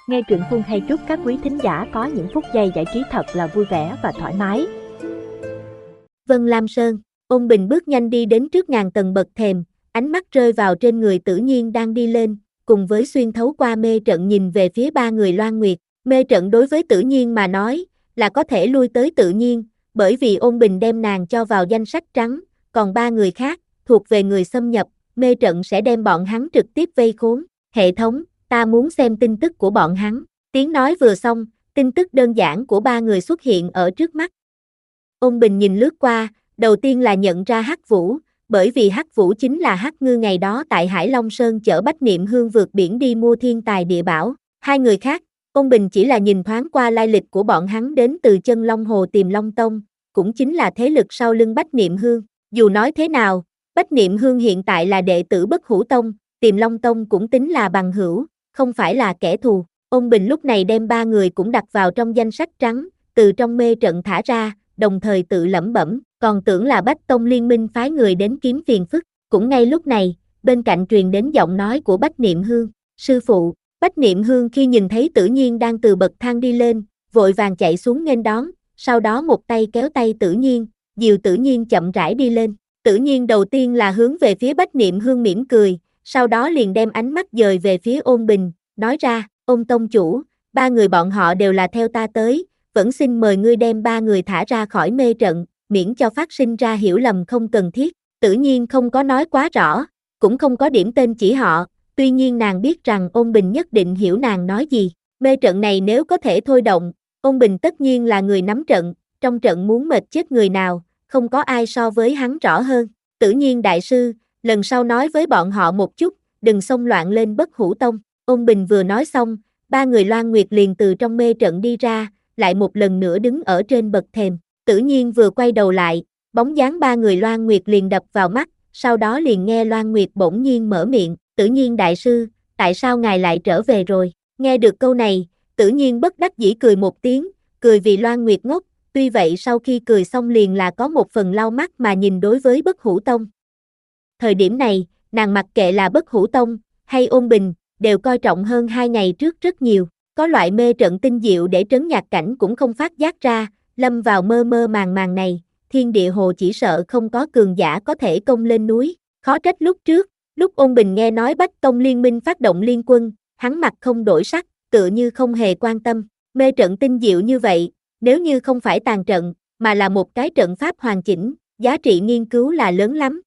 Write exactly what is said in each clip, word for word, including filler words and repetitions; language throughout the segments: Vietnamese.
Nghe truyện Phương hay chúc các quý thính giả có những phút giây giải trí thật là vui vẻ và thoải mái. Vân Lam Sơn, Ôn Bình bước nhanh đi đến trước ngàn tầng bậc thềm, ánh mắt rơi vào trên người Tử Nhiên đang đi lên, cùng với xuyên thấu qua mê trận nhìn về phía ba người Loan Nguyệt. Mê trận đối với Tử Nhiên mà nói, là có thể lui tới tự nhiên, bởi vì Ôn Bình đem nàng cho vào danh sách trắng, còn ba người khác, thuộc về người xâm nhập, mê trận sẽ đem bọn hắn trực tiếp vây khốn. Hệ thống, ta muốn xem tin tức của bọn hắn. Tiếng nói vừa xong, tin tức đơn giản của ba người xuất hiện ở trước mắt. Ôn Bình nhìn lướt qua, đầu tiên là nhận ra Hắc Vũ, bởi vì Hắc Vũ chính là Hắc Ngư ngày đó tại Hải Long Sơn chở Bách Niệm Hương vượt biển đi mua thiên tài địa bảo. Hai người khác, Ôn Bình chỉ là nhìn thoáng qua lai lịch của bọn hắn đến từ Chân Long Hồ Tiềm Long Tông, cũng chính là thế lực sau lưng Bách Niệm Hương. Dù nói thế nào, Bách Niệm Hương hiện tại là đệ tử Bất Hủ Tông, Tiềm Long Tông cũng tính là bằng hữu, không phải là kẻ thù. Ôn Bình lúc này đem ba người cũng đặt vào trong danh sách trắng, từ trong mê trận thả ra, đồng thời tự lẩm bẩm, còn tưởng là Bách Tông liên minh phái người đến kiếm phiền phức. Cũng ngay lúc này, bên cạnh truyền đến giọng nói của Bách Niệm Hương, sư phụ. Bách Niệm Hương khi nhìn thấy Tử Nhiên đang từ bậc thang đi lên, vội vàng chạy xuống nghênh đón, sau đó một tay kéo tay Tử Nhiên, dìu Tử Nhiên chậm rãi đi lên. Tử Nhiên đầu tiên là hướng về phía Bách Niệm Hương mỉm cười, sau đó liền đem ánh mắt dời về phía Ôn Bình, nói ra, Ôn tông chủ, ba người bọn họ đều là theo ta tới, vẫn xin mời ngươi đem ba người thả ra khỏi mê trận, miễn cho phát sinh ra hiểu lầm không cần thiết. Tử Nhiên không có nói quá rõ, cũng không có điểm tên chỉ họ, tuy nhiên nàng biết rằng Ôn Bình nhất định hiểu nàng nói gì. Mê trận này nếu có thể thôi động, Ôn Bình tất nhiên là người nắm trận, trong trận muốn mệt chết người nào, không có ai so với hắn rõ hơn. Tử Nhiên đại sư, lần sau nói với bọn họ một chút, đừng xông loạn lên Bất Hủ Tông. Ôn Bình vừa nói xong, ba người Loan Nguyệt liền từ trong mê trận đi ra, lại một lần nữa đứng ở trên bậc thềm. Tử Nhiên vừa quay đầu lại, bóng dáng ba người Loan Nguyệt liền đập vào mắt, sau đó liền nghe Loan Nguyệt bỗng nhiên mở miệng, Tử Nhiên đại sư, tại sao ngài lại trở về rồi? Nghe được câu này, Tử Nhiên bất đắc dĩ cười một tiếng, cười vì Loan Nguyệt ngốc, tuy vậy sau khi cười xong liền là có một phần lau mắt mà nhìn đối với Bất Hủ Tông. Thời điểm này, nàng mặc kệ là Bất Hủ Tông, hay Ôn Bình, đều coi trọng hơn hai ngày trước rất nhiều, có loại mê trận tinh diệu để trấn nhạc cảnh cũng không phát giác ra, lâm vào mơ mơ màng màng này, thiên địa hồ chỉ sợ không có cường giả có thể công lên núi, khó trách lúc trước, lúc Ôn Bình nghe nói Bách Tông liên minh phát động liên quân, hắn mặt không đổi sắc, tựa như không hề quan tâm, mê trận tinh diệu như vậy, nếu như không phải tàn trận, mà là một cái trận pháp hoàn chỉnh, giá trị nghiên cứu là lớn lắm.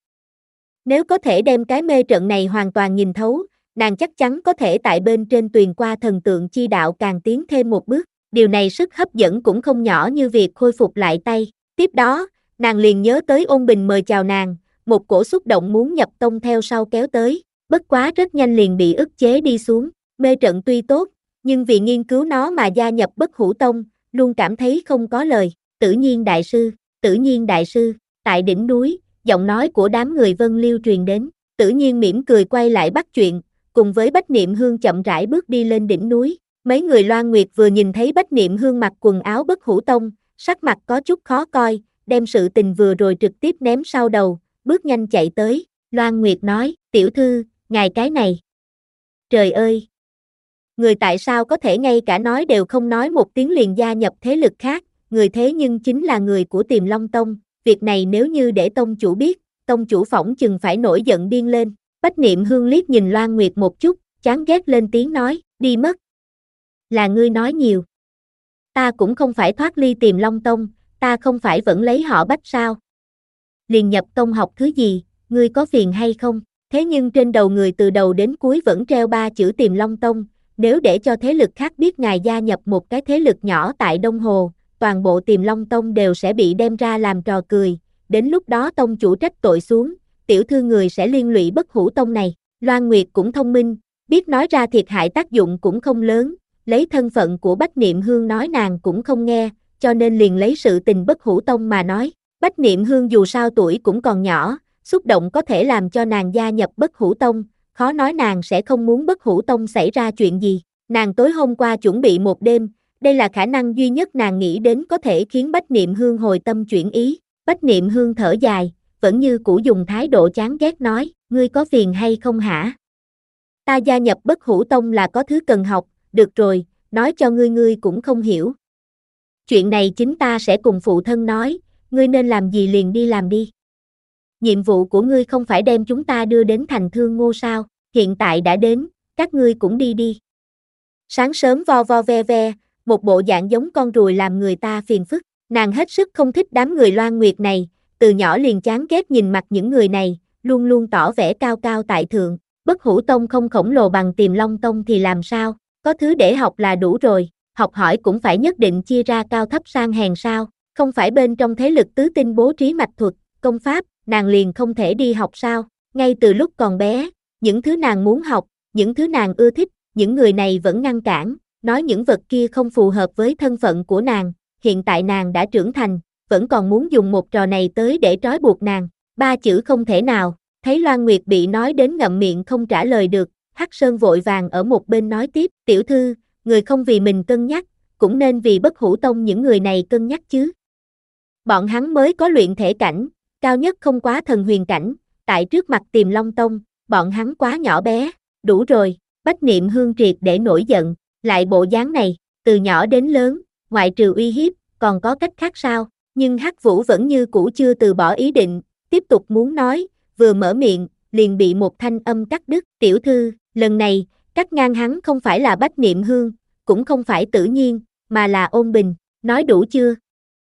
Nếu có thể đem cái mê trận này hoàn toàn nhìn thấu, nàng chắc chắn có thể tại bên trên tuyền qua thần tượng chi đạo càng tiến thêm một bước, điều này sức hấp dẫn cũng không nhỏ như việc khôi phục lại tay. Tiếp đó, nàng liền nhớ tới Ôn Bình mời chào nàng, một cổ xúc động muốn nhập tông theo sau kéo tới, bất quá rất nhanh liền bị ức chế đi xuống. Mê trận tuy tốt, nhưng vì nghiên cứu nó mà gia nhập Bất Hủ Tông, luôn cảm thấy không có lời. Tử Nhiên đại sư, Tử Nhiên đại sư, tại đỉnh núi, giọng nói của đám người Vân Liêu truyền đến, Tử Nhiên mỉm cười quay lại bắt chuyện, cùng với Bách Niệm Hương chậm rãi bước đi lên đỉnh núi. Mấy người Loan Nguyệt vừa nhìn thấy Bách Niệm Hương mặc quần áo Bất Hủ Tông, sắc mặt có chút khó coi, đem sự tình vừa rồi trực tiếp ném sau đầu, bước nhanh chạy tới. Loan Nguyệt nói, tiểu thư, ngài cái này. Trời ơi! Người tại sao có thể ngay cả nói đều không nói một tiếng liền gia nhập thế lực khác, người thế nhưng chính là người của Tiềm Long Tông, việc này nếu như để tông chủ biết, tông chủ phỏng chừng phải nổi giận điên lên. Bách Niệm Hương liếc nhìn Loan Nguyệt một chút, chán ghét lên tiếng nói, đi mất. Là ngươi nói nhiều. Ta cũng không phải thoát ly Tiềm Long Tông, ta không phải vẫn lấy họ Bách sao? Liền nhập tông học thứ gì, ngươi có phiền hay không? Thế nhưng trên đầu người từ đầu đến cuối vẫn treo ba chữ Tiềm Long Tông, nếu để cho thế lực khác biết ngài gia nhập một cái thế lực nhỏ tại Đông Hồ, toàn bộ Tiềm Long Tông đều sẽ bị đem ra làm trò cười, đến lúc đó tông chủ trách tội xuống, tiểu thư người sẽ liên lụy Bất Hủ Tông này. Loan Nguyệt cũng thông minh, biết nói ra thiệt hại tác dụng cũng không lớn, lấy thân phận của Bách Niệm Hương nói nàng cũng không nghe, cho nên liền lấy sự tình Bất Hủ Tông mà nói. Bách Niệm Hương dù sao tuổi cũng còn nhỏ, xúc động có thể làm cho nàng gia nhập Bất Hủ Tông, khó nói nàng sẽ không muốn Bất Hủ Tông xảy ra chuyện gì. Nàng tối hôm qua chuẩn bị một đêm, đây là khả năng duy nhất nàng nghĩ đến có thể khiến Bách Niệm Hương hồi tâm chuyển ý. Bách Niệm Hương thở dài, vẫn như cũ dùng thái độ chán ghét nói, ngươi có phiền hay không hả? Ta gia nhập Bất Hủ Tông là có thứ cần học, được rồi, nói cho ngươi ngươi cũng không hiểu. Chuyện này chính ta sẽ cùng phụ thân nói, ngươi nên làm gì liền đi làm đi. Nhiệm vụ của ngươi không phải đem chúng ta đưa đến thành Thương Ngô sao, hiện tại đã đến, các ngươi cũng đi đi. Sáng sớm vo vo ve ve, một bộ dạng giống con ruồi làm người ta phiền phức, nàng hết sức không thích đám người Loan Nguyệt này, từ nhỏ liền chán ghét nhìn mặt những người này, luôn luôn tỏ vẻ cao cao tại thượng, Bất Hủ Tông không khổng lồ bằng Tiềm Long Tông thì làm sao, có thứ để học là đủ rồi, học hỏi cũng phải nhất định chia ra cao thấp sang hèn sao, không phải bên trong thế lực tứ tinh bố trí mạch thuật, công pháp, nàng liền không thể đi học sao, ngay từ lúc còn bé, những thứ nàng muốn học, những thứ nàng ưa thích, những người này vẫn ngăn cản, nói những vật kia không phù hợp với thân phận của nàng, hiện tại nàng đã trưởng thành, vẫn còn muốn dùng một trò này tới để trói buộc nàng, ba chữ không thể nào, thấy Loan Nguyệt bị nói đến ngậm miệng không trả lời được, Hắc Sơn vội vàng ở một bên nói tiếp, tiểu thư, người không vì mình cân nhắc, cũng nên vì Bất Hủ Tông những người này cân nhắc chứ. Bọn hắn mới có luyện thể cảnh, cao nhất không quá thần huyền cảnh, tại trước mặt Tiềm Long Tông, bọn hắn quá nhỏ bé, đủ rồi, Bách Niệm Hương triệt để nổi giận, lại bộ dáng này, từ nhỏ đến lớn, ngoại trừ uy hiếp, còn có cách khác sao, nhưng Hắc Vũ vẫn như cũ chưa từ bỏ ý định, tiếp tục muốn nói, vừa mở miệng, liền bị một thanh âm cắt đứt, tiểu thư, lần này, cắt ngang hắn không phải là Bách Niệm Hương, cũng không phải Tử Nhiên, mà là Ôn Bình, nói đủ chưa?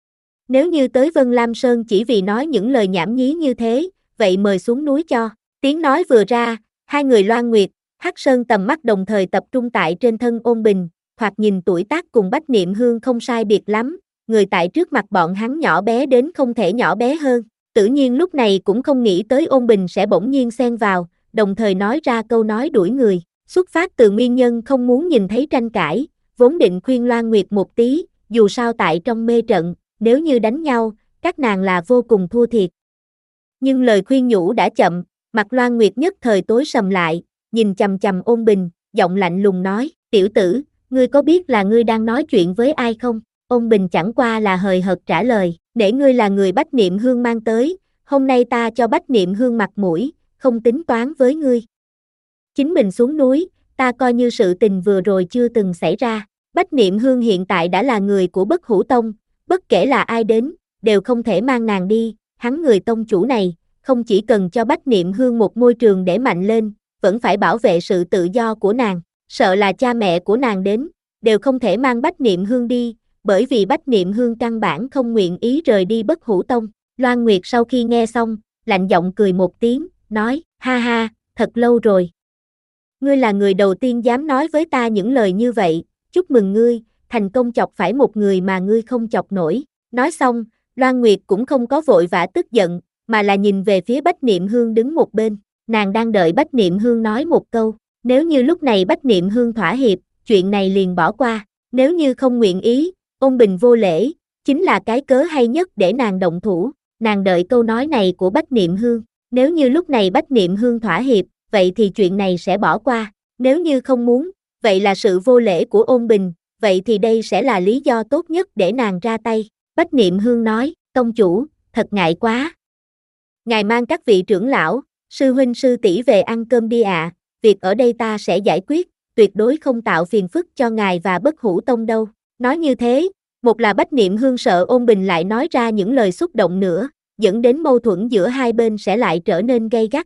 Nếu như tới Vân Lam Sơn chỉ vì nói những lời nhảm nhí như thế, vậy mời xuống núi cho, tiếng nói vừa ra, hai người Loan Nguyệt, Hắc Sơn tầm mắt đồng thời tập trung tại trên thân Ôn Bình, hoặc nhìn tuổi tác cùng Bách Niệm Hương không sai biệt lắm, người tại trước mặt bọn hắn nhỏ bé đến không thể nhỏ bé hơn. Tự nhiên lúc này cũng không nghĩ tới Ôn Bình sẽ bỗng nhiên xen vào, đồng thời nói ra câu nói đuổi người, xuất phát từ nguyên nhân không muốn nhìn thấy tranh cãi, vốn định khuyên Loan Nguyệt một tí, dù sao tại trong mê trận, nếu như đánh nhau, các nàng là vô cùng thua thiệt. Nhưng lời khuyên nhủ đã chậm, mặt Loan Nguyệt nhất thời tối sầm lại, nhìn chằm chằm Ôn Bình, giọng lạnh lùng nói, tiểu tử, ngươi có biết là ngươi đang nói chuyện với ai không? Ôn Bình chẳng qua là hời hợt trả lời, để ngươi là người Bách Niệm Hương mang tới, hôm nay ta cho Bách Niệm Hương mặt mũi, không tính toán với ngươi. Chính mình xuống núi, ta coi như sự tình vừa rồi chưa từng xảy ra, Bách Niệm Hương hiện tại đã là người của Bất Hủ Tông, bất kể là ai đến, đều không thể mang nàng đi, hắn người tông chủ này, không chỉ cần cho Bách Niệm Hương một môi trường để mạnh lên, vẫn phải bảo vệ sự tự do của nàng, sợ là cha mẹ của nàng đến, đều không thể mang Bách Niệm Hương đi, bởi vì Bách Niệm Hương căn bản không nguyện ý rời đi Bất Hủ Tông. Loan Nguyệt sau khi nghe xong, lạnh giọng cười một tiếng, nói, ha ha, thật lâu rồi. Ngươi là người đầu tiên dám nói với ta những lời như vậy, chúc mừng ngươi, thành công chọc phải một người mà ngươi không chọc nổi. Nói xong, Loan Nguyệt cũng không có vội vã tức giận, mà là nhìn về phía Bách Niệm Hương đứng một bên, nàng đang đợi Bách Niệm Hương nói một câu, nếu như lúc này Bách Niệm Hương thỏa hiệp, chuyện này liền bỏ qua, nếu như không nguyện ý, Ôn Bình vô lễ, chính là cái cớ hay nhất để nàng động thủ, nàng đợi câu nói này của Bách Niệm Hương, nếu như lúc này Bách Niệm Hương thỏa hiệp, vậy thì chuyện này sẽ bỏ qua, nếu như không muốn, vậy là sự vô lễ của Ôn Bình, vậy thì đây sẽ là lý do tốt nhất để nàng ra tay. Bách Niệm Hương nói, tông chủ, thật ngại quá. Ngài mang các vị trưởng lão, sư huynh sư tỷ về ăn cơm đi ạ, à. Việc ở đây ta sẽ giải quyết, tuyệt đối không tạo phiền phức cho ngài và Bất Hủ Tông đâu. Nói như thế, một là Bách Niệm Hương sợ Ôn Bình lại nói ra những lời xúc động nữa, dẫn đến mâu thuẫn giữa hai bên sẽ lại trở nên gay gắt.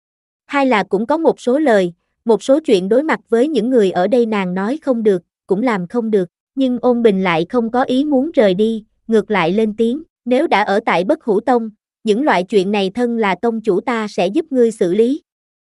Hai là cũng có một số lời, một số chuyện đối mặt với những người ở đây nàng nói không được, cũng làm không được, nhưng Ôn Bình lại không có ý muốn rời đi, ngược lại lên tiếng, nếu đã ở tại Bất Hủ Tông, những loại chuyện này thân là tông chủ ta sẽ giúp ngươi xử lý.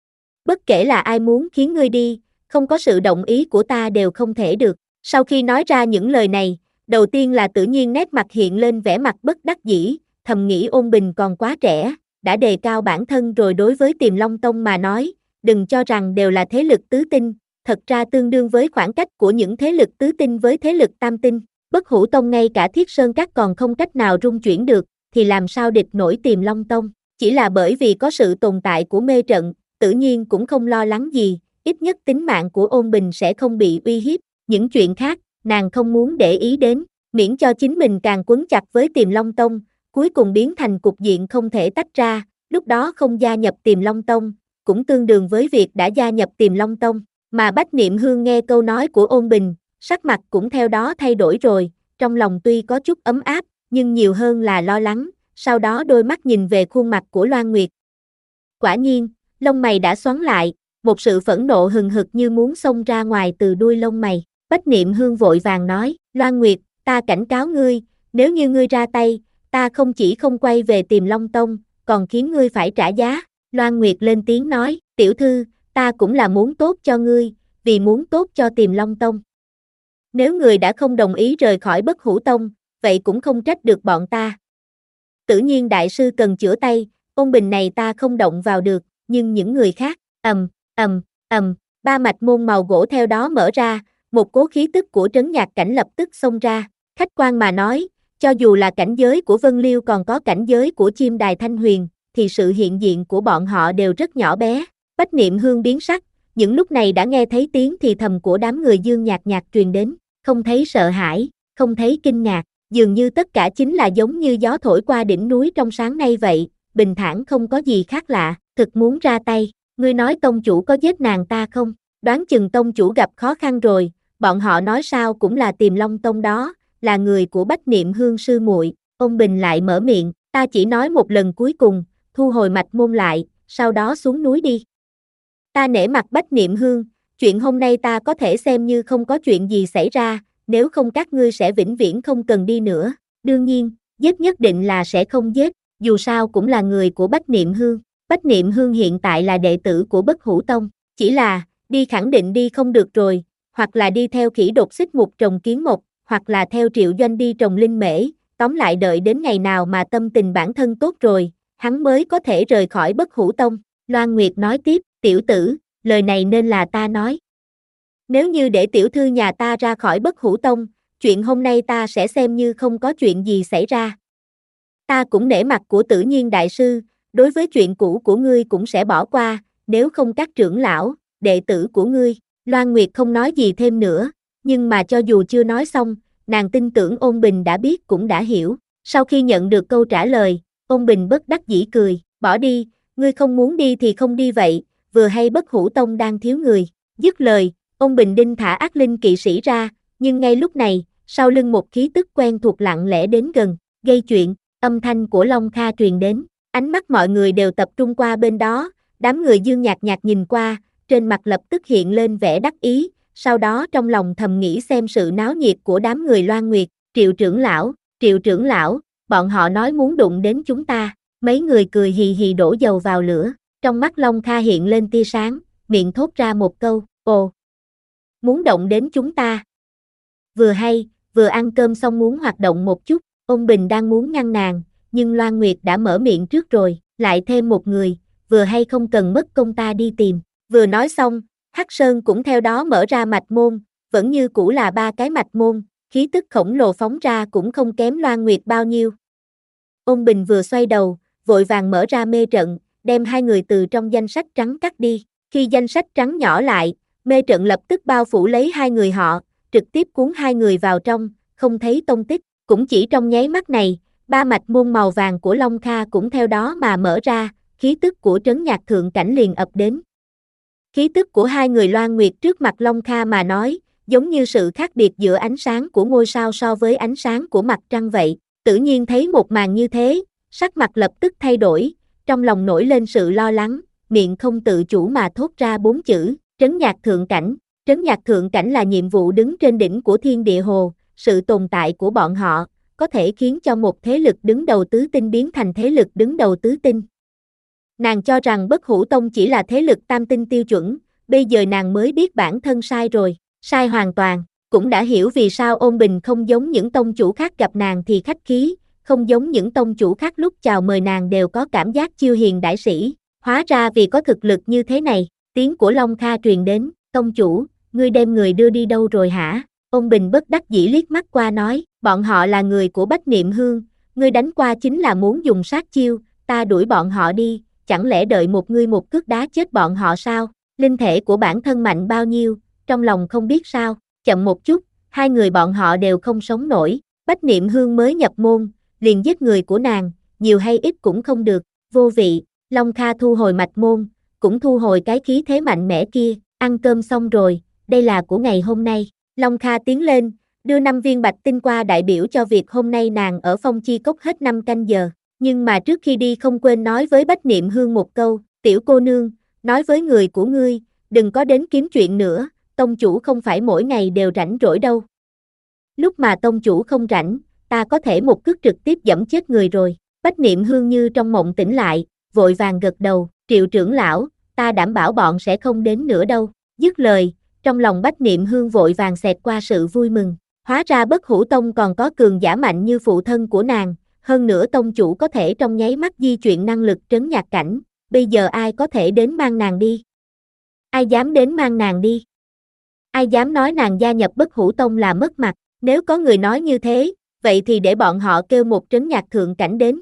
Bất kể là ai muốn khiến ngươi đi, không có sự đồng ý của ta đều không thể được. Sau khi nói ra những lời này, đầu tiên là Tự Nhiên nét mặt hiện lên vẻ mặt bất đắc dĩ, thầm nghĩ Ôn Bình còn quá trẻ, đã đề cao bản thân rồi. Đối với Tiềm Long Tông mà nói, đừng cho rằng đều là thế lực tứ tinh, thật ra tương đương với khoảng cách của những thế lực tứ tinh với thế lực tam tinh. Bất Hủ Tông ngay cả Thiết Sơn Các còn không cách nào rung chuyển được, thì làm sao địch nổi Tiềm Long Tông, chỉ là bởi vì có sự tồn tại của mê trận, Tự Nhiên cũng không lo lắng gì, ít nhất tính mạng của Ôn Bình sẽ không bị uy hiếp, những chuyện khác, nàng không muốn để ý đến, miễn cho chính mình càng quấn chặt với Tiềm Long Tông, cuối cùng biến thành cục diện không thể tách ra, lúc đó không gia nhập Tiềm Long Tông, cũng tương đương với việc đã gia nhập Tiềm Long Tông, mà Bách Niệm Hương nghe câu nói của Ôn Bình, sắc mặt cũng theo đó thay đổi rồi, trong lòng tuy có chút ấm áp, nhưng nhiều hơn là lo lắng, sau đó đôi mắt nhìn về khuôn mặt của Loan Nguyệt. Quả nhiên, lông mày đã xoắn lại, một sự phẫn nộ hừng hực như muốn xông ra ngoài từ đuôi lông mày. Bách Niệm Hương vội vàng nói, Loan Nguyệt, ta cảnh cáo ngươi, nếu như ngươi ra tay, ta không chỉ không quay về tìm Long Tông, còn khiến ngươi phải trả giá. Loan Nguyệt lên tiếng nói, tiểu thư, ta cũng là muốn tốt cho ngươi, vì muốn tốt cho Tiềm Long Tông. Nếu người đã không đồng ý rời khỏi Bất Hủ Tông, vậy cũng không trách được bọn ta. Tự nhiên đại sư cần chữa tay, ôn bình này ta không động vào được, nhưng những người khác, ầm, ầm, ầm, ba mạch môn màu gỗ theo đó mở ra, một cố khí tức của Trấn Nhạc Cảnh lập tức xông ra. Khách quan mà nói, cho dù là cảnh giới của Vân Liêu còn có cảnh giới của Chim Đài Thanh Huyền, thì sự hiện diện của bọn họ đều rất nhỏ bé. Bách Niệm Hương biến sắc, những lúc này đã nghe thấy tiếng thì thầm của đám người Dương Nhạc Nhạc truyền đến, không thấy sợ hãi, không thấy kinh ngạc, dường như tất cả chính là giống như gió thổi qua đỉnh núi trong sáng nay vậy, bình thản không có gì khác lạ, thực muốn ra tay. Ngươi nói tông chủ có giết nàng ta không? Đoán chừng tông chủ gặp khó khăn rồi, bọn họ nói sao cũng là Tiềm Long Tông đó, là người của Bách Niệm Hương sư muội. Ông Bình lại mở miệng, ta chỉ nói một lần cuối cùng, thu hồi mạch môn lại, sau đó xuống núi đi. Ta nể mặt Bách Niệm Hương, chuyện hôm nay ta có thể xem như không có chuyện gì xảy ra, nếu không các ngươi sẽ vĩnh viễn không cần đi nữa. Đương nhiên, giết nhất định là sẽ không giết, dù sao cũng là người của Bách Niệm Hương. Bách Niệm Hương hiện tại là đệ tử của Bất Hủ Tông, chỉ là, đi khẳng định đi không được rồi, hoặc là đi theo Khỉ Đột Xích Mục trồng kiến mộc, hoặc là theo Triệu Doanh đi trồng linh mễ, tóm lại đợi đến ngày nào mà tâm tình bản thân tốt rồi, hắn mới có thể rời khỏi Bất Hủ Tông. Loan Nguyệt nói tiếp, tiểu tử, lời này nên là ta nói. Nếu như để tiểu thư nhà ta ra khỏi Bất Hủ Tông, chuyện hôm nay ta sẽ xem như không có chuyện gì xảy ra. Ta cũng nể mặt của Tử Nhiên đại sư, đối với chuyện cũ của ngươi cũng sẽ bỏ qua, nếu không các trưởng lão, đệ tử của ngươi. Loan Nguyệt không nói gì thêm nữa, nhưng mà cho dù chưa nói xong, nàng tin tưởng Ôn Bình đã biết cũng đã hiểu. Sau khi nhận được câu trả lời, Ôn Bình bất đắc dĩ cười, bỏ đi, ngươi không muốn đi thì không đi vậy, vừa hay Bất Hủ Tông đang thiếu người. Dứt lời, Ôn Bình đinh thả ác linh kỵ sĩ ra, nhưng ngay lúc này, sau lưng một khí tức quen thuộc lặng lẽ đến gần, gây chuyện, âm thanh của Long Kha truyền đến, ánh mắt mọi người đều tập trung qua bên đó, đám người Dương Nhạc Nhạc nhìn qua, trên mặt lập tức hiện lên vẻ đắc ý, sau đó trong lòng thầm nghĩ xem sự náo nhiệt của đám người Loan Nguyệt. Triệu trưởng lão, Triệu trưởng lão, bọn họ nói muốn đụng đến chúng ta, mấy người cười hì hì đổ dầu vào lửa, trong mắt Long Kha hiện lên tia sáng, miệng thốt ra một câu, ồ, muốn động đến chúng ta. Vừa hay, vừa ăn cơm xong muốn hoạt động một chút, Ôn Bình đang muốn ngăn nàng, nhưng Loan Nguyệt đã mở miệng trước rồi, lại thêm một người, vừa hay không cần mất công ta đi tìm. Vừa nói xong, Hắc Sơn cũng theo đó mở ra mạch môn, vẫn như cũ là ba cái mạch môn, khí tức khổng lồ phóng ra cũng không kém Loan Nguyệt bao nhiêu. Ôn Bình vừa xoay đầu, vội vàng mở ra mê trận, đem hai người từ trong danh sách trắng cắt đi. Khi danh sách trắng nhỏ lại, mê trận lập tức bao phủ lấy hai người họ, trực tiếp cuốn hai người vào trong, không thấy tông tích. Cũng chỉ trong nháy mắt này, ba mạch môn màu vàng của Long Kha cũng theo đó mà mở ra, khí tức của Trấn Nhạc Thượng Cảnh liền ập đến. Khí tức của hai người Loan Nguyệt trước mặt Long Kha mà nói, giống như sự khác biệt giữa ánh sáng của ngôi sao so với ánh sáng của mặt trăng vậy. Tự nhiên thấy một màn như thế, sắc mặt lập tức thay đổi, trong lòng nổi lên sự lo lắng, miệng không tự chủ mà thốt ra bốn chữ, Trấn Nhạc Thượng Cảnh. Trấn Nhạc Thượng Cảnh là nhiệm vụ đứng trên đỉnh của thiên địa hồ, sự tồn tại của bọn họ, có thể khiến cho một thế lực đứng đầu tứ tinh biến thành thế lực đứng đầu tứ tinh. Nàng cho rằng Bất Hủ Tông chỉ là thế lực tam tinh tiêu chuẩn, bây giờ nàng mới biết bản thân sai rồi, sai hoàn toàn, cũng đã hiểu vì sao Ôn Bình không giống những tông chủ khác gặp nàng thì khách khí, không giống những tông chủ khác lúc chào mời nàng đều có cảm giác chiêu hiền đãi sĩ, hóa ra vì có thực lực như thế này. Tiếng của Long Kha truyền đến, tông chủ, ngươi đem người đưa đi đâu rồi hả? Ôn Bình bất đắc dĩ liếc mắt qua nói, bọn họ là người của Bách Niệm Hương, ngươi đánh qua chính là muốn dùng sát chiêu, ta đuổi bọn họ đi, chẳng lẽ đợi một ngươi một cước đá chết bọn họ sao? Linh thể của bản thân mạnh bao nhiêu, trong lòng không biết sao, chậm một chút, hai người bọn họ đều không sống nổi, Bách Niệm Hương mới nhập môn, liền giết người của nàng, nhiều hay ít cũng không được, vô vị. Long Kha thu hồi mạch môn, cũng thu hồi cái khí thế mạnh mẽ kia, ăn cơm xong rồi, đây là của ngày hôm nay. Long Kha tiến lên, đưa năm viên bạch tinh qua đại biểu cho việc hôm nay nàng ở Phong Chi Cốc hết năm canh giờ. Nhưng mà trước khi đi không quên nói với Bách Niệm Hương một câu, tiểu cô nương, nói với người của ngươi, đừng có đến kiếm chuyện nữa, tông chủ không phải mỗi ngày đều rảnh rỗi đâu. Lúc mà tông chủ không rảnh, ta có thể một cước trực tiếp giẫm chết người rồi. Bách Niệm Hương như trong mộng tỉnh lại, vội vàng gật đầu, Triệu trưởng lão, ta đảm bảo bọn sẽ không đến nữa đâu. Dứt lời, trong lòng Bách Niệm Hương vội vàng xẹt qua sự vui mừng. Hóa ra Bất Hủ Tông còn có cường giả mạnh như phụ thân của nàng, hơn nữa tông chủ có thể trong nháy mắt di chuyển năng lực trấn nhạc cảnh, bây giờ ai có thể đến mang nàng đi? Ai dám đến mang nàng đi? Ai dám nói nàng gia nhập Bất Hủ Tông là mất mặt? Nếu có người nói như thế, vậy thì để bọn họ kêu một trấn nhạc thượng cảnh đến.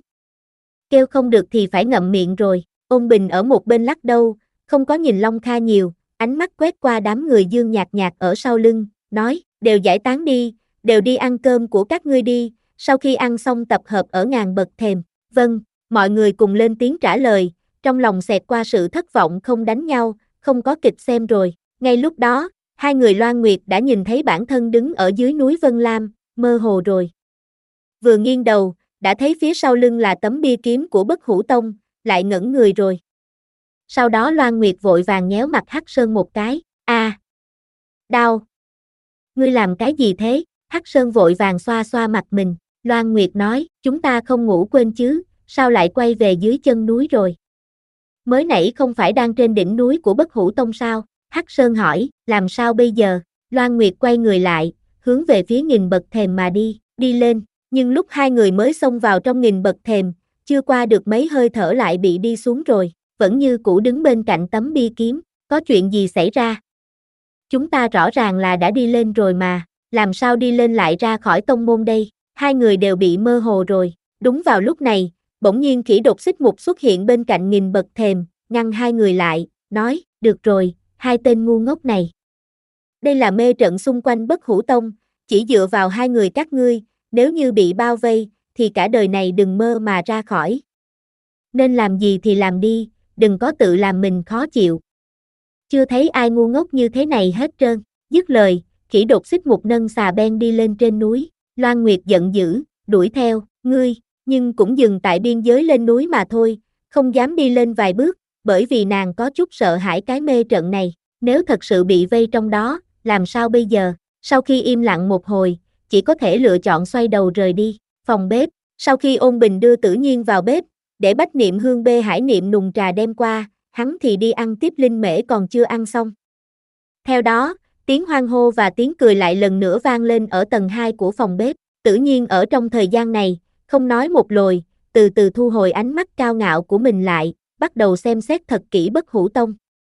Kêu không được thì phải ngậm miệng rồi. Ôn Bình ở một bên lắc đầu, không có nhìn Long Kha nhiều, ánh mắt quét qua đám người Dương Nhạc Nhạc ở sau lưng, nói, đều giải tán đi, đều đi ăn cơm của các ngươi đi, sau khi ăn xong tập hợp ở ngàn bậc thềm. Vâng, mọi người cùng lên tiếng trả lời, trong lòng xẹt qua sự thất vọng không đánh nhau, không có kịch xem rồi. Ngay lúc đó, hai người Loan Nguyệt đã nhìn thấy bản thân đứng ở dưới núi Vân Lam, mơ hồ rồi. Vừa nghiêng đầu, đã thấy phía sau lưng là tấm bia kiếm của Bất Hủ Tông, lại ngẩn người rồi. Sau đó Loan Nguyệt vội vàng nhéo mặt Hắc Sơn một cái, a, à, đau. Ngươi làm cái gì thế? Hắc Sơn vội vàng xoa xoa mặt mình. Loan Nguyệt nói, chúng ta không ngủ quên chứ, sao lại quay về dưới chân núi rồi? Mới nãy không phải đang trên đỉnh núi của Bất Hủ Tông sao? Hắc Sơn hỏi, làm sao bây giờ? Loan Nguyệt quay người lại, hướng về phía nghìn bậc thềm mà đi, đi lên, nhưng lúc hai người mới xông vào trong nghìn bậc thềm, chưa qua được mấy hơi thở lại bị đi xuống rồi, vẫn như cũ đứng bên cạnh tấm bia kiếm, có chuyện gì xảy ra? Chúng ta rõ ràng là đã đi lên rồi mà, làm sao đi lên lại ra khỏi tông môn đây? Hai người đều bị mơ hồ rồi. Đúng vào lúc này, bỗng nhiên Khỉ Đột Xích Mục xuất hiện bên cạnh nghìn bậc thềm, ngăn hai người lại, nói, được rồi, hai tên ngu ngốc này. Đây là mê trận xung quanh Bất Hủ Tông, chỉ dựa vào hai người các ngươi, nếu như bị bao vây, thì cả đời này đừng mơ mà ra khỏi. Nên làm gì thì làm đi, đừng có tự làm mình khó chịu. Chưa thấy ai ngu ngốc như thế này hết trơn. Dứt lời, Khỉ Đột Xích Mục nâng xà beng đi lên trên núi. Loan Nguyệt giận dữ, đuổi theo, ngươi, nhưng cũng dừng tại biên giới lên núi mà thôi, không dám đi lên vài bước, bởi vì nàng có chút sợ hãi cái mê trận này, nếu thật sự bị vây trong đó, làm sao bây giờ? Sau khi im lặng một hồi, chỉ có thể lựa chọn xoay đầu rời đi. Phòng bếp, sau khi Ôn Bình đưa Tử Nhiên vào bếp, để Bách Niệm Hương bê Hải Niệm nùng trà đem qua, hắn thì đi ăn tiếp linh mễ còn chưa ăn xong. Theo đó, tiếng hoan hô và tiếng cười lại lần nữa vang lên ở tầng hai của phòng bếp. Tử Nhiên ở trong thời gian này, không nói một lời, từ từ thu hồi ánh mắt cao ngạo của mình lại, bắt đầu xem xét thật kỹ Bất Hủ Tông.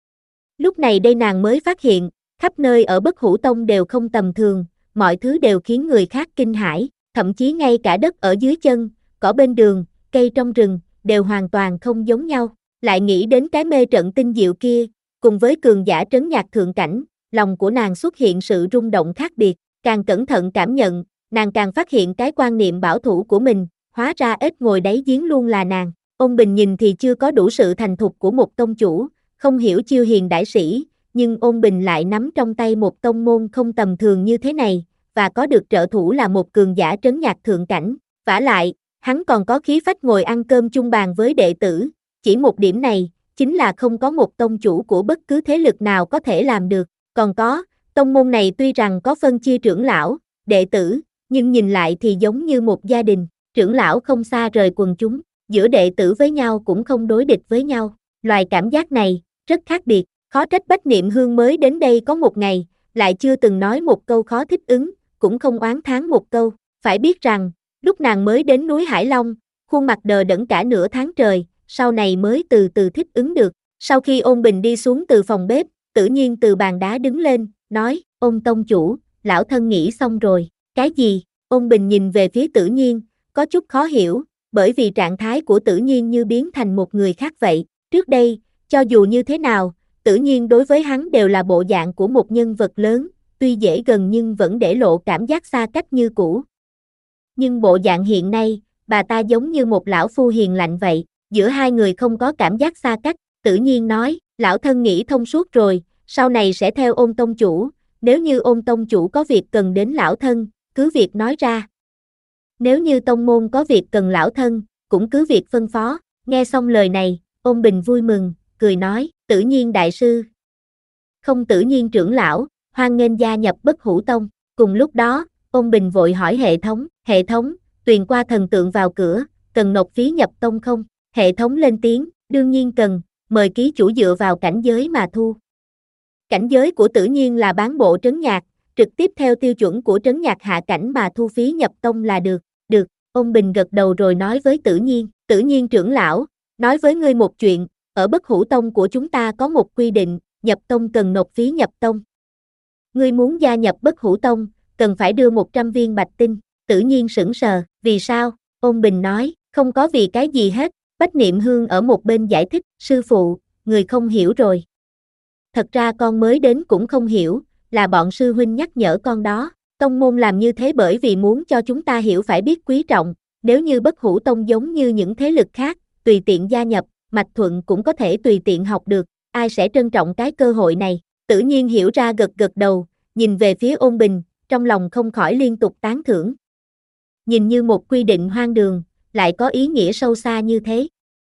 Lúc này đây nàng mới phát hiện, khắp nơi ở Bất Hủ Tông đều không tầm thường, mọi thứ đều khiến người khác kinh hãi, thậm chí ngay cả đất ở dưới chân, cỏ bên đường, cây trong rừng, đều hoàn toàn không giống nhau. Lại nghĩ đến cái mê trận tinh diệu kia, cùng với cường giả trấn nhạc thượng cảnh, lòng của nàng xuất hiện sự rung động khác biệt, càng cẩn thận cảm nhận, nàng càng phát hiện cái quan niệm bảo thủ của mình, hóa ra ếch ngồi đáy giếng luôn là nàng. Ôn Bình nhìn thì chưa có đủ sự thành thục của một tông chủ, không hiểu chiêu hiền đại sĩ, nhưng Ôn Bình lại nắm trong tay một tông môn không tầm thường như thế này, và có được trợ thủ là một cường giả trấn nhạc thượng cảnh, vả lại, hắn còn có khí phách ngồi ăn cơm chung bàn với đệ tử, chỉ một điểm này, chính là không có một tông chủ của bất cứ thế lực nào có thể làm được. Còn có, tông môn này tuy rằng có phân chia trưởng lão, đệ tử, nhưng nhìn lại thì giống như một gia đình, trưởng lão không xa rời quần chúng, giữa đệ tử với nhau cũng không đối địch với nhau. Loài cảm giác này, rất khác biệt, khó trách Bách Niệm Hương mới đến đây có một ngày, lại chưa từng nói một câu khó thích ứng, cũng không oán thán một câu. Phải biết rằng, lúc nàng mới đến núi Hải Long, khuôn mặt đờ đẫn cả nửa tháng trời, sau này mới từ từ thích ứng được. Sau khi Ôn Bình đi xuống từ phòng bếp, Tử Nhiên từ bàn đá đứng lên, nói, Ôn tông chủ, lão thân nghĩ xong rồi. Cái gì? Ôn Bình nhìn về phía Tử Nhiên, có chút khó hiểu, bởi vì trạng thái của Tử Nhiên như biến thành một người khác vậy. Trước đây, cho dù như thế nào, Tử Nhiên đối với hắn đều là bộ dạng của một nhân vật lớn, tuy dễ gần nhưng vẫn để lộ cảm giác xa cách như cũ. Nhưng bộ dạng hiện nay, bà ta giống như một lão phu hiền lạnh vậy, giữa hai người không có cảm giác xa cách. Tử Nhiên nói, lão thân nghĩ thông suốt rồi, sau này sẽ theo Ôn tông chủ, nếu như Ôn tông chủ có việc cần đến lão thân, cứ việc nói ra. Nếu như tông môn có việc cần lão thân, cũng cứ việc phân phó. Nghe xong lời này, Ôn Bình vui mừng, cười nói, Tử Nhiên đại sư. Không Tử Nhiên trưởng lão, hoan nghênh gia nhập Bất Hủ Tông. Cùng lúc đó, Ôn Bình vội hỏi hệ thống, hệ thống, tuyền qua thần tượng vào cửa, cần nộp phí nhập tông không? Hệ thống lên tiếng, đương nhiên cần, mời ký chủ dựa vào cảnh giới mà thu. Cảnh giới của Tử Nhiên là bán bộ trấn nhạc, trực tiếp theo tiêu chuẩn của trấn nhạc hạ cảnh mà thu phí nhập tông là được. Được, Ôn Bình gật đầu rồi nói với Tử Nhiên, Tử Nhiên trưởng lão, nói với ngươi một chuyện, ở Bất Hủ Tông của chúng ta có một quy định, nhập tông cần nộp phí nhập tông. Ngươi muốn gia nhập Bất Hủ Tông, cần phải đưa một trăm viên bạch tinh. Tử Nhiên sững sờ, vì sao? Ôn Bình nói, không có vì cái gì hết. Bách Niệm Hương ở một bên giải thích, sư phụ, người không hiểu rồi. Thật ra con mới đến cũng không hiểu, là bọn sư huynh nhắc nhở con đó. Tông môn làm như thế bởi vì muốn cho chúng ta hiểu phải biết quý trọng, nếu như Bất Hủ Tông giống như những thế lực khác, tùy tiện gia nhập, Mạch Thuận cũng có thể tùy tiện học được, ai sẽ trân trọng cái cơ hội này. Tử Nhiên hiểu ra gật gật đầu, nhìn về phía Ôn Bình, trong lòng không khỏi liên tục tán thưởng. Nhìn như một quy định hoang đường, lại có ý nghĩa sâu xa như thế.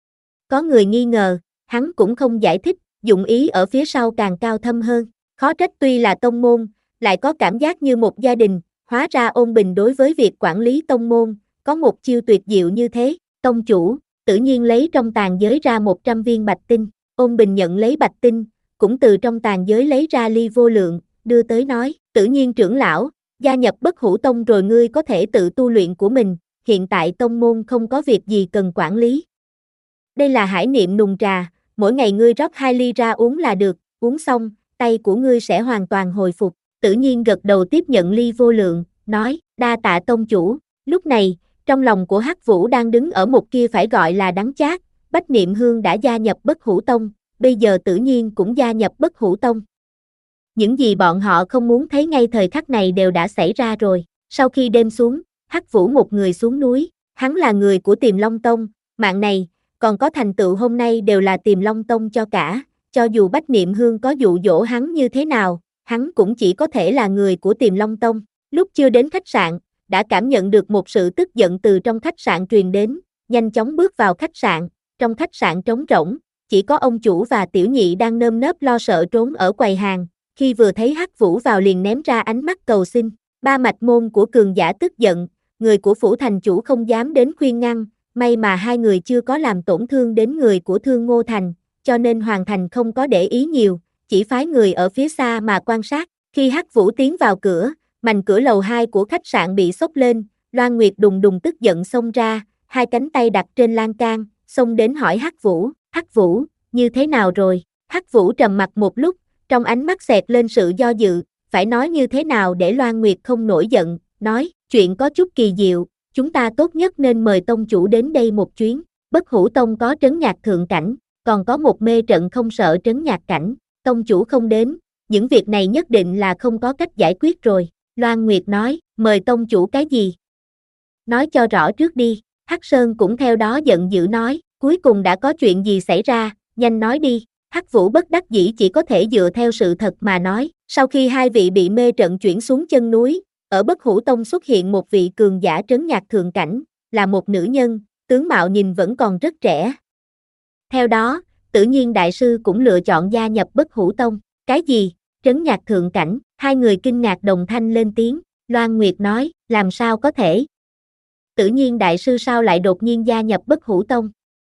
Có người nghi ngờ, hắn cũng không giải thích, dụng ý ở phía sau càng cao thâm hơn. Khó trách tuy là tông môn, lại có cảm giác như một gia đình, hóa ra Ôn Bình đối với việc quản lý tông môn, có một chiêu tuyệt diệu như thế. Tông chủ, Tử Nhiên lấy trong tàn giới ra một trăm viên bạch tinh, Ôn Bình nhận lấy bạch tinh, cũng từ trong tàn giới lấy ra ly vô lượng, đưa tới nói, Tử Nhiên trưởng lão, gia nhập Bất Hủ Tông rồi ngươi có thể tự tu luyện của mình, hiện tại tông môn không có việc gì cần quản lý. Đây là hải niệm nùng trà, mỗi ngày ngươi rót hai ly ra uống là được, uống xong, tay của ngươi sẽ hoàn toàn hồi phục. Tử Nhiên gật đầu tiếp nhận ly vô lượng, nói, đa tạ tông chủ. Lúc này, trong lòng của Hắc Vũ đang đứng ở một kia phải gọi là đắng chát, Bách Niệm Hương đã gia nhập Bất Hủ Tông, bây giờ Tử Nhiên cũng gia nhập Bất Hủ Tông. Những gì bọn họ không muốn thấy ngay thời khắc này đều đã xảy ra rồi. Sau khi đêm xuống, Hắc Vũ một người xuống núi, hắn là người của Tiềm Long Tông, mạng này, còn có thành tựu hôm nay đều là Tiềm Long Tông cho cả, cho dù Bách Niệm Hương có dụ dỗ hắn như thế nào, hắn cũng chỉ có thể là người của Tiềm Long Tông. Lúc chưa đến khách sạn, đã cảm nhận được một sự tức giận từ trong khách sạn truyền đến, nhanh chóng bước vào khách sạn, trong khách sạn trống rỗng, chỉ có ông chủ và tiểu nhị đang nơm nớp lo sợ trốn ở quầy hàng, khi vừa thấy Hắc Vũ vào liền ném ra ánh mắt cầu xin. Ba mạch môn của cường giả tức giận, người của phủ thành chủ không dám đến khuyên ngăn, may mà hai người chưa có làm tổn thương đến người của Thương Ngô Thành, cho nên Hoàng Thành không có để ý nhiều, chỉ phái người ở phía xa mà quan sát. Khi Hắc Vũ tiến vào cửa, mành cửa lầu hai của khách sạn bị xốc lên, Loan Nguyệt đùng đùng tức giận xông ra, hai cánh tay đặt trên lan can, xông đến hỏi Hắc Vũ, Hắc Vũ, như thế nào rồi? Hắc Vũ trầm mặt một lúc, trong ánh mắt xẹt lên sự do dự, phải nói như thế nào để Loan Nguyệt không nổi giận, nói, chuyện có chút kỳ diệu, chúng ta tốt nhất nên mời tông chủ đến đây một chuyến. Bất Hủ Tông có trấn nhạc thượng cảnh, còn có một mê trận không sợ trấn nhạc cảnh, tông chủ không đến, những việc này nhất định là không có cách giải quyết rồi. Loan Nguyệt nói, mời tông chủ cái gì? Nói cho rõ trước đi. Hắc Sơn cũng theo đó giận dữ nói, cuối cùng đã có chuyện gì xảy ra, nhanh nói đi. Hắc Vũ bất đắc dĩ chỉ có thể dựa theo sự thật mà nói, sau khi hai vị bị mê trận chuyển xuống chân núi, ở Bất Hủ Tông xuất hiện một vị cường giả trấn nhạc thượng cảnh, là một nữ nhân, tướng mạo nhìn vẫn còn rất trẻ. Theo đó, Tử Nhiên đại sư cũng lựa chọn gia nhập Bất Hủ Tông. Cái gì? Trấn nhạc thượng cảnh? Hai người kinh ngạc đồng thanh lên tiếng. Loan Nguyệt nói, làm sao có thể? Tử Nhiên đại sư sao lại đột nhiên gia nhập Bất Hủ Tông?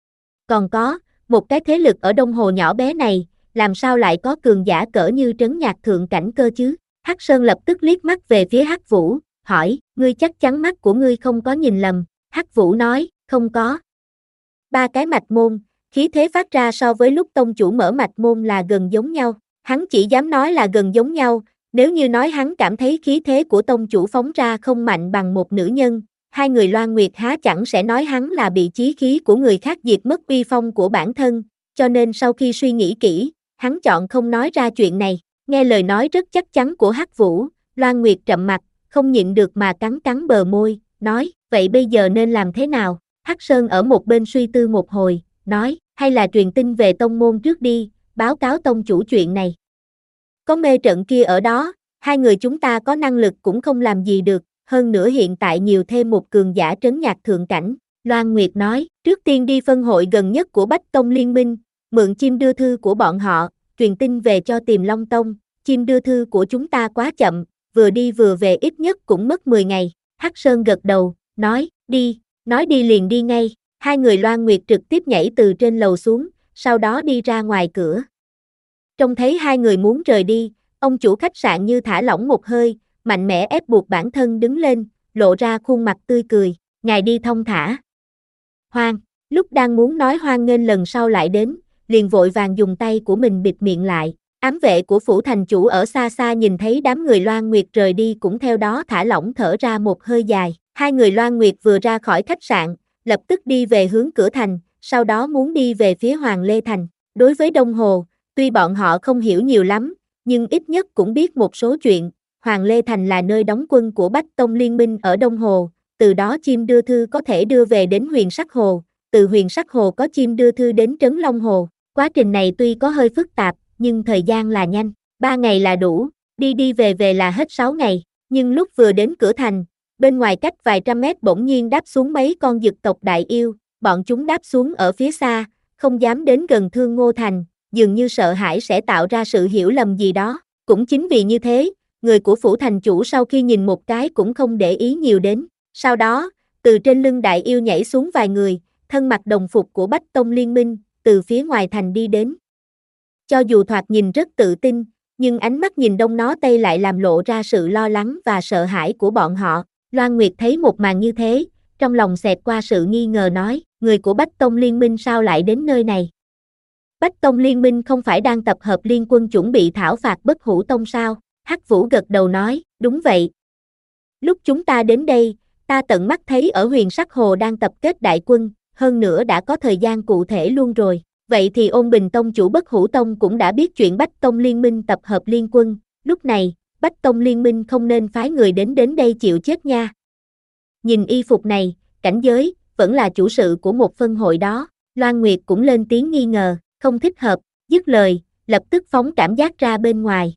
Còn có, một cái thế lực ở Đông Hồ nhỏ bé này, làm sao lại có cường giả cỡ như trấn nhạc thượng cảnh cơ chứ? Hắc Sơn lập tức liếc mắt về phía Hắc Vũ, hỏi, ngươi chắc chắn mắt của ngươi không có nhìn lầm? Hắc Vũ nói, không có. Ba cái mạch môn, khí thế phát ra so với lúc tông chủ mở mạch môn là gần giống nhau. Hắn chỉ dám nói là gần giống nhau, nếu như nói hắn cảm thấy khí thế của tông chủ phóng ra không mạnh bằng một nữ nhân, hai người Loan Nguyệt há chẳng sẽ nói hắn là bị chí khí của người khác diệt mất uy phong của bản thân, cho nên sau khi suy nghĩ kỹ, hắn chọn không nói ra chuyện này. Nghe lời nói rất chắc chắn của Hắc Vũ, Loan Nguyệt trầm mặt, không nhịn được mà cắn cắn bờ môi, nói, vậy bây giờ nên làm thế nào? Hắc Sơn ở một bên suy tư một hồi, nói, hay là truyền tin về tông môn trước đi, báo cáo tông chủ chuyện này. Có mê trận kia ở đó, hai người chúng ta có năng lực cũng không làm gì được, hơn nữa hiện tại nhiều thêm một cường giả trấn nhạc thượng cảnh. Loan Nguyệt nói, trước tiên đi phân hội gần nhất của Bách Tông Liên minh, mượn chim đưa thư của bọn họ, truyền tin về cho Tiềm Long Tông, chim đưa thư của chúng ta quá chậm, vừa đi vừa về ít nhất cũng mất mười ngày. Hắc Sơn gật đầu, nói, đi, nói đi liền đi ngay. Hai người Loan Nguyệt trực tiếp nhảy từ trên lầu xuống, sau đó đi ra ngoài cửa. Trông thấy hai người muốn rời đi, ông chủ khách sạn như thả lỏng một hơi, mạnh mẽ ép buộc bản thân đứng lên, lộ ra khuôn mặt tươi cười, ngài đi thông thả. Hoan, lúc đang muốn nói hoan nghênh lần sau lại đến, liền vội vàng dùng tay của mình bịt miệng lại. Ám vệ của phủ thành chủ ở xa xa nhìn thấy đám người Loan Nguyệt rời đi cũng theo đó thả lỏng thở ra một hơi dài. Hai người Loan Nguyệt vừa ra khỏi khách sạn, lập tức đi về hướng cửa thành, sau đó muốn đi về phía Hoàng Lê Thành. Đối với Đông Hồ, tuy bọn họ không hiểu nhiều lắm, nhưng ít nhất cũng biết một số chuyện. Hoàng Lê Thành là nơi đóng quân của Bách Tông Liên minh ở Đông Hồ, từ đó chim đưa thư có thể đưa về đến Huyền Sắc Hồ, từ Huyền Sắc Hồ có chim đưa thư đến Trấn Long Hồ. Quá trình này tuy có hơi phức tạp, nhưng thời gian là nhanh, ba ngày là đủ, đi đi về về là hết sáu ngày. Nhưng lúc vừa đến cửa thành, bên ngoài cách vài trăm mét bỗng nhiên đáp xuống mấy con dực tộc đại yêu, bọn chúng đáp xuống ở phía xa, không dám đến gần Thương Ngô Thành, dường như sợ hãi sẽ tạo ra sự hiểu lầm gì đó. Cũng chính vì như thế, người của phủ thành chủ sau khi nhìn một cái cũng không để ý nhiều đến. Sau đó, từ trên lưng đại yêu nhảy xuống vài người, thân mặc đồng phục của Bách Tông Liên minh, từ phía ngoài thành đi đến. Cho dù thoạt nhìn rất tự tin, nhưng ánh mắt nhìn đông nó tây lại làm lộ ra sự lo lắng và sợ hãi của bọn họ. Loan Nguyệt thấy một màn như thế, trong lòng xẹt qua sự nghi ngờ nói, người của Bách Tông Liên minh sao lại đến nơi này? Bách Tông Liên minh không phải đang tập hợp liên quân chuẩn bị thảo phạt Bất Hủ Tông sao? Hắc Vũ gật đầu nói, đúng vậy. Lúc chúng ta đến đây, ta tận mắt thấy ở Huyền Sắc Hồ đang tập kết đại quân, hơn nữa đã có thời gian cụ thể luôn rồi. Vậy thì Ôn Bình Tông chủ Bất Hủ Tông cũng đã biết chuyện Bách Tông Liên minh tập hợp liên quân, lúc này, Bách Tông Liên minh không nên phái người đến đến đây chịu chết nha. Nhìn y phục này, cảnh giới, vẫn là chủ sự của một phân hội đó. Loan Nguyệt cũng lên tiếng nghi ngờ, không thích hợp, dứt lời, lập tức phóng cảm giác ra bên ngoài.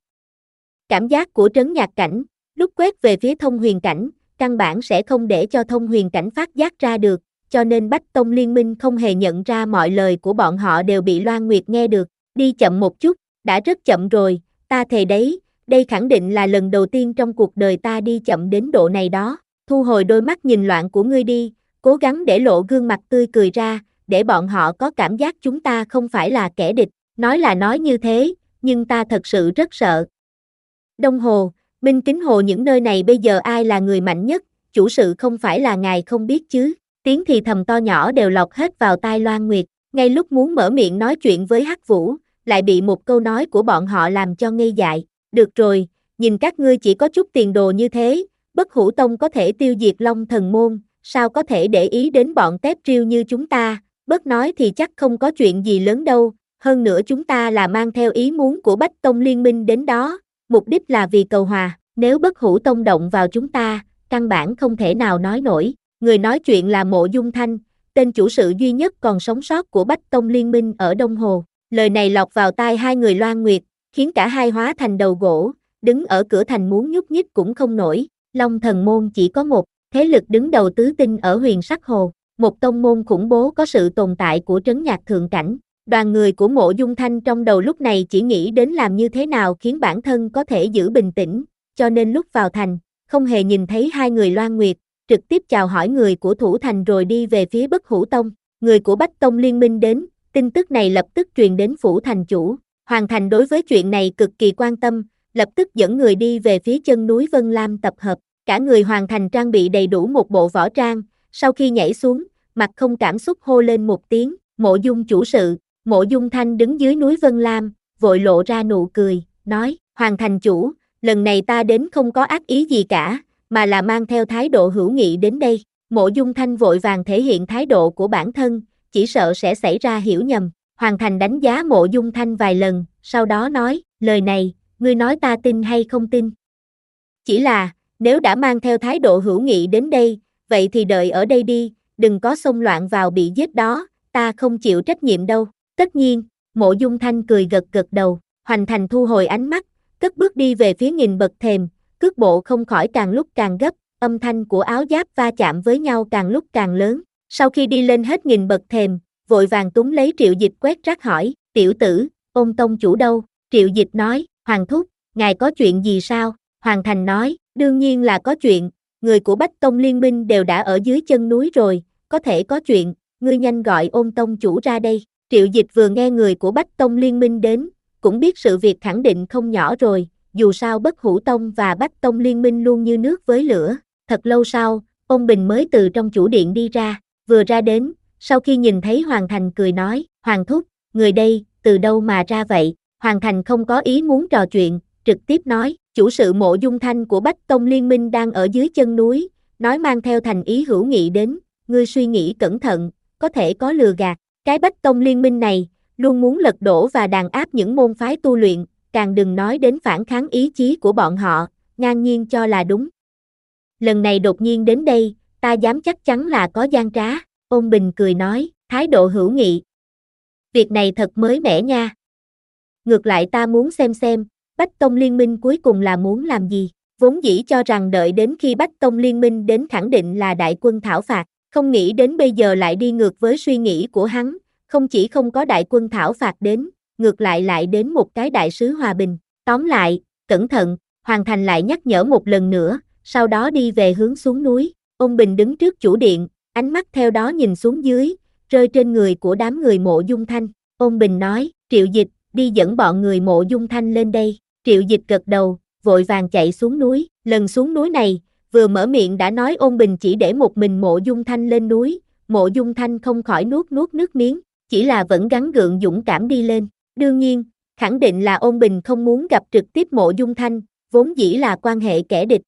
Cảm giác của trấn nhạc cảnh, lúc quét về phía thông huyền cảnh, căn bản sẽ không để cho thông huyền cảnh phát giác ra được, cho nên Bách Tông Liên minh không hề nhận ra mọi lời của bọn họ đều bị Loan Nguyệt nghe được. Đi chậm một chút, đã rất chậm rồi, ta thề đấy, đây khẳng định là lần đầu tiên trong cuộc đời ta đi chậm đến độ này đó. Thu hồi đôi mắt nhìn loạn của ngươi đi, cố gắng để lộ gương mặt tươi cười ra, để bọn họ có cảm giác chúng ta không phải là kẻ địch. Nói là nói như thế, nhưng ta thật sự rất sợ. Đông Hồ, Minh Kính Hồ, những nơi này bây giờ ai là người mạnh nhất, chủ sự không phải là ngài không biết chứ? Tiếng thì thầm to nhỏ đều lọt hết vào tai Loan Nguyệt, ngay lúc muốn mở miệng nói chuyện với Hắc Vũ, lại bị một câu nói của bọn họ làm cho ngây dại. Được rồi, nhìn các ngươi chỉ có chút tiền đồ như thế, Bất Hủ Tông có thể tiêu diệt Long Thần Môn, sao có thể để ý đến bọn tép triêu như chúng ta, bớt nói thì chắc không có chuyện gì lớn đâu, hơn nữa chúng ta là mang theo ý muốn của Bách Tông Liên minh đến đó, mục đích là vì cầu hòa, nếu Bất Hủ Tông động vào chúng ta, căn bản không thể nào nói nổi. Người nói chuyện là Mộ Dung Thanh, tên chủ sự duy nhất còn sống sót của Bách Tông Liên minh ở Đông Hồ. Lời này lọt vào tai hai người Loan Nguyệt, khiến cả hai hóa thành đầu gỗ, đứng ở cửa thành muốn nhúc nhích cũng không nổi. Long Thần Môn chỉ có một, thế lực đứng đầu tứ tinh ở Huyền Sắc Hồ, một tông môn khủng bố có sự tồn tại của trấn nhạc thượng cảnh. Đoàn người của Mộ Dung Thanh trong đầu lúc này chỉ nghĩ đến làm như thế nào khiến bản thân có thể giữ bình tĩnh, cho nên lúc vào thành, không hề nhìn thấy hai người Loan Nguyệt, trực tiếp chào hỏi người của thủ thành rồi đi về phía Bất Hủ Tông. Người của Bách Tông Liên minh đến, tin tức này lập tức truyền đến phủ thành chủ. Hoàng Thành đối với chuyện này cực kỳ quan tâm, lập tức dẫn người đi về phía chân núi Vân Lam tập hợp. Cả người Hoàng Thành trang bị đầy đủ một bộ võ trang, sau khi nhảy xuống, mặt không cảm xúc hô lên một tiếng, Mộ Dung chủ sự. Mộ Dung Thanh đứng dưới núi Vân Lam, vội lộ ra nụ cười, nói, Hoàng Thành chủ, lần này ta đến không có ác ý gì cả, mà là mang theo thái độ hữu nghị đến đây. Mộ Dung Thanh vội vàng thể hiện thái độ của bản thân, chỉ sợ sẽ xảy ra hiểu nhầm. Hoàng Thành đánh giá Mộ Dung Thanh vài lần, sau đó nói, lời này, ngươi nói ta tin hay không tin? Chỉ là, nếu đã mang theo thái độ hữu nghị đến đây, vậy thì đợi ở đây đi, đừng có xông loạn vào bị giết đó, ta không chịu trách nhiệm đâu. Tất nhiên, Mộ Dung Thanh cười gật gật đầu. Hoành Thành thu hồi ánh mắt, cất bước đi về phía nghìn bậc thềm, cước bộ không khỏi càng lúc càng gấp, âm thanh của áo giáp va chạm với nhau càng lúc càng lớn. Sau khi đi lên hết nghìn bậc thềm, vội vàng túm lấy Triệu Dịch quét rác hỏi, tiểu tử, Ôn tông chủ đâu? Triệu Dịch nói, Hoàng thúc, ngài có chuyện gì sao? Hoàng Thành nói, đương nhiên là có chuyện, người của Bách Tông Liên minh đều đã ở dưới chân núi rồi, có thể có chuyện, ngươi nhanh gọi Ôn tông chủ ra đây. Triệu Dịch vừa nghe người của Bách Tông Liên minh đến, cũng biết sự việc khẳng định không nhỏ rồi, dù sao Bất Hủ Tông và Bách Tông Liên minh luôn như nước với lửa. Thật lâu sau, Ôn Bình mới từ trong chủ điện đi ra, vừa ra đến, sau khi nhìn thấy Hoàng Thành cười nói, Hoàng thúc, người đây, từ đâu mà ra vậy? Hoàng Thành không có ý muốn trò chuyện, trực tiếp nói, chủ sự Mộ Dung Thanh của Bách Tông Liên minh đang ở dưới chân núi, nói mang theo thành ý hữu nghị đến, ngươi suy nghĩ cẩn thận, có thể có lừa gạt. Cái Bách Tông Liên minh này, luôn muốn lật đổ và đàn áp những môn phái tu luyện, càng đừng nói đến phản kháng ý chí của bọn họ, ngang nhiên cho là đúng. Lần này đột nhiên đến đây, ta dám chắc chắn là có gian trá. Ôn Bình cười nói, thái độ hữu nghị. Việc này thật mới mẻ nha. Ngược lại ta muốn xem xem, Bách Tông Liên minh cuối cùng là muốn làm gì. Vốn dĩ cho rằng đợi đến khi Bách Tông Liên minh đến khẳng định là đại quân thảo phạt, không nghĩ đến bây giờ lại đi ngược với suy nghĩ của hắn, không chỉ không có đại quân thảo phạt đến, ngược lại lại đến một cái đại sứ hòa bình. Tóm lại, cẩn thận, Hoàng Thành lại nhắc nhở một lần nữa, sau đó đi về hướng xuống núi. Ôn Bình đứng trước chủ điện, ánh mắt theo đó nhìn xuống dưới, rơi trên người của đám người Mộ Dung Thanh. Ôn Bình nói, Triệu Dịch, đi dẫn bọn người Mộ Dung Thanh lên đây. Triệu Dịch gật đầu, vội vàng chạy xuống núi. Lần xuống núi này, vừa mở miệng đã nói Ôn Bình chỉ để một mình Mộ Dung Thanh lên núi. Mộ Dung Thanh không khỏi nuốt nuốt nước miếng, chỉ là vẫn gắng gượng dũng cảm đi lên. Đương nhiên, khẳng định là Ôn Bình không muốn gặp trực tiếp Mộ Dung Thanh, vốn dĩ là quan hệ kẻ địch.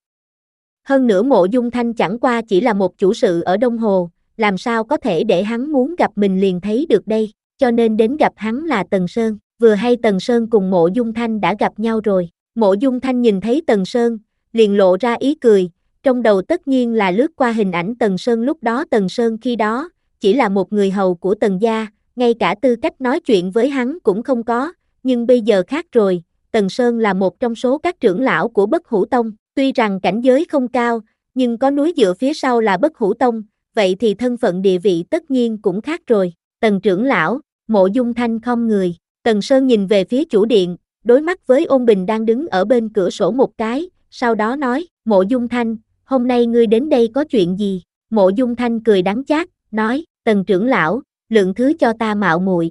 Hơn nữa Mộ Dung Thanh chẳng qua chỉ là một chủ sự ở Đông Hồ, làm sao có thể để hắn muốn gặp mình liền thấy được đây, cho nên đến gặp hắn là Tần Sơn. Vừa hay Tần Sơn cùng Mộ Dung Thanh đã gặp nhau rồi. Mộ Dung Thanh nhìn thấy Tần Sơn, liền lộ ra ý cười, trong đầu tất nhiên là lướt qua hình ảnh Tần Sơn lúc đó. Tần Sơn khi đó, chỉ là một người hầu của Tần gia, ngay cả tư cách nói chuyện với hắn cũng không có, nhưng bây giờ khác rồi, Tần Sơn là một trong số các trưởng lão của Bất Hủ Tông, tuy rằng cảnh giới không cao, nhưng có núi dựa phía sau là Bất Hủ Tông, vậy thì thân phận địa vị tất nhiên cũng khác rồi. Tần trưởng lão, Mộ Dung Thanh khom người, Tần Sơn nhìn về phía chủ điện, đối mắt với Ôn Bình đang đứng ở bên cửa sổ một cái, sau đó nói, Mộ Dung Thanh, hôm nay ngươi đến đây có chuyện gì? Mộ Dung Thanh cười đắng chát, nói, Tần trưởng lão, lượng thứ cho ta mạo muội.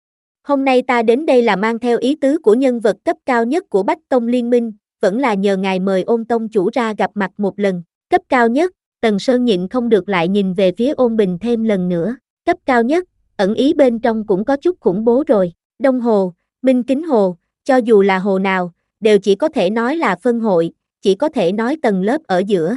Hôm nay ta đến đây là mang theo ý tứ của nhân vật cấp cao nhất của Bách Tông Liên minh, vẫn là nhờ ngài mời Ôn tông chủ ra gặp mặt một lần. Cấp cao nhất, Tần Sơn nhịn không được lại nhìn về phía Ôn Bình thêm lần nữa. Cấp cao nhất, ẩn ý bên trong cũng có chút khủng bố rồi. Đông Hồ, Minh Kính Hồ, cho dù là hồ nào, đều chỉ có thể nói là phân hội, chỉ có thể nói tầng lớp ở giữa.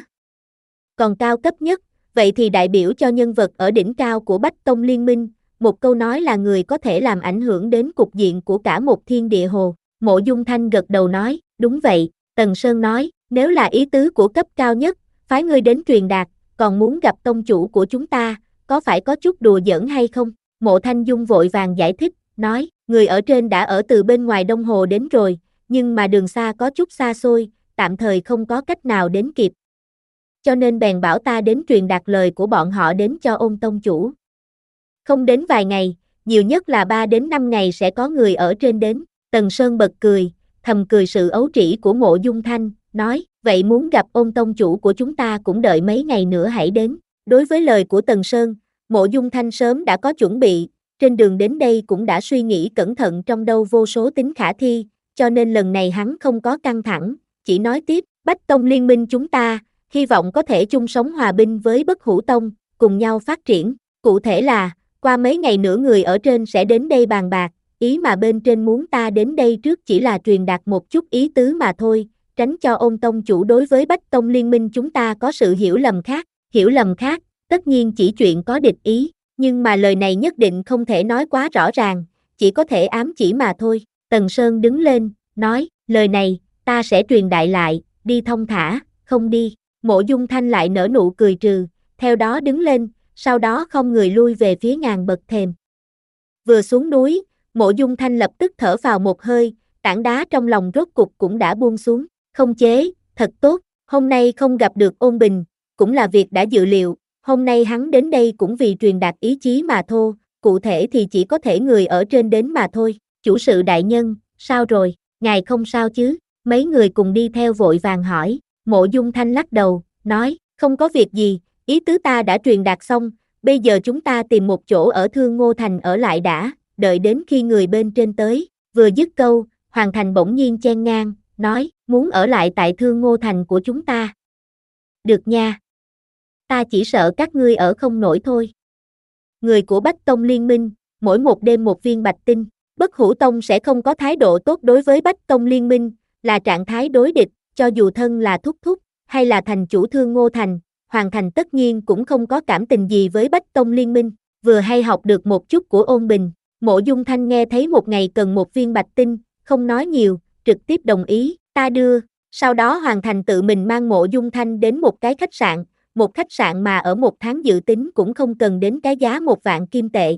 Còn cao cấp nhất, vậy thì đại biểu cho nhân vật ở đỉnh cao của Bách Tông Liên minh, một câu nói là người có thể làm ảnh hưởng đến cục diện của cả một thiên địa hồ. Mộ Dung Thanh gật đầu nói, đúng vậy. Tần Sơn nói, nếu là ý tứ của cấp cao nhất, phái ngươi đến truyền đạt, còn muốn gặp tông chủ của chúng ta, có phải có chút đùa giỡn hay không? Mộ Thanh Dung vội vàng giải thích, nói, người ở trên đã ở từ bên ngoài Đông Hồ đến rồi, nhưng mà đường xa có chút xa xôi, tạm thời không có cách nào đến kịp. Cho nên bèn bảo ta đến truyền đạt lời của bọn họ đến cho Ôn tông chủ. Không đến vài ngày, nhiều nhất là ba đến năm ngày sẽ có người ở trên đến. Tần Sơn bật cười, thầm cười sự ấu trĩ của Mộ Dung Thanh, nói, vậy muốn gặp Ôn tông chủ của chúng ta cũng đợi mấy ngày nữa hãy đến. Đối với lời của Tần Sơn, Mộ Dung Thanh sớm đã có chuẩn bị, trên đường đến đây cũng đã suy nghĩ cẩn thận trong đâu vô số tính khả thi, cho nên lần này hắn không có căng thẳng, chỉ nói tiếp, Bách Tông Liên minh chúng ta, hy vọng có thể chung sống hòa bình với Bất Hủ Tông, cùng nhau phát triển. Cụ thể là, qua mấy ngày nữa người ở trên sẽ đến đây bàn bạc, ý mà bên trên muốn ta đến đây trước chỉ là truyền đạt một chút ý tứ mà thôi, tránh cho Ôn tông chủ đối với Bách Tông Liên minh chúng ta có sự hiểu lầm khác. Hiểu lầm khác, tất nhiên chỉ chuyện có địch ý, nhưng mà lời này nhất định không thể nói quá rõ ràng, chỉ có thể ám chỉ mà thôi. Tần Sơn đứng lên, nói, lời này, ta sẽ truyền đại lại, đi thông thả, không đi. Mộ Dung Thanh lại nở nụ cười trừ, theo đó đứng lên, sau đó không người lui về phía ngàn bậc thềm. Vừa xuống núi, Mộ Dung Thanh lập tức thở vào một hơi, tảng đá trong lòng rốt cục cũng đã buông xuống, không chế, thật tốt, hôm nay không gặp được Ôn Bình, cũng là việc đã dự liệu, hôm nay hắn đến đây cũng vì truyền đạt ý chí mà thôi, cụ thể thì chỉ có thể người ở trên đến mà thôi, chủ sự đại nhân, sao rồi, ngài không sao chứ, mấy người cùng đi theo vội vàng hỏi, Mộ Dung Thanh lắc đầu, nói, không có việc gì, ý tứ ta đã truyền đạt xong, bây giờ chúng ta tìm một chỗ ở Thương Ngô Thành ở lại đã, đợi đến khi người bên trên tới, vừa dứt câu, Hoàng Thành bỗng nhiên chen ngang, nói, muốn ở lại tại Thương Ngô Thành của chúng ta. Được nha. Ta chỉ sợ các ngươi ở không nổi thôi. Người của Bách Tông Liên minh, mỗi một đêm một viên bạch tinh, Bất Hủ Tông sẽ không có thái độ tốt đối với Bách Tông Liên minh, là trạng thái đối địch, cho dù thân là thúc thúc, hay là thành chủ Thương Ngô Thành, Hoàng Thành tất nhiên cũng không có cảm tình gì với Bách Tông Liên minh, vừa hay học được một chút của Ôn Bình, Mộ Dung Thanh nghe thấy một ngày cần một viên bạch tinh, không nói nhiều, trực tiếp đồng ý, ta đưa, sau đó Hoàng Thành tự mình mang Mộ Dung Thanh đến một cái khách sạn, một khách sạn mà ở một tháng dự tính cũng không cần đến cái giá một vạn kim tệ.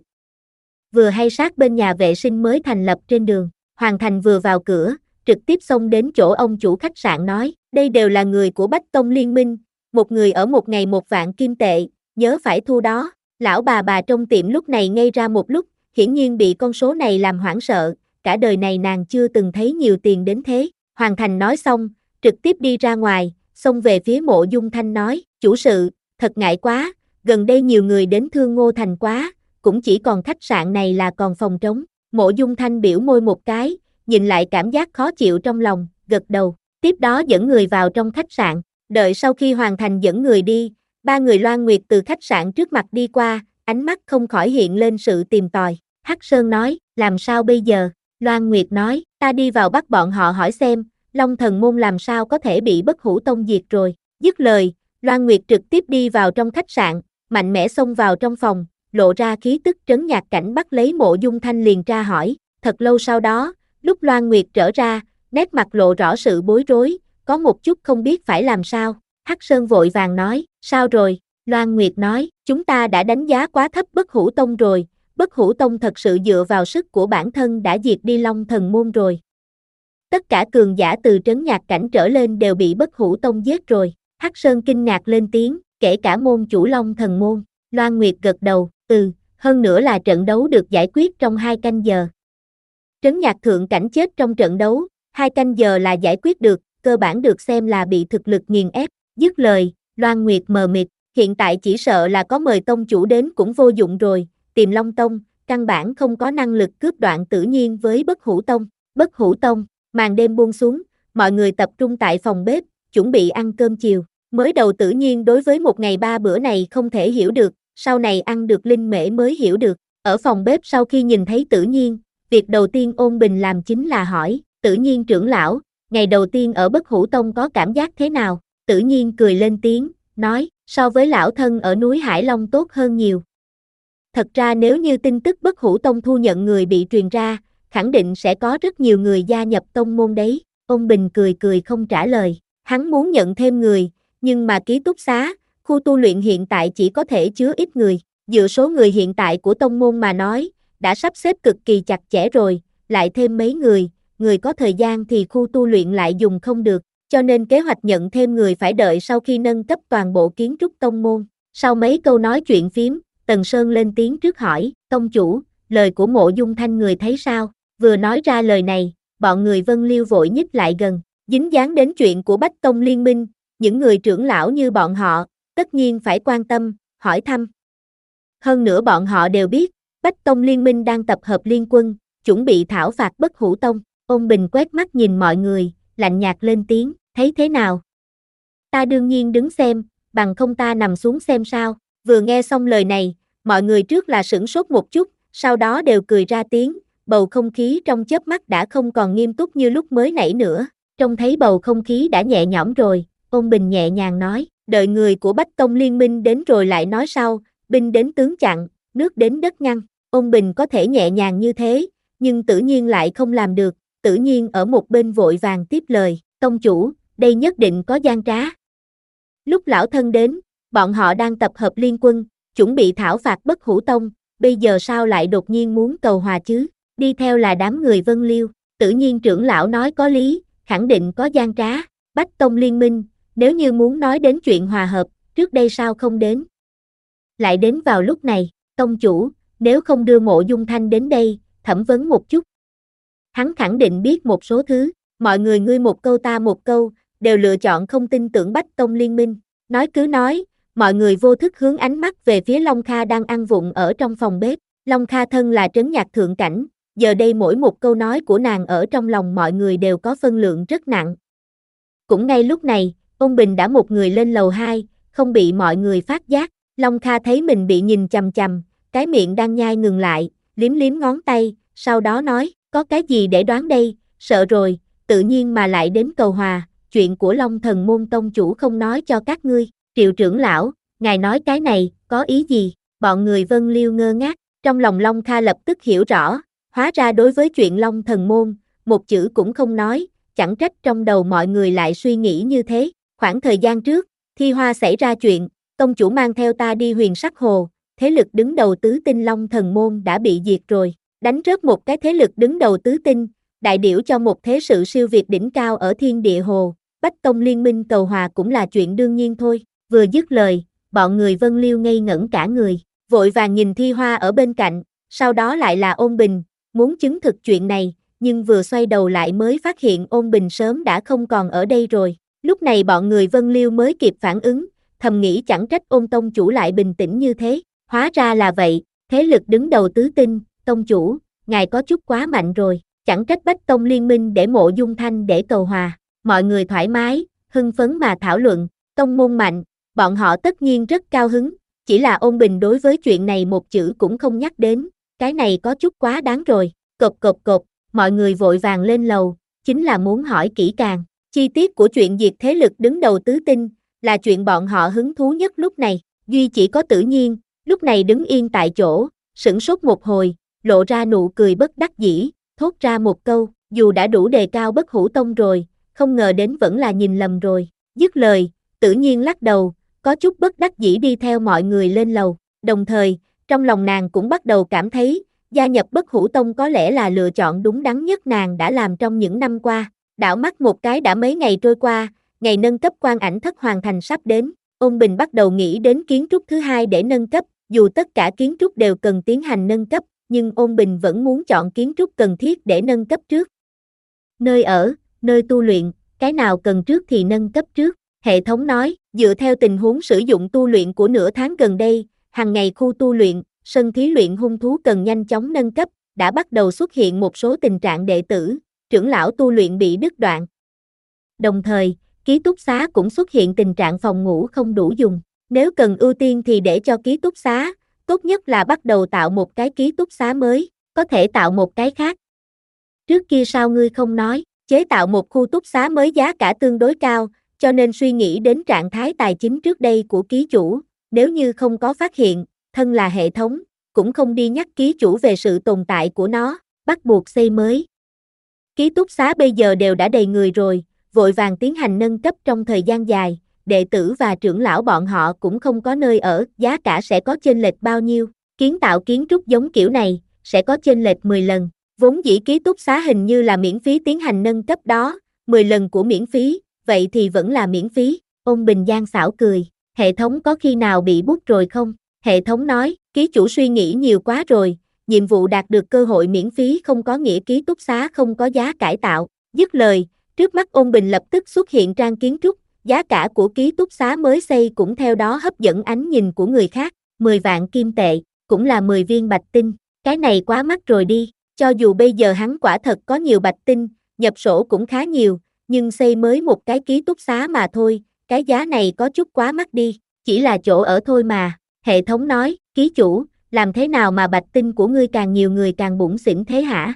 Vừa hay sát bên nhà vệ sinh mới thành lập trên đường, Hoàng Thành vừa vào cửa, trực tiếp xông đến chỗ ông chủ khách sạn nói, đây đều là người của Bách Tông Liên minh, một người ở một ngày một vạn kim tệ, nhớ phải thu đó, lão bà bà trong tiệm lúc này ngây ra một lúc, hiển nhiên bị con số này làm hoảng sợ, cả đời này nàng chưa từng thấy nhiều tiền đến thế, Hoàng Thành nói xong, trực tiếp đi ra ngoài, xông về phía Mộ Dung Thanh nói, chủ sự, thật ngại quá, gần đây nhiều người đến Thương Ngô Thành quá, cũng chỉ còn khách sạn này là còn phòng trống, Mộ Dung Thanh biểu môi một cái, nhìn lại cảm giác khó chịu trong lòng, gật đầu, tiếp đó dẫn người vào trong khách sạn, đợi sau khi Hoàng Thành dẫn người đi, ba người Loan Nguyệt từ khách sạn trước mặt đi qua, ánh mắt không khỏi hiện lên sự tìm tòi, Hắc Sơn nói, làm sao bây giờ, Loan Nguyệt nói, ta đi vào bắt bọn họ hỏi xem, Long Thần Môn làm sao có thể bị Bất Hủ Tông diệt rồi, dứt lời, Loan Nguyệt trực tiếp đi vào trong khách sạn, mạnh mẽ xông vào trong phòng, lộ ra khí tức trấn nhạc cảnh bắt lấy Mộ Dung Thanh liền tra hỏi, thật lâu sau đó, lúc Loan Nguyệt trở ra, nét mặt lộ rõ sự bối rối, có một chút không biết phải làm sao, Hắc Sơn vội vàng nói, sao rồi, Loan Nguyệt nói, chúng ta đã đánh giá quá thấp Bất Hủ Tông rồi, Bất Hủ Tông thật sự dựa vào sức của bản thân đã diệt đi Long Thần Môn rồi. Tất cả cường giả từ trấn nhạc cảnh trở lên đều bị Bất Hủ Tông giết rồi, Hắc Sơn kinh ngạc lên tiếng, kể cả môn chủ Long Thần Môn, Loan Nguyệt gật đầu, ừ, hơn nữa là trận đấu được giải quyết trong hai canh giờ. Trấn nhạc thượng cảnh chết trong trận đấu, hai canh giờ là giải quyết được, cơ bản được xem là bị thực lực nghiền ép, dứt lời, Loan Nguyệt mờ mịt, hiện tại chỉ sợ là có mời tông chủ đến cũng vô dụng rồi, tìm Long Tông, căn bản không có năng lực cướp đoạn tự nhiên với Bất Hủ Tông, Bất Hủ Tông, màn đêm buông xuống, mọi người tập trung tại phòng bếp, chuẩn bị ăn cơm chiều, mới đầu tự nhiên đối với một ngày ba bữa này không thể hiểu được, sau này ăn được linh mễ mới hiểu được, ở phòng bếp sau khi nhìn thấy Tử Nhiên, việc đầu tiên Ôn Bình làm chính là hỏi, Tử Nhiên trưởng lão, ngày đầu tiên ở Bất Hủ Tông có cảm giác thế nào, Tử Nhiên cười lên tiếng, nói, so với lão thân ở núi Hải Long tốt hơn nhiều. Thật ra nếu như tin tức Bất Hủ Tông thu nhận người bị truyền ra, khẳng định sẽ có rất nhiều người gia nhập tông môn đấy, Ôn Bình cười cười không trả lời, hắn muốn nhận thêm người, nhưng mà ký túc xá, khu tu luyện hiện tại chỉ có thể chứa ít người, dựa số người hiện tại của tông môn mà nói, đã sắp xếp cực kỳ chặt chẽ rồi, lại thêm mấy người, người có thời gian thì khu tu luyện lại dùng không được, cho nên kế hoạch nhận thêm người phải đợi sau khi nâng cấp toàn bộ kiến trúc tông môn. Sau mấy câu nói chuyện phím, Tần Sơn lên tiếng trước hỏi, tông chủ, lời của Mộ Dung Thanh người thấy sao? Vừa nói ra lời này, bọn người Vân Liêu vội nhích lại gần, dính dáng đến chuyện của Bách Tông Liên minh, những người trưởng lão như bọn họ, tất nhiên phải quan tâm, hỏi thăm. Hơn nữa bọn họ đều biết, Bách Tông Liên minh đang tập hợp liên quân, chuẩn bị thảo phạt Bất Hủ Tông. Ôn Bình quét mắt nhìn mọi người, lạnh nhạt lên tiếng, thấy thế nào? Ta đương nhiên đứng xem, bằng không ta nằm xuống xem sao. Vừa nghe xong lời này, mọi người trước là sửng sốt một chút, sau đó đều cười ra tiếng, bầu không khí trong chớp mắt đã không còn nghiêm túc như lúc mới nãy nữa. Trông thấy bầu không khí đã nhẹ nhõm rồi, Ôn Bình nhẹ nhàng nói, đợi người của Bách Tông Liên minh đến rồi lại nói sau, binh đến tướng chặn, nước đến đất ngăn. Ôn Bình có thể nhẹ nhàng như thế, nhưng Tử Nhiên lại không làm được, Tử Nhiên ở một bên vội vàng tiếp lời, tông chủ, đây nhất định có gian trá. Lúc lão thân đến, bọn họ đang tập hợp liên quân, chuẩn bị thảo phạt Bất Hủ Tông, bây giờ sao lại đột nhiên muốn cầu hòa chứ, đi theo là đám người Vân Liêu, Tự nhiên trưởng lão nói có lý, khẳng định có gian trá. Bách Tông liên minh, nếu như muốn nói đến chuyện hòa hợp, trước đây sao không đến? Lại đến vào lúc này, tông chủ, nếu không đưa Mộ Dung Thanh đến đây, thẩm vấn một chút. Hắn khẳng định biết một số thứ, mọi người ngươi một câu ta một câu, đều lựa chọn không tin tưởng Bách Tông liên minh. Nói cứ nói, mọi người vô thức hướng ánh mắt về phía Long Kha đang ăn vụng ở trong phòng bếp. Long Kha thân là trấn nhạc thượng cảnh, giờ đây mỗi một câu nói của nàng ở trong lòng mọi người đều có phân lượng rất nặng. Cũng ngay lúc này, Ôn Bình đã một người lên lầu hai, không bị mọi người phát giác. Long Kha thấy mình bị nhìn chằm chằm, cái miệng đang nhai ngừng lại, liếm liếm ngón tay, sau đó nói, có cái gì để đoán đây, sợ rồi, tự nhiên mà lại đến cầu hòa, chuyện của Long Thần Môn tông chủ không nói cho các ngươi. Triệu trưởng lão, ngài nói cái này, có ý gì? Bọn người Vân Liêu ngơ ngác, trong lòng Long Kha lập tức hiểu rõ, hóa ra đối với chuyện Long Thần Môn, một chữ cũng không nói, chẳng trách trong đầu mọi người lại suy nghĩ như thế. Khoảng thời gian trước, Thi Hoa xảy ra chuyện, tông chủ mang theo ta đi Huyền Sắc Hồ, thế lực đứng đầu tứ tinh Long Thần Môn đã bị diệt rồi, đánh rớt một cái thế lực đứng đầu tứ tinh, đại biểu cho một thế sự siêu việt đỉnh cao ở Thiên Địa Hồ, Bách Tông liên minh cầu hòa cũng là chuyện đương nhiên thôi. Vừa dứt lời, bọn người Vân Liêu ngây ngẩn cả người, vội vàng nhìn Thi Hoa ở bên cạnh, sau đó lại là Ôn Bình, muốn chứng thực chuyện này, nhưng vừa xoay đầu lại mới phát hiện Ôn Bình sớm đã không còn ở đây rồi. Lúc này bọn người Vân Liêu mới kịp phản ứng, thầm nghĩ chẳng trách Ôn tông chủ lại bình tĩnh như thế, hóa ra là vậy, thế lực đứng đầu tứ tinh, tông chủ, ngài có chút quá mạnh rồi, chẳng trách Bách Tông liên minh để Mộ Dung Thanh để cầu hòa. Mọi người thoải mái, hưng phấn mà thảo luận, tông môn mạnh, bọn họ tất nhiên rất cao hứng, chỉ là Ôn Bình đối với chuyện này một chữ cũng không nhắc đến, cái này có chút quá đáng rồi. Cộp cộp cộp, mọi người vội vàng lên lầu, chính là muốn hỏi kỹ càng. Chi tiết của chuyện diệt thế lực đứng đầu tứ tinh, là chuyện bọn họ hứng thú nhất lúc này. Duy chỉ có Tự Nhiên, lúc này đứng yên tại chỗ, sửng sốt một hồi, lộ ra nụ cười bất đắc dĩ, thốt ra một câu, dù đã đủ đề cao Bất Hủ Tông rồi, không ngờ đến vẫn là nhìn lầm rồi. Dứt lời, Tự Nhiên lắc đầu, có chút bất đắc dĩ đi theo mọi người lên lầu. Đồng thời, trong lòng nàng cũng bắt đầu cảm thấy, gia nhập Bất Hủ Tông có lẽ là lựa chọn đúng đắn nhất nàng đã làm trong những năm qua. Đảo mắt một cái đã mấy ngày trôi qua, ngày nâng cấp Quan Ảnh Thất hoàn thành sắp đến, Ôn Bình bắt đầu nghĩ đến kiến trúc thứ hai để nâng cấp, dù tất cả kiến trúc đều cần tiến hành nâng cấp, nhưng Ôn Bình vẫn muốn chọn kiến trúc cần thiết để nâng cấp trước. Nơi ở, nơi tu luyện, cái nào cần trước thì nâng cấp trước, hệ thống nói, dựa theo tình huống sử dụng tu luyện của nửa tháng gần đây, hàng ngày khu tu luyện, sân thí luyện hung thú cần nhanh chóng nâng cấp, đã bắt đầu xuất hiện một số tình trạng đệ tử, trưởng lão tu luyện bị đứt đoạn. Đồng thời, ký túc xá cũng xuất hiện tình trạng phòng ngủ không đủ dùng, nếu cần ưu tiên thì để cho ký túc xá, tốt nhất là bắt đầu tạo một cái ký túc xá mới, có thể tạo một cái khác. Trước kia sao ngươi không nói, chế tạo một khu túc xá mới giá cả tương đối cao, cho nên suy nghĩ đến trạng thái tài chính trước đây của ký chủ, nếu như không có phát hiện, thân là hệ thống, cũng không đi nhắc ký chủ về sự tồn tại của nó, bắt buộc xây mới. Ký túc xá bây giờ đều đã đầy người rồi, vội vàng tiến hành nâng cấp trong thời gian dài, đệ tử và trưởng lão bọn họ cũng không có nơi ở, giá cả sẽ có chênh lệch bao nhiêu, kiến tạo kiến trúc giống kiểu này, sẽ có chênh lệch mười lần, vốn dĩ ký túc xá hình như là miễn phí tiến hành nâng cấp đó, mười lần của miễn phí, vậy thì vẫn là miễn phí. Ôn Bình gian xảo cười, hệ thống có khi nào bị bút rồi không? Hệ thống nói, ký chủ suy nghĩ nhiều quá rồi, nhiệm vụ đạt được cơ hội miễn phí không có nghĩa ký túc xá không có giá cải tạo. Dứt lời, trước mắt Ôn Bình lập tức xuất hiện trang kiến trúc, giá cả của ký túc xá mới xây cũng theo đó hấp dẫn ánh nhìn của người khác, mười vạn kim tệ, cũng là mười viên bạch tinh, cái này quá mắc rồi đi, cho dù bây giờ hắn quả thật có nhiều bạch tinh, nhập sổ cũng khá nhiều, nhưng xây mới một cái ký túc xá mà thôi, cái giá này có chút quá mắc đi, chỉ là chỗ ở thôi mà. Hệ thống nói, ký chủ, làm thế nào mà bạch tinh của ngươi càng nhiều người càng bủn xỉn thế hả?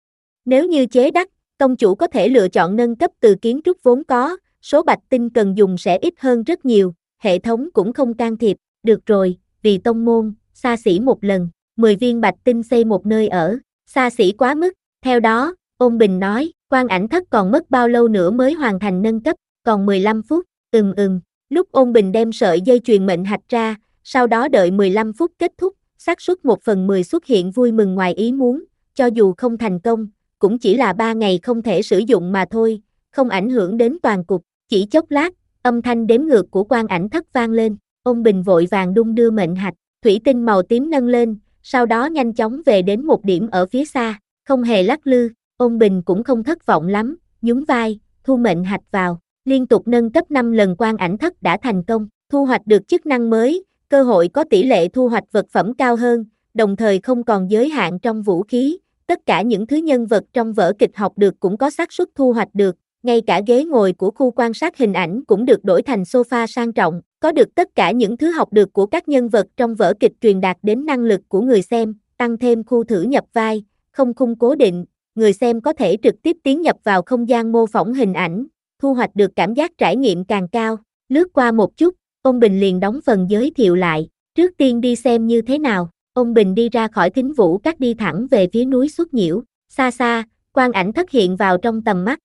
Nếu như chế đắt, tông chủ có thể lựa chọn nâng cấp từ kiến trúc vốn có, số bạch tinh cần dùng sẽ ít hơn rất nhiều, hệ thống cũng không can thiệp, được rồi, vì tông môn, xa xỉ một lần, mười viên bạch tinh xây một nơi ở, xa xỉ quá mức. Theo đó, Ôn Bình nói, Quan Ảnh Thất còn mất bao lâu nữa mới hoàn thành nâng cấp, còn mười lăm phút, ừm ừm, lúc Ôn Bình đem sợi dây chuyền mệnh hạch ra, sau đó đợi mười lăm phút kết thúc, xác suất một phần mười xuất hiện vui mừng ngoài ý muốn, cho dù không thành công, cũng chỉ là ba ngày không thể sử dụng mà thôi, không ảnh hưởng đến toàn cục. Chỉ chốc lát, âm thanh đếm ngược của Quan Ảnh Thất vang lên, Ôn Bình vội vàng đung đưa mệnh hạch, thủy tinh màu tím nâng lên, sau đó nhanh chóng về đến một điểm ở phía xa, không hề lắc lư. Ôn Bình cũng không thất vọng lắm, nhún vai, thu mệnh hạch vào, liên tục nâng cấp năm lần Quan Ảnh Thất đã thành công, thu hoạch được chức năng mới, cơ hội có tỷ lệ thu hoạch vật phẩm cao hơn, đồng thời không còn giới hạn trong vũ khí, tất cả những thứ nhân vật trong vở kịch học được cũng có xác suất thu hoạch được, ngay cả ghế ngồi của khu quan sát hình ảnh cũng được đổi thành sofa sang trọng, có được tất cả những thứ học được của các nhân vật trong vở kịch truyền đạt đến năng lực của người xem, tăng thêm khu thử nhập vai, không khung cố định, người xem có thể trực tiếp tiến nhập vào không gian mô phỏng hình ảnh, thu hoạch được cảm giác trải nghiệm càng cao. Lướt qua một chút, Ôn Bình liền đóng phần giới thiệu lại, trước tiên đi xem như thế nào. Ôn Bình đi ra khỏi Thính Vũ Các đi thẳng về phía núi Xuất Nhiễu, xa xa, Quan Ảnh Thất hiện vào trong tầm mắt.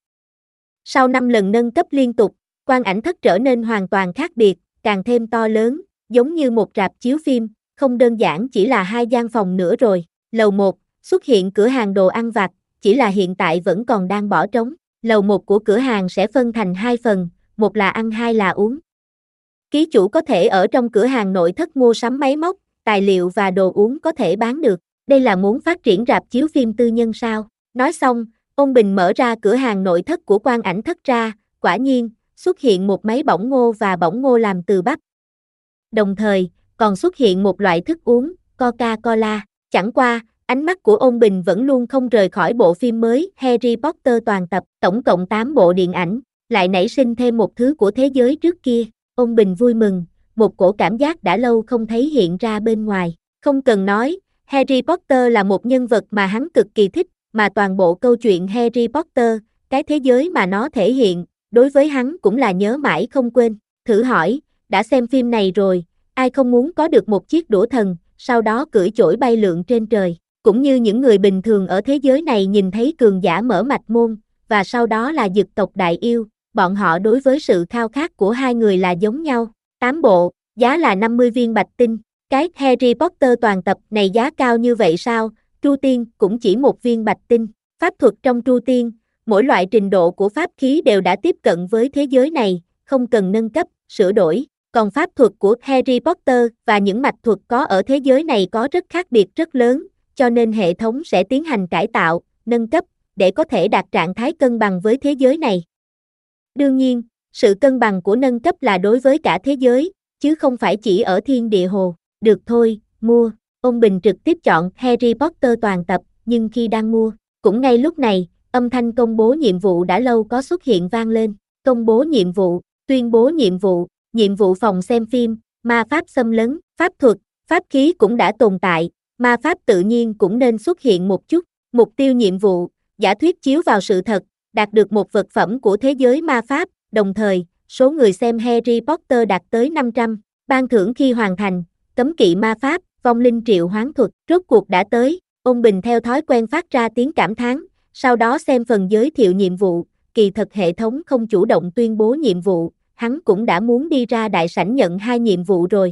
Sau năm lần nâng cấp liên tục, Quan Ảnh Thất trở nên hoàn toàn khác biệt, càng thêm to lớn, giống như một rạp chiếu phim, không đơn giản chỉ là hai gian phòng nữa rồi. Lầu một, xuất hiện cửa hàng đồ ăn vặt, chỉ là hiện tại vẫn còn đang bỏ trống. Lầu một của cửa hàng sẽ phân thành hai phần, một là ăn hai là uống. Ký chủ có thể ở trong cửa hàng nội thất mua sắm máy móc, tài liệu và đồ uống có thể bán được. Đây là muốn phát triển rạp chiếu phim tư nhân sao? Nói xong, Ôn Bình mở ra cửa hàng nội thất của Quan Ảnh Thất ra, quả nhiên, xuất hiện một máy bỏng ngô và bỏng ngô làm từ bắp. Đồng thời, còn xuất hiện một loại thức uống, Coca-Cola. Chẳng qua, ánh mắt của Ôn Bình vẫn luôn không rời khỏi bộ phim mới Harry Potter toàn tập, tổng cộng tám bộ điện ảnh, lại nảy sinh thêm một thứ của thế giới trước kia. Ôn Bình vui mừng, một cổ cảm giác đã lâu không thấy hiện ra bên ngoài. Không cần nói, Harry Potter là một nhân vật mà hắn cực kỳ thích, mà toàn bộ câu chuyện Harry Potter, cái thế giới mà nó thể hiện, đối với hắn cũng là nhớ mãi không quên. Thử hỏi, đã xem phim này rồi, ai không muốn có được một chiếc đũa thần, sau đó cưỡi chổi bay lượn trên trời, cũng như những người bình thường ở thế giới này nhìn thấy cường giả mở mạch môn, và sau đó là dực tộc đại yêu, bọn họ đối với sự khao khát của hai người là giống nhau. Tám bộ, giá là năm mươi viên bạch tinh, cái Harry Potter toàn tập này giá cao như vậy sao? Tru Tiên cũng chỉ một viên bạch tinh. Pháp thuật trong Tru Tiên, mỗi loại trình độ của pháp khí đều đã tiếp cận với thế giới này, không cần nâng cấp, sửa đổi. Còn pháp thuật của Harry Potter và những mạch thuật có ở thế giới này có rất khác biệt rất lớn, cho nên hệ thống sẽ tiến hành cải tạo, nâng cấp, để có thể đạt trạng thái cân bằng với thế giới này. Đương nhiên, sự cân bằng của nâng cấp là đối với cả thế giới, chứ không phải chỉ ở thiên địa hồ. Được thôi, mua. Ôn Bình trực tiếp chọn Harry Potter toàn tập, nhưng khi đang mua, cũng ngay lúc này, âm thanh công bố nhiệm vụ đã lâu có xuất hiện vang lên. Công bố nhiệm vụ, tuyên bố nhiệm vụ, nhiệm vụ phòng xem phim, ma pháp xâm lấn, pháp thuật, pháp khí cũng đã tồn tại, ma pháp tự nhiên cũng nên xuất hiện một chút. Mục tiêu nhiệm vụ, giả thuyết chiếu vào sự thật, đạt được một vật phẩm của thế giới ma pháp, đồng thời, số người xem Harry Potter đạt tới năm trăm, ban thưởng khi hoàn thành, cấm kỵ ma pháp, vong linh triệu hoán thuật, rốt cuộc đã tới. Ôn Bình theo thói quen phát ra tiếng cảm thán, sau đó xem phần giới thiệu nhiệm vụ, kỳ thật hệ thống không chủ động tuyên bố nhiệm vụ, hắn cũng đã muốn đi ra đại sảnh nhận hai nhiệm vụ rồi.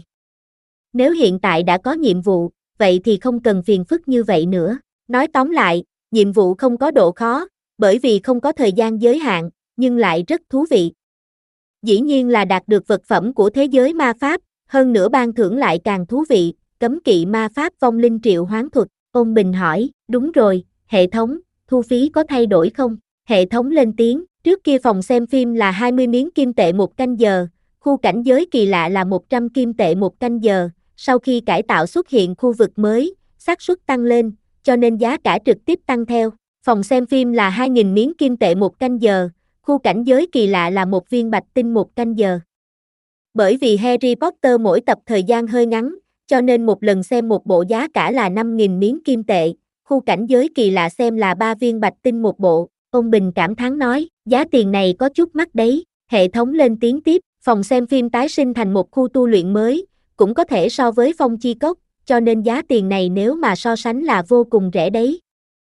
Nếu hiện tại đã có nhiệm vụ, vậy thì không cần phiền phức như vậy nữa. Nói tóm lại, nhiệm vụ không có độ khó, bởi vì không có thời gian giới hạn, nhưng lại rất thú vị. Dĩ nhiên là đạt được vật phẩm của thế giới ma pháp, hơn nữa ban thưởng lại càng thú vị, cấm kỵ ma pháp vong linh triệu hoán thuật. Ôn Bình hỏi, đúng rồi, hệ thống, thu phí có thay đổi không? Hệ thống lên tiếng, trước kia phòng xem phim là hai mươi miếng kim tệ một canh giờ, khu cảnh giới kỳ lạ là một trăm kim tệ một canh giờ, sau khi cải tạo xuất hiện khu vực mới, xác suất tăng lên, cho nên giá cả trực tiếp tăng theo. Phòng xem phim là hai nghìn miếng kim tệ một canh giờ, khu cảnh giới kỳ lạ là một viên bạch tinh một canh giờ. Bởi vì Harry Potter mỗi tập thời gian hơi ngắn, cho nên một lần xem một bộ giá cả là năm nghìn miếng kim tệ, khu cảnh giới kỳ lạ xem là ba viên bạch tinh một bộ. Ôn Bình cảm thán nói, giá tiền này có chút mắc đấy. Hệ thống lên tiếng tiếp, phòng xem phim tái sinh thành một khu tu luyện mới, cũng có thể so với Phong Chi Cốc, cho nên giá tiền này nếu mà so sánh là vô cùng rẻ đấy.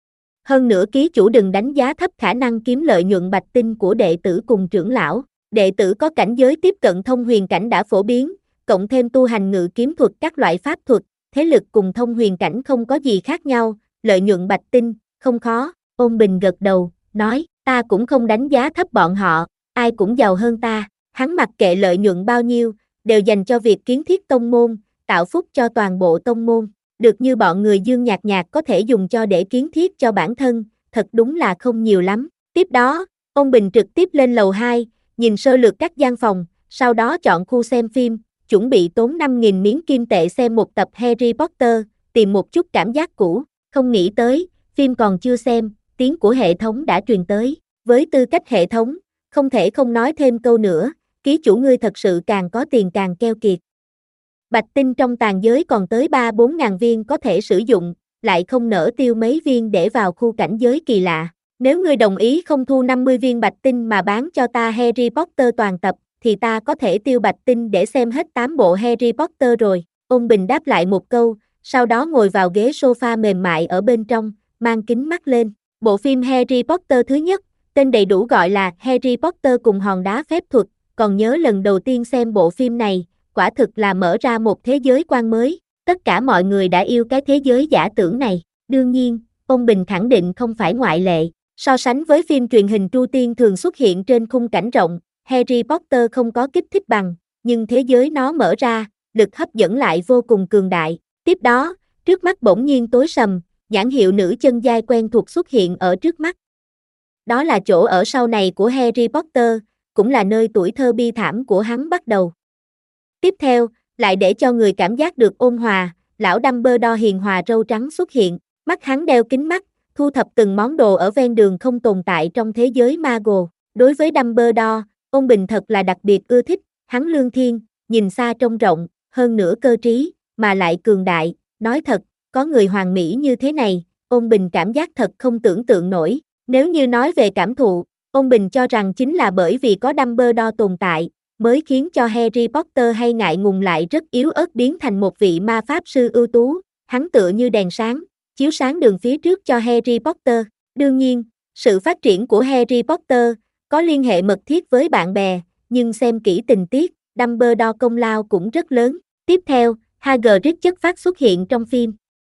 Hơn nữa ký chủ đừng đánh giá thấp khả năng kiếm lợi nhuận bạch tinh của đệ tử cùng trưởng lão. Đệ tử có cảnh giới tiếp cận thông huyền cảnh đã phổ biến, cộng thêm tu hành ngự kiếm thuật các loại pháp thuật, thế lực cùng thông huyền cảnh không có gì khác nhau, lợi nhuận bạch tinh, không khó. Ôn Bình gật đầu, nói, ta cũng không đánh giá thấp bọn họ, ai cũng giàu hơn ta, hắn mặc kệ lợi nhuận bao nhiêu, đều dành cho việc kiến thiết tông môn, tạo phúc cho toàn bộ tông môn, được như bọn người Dương Nhạc Nhạc có thể dùng cho để kiến thiết cho bản thân, thật đúng là không nhiều lắm. Tiếp đó, Ôn Bình trực tiếp lên lầu hai, nhìn sơ lược các gian phòng, sau đó chọn khu xem phim, chuẩn bị tốn năm nghìn miếng kim tệ xem một tập Harry Potter, tìm một chút cảm giác cũ, không nghĩ tới, phim còn chưa xem, tiếng của hệ thống đã truyền tới, với tư cách hệ thống, không thể không nói thêm câu nữa, ký chủ ngươi thật sự càng có tiền càng keo kiệt. Bạch tinh trong tàn giới còn tới ba bốn ngàn viên có thể sử dụng, lại không nỡ tiêu mấy viên để vào khu cảnh giới kỳ lạ. Nếu ngươi đồng ý không thu năm mươi viên bạch tinh mà bán cho ta Harry Potter toàn tập, thì ta có thể tiêu bạch tinh để xem hết tám bộ Harry Potter rồi. Ôn Bình đáp lại một câu, sau đó ngồi vào ghế sofa mềm mại ở bên trong, mang kính mắt lên. Bộ phim Harry Potter thứ nhất, tên đầy đủ gọi là Harry Potter cùng hòn đá phép thuật, còn nhớ lần đầu tiên xem bộ phim này, quả thực là mở ra một thế giới quan mới, tất cả mọi người đã yêu cái thế giới giả tưởng này. Đương nhiên, Ôn Bình khẳng định không phải ngoại lệ. So sánh với phim truyền hình Tru Tiên thường xuất hiện trên khung cảnh rộng, Harry Potter không có kích thích bằng, nhưng thế giới nó mở ra, lực hấp dẫn lại vô cùng cường đại. Tiếp đó, trước mắt bỗng nhiên tối sầm, nhãn hiệu nữ chân giai quen thuộc xuất hiện ở trước mắt. Đó là chỗ ở sau này của Harry Potter, cũng là nơi tuổi thơ bi thảm của hắn bắt đầu. Tiếp theo, lại để cho người cảm giác được ôn hòa, lão Dumbledore hiền hòa râu trắng xuất hiện, mắt hắn đeo kính mắt, thu thập từng món đồ ở ven đường không tồn tại trong thế giới Muggle. Đối với Dumbledore, Ôn Bình thật là đặc biệt ưa thích, hắn lương thiêng, nhìn xa trông rộng, hơn nữa cơ trí, mà lại cường đại, nói thật, có người hoàn mỹ như thế này, Ôn Bình cảm giác thật không tưởng tượng nổi. Nếu như nói về cảm thụ, Ôn Bình cho rằng chính là bởi vì có Dumbledore tồn tại, mới khiến cho Harry Potter hay ngại ngùng lại rất yếu ớt biến thành một vị ma pháp sư ưu tú, hắn tựa như đèn sáng, chiếu sáng đường phía trước cho Harry Potter. Đương nhiên, sự phát triển của Harry Potter có liên hệ mật thiết với bạn bè, nhưng xem kỹ tình tiết, Dumbledore công lao cũng rất lớn. Tiếp theo, Hagrid chất phát xuất hiện trong phim.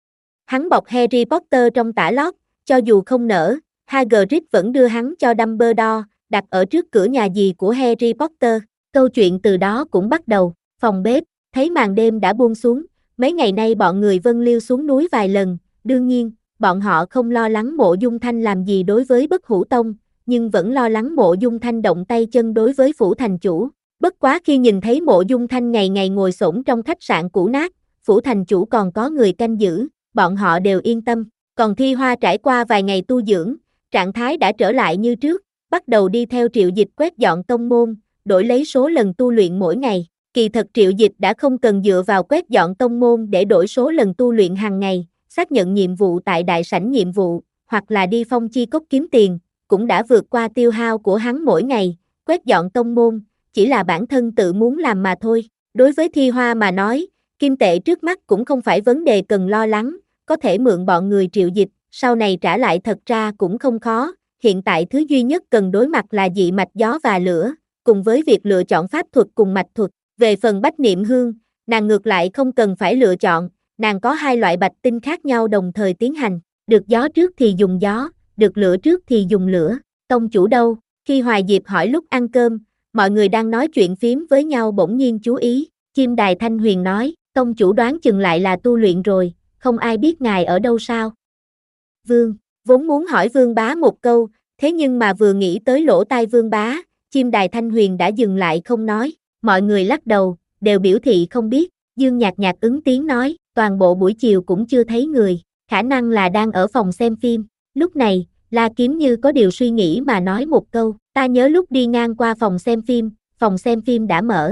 Hắn bọc Harry Potter trong tã lót, cho dù không nỡ, Hagrid vẫn đưa hắn cho Dumbledore, đặt ở trước cửa nhà dì của Harry Potter. Câu chuyện từ đó cũng bắt đầu. Phòng bếp, thấy màn đêm đã buông xuống, mấy ngày nay bọn người Vân Liêu xuống núi vài lần, đương nhiên, bọn họ không lo lắng Mộ Dung Thanh làm gì đối với Bất Hủ Tông, nhưng vẫn lo lắng Mộ Dung Thanh động tay chân đối với phủ thành chủ. Bất quá khi nhìn thấy Mộ Dung Thanh ngày ngày ngồi xổm trong khách sạn cũ nát, phủ thành chủ còn có người canh giữ, bọn họ đều yên tâm. Còn Thi Hoa trải qua vài ngày tu dưỡng, trạng thái đã trở lại như trước, bắt đầu đi theo Triệu Dịch quét dọn tông môn, đổi lấy số lần tu luyện mỗi ngày. Kỳ thật Triệu Dịch đã không cần dựa vào quét dọn tông môn để đổi số lần tu luyện hàng ngày, xác nhận nhiệm vụ tại đại sảnh nhiệm vụ, hoặc là đi Phong Chi Cốc kiếm tiền, cũng đã vượt qua tiêu hao của hắn mỗi ngày. Quét dọn tông môn, chỉ là bản thân tự muốn làm mà thôi. Đối với Thi Hoa mà nói, kim tệ trước mắt cũng không phải vấn đề cần lo lắng, có thể mượn bọn người Triệu Dịch, sau này trả lại thật ra cũng không khó. Hiện tại thứ duy nhất cần đối mặt là dị mạch gió và lửa, cùng với việc lựa chọn pháp thuật cùng mạch thuật. Về phần Bách Niệm Hương, nàng ngược lại không cần phải lựa chọn, nàng có hai loại bạch tinh khác nhau đồng thời tiến hành, được gió trước thì dùng gió, được lửa trước thì dùng lửa. Tông chủ đâu? Khi Hoài Diệp hỏi lúc ăn cơm, mọi người đang nói chuyện phím với nhau bỗng nhiên chú ý, chim đài Thanh Huyền nói, tông chủ đoán chừng lại là tu luyện rồi, không ai biết ngài ở đâu sao? Vương, vốn muốn hỏi Vương bá một câu, thế nhưng mà vừa nghĩ tới lỗ tai Vương bá, chim đài Thanh Huyền đã dừng lại không nói, mọi người lắc đầu, đều biểu thị không biết. Dương Nhạc Nhạc ứng tiếng nói, toàn bộ buổi chiều cũng chưa thấy người, khả năng là đang ở phòng xem phim. Lúc này, La Kiếm như có điều suy nghĩ mà nói một câu, ta nhớ lúc đi ngang qua phòng xem phim, phòng xem phim đã mở.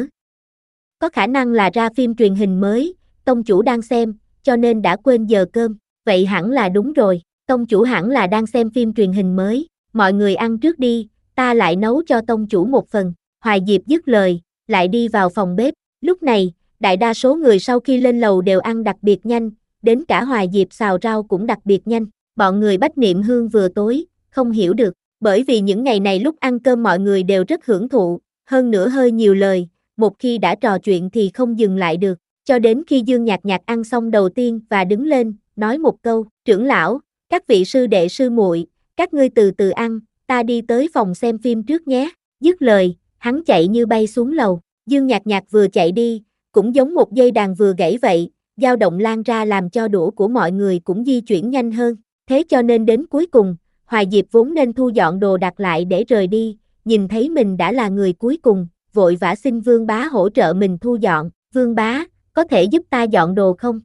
Có khả năng là ra phim truyền hình mới, tông chủ đang xem, cho nên đã quên giờ cơm, vậy hẳn là đúng rồi, tông chủ hẳn là đang xem phim truyền hình mới, mọi người ăn trước đi, ta lại nấu cho tông chủ một phần. Hoài Diệp dứt lời, lại đi vào phòng bếp. Lúc này, đại đa số người sau khi lên lầu đều ăn đặc biệt nhanh, đến cả Hoài Diệp xào rau cũng đặc biệt nhanh. Bọn người Bách Niệm Hương vừa tối, không hiểu được, bởi vì những ngày này lúc ăn cơm mọi người đều rất hưởng thụ, hơn nữa hơi nhiều lời, một khi đã trò chuyện thì không dừng lại được, cho đến khi Dương Nhạc Nhạc ăn xong đầu tiên và đứng lên, nói một câu, trưởng lão, các vị sư đệ sư muội, các ngươi từ từ ăn, ta đi tới phòng xem phim trước nhé. Dứt lời, hắn chạy như bay xuống lầu. Dương Nhạc Nhạc vừa chạy đi, cũng giống một dây đàn vừa gãy vậy, dao động lan ra làm cho đũa của mọi người cũng di chuyển nhanh hơn. Thế cho nên đến cuối cùng, Hoài Diệp vốn nên thu dọn đồ đạc lại để rời đi, nhìn thấy mình đã là người cuối cùng, vội vã xin Vương Bá hỗ trợ mình thu dọn. Vương Bá, có thể giúp ta dọn đồ không?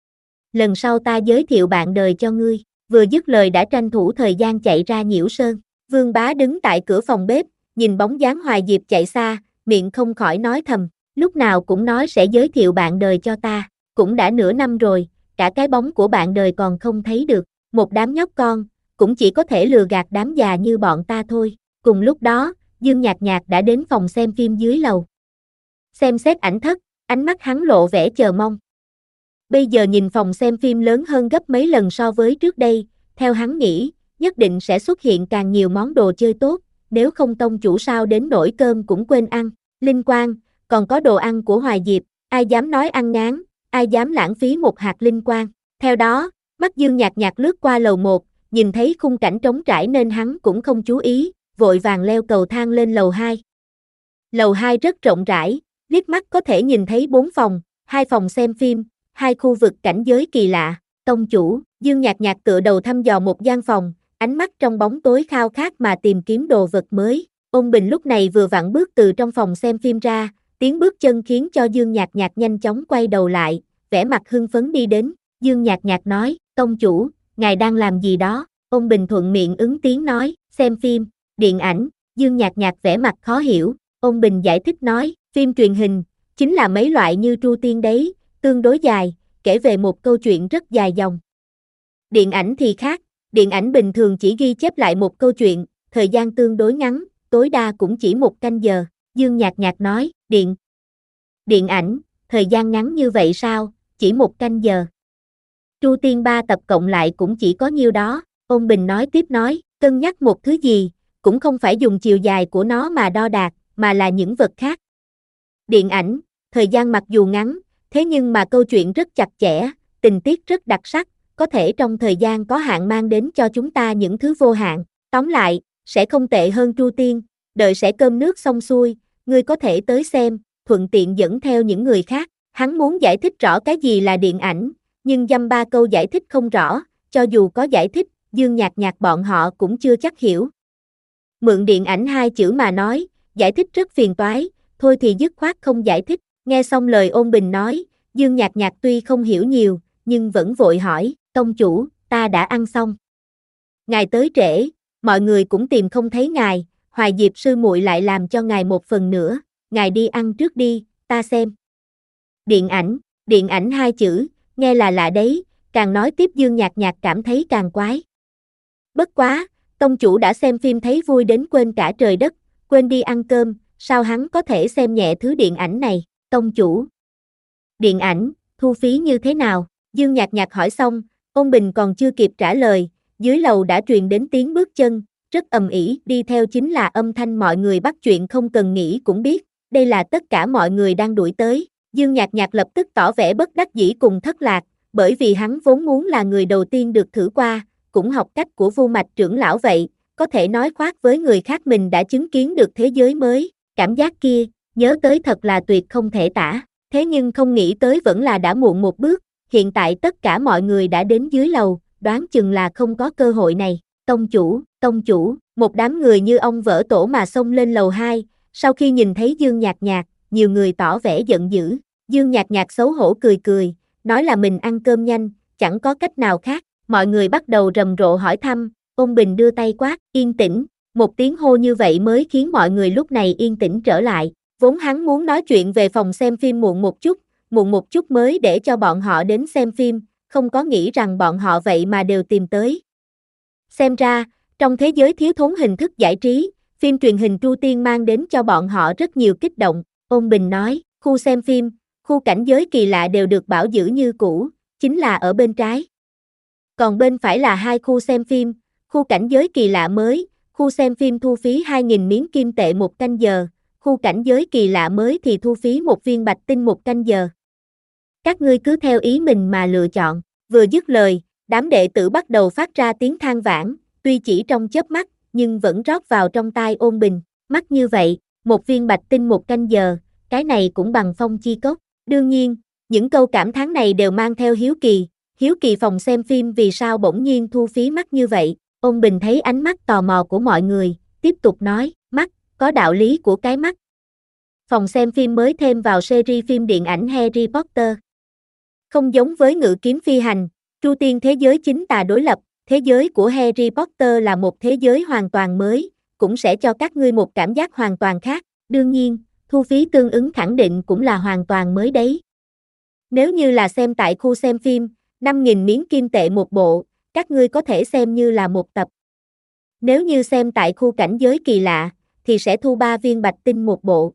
Lần sau ta giới thiệu bạn đời cho ngươi. Vừa dứt lời đã tranh thủ thời gian chạy ra nhiễu sơn. Vương Bá đứng tại cửa phòng bếp, nhìn bóng dáng Hoài Diệp chạy xa, miệng không khỏi nói thầm, lúc nào cũng nói sẽ giới thiệu bạn đời cho ta, cũng đã nửa năm rồi, cả cái bóng của bạn đời còn không thấy được, một đám nhóc con, cũng chỉ có thể lừa gạt đám già như bọn ta thôi. Cùng lúc đó, Dương Nhạc Nhạc đã đến phòng xem phim dưới lầu. Xem xét ảnh thất, ánh mắt hắn lộ vẻ chờ mong. Bây giờ nhìn phòng xem phim lớn hơn gấp mấy lần so với trước đây, theo hắn nghĩ, nhất định sẽ xuất hiện càng nhiều món đồ chơi tốt, nếu không tông chủ sao đến nỗi cơm cũng quên ăn. Linh Quang, còn có đồ ăn của Hoài Diệp, ai dám nói ăn ngán, ai dám lãng phí một hạt linh quang. Theo đó, mắt Dương Nhạc Nhạc lướt qua lầu một, nhìn thấy khung cảnh trống trải nên hắn cũng không chú ý, vội vàng leo cầu thang lên lầu hai. Lầu hai rất rộng rãi, liếc mắt có thể nhìn thấy bốn phòng, hai phòng xem phim, hai khu vực cảnh giới kỳ lạ. Tông chủ, Dương Nhạc Nhạc tựa đầu thăm dò một gian phòng, ánh mắt trong bóng tối khao khát mà tìm kiếm đồ vật mới. Ôn Bình lúc này vừa vặn bước từ trong phòng xem phim ra, tiếng bước chân khiến cho Dương Nhạc Nhạc nhanh chóng quay đầu lại, vẻ mặt hưng phấn đi đến. Dương Nhạc Nhạc nói, tông chủ, ngài đang làm gì đó? Ôn Bình thuận miệng ứng tiếng nói, xem phim, điện ảnh. Dương Nhạc Nhạc vẻ mặt khó hiểu. Ôn Bình giải thích nói, phim truyền hình, chính là mấy loại như Tru Tiên đấy, tương đối dài, kể về một câu chuyện rất dài dòng. Điện ảnh thì khác, điện ảnh bình thường chỉ ghi chép lại một câu chuyện, thời gian tương đối ngắn, tối đa cũng chỉ một canh giờ. Dương Nhạc Nhạc nói, điện, điện ảnh, thời gian ngắn như vậy sao, chỉ một canh giờ. Tru Tiên ba tập cộng lại cũng chỉ có nhiêu đó. Ôn Bình nói tiếp nói, cân nhắc một thứ gì, cũng không phải dùng chiều dài của nó mà đo đạc, mà là những vật khác. Điện ảnh, thời gian mặc dù ngắn, thế nhưng mà câu chuyện rất chặt chẽ, tình tiết rất đặc sắc, có thể trong thời gian có hạn mang đến cho chúng ta những thứ vô hạn. Tóm lại, sẽ không tệ hơn Tru Tiên, đợi sẽ cơm nước xong xuôi, ngươi có thể tới xem, thuận tiện dẫn theo những người khác. Hắn muốn giải thích rõ cái gì là điện ảnh, nhưng dăm ba câu giải thích không rõ, cho dù có giải thích, Dương Nhạc Nhạc bọn họ cũng chưa chắc hiểu. Mượn điện ảnh hai chữ mà nói, giải thích rất phiền toái, thôi thì dứt khoát không giải thích. Nghe xong lời Ôn Bình nói, Dương Nhạc Nhạc tuy không hiểu nhiều, nhưng vẫn vội hỏi, tông chủ, ta đã ăn xong. Ngài tới trễ, mọi người cũng tìm không thấy ngài, Hoài Diệp sư muội lại làm cho ngài một phần nữa, ngài đi ăn trước đi, ta xem. Điện ảnh, điện ảnh hai chữ, nghe là lạ đấy, càng nói tiếp Dương Nhạc Nhạc cảm thấy càng quái. Bất quá, tông chủ đã xem phim thấy vui đến quên cả trời đất, quên đi ăn cơm, sao hắn có thể xem nhẹ thứ điện ảnh này? Tông chủ, điện ảnh, thu phí như thế nào? Dương Nhạc Nhạc hỏi xong, Ôn Bình còn chưa kịp trả lời, dưới lầu đã truyền đến tiếng bước chân, rất ầm ĩ, đi theo chính là âm thanh mọi người bắt chuyện không cần nghĩ cũng biết, đây là tất cả mọi người đang đuổi tới. Dương Nhạc Nhạc lập tức tỏ vẻ bất đắc dĩ cùng thất lạc, bởi vì hắn vốn muốn là người đầu tiên được thử qua, cũng học cách của Vu Mạch trưởng lão vậy, có thể nói khoác với người khác mình đã chứng kiến được thế giới mới, cảm giác kia, nhớ tới thật là tuyệt không thể tả, thế nhưng không nghĩ tới vẫn là đã muộn một bước, hiện tại tất cả mọi người đã đến dưới lầu, đoán chừng là không có cơ hội này. Tông chủ, tông chủ, một đám người như ông vỡ tổ mà xông lên lầu hai, sau khi nhìn thấy Dương Nhạc Nhạc, nhiều người tỏ vẻ giận dữ. Dương Nhạc Nhạc xấu hổ cười cười, nói là mình ăn cơm nhanh, chẳng có cách nào khác. Mọi người bắt đầu rầm rộ hỏi thăm, Ôn Bình đưa tay quát, yên tĩnh, một tiếng hô như vậy mới khiến mọi người lúc này yên tĩnh trở lại. Vốn hắn muốn nói chuyện về phòng xem phim muộn một chút, muộn một chút mới để cho bọn họ đến xem phim, không có nghĩ rằng bọn họ vậy mà đều tìm tới. Xem ra, trong thế giới thiếu thốn hình thức giải trí, phim truyền hình Tru Tiên mang đến cho bọn họ rất nhiều kích động. Ôn Bình nói, khu xem phim, khu cảnh giới kỳ lạ đều được bảo giữ như cũ, chính là ở bên trái. Còn bên phải là hai khu xem phim, khu cảnh giới kỳ lạ mới, khu xem phim thu phí hai nghìn miếng kim tệ một canh giờ, khu cảnh giới kỳ lạ mới thì thu phí một viên bạch tinh một canh giờ. Các ngươi cứ theo ý mình mà lựa chọn. Vừa dứt lời, đám đệ tử bắt đầu phát ra tiếng than vãn, tuy chỉ trong chớp mắt, nhưng vẫn rót vào trong tai ôn bình. Mắt như vậy, một viên bạch tinh một canh giờ, cái này cũng bằng phong chi cốc. Đương nhiên, những câu cảm thán này đều mang theo hiếu kỳ, hiếu kỳ phòng xem phim vì sao bỗng nhiên thu phí mắc như vậy. Ôn bình thấy ánh mắt tò mò của mọi người, tiếp tục nói, mắc, có đạo lý của cái mắt. Phòng xem phim mới thêm vào series phim điện ảnh Harry Potter. Không giống với Ngự kiếm phi hành, Tru Tiên thế giới chính tà đối lập, thế giới của Harry Potter là một thế giới hoàn toàn mới, cũng sẽ cho các ngươi một cảm giác hoàn toàn khác. Đương nhiên, thu phí tương ứng khẳng định cũng là hoàn toàn mới đấy. Nếu như là xem tại khu xem phim, năm nghìn miếng kim tệ một bộ, các ngươi có thể xem như là một tập. Nếu như xem tại khu cảnh giới kỳ lạ, thì sẽ thu ba viên bạch tinh một bộ.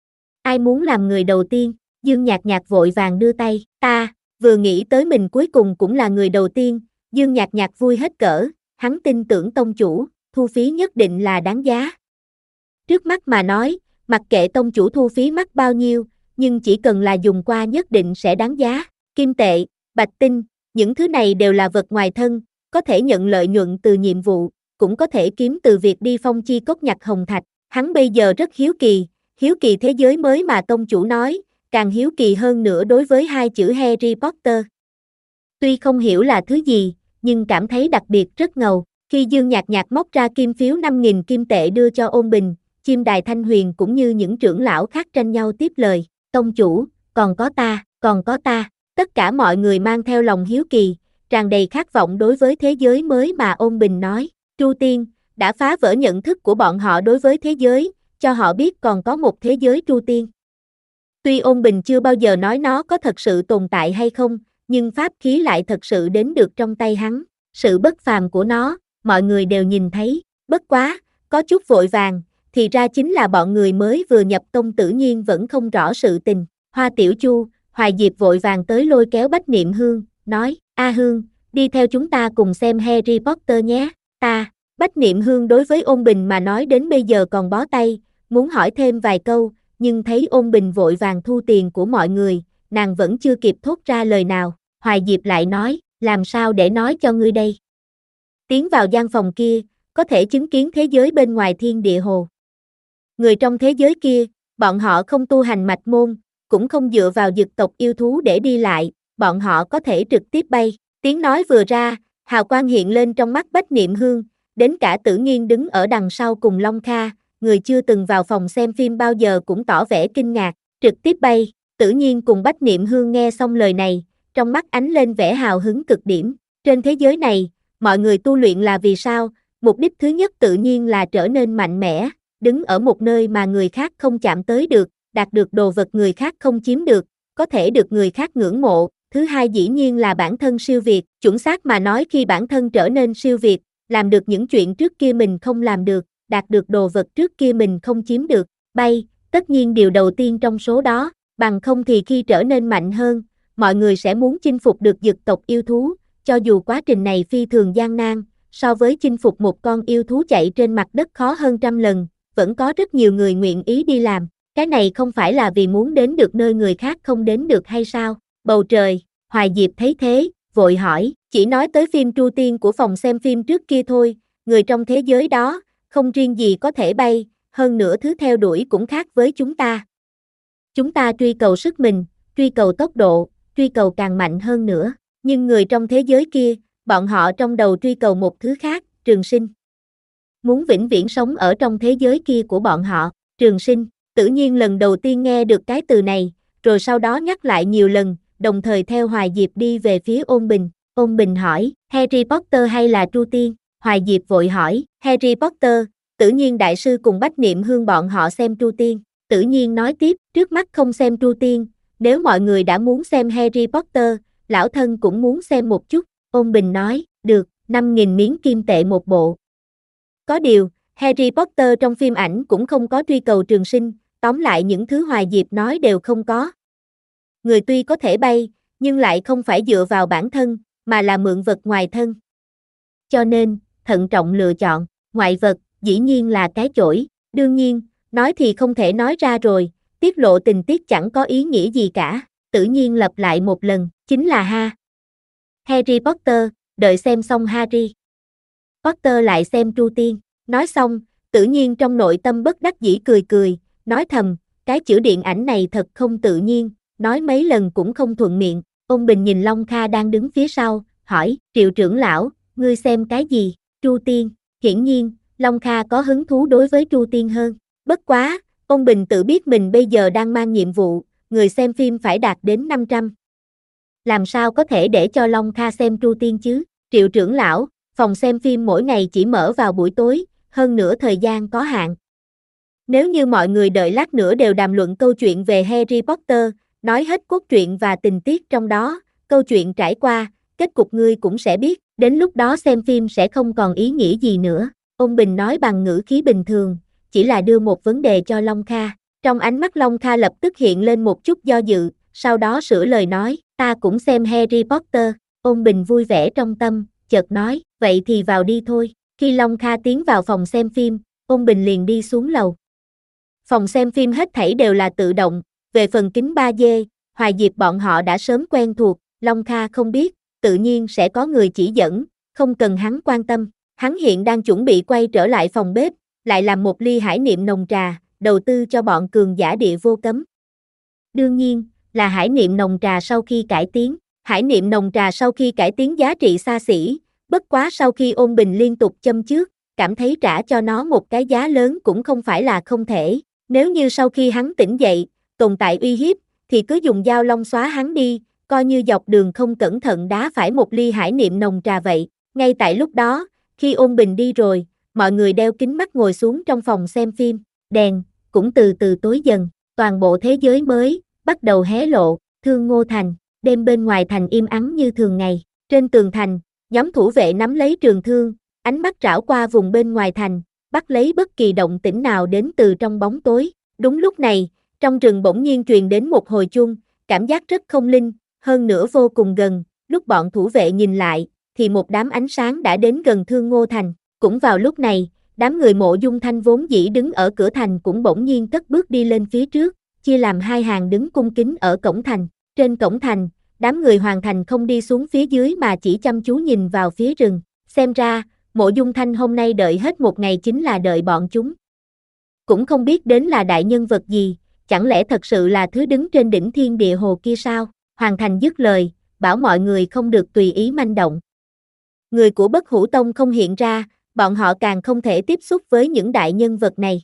Ai muốn làm người đầu tiên? Dương Nhạc Nhạc vội vàng đưa tay. Ta, vừa nghĩ tới mình cuối cùng cũng là người đầu tiên, Dương Nhạc Nhạc vui hết cỡ, hắn tin tưởng tông chủ, thu phí nhất định là đáng giá. Trước mắt mà nói, mặc kệ tông chủ thu phí mắc bao nhiêu, nhưng chỉ cần là dùng qua nhất định sẽ đáng giá. Kim tệ, bạch tinh, những thứ này đều là vật ngoài thân, có thể nhận lợi nhuận từ nhiệm vụ, cũng có thể kiếm từ việc đi phong chi cốc nhặt hồng thạch. Hắn bây giờ rất hiếu kỳ, hiếu kỳ thế giới mới mà tông chủ nói, càng hiếu kỳ hơn nữa đối với hai chữ Harry Potter. Tuy không hiểu là thứ gì, nhưng cảm thấy đặc biệt rất ngầu. Khi Dương Nhạc Nhạc móc ra kim phiếu năm nghìn kim tệ đưa cho Ôn Bình, Chim Đài Thanh Huyền cũng như những trưởng lão khác tranh nhau tiếp lời. Tông chủ, còn có ta, còn có ta. Tất cả mọi người mang theo lòng hiếu kỳ, tràn đầy khát vọng đối với thế giới mới mà Ôn Bình nói. Tru Tiên đã phá vỡ nhận thức của bọn họ đối với thế giới, cho họ biết còn có một thế giới Tru Tiên. Tuy Ôn Bình chưa bao giờ nói nó có thật sự tồn tại hay không, nhưng pháp khí lại thật sự đến được trong tay hắn. Sự bất phàm của nó, mọi người đều nhìn thấy. Bất quá, có chút vội vàng, thì ra chính là bọn người mới vừa nhập tông tự nhiên vẫn không rõ sự tình. Hoa Tiểu Chu, Hoài Diệp vội vàng tới lôi kéo Bách Niệm Hương, nói, A Hương, đi theo chúng ta cùng xem Harry Potter nhé. Ta, Bách Niệm Hương đối với Ôn Bình mà nói đến bây giờ còn bó tay, muốn hỏi thêm vài câu, nhưng thấy Ôn Bình vội vàng thu tiền của mọi người, nàng vẫn chưa kịp thốt ra lời nào. Hoài Diệp lại nói, làm sao để nói cho ngươi đây? Tiến vào gian phòng kia, có thể chứng kiến thế giới bên ngoài thiên địa hồ. Người trong thế giới kia, bọn họ không tu hành mạch môn, cũng không dựa vào dực tộc yêu thú để đi lại, bọn họ có thể trực tiếp bay. Tiếng nói vừa ra, hào quang hiện lên trong mắt Bách Niệm Hương, đến cả Tử Nghiên đứng ở đằng sau cùng Long Kha, người chưa từng vào phòng xem phim bao giờ cũng tỏ vẻ kinh ngạc, trực tiếp bay. Tử Nghiên cùng Bách Niệm Hương nghe xong lời này, trong mắt ánh lên vẻ hào hứng cực điểm. Trên thế giới này, mọi người tu luyện là vì sao? Mục đích thứ nhất tự nhiên là trở nên mạnh mẽ, đứng ở một nơi mà người khác không chạm tới được, đạt được đồ vật người khác không chiếm được, có thể được người khác ngưỡng mộ. Thứ hai dĩ nhiên là bản thân siêu việt, chuẩn xác mà nói khi bản thân trở nên siêu việt, làm được những chuyện trước kia mình không làm được, đạt được đồ vật trước kia mình không chiếm được, bay, tất nhiên điều đầu tiên trong số đó, bằng không thì khi trở nên mạnh hơn, mọi người sẽ muốn chinh phục được dực tộc yêu thú, cho dù quá trình này phi thường gian nan, so với chinh phục một con yêu thú chạy trên mặt đất khó hơn trăm lần, vẫn có rất nhiều người nguyện ý đi làm, cái này không phải là vì muốn đến được nơi người khác không đến được hay sao? Bầu trời, Hoài Diệp thấy thế, vội hỏi, chỉ nói tới phim Tru Tiên của phòng xem phim trước kia thôi, người trong thế giới đó, không riêng gì có thể bay, hơn nữa thứ theo đuổi cũng khác với chúng ta. Chúng ta truy cầu sức mình, truy cầu tốc độ, truy cầu càng mạnh hơn nữa, nhưng người trong thế giới kia, bọn họ trong đầu truy cầu một thứ khác, trường sinh. Muốn vĩnh viễn sống ở trong thế giới kia của bọn họ, trường sinh, tự nhiên lần đầu tiên nghe được cái từ này, rồi sau đó nhắc lại nhiều lần, đồng thời theo Hoài Diệp đi về phía Ôn Bình. Ôn Bình hỏi, Harry Potter hay là Tru Tiên? Hoài Diệp vội hỏi, Harry Potter, Tự nhiên đại sư cùng Bách Niệm Hương bọn họ xem Tru Tiên. Tự nhiên nói tiếp, trước mắt không xem Tru Tiên, nếu mọi người đã muốn xem Harry Potter, lão thân cũng muốn xem một chút. Ôn Bình nói, được, năm nghìn miếng kim tệ một bộ. Có điều, Harry Potter trong phim ảnh cũng không có truy cầu trường sinh, tóm lại những thứ Hoài Diệp nói đều không có. Người tuy có thể bay, nhưng lại không phải dựa vào bản thân, mà là mượn vật ngoài thân. Cho nên, thận trọng lựa chọn, ngoại vật, dĩ nhiên là cái chổi, đương nhiên, nói thì không thể nói ra rồi, tiết lộ tình tiết chẳng có ý nghĩa gì cả, tự nhiên lặp lại một lần, chính là ha. Harry Potter, đợi xem xong Harry. Potter lại xem Tru Tiên. Nói xong, tự nhiên trong nội tâm bất đắc dĩ cười cười, nói thầm, cái chữ điện ảnh này thật không tự nhiên, nói mấy lần cũng không thuận miệng. Ôn Bình nhìn Long Kha đang đứng phía sau, hỏi, Triệu trưởng lão, ngươi xem cái gì? Tru Tiên. Hiển nhiên, Long Kha có hứng thú đối với Tru Tiên hơn. Bất quá, Ôn Bình tự biết mình bây giờ đang mang nhiệm vụ, người xem phim phải đạt đến năm trăm. Làm sao có thể để cho Long Kha xem Tru Tiên chứ? Triệu trưởng lão, phòng xem phim mỗi ngày chỉ mở vào buổi tối, hơn nữa thời gian có hạn. Nếu như mọi người đợi lát nữa đều đàm luận câu chuyện về Harry Potter, nói hết cốt truyện và tình tiết trong đó, câu chuyện trải qua, kết cục ngươi cũng sẽ biết, đến lúc đó xem phim sẽ không còn ý nghĩa gì nữa. Ôn Bình nói bằng ngữ khí bình thường, chỉ là đưa một vấn đề cho Long Kha. Trong ánh mắt Long Kha lập tức hiện lên một chút do dự, sau đó sửa lời nói, ta cũng xem Harry Potter. Ôn Bình vui vẻ trong tâm, chợt nói, vậy thì vào đi thôi. Khi Long Kha tiến vào phòng xem phim, Ôn Bình liền đi xuống lầu. Phòng xem phim hết thảy đều là tự động, về phần kính ba D, Hoài Diệp bọn họ đã sớm quen thuộc, Long Kha không biết, tự nhiên sẽ có người chỉ dẫn, không cần hắn quan tâm. Hắn hiện đang chuẩn bị quay trở lại phòng bếp, lại làm một ly hải niệm nồng trà, đầu tư cho bọn cường giả địa vô cấm. Đương nhiên, là hải niệm nồng trà sau khi cải tiến. Hải niệm nồng trà sau khi cải tiến giá trị xa xỉ, bất quá sau khi Ôn Bình liên tục châm chước, cảm thấy trả cho nó một cái giá lớn cũng không phải là không thể. Nếu như sau khi hắn tỉnh dậy, tồn tại uy hiếp, thì cứ dùng dao long xóa hắn đi, coi như dọc đường không cẩn thận đá phải một ly hải niệm nồng trà vậy. Ngay tại lúc đó, khi Ôn Bình đi rồi, mọi người đeo kính mắt ngồi xuống trong phòng xem phim, đèn cũng từ từ tối dần, toàn bộ thế giới mới bắt đầu hé lộ. Thương Ngô Thành, đêm bên ngoài thành im ắng như thường ngày. Trên tường thành, nhóm thủ vệ nắm lấy trường thương, ánh mắt trảo qua vùng bên ngoài thành, bắt lấy bất kỳ động tĩnh nào đến từ trong bóng tối. Đúng lúc này, trong rừng bỗng nhiên truyền đến một hồi chuông, cảm giác rất không linh, hơn nữa vô cùng gần. Lúc bọn thủ vệ nhìn lại, thì một đám ánh sáng đã đến gần Thương Ngô Thành. Cũng vào lúc này, đám người Mộ Dung Thanh vốn dĩ đứng ở cửa thành cũng bỗng nhiên cất bước đi lên phía trước, chia làm hai hàng đứng cung kính ở cổng thành. Trên cổng thành, đám người Hoàng Thành không đi xuống phía dưới mà chỉ chăm chú nhìn vào phía rừng. Xem ra, Mộ Dung Thanh hôm nay đợi hết một ngày chính là đợi bọn chúng. Cũng không biết đến là đại nhân vật gì, chẳng lẽ thật sự là thứ đứng trên đỉnh thiên địa hồ kia sao? Hoàng Thành dứt lời, bảo mọi người không được tùy ý manh động. Người của Bất Hủ Tông không hiện ra, bọn họ càng không thể tiếp xúc với những đại nhân vật này.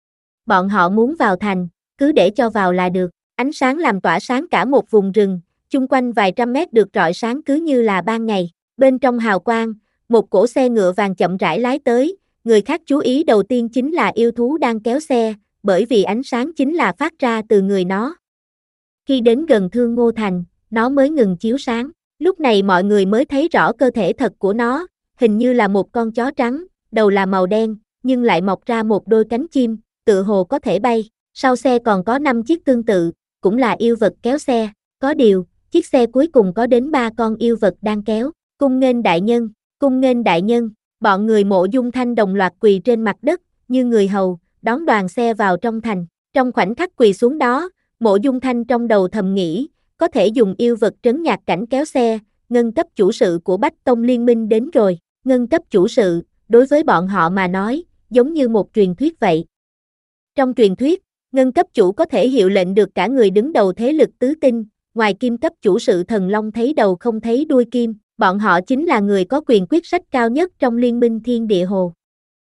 Bọn họ muốn vào thành, cứ để cho vào là được. Ánh sáng làm tỏa sáng cả một vùng rừng, chung quanh vài trăm mét được rọi sáng cứ như là ban ngày. Bên trong hào quang, một cỗ xe ngựa vàng chậm rãi lái tới, người khác chú ý đầu tiên chính là yêu thú đang kéo xe, bởi vì ánh sáng chính là phát ra từ người nó. Khi đến gần Thương Ngô Thành, nó mới ngừng chiếu sáng, lúc này mọi người mới thấy rõ cơ thể thật của nó, hình như là một con chó trắng, đầu là màu đen, nhưng lại mọc ra một đôi cánh chim, tựa hồ có thể bay. Sau xe còn có năm chiếc tương tự, cũng là yêu vật kéo xe, có điều, chiếc xe cuối cùng có đến ba con yêu vật đang kéo. Cung nghênh đại nhân, cung nghênh đại nhân, bọn người Mộ Dung Thanh đồng loạt quỳ trên mặt đất, như người hầu, đón đoàn xe vào trong thành. Trong khoảnh khắc quỳ xuống đó, Mộ Dung Thanh trong đầu thầm nghĩ, có thể dùng yêu vật trấn nhạc cảnh kéo xe, ngân cấp chủ sự của Bách Tông Liên minh đến rồi. Ngân cấp chủ sự, đối với bọn họ mà nói, giống như một truyền thuyết vậy. Trong truyền thuyết, ngân cấp chủ có thể hiệu lệnh được cả người đứng đầu thế lực tứ tinh, ngoài kim cấp chủ sự Thần Long thấy đầu không thấy đuôi kim, bọn họ chính là người có quyền quyết sách cao nhất trong liên minh Thiên Địa Hồ.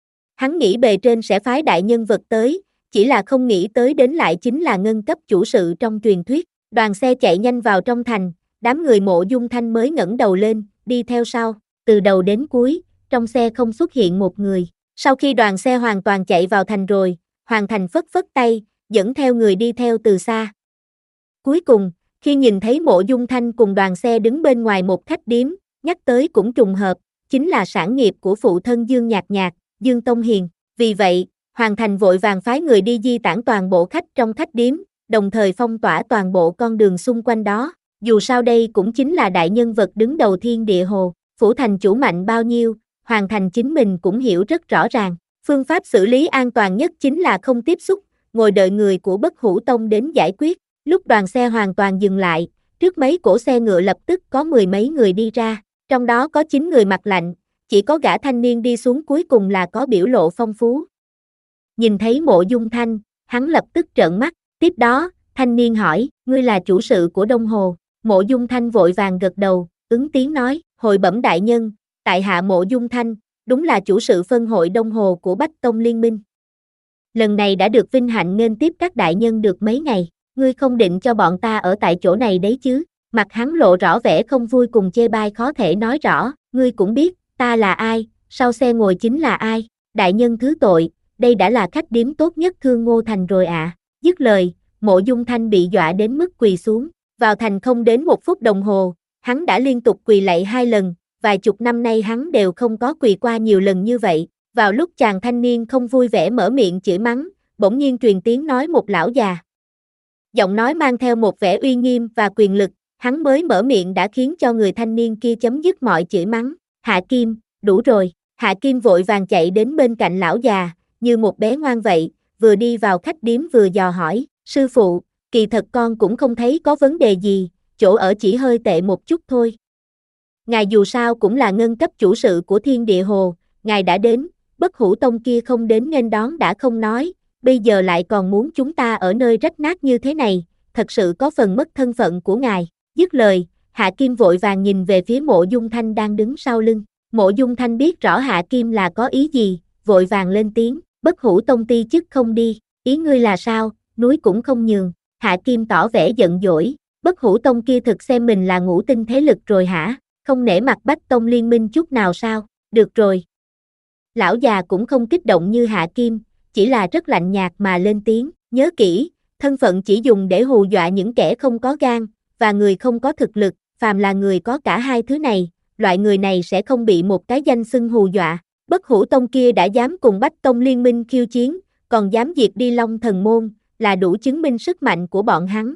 Hắn nghĩ bề trên sẽ phái đại nhân vật tới, chỉ là không nghĩ tới đến lại chính là ngân cấp chủ sự trong truyền thuyết. Đoàn xe chạy nhanh vào trong thành, đám người Mộ Dung Thanh mới ngẩng đầu lên, đi theo sau, từ đầu đến cuối, trong xe không xuất hiện một người. Sau khi đoàn xe hoàn toàn chạy vào thành rồi, Hoàng Thành phất phất tay, dẫn theo người đi theo từ xa. Cuối cùng, khi nhìn thấy Mộ Dung Thanh cùng đoàn xe đứng bên ngoài một khách điếm, nhắc tới cũng trùng hợp, chính là sản nghiệp của phụ thân Dương Nhạc Nhạc, Dương Tông Hiền. Vì vậy, Hoàng Thành vội vàng phái người đi di tản toàn bộ khách trong khách điếm, đồng thời phong tỏa toàn bộ con đường xung quanh đó. Dù sao đây cũng chính là đại nhân vật đứng đầu Thiên Địa Hồ, phủ thành chủ mạnh bao nhiêu, Hoàng Thành chính mình cũng hiểu rất rõ ràng. Phương pháp xử lý an toàn nhất chính là không tiếp xúc, ngồi đợi người của Bất Hủ Tông đến giải quyết. Lúc đoàn xe hoàn toàn dừng lại, trước mấy cỗ xe ngựa lập tức có mười mấy người đi ra, trong đó có chín người mặt lạnh, chỉ có gã thanh niên đi xuống cuối cùng là có biểu lộ phong phú. Nhìn thấy Mộ Dung Thanh, hắn lập tức trợn mắt, tiếp đó, thanh niên hỏi, ngươi là chủ sự của Đông Hồ. Mộ Dung Thanh vội vàng gật đầu, ứng tiếng nói, hồi bẩm đại nhân, tại hạ Mộ Dung Thanh, đúng là chủ sự phân hội Đông Hồ của Bách Tông Liên minh. Lần này đã được vinh hạnh nghênh tiếp các đại nhân được mấy ngày, ngươi không định cho bọn ta ở tại chỗ này đấy chứ? Mặt hắn lộ rõ vẻ không vui cùng chê bai khó thể nói rõ, ngươi cũng biết, ta là ai, sau xe ngồi chính là ai, đại nhân thứ tội, đây đã là khách điếm tốt nhất Thương Ngô Thành rồi ạ. À. Dứt lời, Mộ Dung Thanh bị dọa đến mức quỳ xuống, vào thành không đến một phút đồng hồ, hắn đã liên tục quỳ lạy hai lần, vài chục năm nay hắn đều không có quỳ qua nhiều lần như vậy. Vào lúc chàng thanh niên không vui vẻ mở miệng chửi mắng, bỗng nhiên truyền tiếng nói một lão già. Giọng nói mang theo một vẻ uy nghiêm và quyền lực, hắn mới mở miệng đã khiến cho người thanh niên kia chấm dứt mọi chửi mắng. Hạ Kim, đủ rồi. Hạ Kim vội vàng chạy đến bên cạnh lão già, như một bé ngoan vậy, vừa đi vào khách điếm vừa dò hỏi, sư phụ, kỳ thật con cũng không thấy có vấn đề gì, chỗ ở chỉ hơi tệ một chút thôi. Ngài dù sao cũng là ngân cấp chủ sự của Thiên Địa Hồ, ngài đã đến, Bất Hủ Tông kia không đến nghênh đón đã không nói, bây giờ lại còn muốn chúng ta ở nơi rách nát như thế này, thật sự có phần mất thân phận của ngài. Dứt lời, Hạ Kim vội vàng nhìn về phía Mộ Dung Thanh đang đứng sau lưng. Mộ Dung Thanh biết rõ Hạ Kim là có ý gì, vội vàng lên tiếng, Bất Hủ Tông ti chức không đi, ý ngươi là sao, núi cũng không nhường. Hạ Kim tỏ vẻ giận dỗi, Bất Hủ Tông kia thực xem mình là ngũ tinh thế lực rồi hả, không nể mặt Bách Tông Liên minh chút nào sao, được rồi. Lão già cũng không kích động như Hạ Kim, chỉ là rất lạnh nhạt mà lên tiếng, nhớ kỹ, thân phận chỉ dùng để hù dọa những kẻ không có gan, và người không có thực lực, phàm là người có cả hai thứ này, loại người này sẽ không bị một cái danh xưng hù dọa. Bất Hủ Tông kia đã dám cùng Bách Tông Liên minh khiêu chiến, còn dám diệt đi Long Thần Môn, là đủ chứng minh sức mạnh của bọn hắn.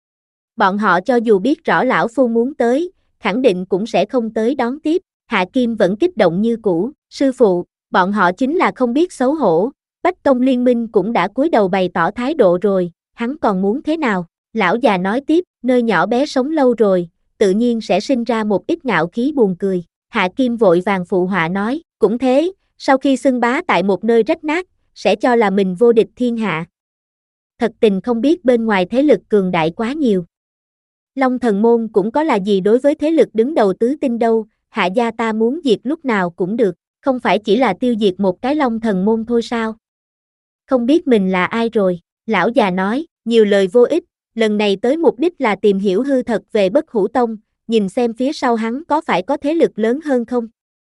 Bọn họ cho dù biết rõ lão phu muốn tới, khẳng định cũng sẽ không tới đón tiếp. Hạ Kim vẫn kích động như cũ, sư phụ, bọn họ chính là không biết xấu hổ, Bách Tông Liên minh cũng đã cúi đầu bày tỏ thái độ rồi, hắn còn muốn thế nào? Lão già nói tiếp, nơi nhỏ bé sống lâu rồi, tự nhiên sẽ sinh ra một ít ngạo khí buồn cười. Hạ Kim vội vàng phụ họa nói, cũng thế, sau khi xưng bá tại một nơi rách nát, sẽ cho là mình vô địch thiên hạ. Thật tình không biết bên ngoài thế lực cường đại quá nhiều. Long Thần Môn cũng có là gì đối với thế lực đứng đầu tứ tinh đâu, Hạ gia ta muốn diệt lúc nào cũng được, không phải chỉ là tiêu diệt một cái Long Thần Môn thôi sao? Không biết mình là ai rồi, lão già nói, nhiều lời vô ích, lần này tới mục đích là tìm hiểu hư thật về Bất Hủ Tông, nhìn xem phía sau hắn có phải có thế lực lớn hơn không.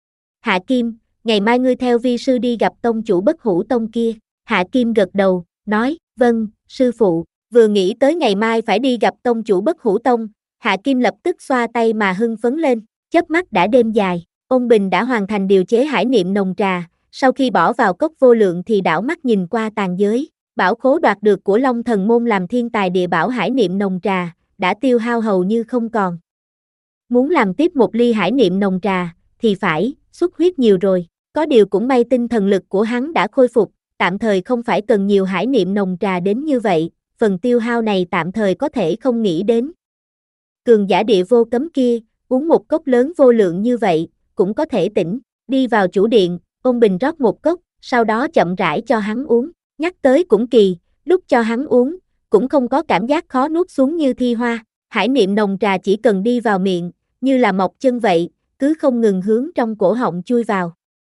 Hạ Kim, ngày mai ngươi theo vi sư đi gặp tông chủ Bất Hủ Tông kia. Hạ Kim gật đầu, nói, vâng, sư phụ. Vừa nghĩ tới ngày mai phải đi gặp tông chủ Bất Hủ Tông, Hạ Kim lập tức xoa tay mà hưng phấn lên, chớp mắt đã đêm dài, Ôn Bình đã hoàn thành điều chế hải niệm nồng trà, sau khi bỏ vào cốc vô lượng thì đảo mắt nhìn qua tàn giới, bảo khố đoạt được của Long Thần Môn làm thiên tài địa bảo hải niệm nồng trà, đã tiêu hao hầu như không còn. Muốn làm tiếp một ly hải niệm nồng trà, thì phải, xuất huyết nhiều rồi, có điều cũng may tinh thần lực của hắn đã khôi phục, tạm thời không phải cần nhiều hải niệm nồng trà đến như vậy, phần tiêu hao này tạm thời có thể không nghĩ đến. Cường giả địa vô cấm kia, uống một cốc lớn vô lượng như vậy, cũng có thể tỉnh, đi vào chủ điện, Ôn Bình rót một cốc, sau đó chậm rãi cho hắn uống, nhắc tới cũng kỳ, lúc cho hắn uống, cũng không có cảm giác khó nuốt xuống như thi hoa, hải niệm nồng trà chỉ cần đi vào miệng, như là mọc chân vậy, cứ không ngừng hướng trong cổ họng chui vào.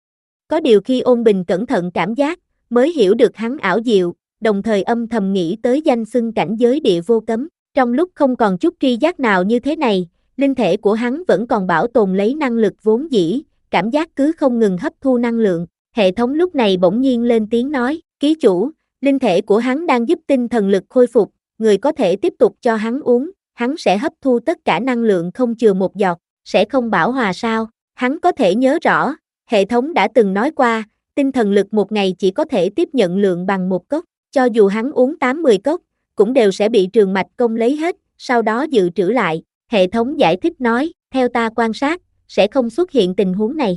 Có điều khi Ôn Bình cẩn thận cảm giác, mới hiểu được hắn ảo diệu, đồng thời âm thầm nghĩ tới danh xưng cảnh giới địa vô cấm, trong lúc không còn chút tri giác nào như thế này, linh thể của hắn vẫn còn bảo tồn lấy năng lực vốn dĩ, cảm giác cứ không ngừng hấp thu năng lượng, hệ thống lúc này bỗng nhiên lên tiếng nói, ký chủ, linh thể của hắn đang giúp tinh thần lực khôi phục, người có thể tiếp tục cho hắn uống, hắn sẽ hấp thu tất cả năng lượng không chừa một giọt, sẽ không bão hòa sao, hắn có thể nhớ rõ, hệ thống đã từng nói qua, tinh thần lực một ngày chỉ có thể tiếp nhận lượng bằng một cốc, cho dù hắn uống tám mươi cốc, cũng đều sẽ bị trường mạch công lấy hết, sau đó dự trữ lại, hệ thống giải thích nói, theo ta quan sát, sẽ không xuất hiện tình huống này.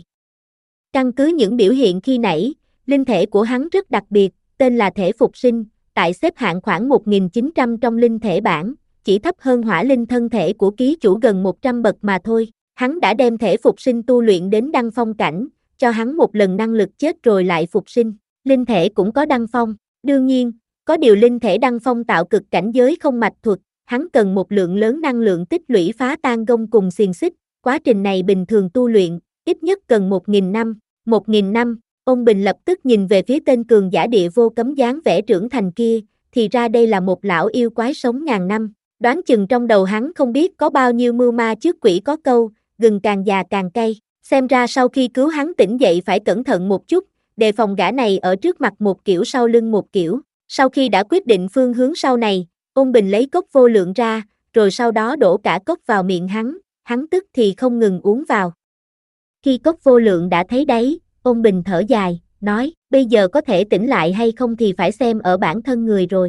Căn cứ những biểu hiện khi nãy, linh thể của hắn rất đặc biệt, tên là thể phục sinh, tại xếp hạng khoảng một nghìn chín trăm trong linh thể bảng, chỉ thấp hơn hỏa linh thân thể của ký chủ gần một trăm bậc mà thôi. Hắn đã đem thể phục sinh tu luyện đến đăng phong cảnh, cho hắn một lần năng lực chết rồi lại phục sinh. Linh thể cũng có đăng phong, đương nhiên, có điều linh thể đăng phong tạo cực cảnh giới không mạch thuật, hắn cần một lượng lớn năng lượng tích lũy phá tan gông cùng xiềng xích, quá trình này bình thường tu luyện, ít nhất cần một nghìn năm, một nghìn năm, ông Bình lập tức nhìn về phía tên cường giả địa vô cấm dáng vẻ trưởng thành kia, thì ra đây là một lão yêu quái sống ngàn năm, đoán chừng trong đầu hắn không biết có bao nhiêu mưu ma trước quỷ có câu, gừng càng già càng cay, xem ra sau khi cứu hắn tỉnh dậy phải cẩn thận một chút, đề phòng gã này ở trước mặt một kiểu sau lưng một kiểu. Sau khi đã quyết định phương hướng sau này, Ôn Bình lấy cốc vô lượng ra, rồi sau đó đổ cả cốc vào miệng hắn, hắn tức thì không ngừng uống vào. Khi cốc vô lượng đã thấy đấy, Ôn Bình thở dài, nói, bây giờ có thể tỉnh lại hay không thì phải xem ở bản thân người rồi.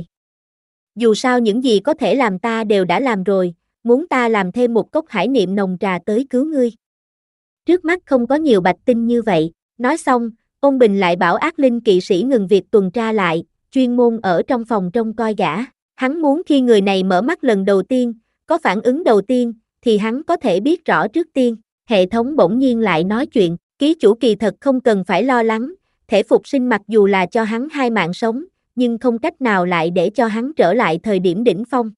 Dù sao những gì có thể làm ta đều đã làm rồi, muốn ta làm thêm một cốc hải niệm nồng trà tới cứu ngươi. Trước mắt không có nhiều bạch tinh như vậy, nói xong, Ôn Bình lại bảo ác linh kỵ sĩ ngừng việc tuần tra lại, chuyên môn ở trong phòng trông coi gã. Hắn muốn khi người này mở mắt lần đầu tiên, có phản ứng đầu tiên, thì hắn có thể biết rõ trước tiên. Hệ thống bỗng nhiên lại nói chuyện, ký chủ kỳ thật không cần phải lo lắng, thể phục sinh mặc dù là cho hắn hai mạng sống, nhưng không cách nào lại để cho hắn trở lại thời điểm đỉnh phong.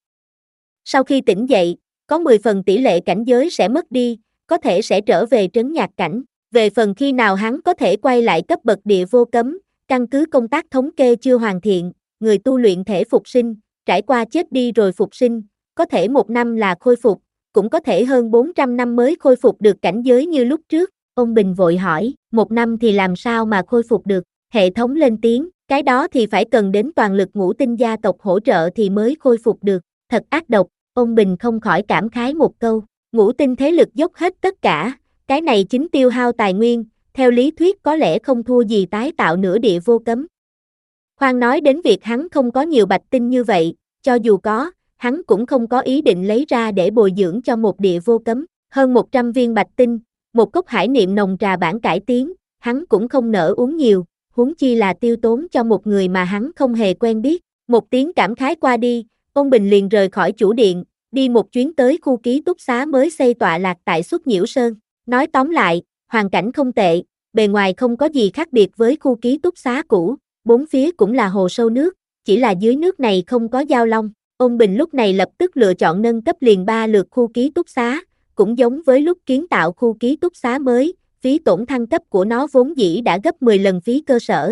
Sau khi tỉnh dậy, có mười phần tỷ lệ cảnh giới sẽ mất đi, có thể sẽ trở về trấn nhạc cảnh. Về phần khi nào hắn có thể quay lại cấp bậc địa vô cấm, căn cứ công tác thống kê chưa hoàn thiện, người tu luyện thể phục sinh, trải qua chết đi rồi phục sinh, có thể một năm là khôi phục, cũng có thể hơn bốn trăm năm mới khôi phục được cảnh giới như lúc trước. Ông Bình vội hỏi, một năm thì làm sao mà khôi phục được? Hệ thống lên tiếng, cái đó thì phải cần đến toàn lực ngũ tinh gia tộc hỗ trợ thì mới khôi phục được. Thật ác độc, ông Bình không khỏi cảm khái một câu, ngũ tinh thế lực dốc hết tất cả, cái này chính tiêu hao tài nguyên, theo lý thuyết có lẽ không thua gì tái tạo nửa địa vô cấm. Khoan nói đến việc hắn không có nhiều bạch tinh như vậy, cho dù có, hắn cũng không có ý định lấy ra để bồi dưỡng cho một địa vô cấm, hơn một trăm viên bạch tinh, một cốc hải niệm nồng trà bản cải tiến, hắn cũng không nỡ uống nhiều, huống chi là tiêu tốn cho một người mà hắn không hề quen biết. Một tiếng cảm khái qua đi, Ôn Bình liền rời khỏi chủ điện, đi một chuyến tới khu ký túc xá mới xây tọa lạc tại Xuất Nhiễu Sơn. Nói tóm lại, hoàn cảnh không tệ, bề ngoài không có gì khác biệt với khu ký túc xá cũ, bốn phía cũng là hồ sâu nước, chỉ là dưới nước này không có giao long. Ôn Bình lúc này lập tức lựa chọn nâng cấp liền ba lượt khu ký túc xá, cũng giống với lúc kiến tạo khu ký túc xá mới, phí tổn thăng cấp của nó vốn dĩ đã gấp mười lần phí cơ sở.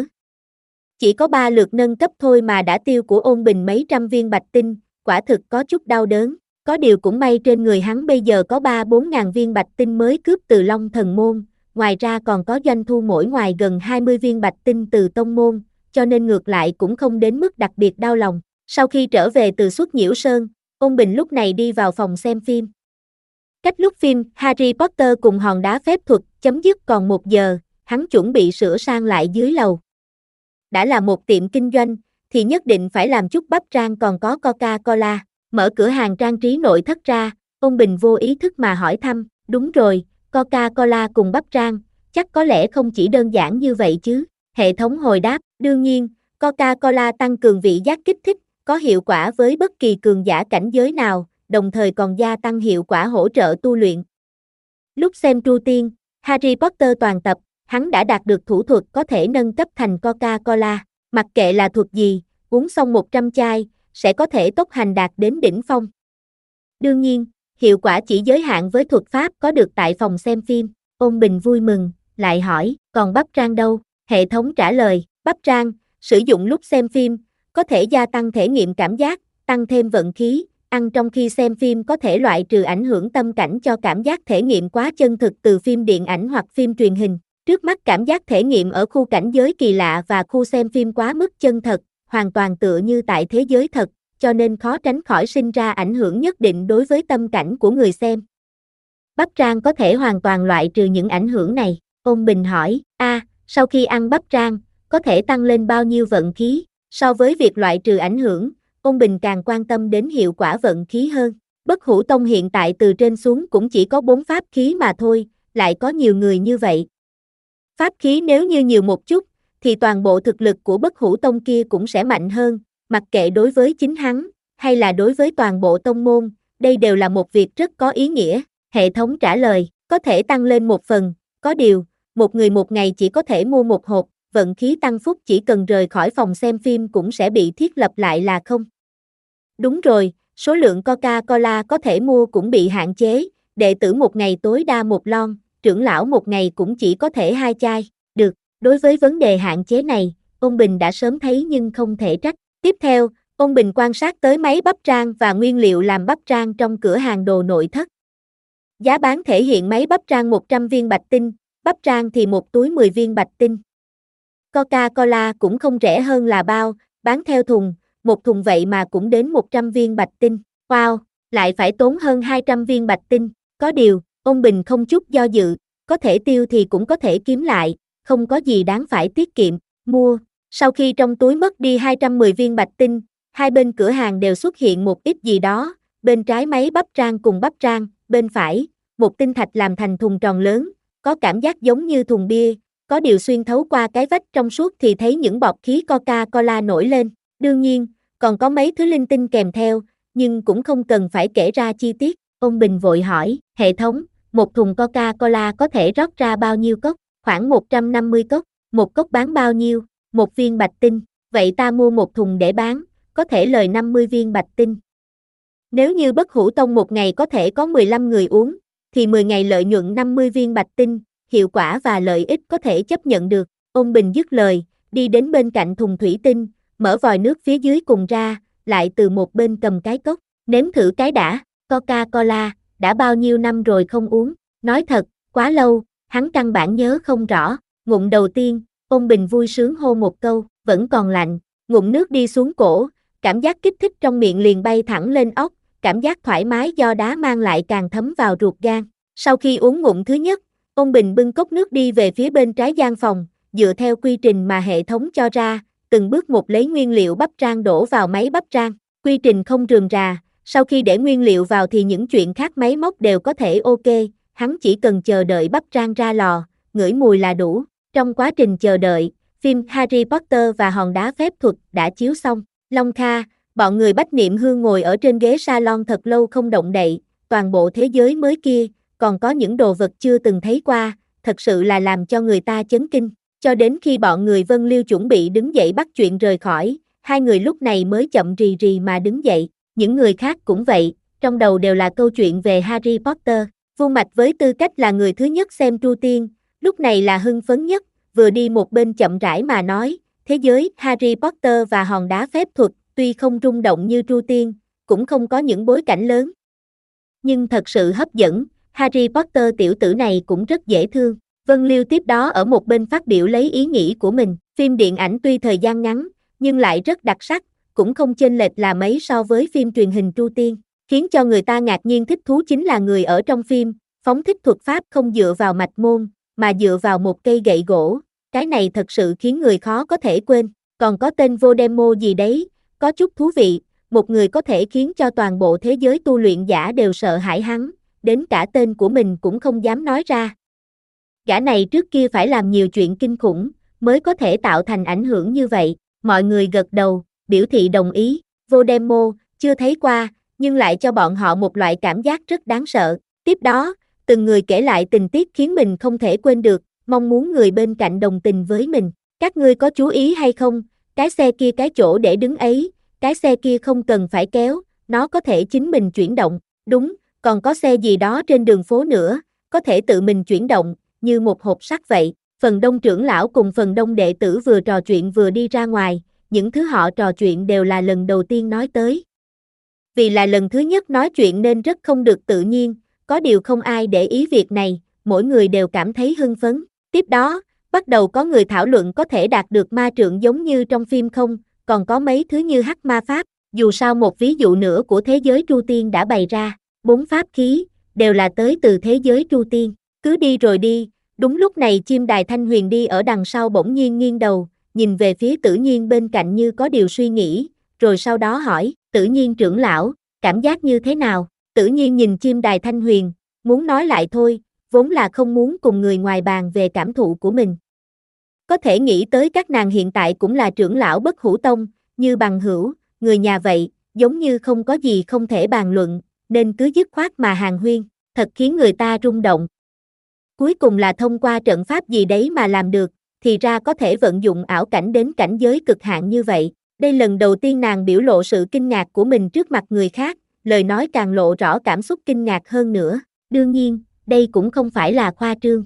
Chỉ có ba lượt nâng cấp thôi mà đã tiêu của Ôn Bình mấy trăm viên bạch tinh, quả thực có chút đau đớn. Có điều cũng may trên người hắn bây giờ có ba bốn ngàn viên bạch tinh mới cướp từ Long Thần Môn, ngoài ra còn có doanh thu mỗi ngoài gần hai mươi viên bạch tinh từ Tông Môn, cho nên ngược lại cũng không đến mức đặc biệt đau lòng. Sau khi trở về từ Xuất Nhiễu Sơn, Ôn Bình lúc này đi vào phòng xem phim. Cách lúc phim Harry Potter cùng hòn đá phép thuật chấm dứt còn một giờ, hắn chuẩn bị sửa sang lại dưới lầu. Đã là một tiệm kinh doanh, thì nhất định phải làm chút bắp rang còn có Coca-Cola. Mở cửa hàng trang trí nội thất ra, Ôn Bình vô ý thức mà hỏi thăm, đúng rồi, Coca-Cola cùng bắp rang, chắc có lẽ không chỉ đơn giản như vậy chứ. Hệ thống hồi đáp, đương nhiên, Coca-Cola tăng cường vị giác kích thích, có hiệu quả với bất kỳ cường giả cảnh giới nào, đồng thời còn gia tăng hiệu quả hỗ trợ tu luyện. Lúc xem Tru Tiên, Harry Potter toàn tập, hắn đã đạt được thủ thuật có thể nâng cấp thành Coca-Cola, mặc kệ là thuật gì, uống xong một trăm chai, sẽ có thể tốc hành đạt đến đỉnh phong. Đương nhiên, hiệu quả chỉ giới hạn với thuật pháp có được tại phòng xem phim. Ôn Bình vui mừng, lại hỏi, còn bắp rang đâu? Hệ thống trả lời, bắp rang, sử dụng lúc xem phim, có thể gia tăng thể nghiệm cảm giác, tăng thêm vận khí, ăn trong khi xem phim có thể loại trừ ảnh hưởng tâm cảnh cho cảm giác thể nghiệm quá chân thực từ phim điện ảnh hoặc phim truyền hình. Trước mắt cảm giác thể nghiệm ở khu cảnh giới kỳ lạ và khu xem phim quá mức chân thật, hoàn toàn tựa như tại thế giới thật, cho nên khó tránh khỏi sinh ra ảnh hưởng nhất định đối với tâm cảnh của người xem. Bắp rang có thể hoàn toàn loại trừ những ảnh hưởng này. Ôn Bình hỏi, a, à, sau khi ăn bắp rang, có thể tăng lên bao nhiêu vận khí? So với việc loại trừ ảnh hưởng, Ôn Bình càng quan tâm đến hiệu quả vận khí hơn. Bất Hủ Tông hiện tại từ trên xuống cũng chỉ có bốn pháp khí mà thôi, lại có nhiều người như vậy. Pháp khí nếu như nhiều một chút, thì toàn bộ thực lực của Bất Hủ Tông kia cũng sẽ mạnh hơn, mặc kệ đối với chính hắn, hay là đối với toàn bộ tông môn, đây đều là một việc rất có ý nghĩa. Hệ thống trả lời, có thể tăng lên một phần, có điều, một người một ngày chỉ có thể mua một hộp, vận khí tăng phúc chỉ cần rời khỏi phòng xem phim cũng sẽ bị thiết lập lại là không. Đúng rồi, số lượng Coca-Cola có thể mua cũng bị hạn chế, đệ tử một ngày tối đa một lon, trưởng lão một ngày cũng chỉ có thể hai chai. Được, đối với vấn đề hạn chế này, ông Bình đã sớm thấy nhưng không thể trách. Tiếp theo, ông Bình quan sát tới máy bắp rang và nguyên liệu làm bắp rang trong cửa hàng đồ nội thất. Giá bán thể hiện máy bắp rang một trăm viên bạch tinh, bắp rang thì một túi mười viên bạch tinh. Coca-Cola cũng không rẻ hơn là bao, bán theo thùng, một thùng vậy mà cũng đến một trăm viên bạch tinh. Wow, lại phải tốn hơn hai trăm viên bạch tinh. Có điều, ông Bình không chút do dự, có thể tiêu thì cũng có thể kiếm lại, không có gì đáng phải tiết kiệm, mua. Sau khi trong túi mất đi hai trăm mười viên bạch tinh, hai bên cửa hàng đều xuất hiện một ít gì đó, bên trái máy bắp rang cùng bắp rang, bên phải, một tinh thạch làm thành thùng tròn lớn, có cảm giác giống như thùng bia, có điều xuyên thấu qua cái vách trong suốt thì thấy những bọt khí Coca-Cola nổi lên. Đương nhiên, còn có mấy thứ linh tinh kèm theo, nhưng cũng không cần phải kể ra chi tiết. Ông Bình vội hỏi, hệ thống, một thùng Coca-Cola có thể rót ra bao nhiêu cốc? Khoảng một trăm năm mươi cốc, một cốc bán bao nhiêu? Một viên bạch tinh, vậy ta mua một thùng để bán, có thể lời năm mươi viên bạch tinh. Nếu như Bất Hủ Tông một ngày có thể có mười lăm người uống, thì mười ngày lợi nhuận năm mươi viên bạch tinh, hiệu quả và lợi ích có thể chấp nhận được. Ông Bình dứt lời, đi đến bên cạnh thùng thủy tinh, mở vòi nước phía dưới cùng ra, lại từ một bên cầm cái cốc, nếm thử cái đã. Coca-Cola, đã bao nhiêu năm rồi không uống, nói thật, quá lâu, hắn căn bản nhớ không rõ. Ngụm đầu tiên, ông Bình vui sướng hô một câu, vẫn còn lạnh, ngụm nước đi xuống cổ, cảm giác kích thích trong miệng liền bay thẳng lên óc, cảm giác thoải mái do đá mang lại càng thấm vào ruột gan. Sau khi uống ngụm thứ nhất, ông Bình bưng cốc nước đi về phía bên trái gian phòng, dựa theo quy trình mà hệ thống cho ra, từng bước một lấy nguyên liệu bắp rang đổ vào máy bắp rang. Quy trình không rườm rà, sau khi để nguyên liệu vào thì những chuyện khác máy móc đều có thể ok, hắn chỉ cần chờ đợi bắp rang ra lò, ngửi mùi là đủ. Trong quá trình chờ đợi, phim Harry Potter và hòn đá phép thuật đã chiếu xong. Long Kha, bọn người Bách Niệm Hương ngồi ở trên ghế salon thật lâu không động đậy, toàn bộ thế giới mới kia, còn có những đồ vật chưa từng thấy qua, thật sự là làm cho người ta chấn kinh. Cho đến khi bọn người Vân Liêu chuẩn bị đứng dậy bắt chuyện rời khỏi, hai người lúc này mới chậm rì rì mà đứng dậy. Những người khác cũng vậy, trong đầu đều là câu chuyện về Harry Potter. Vu Mạch với tư cách là người thứ nhất xem Tru Tiên, lúc này là hưng phấn nhất, vừa đi một bên chậm rãi mà nói, thế giới Harry Potter và hòn đá phép thuật, tuy không rung động như Tru Tiên, cũng không có những bối cảnh lớn. Nhưng thật sự hấp dẫn, Harry Potter tiểu tử này cũng rất dễ thương. Vân Liêu tiếp đó ở một bên phát biểu lấy ý nghĩ của mình, phim điện ảnh tuy thời gian ngắn, nhưng lại rất đặc sắc, cũng không chênh lệch là mấy so với phim truyền hình Tru Tiên. Khiến cho người ta ngạc nhiên thích thú chính là người ở trong phim, phóng thích thuật pháp không dựa vào mạch môn, mà dựa vào một cây gậy gỗ, cái này thật sự khiến người khó có thể quên. Còn có tên Voldemort gì đấy, có chút thú vị, một người có thể khiến cho toàn bộ thế giới tu luyện giả đều sợ hãi hắn, đến cả tên của mình cũng không dám nói ra. Gã này trước kia phải làm nhiều chuyện kinh khủng, mới có thể tạo thành ảnh hưởng như vậy. Mọi người gật đầu, biểu thị đồng ý. Voldemort, chưa thấy qua, nhưng lại cho bọn họ một loại cảm giác rất đáng sợ. Tiếp đó, từng người kể lại tình tiết khiến mình không thể quên được, mong muốn người bên cạnh đồng tình với mình. Các ngươi có chú ý hay không, cái xe kia cái chỗ để đứng ấy, cái xe kia không cần phải kéo, nó có thể chính mình chuyển động. Đúng, còn có xe gì đó trên đường phố nữa, có thể tự mình chuyển động, như một hộp sắt vậy. Phần đông trưởng lão cùng phần đông đệ tử vừa trò chuyện vừa đi ra ngoài, những thứ họ trò chuyện đều là lần đầu tiên nói tới. Vì là lần thứ nhất nói chuyện nên rất không được tự nhiên, có điều không ai để ý việc này, mỗi người đều cảm thấy hưng phấn. Tiếp đó, bắt đầu có người thảo luận có thể đạt được ma trượng giống như trong phim không, còn có mấy thứ như hắc ma pháp, dù sao một ví dụ nữa của thế giới Tru Tiên đã bày ra, bốn pháp khí, đều là tới từ thế giới Tru Tiên, cứ đi rồi đi. Đúng lúc này chim đài Thanh Huyền đi ở đằng sau bỗng nhiên nghiêng đầu, nhìn về phía Tử Nhiên bên cạnh như có điều suy nghĩ, rồi sau đó hỏi, Tử Nhiên trưởng lão, cảm giác như thế nào? Tử Nhiên nhìn chim đài Thanh Huyền, muốn nói lại thôi, vốn là không muốn cùng người ngoài bàn về cảm thụ của mình. Có thể nghĩ tới các nàng hiện tại cũng là trưởng lão Bất Hủ Tông, như bằng hữu, người nhà vậy, giống như không có gì không thể bàn luận, nên cứ dứt khoát mà hàn huyên, thật khiến người ta rung động. cuối cùng là thông qua trận pháp gì đấy mà làm được, thì ra có thể vận dụng ảo cảnh đến cảnh giới cực hạn như vậy. Đây lần đầu tiên nàng biểu lộ sự kinh ngạc của mình trước mặt người khác, lời nói càng lộ rõ cảm xúc kinh ngạc hơn nữa. Đương nhiên, đây cũng không phải là khoa trương.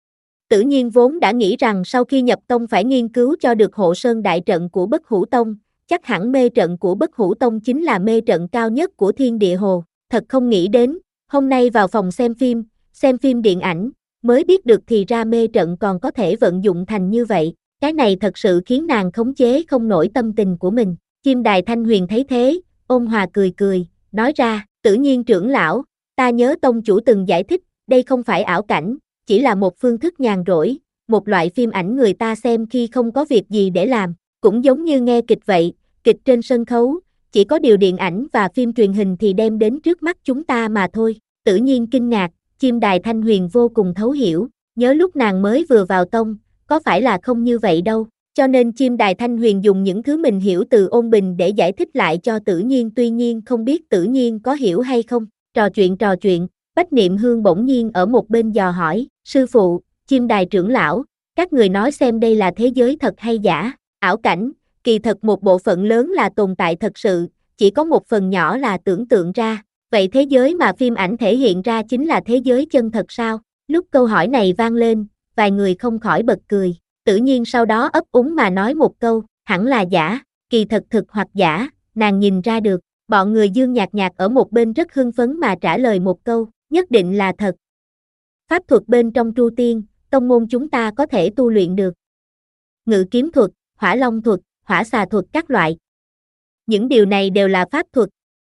Tử Nhiên vốn đã nghĩ rằng sau khi nhập tông phải nghiên cứu cho được hộ sơn đại trận của Bất Hủ Tông, chắc hẳn mê trận của Bất Hủ Tông chính là mê trận cao nhất của Thiên Địa Hồ. Thật không nghĩ đến, hôm nay vào phòng xem phim, xem phim điện ảnh, mới biết được thì ra mê trận còn có thể vận dụng thành như vậy. Cái này thật sự khiến nàng khống chế không nổi tâm tình của mình. Chim Đài Thanh Huyền thấy thế, ôn hòa cười cười, nói ra, Tử Nhiên trưởng lão, ta nhớ tông chủ từng giải thích, đây không phải ảo cảnh, chỉ là một phương thức nhàn rỗi, một loại phim ảnh người ta xem khi không có việc gì để làm, cũng giống như nghe kịch vậy, kịch trên sân khấu, chỉ có điều điện ảnh và phim truyền hình thì đem đến trước mắt chúng ta mà thôi. Tử Nhiên kinh ngạc, Chim Đài Thanh Huyền vô cùng thấu hiểu, nhớ lúc nàng mới vừa vào tông, có phải là không như vậy đâu, cho nên Chim Đài Thanh Huyền dùng những thứ mình hiểu từ Ôn Bình để giải thích lại cho Tử Nhiên, tuy nhiên không biết Tử Nhiên có hiểu hay không. Trò chuyện trò chuyện, Bách Niệm Hương bỗng nhiên ở một bên dò hỏi, sư phụ, Chim Đài trưởng lão, các người nói xem đây là thế giới thật hay giả, ảo cảnh, kỳ thật một bộ phận lớn là tồn tại thật sự, chỉ có một phần nhỏ là tưởng tượng ra, vậy thế giới mà phim ảnh thể hiện ra chính là thế giới chân thật sao? Lúc câu hỏi này vang lên, vài người không khỏi bật cười, Tử Nhiên sau đó ấp úng mà nói một câu, hẳn là giả, kỳ thật thực hoặc giả, nàng nhìn ra được, bọn người Dương Nhạc Nhạc ở một bên rất hưng phấn mà trả lời một câu, nhất định là thật. Pháp thuật bên trong Tru Tiên, tông môn chúng ta có thể tu luyện được. Ngự kiếm thuật, hỏa long thuật, hỏa xà thuật các loại. Những điều này đều là pháp thuật.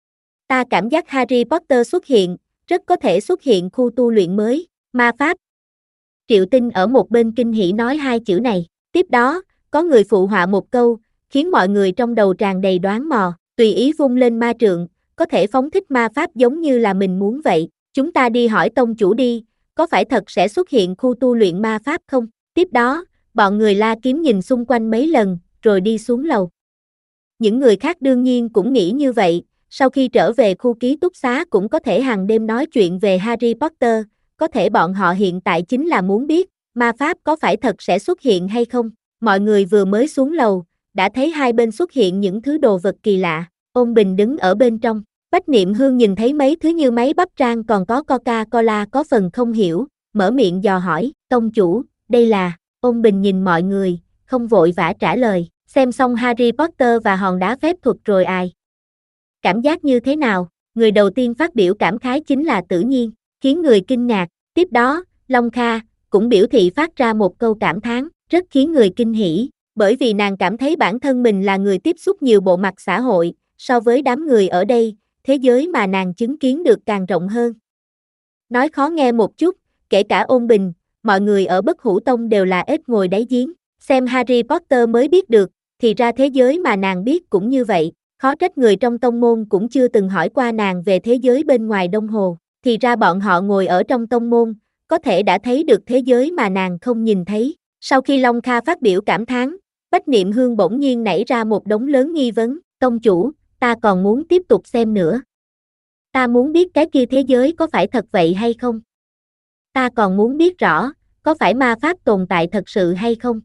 Ta cảm giác Harry Potter xuất hiện, rất có thể xuất hiện khu tu luyện mới, ma pháp. Triệu Tinh ở một bên kinh hỉ nói hai chữ này, tiếp đó, có người phụ họa một câu, khiến mọi người trong đầu tràn đầy đoán mò, tùy ý vung lên ma trượng, có thể phóng thích ma pháp giống như là mình muốn vậy, chúng ta đi hỏi tông chủ đi, có phải thật sẽ xuất hiện khu tu luyện ma pháp không? Tiếp đó, bọn người La Kiếm nhìn xung quanh mấy lần, rồi đi xuống lầu. Những người khác đương nhiên cũng nghĩ như vậy, sau khi trở về khu ký túc xá cũng có thể hàng đêm nói chuyện về Harry Potter, có thể bọn họ hiện tại chính là muốn biết, ma pháp có phải thật sẽ xuất hiện hay không? Mọi người vừa mới xuống lầu, đã thấy hai bên xuất hiện những thứ đồ vật kỳ lạ, Ôn Bình đứng ở bên trong, Bách Niệm Hương nhìn thấy mấy thứ như máy bắp rang còn có Coca-Cola có phần không hiểu, mở miệng dò hỏi, tông chủ, đây là, Ôn Bình nhìn mọi người, không vội vã trả lời, xem xong Harry Potter và hòn đá phép thuật rồi ai? Cảm giác như thế nào? Người đầu tiên phát biểu cảm khái chính là Tử Nhiên, khiến người kinh ngạc, tiếp đó, Long Kha, cũng biểu thị phát ra một câu cảm thán, rất khiến người kinh hỉ, bởi vì nàng cảm thấy bản thân mình là người tiếp xúc nhiều bộ mặt xã hội, so với đám người ở đây, thế giới mà nàng chứng kiến được càng rộng hơn. Nói khó nghe một chút, kể cả Ôn Bình, mọi người ở Bất Hủ Tông đều là ếch ngồi đáy giếng, xem Harry Potter mới biết được, thì ra thế giới mà nàng biết cũng như vậy, khó trách người trong tông môn cũng chưa từng hỏi qua nàng về thế giới bên ngoài Đông Hồ, thì ra bọn họ ngồi ở trong tông môn, có thể đã thấy được thế giới mà nàng không nhìn thấy. Sau khi Long Kha phát biểu cảm thán, Bách Niệm Hương bỗng nhiên nảy ra một đống lớn nghi vấn, tông chủ, ta còn muốn tiếp tục xem nữa. Ta muốn biết cái kia thế giới có phải thật vậy hay không? Ta còn muốn biết rõ, có phải ma pháp tồn tại thật sự hay không?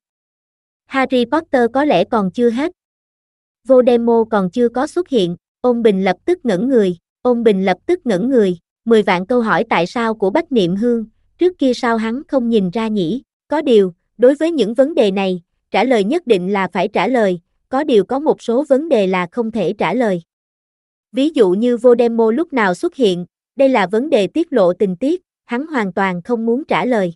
Harry Potter có lẽ còn chưa hết. Voldemort còn chưa có xuất hiện, Ôn Bình lập tức ngẩn người, Ôn Bình lập tức ngẩn người, mười vạn câu hỏi tại sao của Bách Niệm Hương, trước kia sao hắn không nhìn ra nhỉ? Có điều, đối với những vấn đề này, trả lời nhất định là phải trả lời, có điều có một số vấn đề là không thể trả lời. Ví dụ như Voldemort lúc nào xuất hiện, đây là vấn đề tiết lộ tình tiết, hắn hoàn toàn không muốn trả lời.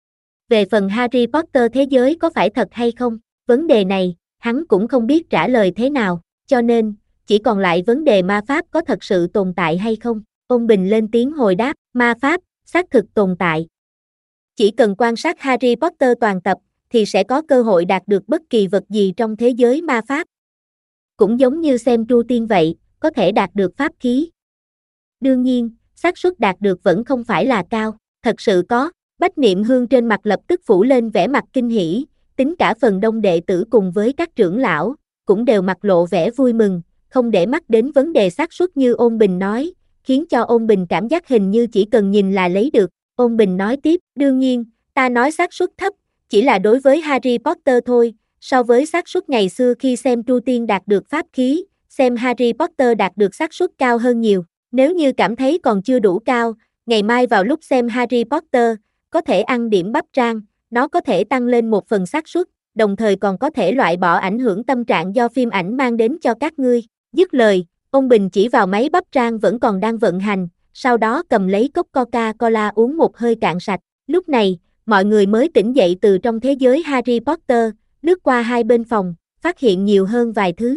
Về phần Harry Potter thế giới có phải thật hay không, vấn đề này, hắn cũng không biết trả lời thế nào, cho nên, chỉ còn lại vấn đề ma pháp có thật sự tồn tại hay không. Ôn Bình lên tiếng hồi đáp, ma pháp, xác thực tồn tại. Chỉ cần quan sát Harry Potter toàn tập, thì sẽ có cơ hội đạt được bất kỳ vật gì trong thế giới ma pháp. Cũng giống như xem Tru Tiên vậy, có thể đạt được pháp khí. Đương nhiên, xác suất đạt được vẫn không phải là cao, thật sự có. Bách Niệm Hương trên mặt lập tức phủ lên vẻ mặt kinh hỉ, tính cả phần đông đệ tử cùng với các trưởng lão, cũng đều mặt lộ vẻ vui mừng, không để mắt đến vấn đề xác suất như Ôn Bình nói, khiến cho Ôn Bình cảm giác hình như chỉ cần nhìn là lấy được. Ôn Bình nói tiếp, đương nhiên, ta nói xác suất thấp, chỉ là đối với Harry Potter thôi, so với xác suất ngày xưa khi xem Tru Tiên đạt được pháp khí, xem Harry Potter đạt được xác suất cao hơn nhiều. Nếu như cảm thấy còn chưa đủ cao, ngày mai vào lúc xem Harry Potter, có thể ăn điểm bắp rang, nó có thể tăng lên một phần xác suất, đồng thời còn có thể loại bỏ ảnh hưởng tâm trạng do phim ảnh mang đến cho các ngươi. Dứt lời, Ôn Bình chỉ vào máy bắp rang vẫn còn đang vận hành, sau đó cầm lấy cốc Coca-Cola uống một hơi cạn sạch. Lúc này, mọi người mới tỉnh dậy từ trong thế giới Harry Potter, lướt qua hai bên phòng, phát hiện nhiều hơn vài thứ.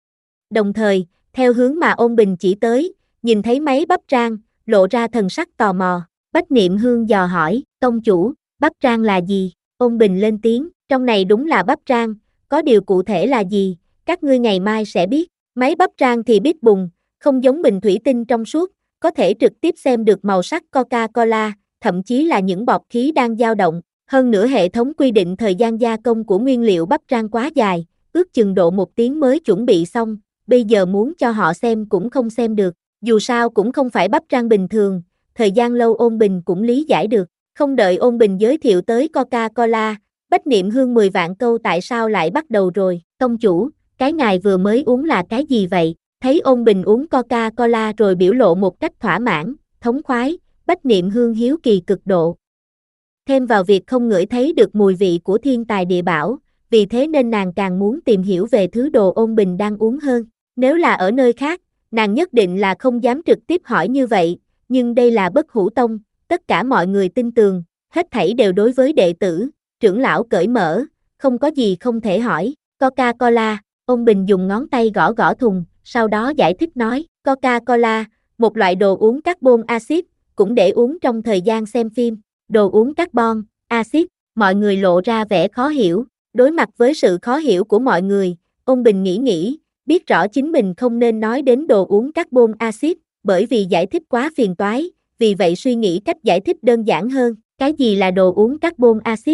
Đồng thời, theo hướng mà Ôn Bình chỉ tới, nhìn thấy máy bắp rang, lộ ra thần sắc tò mò. Bách Niệm Hương dò hỏi, công chủ, bắp rang là gì? Ôn Bình lên tiếng, trong này đúng là bắp rang, có điều cụ thể là gì, các ngươi ngày mai sẽ biết. Máy bắp rang thì bít bùng, không giống bình thủy tinh trong suốt, có thể trực tiếp xem được màu sắc Coca-Cola, thậm chí là những bọt khí đang dao động. Hơn nữa hệ thống quy định thời gian gia công của nguyên liệu bắp rang quá dài, ước chừng độ một tiếng mới chuẩn bị xong, bây giờ muốn cho họ xem cũng không xem được. Dù sao cũng không phải bắp rang bình thường, thời gian lâu Ôn Bình cũng lý giải được. Không đợi Ôn Bình giới thiệu tới Coca-Cola, Bách Niệm Hương mười vạn câu tại sao lại bắt đầu rồi. Công chủ, cái ngài vừa mới uống là cái gì vậy? Thấy Ôn Bình uống Coca-Cola rồi biểu lộ một cách thỏa mãn, thống khoái, Bách Niệm Hương hiếu kỳ cực độ. Thêm vào việc không ngửi thấy được mùi vị của thiên tài địa bảo, vì thế nên nàng càng muốn tìm hiểu về thứ đồ Ôn Bình đang uống hơn. Nếu là ở nơi khác, nàng nhất định là không dám trực tiếp hỏi như vậy, nhưng đây là Bất Hủ Tông, tất cả mọi người tin tường, hết thảy đều đối với đệ tử, trưởng lão cởi mở, không có gì không thể hỏi. Coca-Cola, Ôn Bình dùng ngón tay gõ gõ thùng, sau đó giải thích nói, Coca-Cola, một loại đồ uống carbon axit, cũng để uống trong thời gian xem phim. Đồ uống carbon, axit, mọi người lộ ra vẻ khó hiểu. Đối mặt với sự khó hiểu của mọi người, Ôn Bình nghĩ nghĩ, biết rõ chính mình không nên nói đến đồ uống carbon axit, bởi vì giải thích quá phiền toái, vì vậy suy nghĩ cách giải thích đơn giản hơn. Cái gì là đồ uống carbon axit?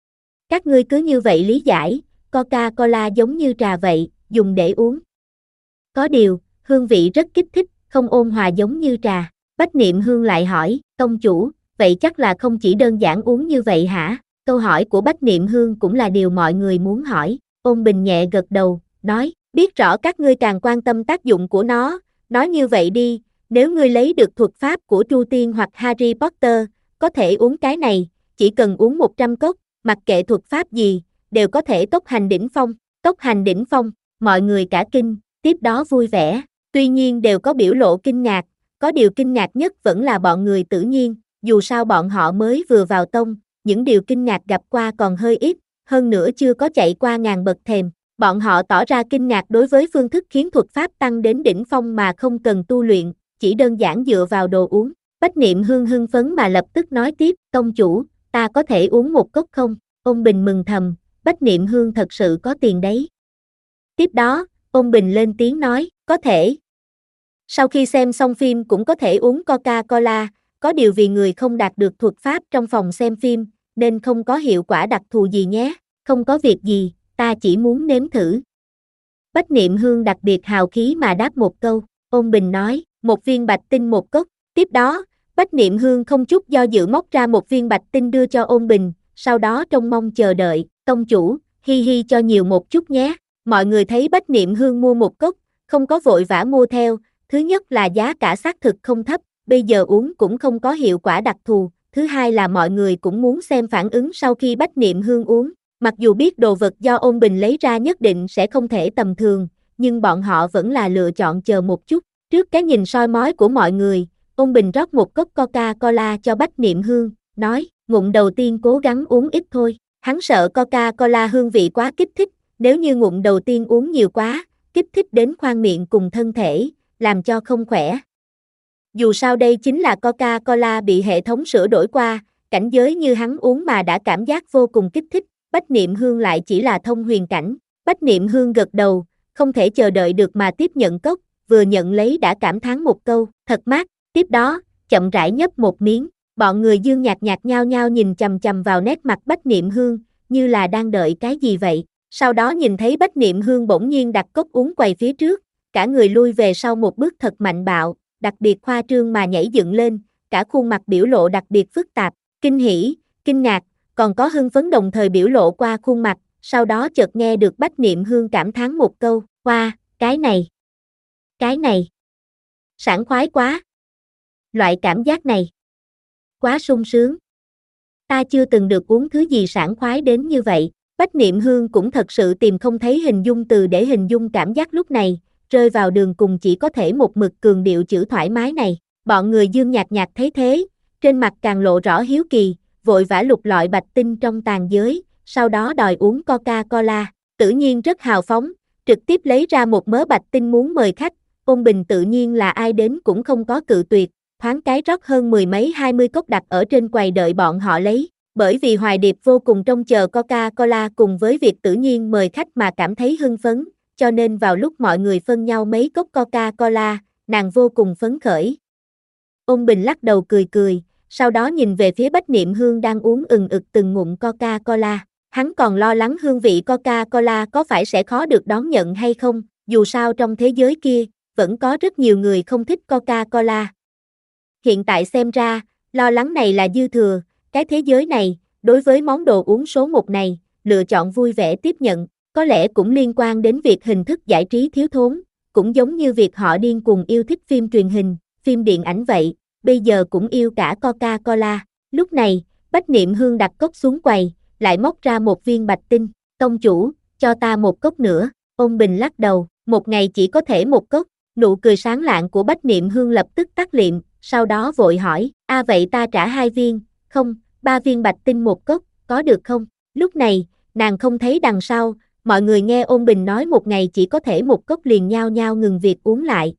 Các ngươi cứ như vậy lý giải, Coca-Cola giống như trà vậy, dùng để uống. Có điều, hương vị rất kích thích, không ôn hòa giống như trà. Bách Niệm Hương lại hỏi, công chủ, vậy chắc là không chỉ đơn giản uống như vậy hả? Câu hỏi của Bách Niệm Hương cũng là điều mọi người muốn hỏi. Ôn Bình nhẹ gật đầu, nói, biết rõ các ngươi càng quan tâm tác dụng của nó, nói như vậy đi, nếu ngươi lấy được thuật pháp của Tru Tiên hoặc Harry Potter, có thể uống cái này, chỉ cần uống một trăm cốc, mặc kệ thuật pháp gì, đều có thể tốc hành đỉnh phong. Tốc hành đỉnh phong, mọi người cả kinh, tiếp đó vui vẻ, tuy nhiên đều có biểu lộ kinh ngạc, có điều kinh ngạc nhất vẫn là bọn người Tử Nhiên, dù sao bọn họ mới vừa vào tông, những điều kinh ngạc gặp qua còn hơi ít, hơn nữa chưa có chạy qua ngàn bậc thềm. Bọn họ tỏ ra kinh ngạc đối với phương thức khiến thuật pháp tăng đến đỉnh phong mà không cần tu luyện, chỉ đơn giản dựa vào đồ uống. Bách Niệm Hương hưng phấn mà lập tức nói tiếp, công chủ, ta có thể uống một cốc không? Ôn Bình mừng thầm, Bách Niệm Hương thật sự có tiền đấy. Tiếp đó, Ôn Bình lên tiếng nói, có thể. Sau khi xem xong phim cũng có thể uống Coca-Cola, có điều vì người không đạt được thuật pháp trong phòng xem phim, nên không có hiệu quả đặc thù gì nhé, không có việc gì, ta chỉ muốn nếm thử. Bách Niệm Hương đặc biệt hào khí mà đáp một câu, Ôn Bình nói, một viên bạch tinh một cốc. Tiếp đó, Bách Niệm Hương không chút do dự móc ra một viên bạch tinh đưa cho Ôn Bình, sau đó trông mong chờ đợi, tông chủ, hi hi cho nhiều một chút nhé. Mọi người thấy Bách Niệm Hương mua một cốc, không có vội vã mua theo, thứ nhất là giá cả xác thực không thấp, bây giờ uống cũng không có hiệu quả đặc thù, thứ hai là mọi người cũng muốn xem phản ứng sau khi Bách Niệm Hương uống. Mặc dù biết đồ vật do Ôn Bình lấy ra nhất định sẽ không thể tầm thường, nhưng bọn họ vẫn là lựa chọn chờ một chút. Trước cái nhìn soi mói của mọi người, Ôn Bình rót một cốc Coca-Cola cho Bách Niệm Hương, nói, ngụm đầu tiên cố gắng uống ít thôi. Hắn sợ Coca-Cola hương vị quá kích thích, nếu như ngụm đầu tiên uống nhiều quá, kích thích đến khoang miệng cùng thân thể, làm cho không khỏe. Dù sao đây chính là Coca-Cola bị hệ thống sửa đổi qua, cảnh giới như hắn uống mà đã cảm giác vô cùng kích thích, Bách Niệm Hương lại chỉ là thông huyền cảnh. Bách Niệm Hương gật đầu, không thể chờ đợi được mà tiếp nhận cốc, vừa nhận lấy đã cảm thán một câu, thật mát, tiếp đó, chậm rãi nhấp một miếng, bọn người Dương Nhạc Nhạc nhao nhao nhìn chằm chằm vào nét mặt Bách Niệm Hương, như là đang đợi cái gì vậy. Sau đó nhìn thấy Bách Niệm Hương bỗng nhiên đặt cốc uống quầy phía trước, cả người lui về sau một bước thật mạnh bạo, đặc biệt khoa trương mà nhảy dựng lên, cả khuôn mặt biểu lộ đặc biệt phức tạp, kinh hỉ, kinh ngạc, còn có hưng phấn đồng thời biểu lộ qua khuôn mặt, sau đó chợt nghe được Bách Niệm Hương cảm thán một câu, "Wow, cái này, cái này, sảng khoái quá. Loại cảm giác này, quá sung sướng. Ta chưa từng được uống thứ gì sảng khoái đến như vậy." Bách Niệm Hương cũng thật sự tìm không thấy hình dung từ để hình dung cảm giác lúc này, rơi vào đường cùng chỉ có thể một mực cường điệu chữ thoải mái này. Bọn người Dương Nhạc Nhạc thấy thế, trên mặt càng lộ rõ hiếu kỳ, vội vã lục lọi bạch tinh trong tàn giới, sau đó đòi uống Coca-Cola. Tự nhiên rất hào phóng, trực tiếp lấy ra một mớ bạch tinh muốn mời khách, Ôn Bình tự nhiên là ai đến cũng không có cự tuyệt, thoáng cái rót hơn mười mấy hai mươi cốc đặt ở trên quầy đợi bọn họ lấy. Bởi vì Hoài Điệp vô cùng trông chờ Coca-Cola cùng với việc tự nhiên mời khách mà cảm thấy hưng phấn, cho nên vào lúc mọi người phân nhau mấy cốc Coca-Cola, nàng vô cùng phấn khởi. Ôn Bình lắc đầu cười cười, sau đó nhìn về phía Bách Niệm Hương đang uống ừng ực từng ngụm Coca-Cola. Hắn còn lo lắng hương vị Coca-Cola có phải sẽ khó được đón nhận hay không, dù sao trong thế giới kia, vẫn có rất nhiều người không thích Coca-Cola. Hiện tại xem ra, lo lắng này là dư thừa, cái thế giới này, đối với món đồ uống số một này, lựa chọn vui vẻ tiếp nhận, có lẽ cũng liên quan đến việc hình thức giải trí thiếu thốn, cũng giống như việc họ điên cuồng yêu thích phim truyền hình, phim điện ảnh vậy, bây giờ cũng yêu cả Coca-Cola. Lúc này, Bách Niệm Hương đặt cốc xuống quầy, lại móc ra một viên bạch tinh, "Tông chủ, cho ta một cốc nữa." Ôn Bình lắc đầu, một ngày chỉ có thể một cốc. Nụ cười sáng lạng của Bách Niệm Hương lập tức tắt liệm, sau đó vội hỏi, "A vậy ta trả hai viên, không, ba viên bạch tinh một cốc, có được không?" Lúc này, nàng không thấy đằng sau, mọi người nghe Ôn Bình nói một ngày chỉ có thể một cốc liền nhao nhao ngừng việc uống lại.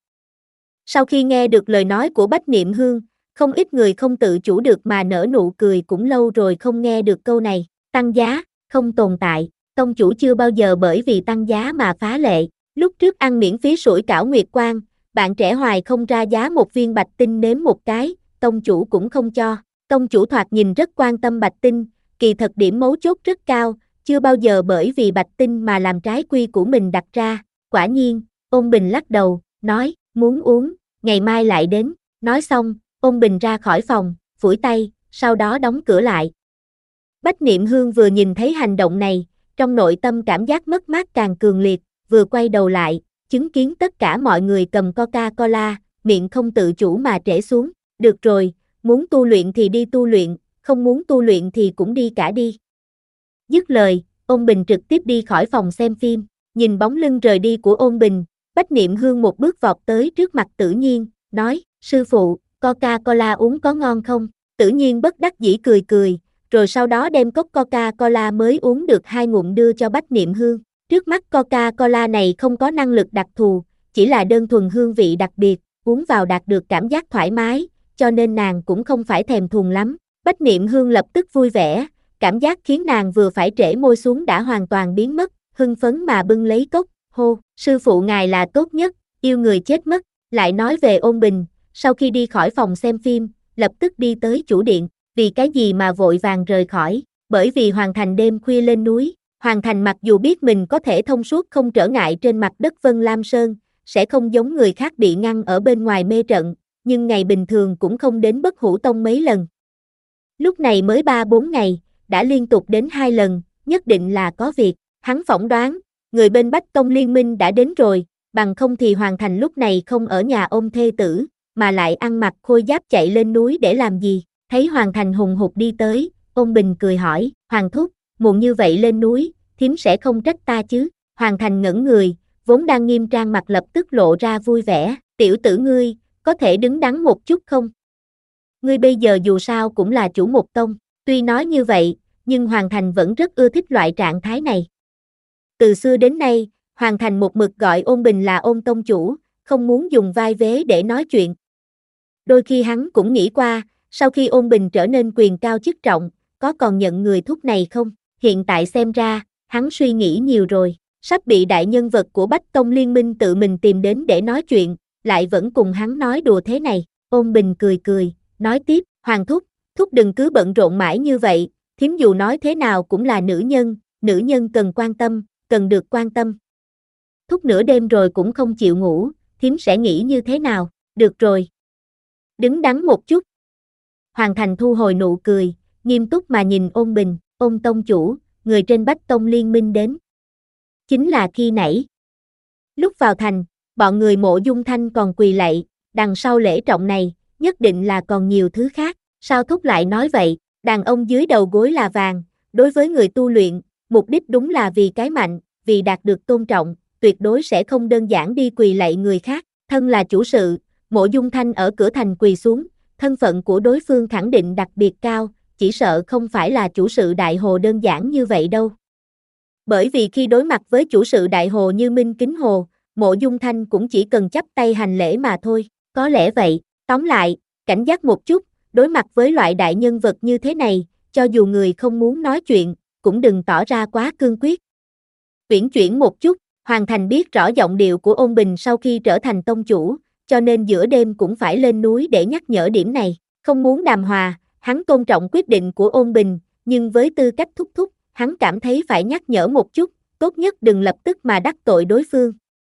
Sau khi nghe được lời nói của Bách Niệm Hương, không ít người không tự chủ được mà nở nụ cười, cũng lâu rồi không nghe được câu này. Tăng giá, không tồn tại, tông chủ chưa bao giờ bởi vì tăng giá mà phá lệ. Lúc trước ăn miễn phí sủi cảo Nguyệt Quang, bạn trẻ hoài không ra giá một viên bạch tinh nếm một cái, tông chủ cũng không cho. Tông chủ thoạt nhìn rất quan tâm bạch tinh, kỳ thật điểm mấu chốt rất cao, chưa bao giờ bởi vì bạch tinh mà làm trái quy của mình đặt ra. Quả nhiên, Ôn Bình lắc đầu, nói, muốn uống, ngày mai lại đến. Nói xong, Ôn Bình ra khỏi phòng, phủi tay, sau đó đóng cửa lại. Bách Niệm Hương vừa nhìn thấy hành động này, trong nội tâm cảm giác mất mát càng cường liệt, vừa quay đầu lại, chứng kiến tất cả mọi người cầm Coca-Cola, miệng không tự chủ mà trễ xuống. Được rồi, muốn tu luyện thì đi tu luyện, không muốn tu luyện thì cũng đi cả đi. Dứt lời, Ôn Bình trực tiếp đi khỏi phòng xem phim, nhìn bóng lưng rời đi của Ôn Bình, Bách Niệm Hương một bước vọt tới trước mặt Tử Nhiên, nói, sư phụ, Coca-Cola uống có ngon không? Tử Nhiên bất đắc dĩ cười cười, rồi sau đó đem cốc Coca-Cola mới uống được hai ngụm đưa cho Bách Niệm Hương. Trước mắt Coca-Cola này không có năng lực đặc thù, chỉ là đơn thuần hương vị đặc biệt, uống vào đạt được cảm giác thoải mái, cho nên nàng cũng không phải thèm thuồng lắm. Bách Niệm Hương lập tức vui vẻ, cảm giác khiến nàng vừa phải trễ môi xuống đã hoàn toàn biến mất, hưng phấn mà bưng lấy cốc, hô, sư phụ ngài là tốt nhất, yêu người chết mất. Lại nói về Ôn Bình, sau khi đi khỏi phòng xem phim, lập tức đi tới chủ điện, vì cái gì mà vội vàng rời khỏi, bởi vì Hoàng Thành đêm khuya lên núi. Hoàng Thành mặc dù biết mình có thể thông suốt không trở ngại trên mặt đất Vân Lam Sơn, sẽ không giống người khác bị ngăn ở bên ngoài mê trận, nhưng ngày bình thường cũng không đến Bất Hủ Tông mấy lần. Lúc này mới ba bốn ngày, đã liên tục đến hai lần, nhất định là có việc. Hắn phỏng đoán, người bên Bách Tông Liên Minh đã đến rồi, bằng không thì Hoàng Thành lúc này không ở nhà ôm thê tử, mà lại ăn mặc khôi giáp chạy lên núi để làm gì. Thấy Hoàng Thành hùng hục đi tới, Ôn Bình cười hỏi, Hoàng thúc, muộn như vậy lên núi, thím sẽ không trách ta chứ? Hoàng Thành ngẩn người, vốn đang nghiêm trang mặt lập tức lộ ra vui vẻ, tiểu tử ngươi, có thể đứng đắn một chút không? Ngươi bây giờ dù sao cũng là chủ một tông, tuy nói như vậy, nhưng Hoàng Thành vẫn rất ưa thích loại trạng thái này. Từ xưa đến nay, Hoàng Thành một mực gọi Ôn Bình là Ôn tông chủ, không muốn dùng vai vế để nói chuyện. Đôi khi hắn cũng nghĩ qua, sau khi Ôn Bình trở nên quyền cao chức trọng, có còn nhận người thúc này không? Hiện tại xem ra, hắn suy nghĩ nhiều rồi, sắp bị đại nhân vật của Bách Tông Liên Minh tự mình tìm đến để nói chuyện, lại vẫn cùng hắn nói đùa thế này. Ôn Bình cười cười, nói tiếp, Hoàng thúc, thúc đừng cứ bận rộn mãi như vậy, thím dù nói thế nào cũng là nữ nhân, nữ nhân cần quan tâm, cần được quan tâm. Thúc nửa đêm rồi cũng không chịu ngủ, thím sẽ nghĩ như thế nào? Được rồi. Đứng đắn một chút. Hoàng Thành thu hồi nụ cười, nghiêm túc mà nhìn Ôn Bình, Ôn tông chủ, người trên Bách Tông Liên minh đến. Chính là khi nãy. Lúc vào thành, bọn người Mộ Dung Thanh còn quỳ lạy, đằng sau lễ trọng này, nhất định là còn nhiều thứ khác. Sao Thúc lại nói vậy? Đàn ông dưới đầu gối là vàng, đối với người tu luyện, mục đích đúng là vì cái mạnh, vì đạt được tôn trọng, tuyệt đối sẽ không đơn giản đi quỳ lạy người khác. Thân là chủ sự, Mộ Dung Thanh ở cửa thành quỳ xuống, thân phận của đối phương khẳng định đặc biệt cao, chỉ sợ không phải là chủ sự Đại Hồ đơn giản như vậy đâu. Bởi vì khi đối mặt với chủ sự Đại Hồ như Minh Kính Hồ, Mộ Dung Thanh cũng chỉ cần chắp tay hành lễ mà thôi, có lẽ vậy. Tóm lại, cảnh giác một chút, đối mặt với loại đại nhân vật như thế này, cho dù người không muốn nói chuyện, cũng đừng tỏ ra quá cương quyết. Uyển chuyển một chút, Hoàng Thành biết rõ giọng điệu của Ôn Bình sau khi trở thành tông chủ, cho nên giữa đêm cũng phải lên núi để nhắc nhở điểm này, không muốn đàm hòa, hắn tôn trọng quyết định của Ôn Bình, nhưng với tư cách thúc thúc, hắn cảm thấy phải nhắc nhở một chút, tốt nhất đừng lập tức mà đắc tội đối phương.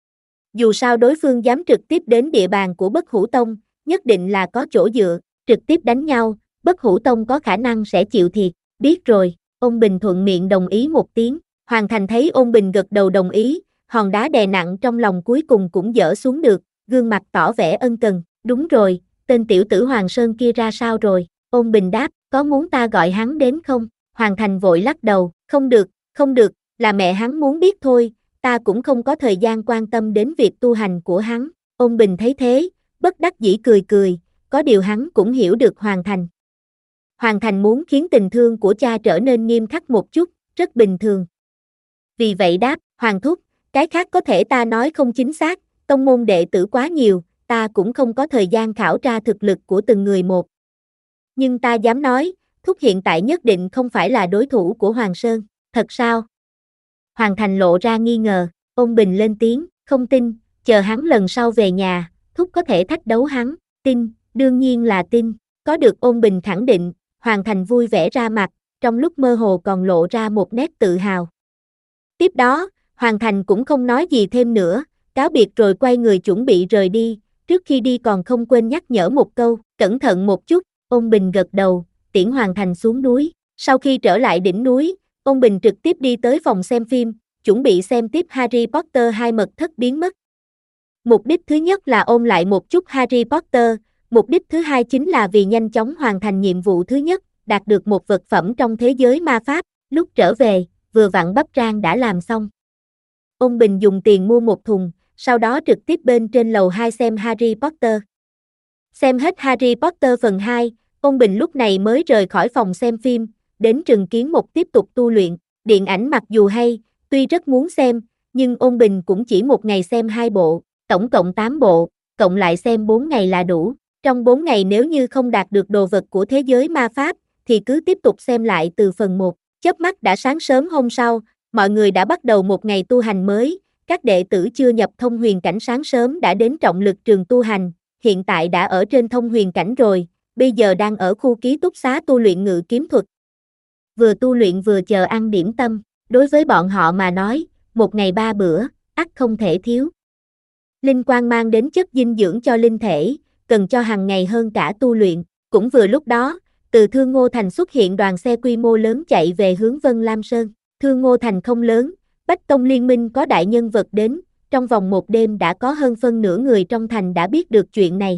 Dù sao đối phương dám trực tiếp đến địa bàn của Bất Hủ Tông, nhất định là có chỗ dựa, trực tiếp đánh nhau, Bất Hủ Tông có khả năng sẽ chịu thiệt. Biết rồi, Ôn Bình thuận miệng đồng ý một tiếng. Hoàng Thành thấy Ôn Bình gật đầu đồng ý, hòn đá đè nặng trong lòng cuối cùng cũng dỡ xuống được, gương mặt tỏ vẻ ân cần. Đúng rồi, tên tiểu tử Hoàng Sơn kia ra sao rồi? Ôn Bình đáp, có muốn ta gọi hắn đến không? Hoàng Thành vội lắc đầu, không được, không được, là mẹ hắn muốn biết thôi, ta cũng không có thời gian quan tâm đến việc tu hành của hắn. Ôn Bình thấy thế, bất đắc dĩ cười cười, có điều hắn cũng hiểu được Hoàng Thành. Hoàng Thành muốn khiến tình thương của cha trở nên nghiêm khắc một chút, rất bình thường. Vì vậy đáp, Hoàng thúc, cái khác có thể ta nói không chính xác, tông môn đệ tử quá nhiều, ta cũng không có thời gian khảo tra thực lực của từng người một. Nhưng ta dám nói, thúc hiện tại nhất định không phải là đối thủ của Hoàng Sơn, thật sao? Hoàng Thành lộ ra nghi ngờ, Ôn Bình lên tiếng, không tin, chờ hắn lần sau về nhà, thúc có thể thách đấu hắn, tin, đương nhiên là tin, có được Ôn Bình khẳng định, Hoàng Thành vui vẻ ra mặt, trong lúc mơ hồ còn lộ ra một nét tự hào. Tiếp đó, Hoàng Thành cũng không nói gì thêm nữa, cáo biệt rồi quay người chuẩn bị rời đi, trước khi đi còn không quên nhắc nhở một câu, cẩn thận một chút. Ôn Bình gật đầu, tiễn Hoàng Thành xuống núi. Sau khi trở lại đỉnh núi, Ôn Bình trực tiếp đi tới phòng xem phim, chuẩn bị xem tiếp Harry Potter hai mật thất biến mất. Mục đích thứ nhất là ôn lại một chút Harry Potter, mục đích thứ hai chính là vì nhanh chóng hoàn thành nhiệm vụ thứ nhất, đạt được một vật phẩm trong thế giới ma pháp. Lúc trở về, vừa vặn bắp rang đã làm xong. Ôn Bình dùng tiền mua một thùng, sau đó trực tiếp bên trên lầu hai xem Harry Potter. Xem hết Harry Potter phần hai, Ôn Bình lúc này mới rời khỏi phòng xem phim, đến Trừng Kiến Một tiếp tục tu luyện. Điện ảnh mặc dù hay, tuy rất muốn xem, nhưng Ôn Bình cũng chỉ một ngày xem hai bộ, tổng cộng tám bộ, cộng lại xem bốn ngày là đủ. Trong bốn ngày nếu như không đạt được đồ vật của thế giới ma pháp, thì cứ tiếp tục xem lại từ phần một. Chớp mắt đã sáng sớm hôm sau, mọi người đã bắt đầu một ngày tu hành mới, các đệ tử chưa nhập thông huyền cảnh sáng sớm đã đến trọng lực trường tu hành, hiện tại đã ở trên thông huyền cảnh rồi, bây giờ đang ở khu ký túc xá tu luyện ngự kiếm thuật. Vừa tu luyện vừa chờ ăn điểm tâm, đối với bọn họ mà nói, một ngày ba bữa, ắt không thể thiếu. Linh quang mang đến chất dinh dưỡng cho linh thể, cần cho hàng ngày hơn cả tu luyện, cũng vừa lúc đó, từ Thương Ngô Thành xuất hiện đoàn xe quy mô lớn chạy về hướng Vân Lam Sơn. Thương Ngô Thành không lớn, Bách Tông Liên minh có đại nhân vật đến, trong vòng một đêm đã có hơn phân nửa người trong thành đã biết được chuyện này.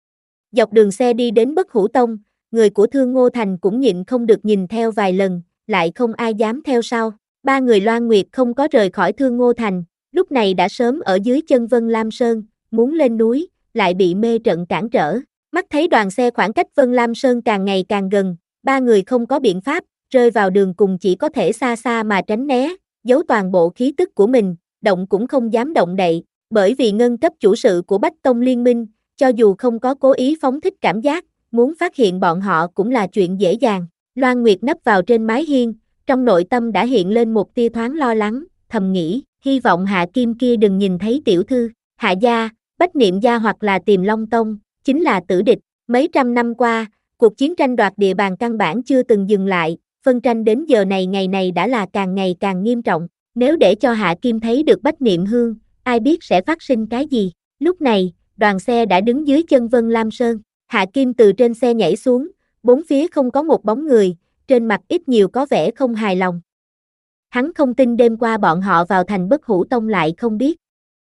Dọc đường xe đi đến Bất Hủ Tông, người của Thương Ngô Thành cũng nhịn không được nhìn theo vài lần, lại không ai dám theo sau. Ba người Loan Nguyệt không có rời khỏi Thương Ngô Thành, lúc này đã sớm ở dưới chân Vân Lam Sơn, muốn lên núi, lại bị mê trận cản trở. Mắt thấy đoàn xe khoảng cách Vân Lam Sơn càng ngày càng gần, ba người không có biện pháp, rơi vào đường cùng chỉ có thể xa xa mà tránh né, giấu toàn bộ khí tức của mình, động cũng không dám động đậy, bởi vì ngân cấp chủ sự của Bách Tông Liên minh, cho dù không có cố ý phóng thích cảm giác, muốn phát hiện bọn họ cũng là chuyện dễ dàng. Loan Nguyệt nấp vào trên mái hiên, trong nội tâm đã hiện lên một tia thoáng lo lắng, thầm nghĩ, hy vọng Hạ Kim kia đừng nhìn thấy tiểu thư. Hạ gia, Bách Niệm gia hoặc là Tiềm Long Tông, chính là tử địch. Mấy trăm năm qua, cuộc chiến tranh đoạt địa bàn căn bản chưa từng dừng lại, phân tranh đến giờ này ngày này đã là càng ngày càng nghiêm trọng. Nếu để cho Hạ Kim thấy được Bách Niệm Hương, ai biết sẽ phát sinh cái gì. Lúc này, đoàn xe đã đứng dưới chân Vân Lam Sơn. Hạ Kim từ trên xe nhảy xuống, Bốn phía không có một bóng người, trên mặt ít nhiều có vẻ không hài lòng. Hắn không tin đêm qua bọn họ vào thành Bất Hủ Tông lại không biết.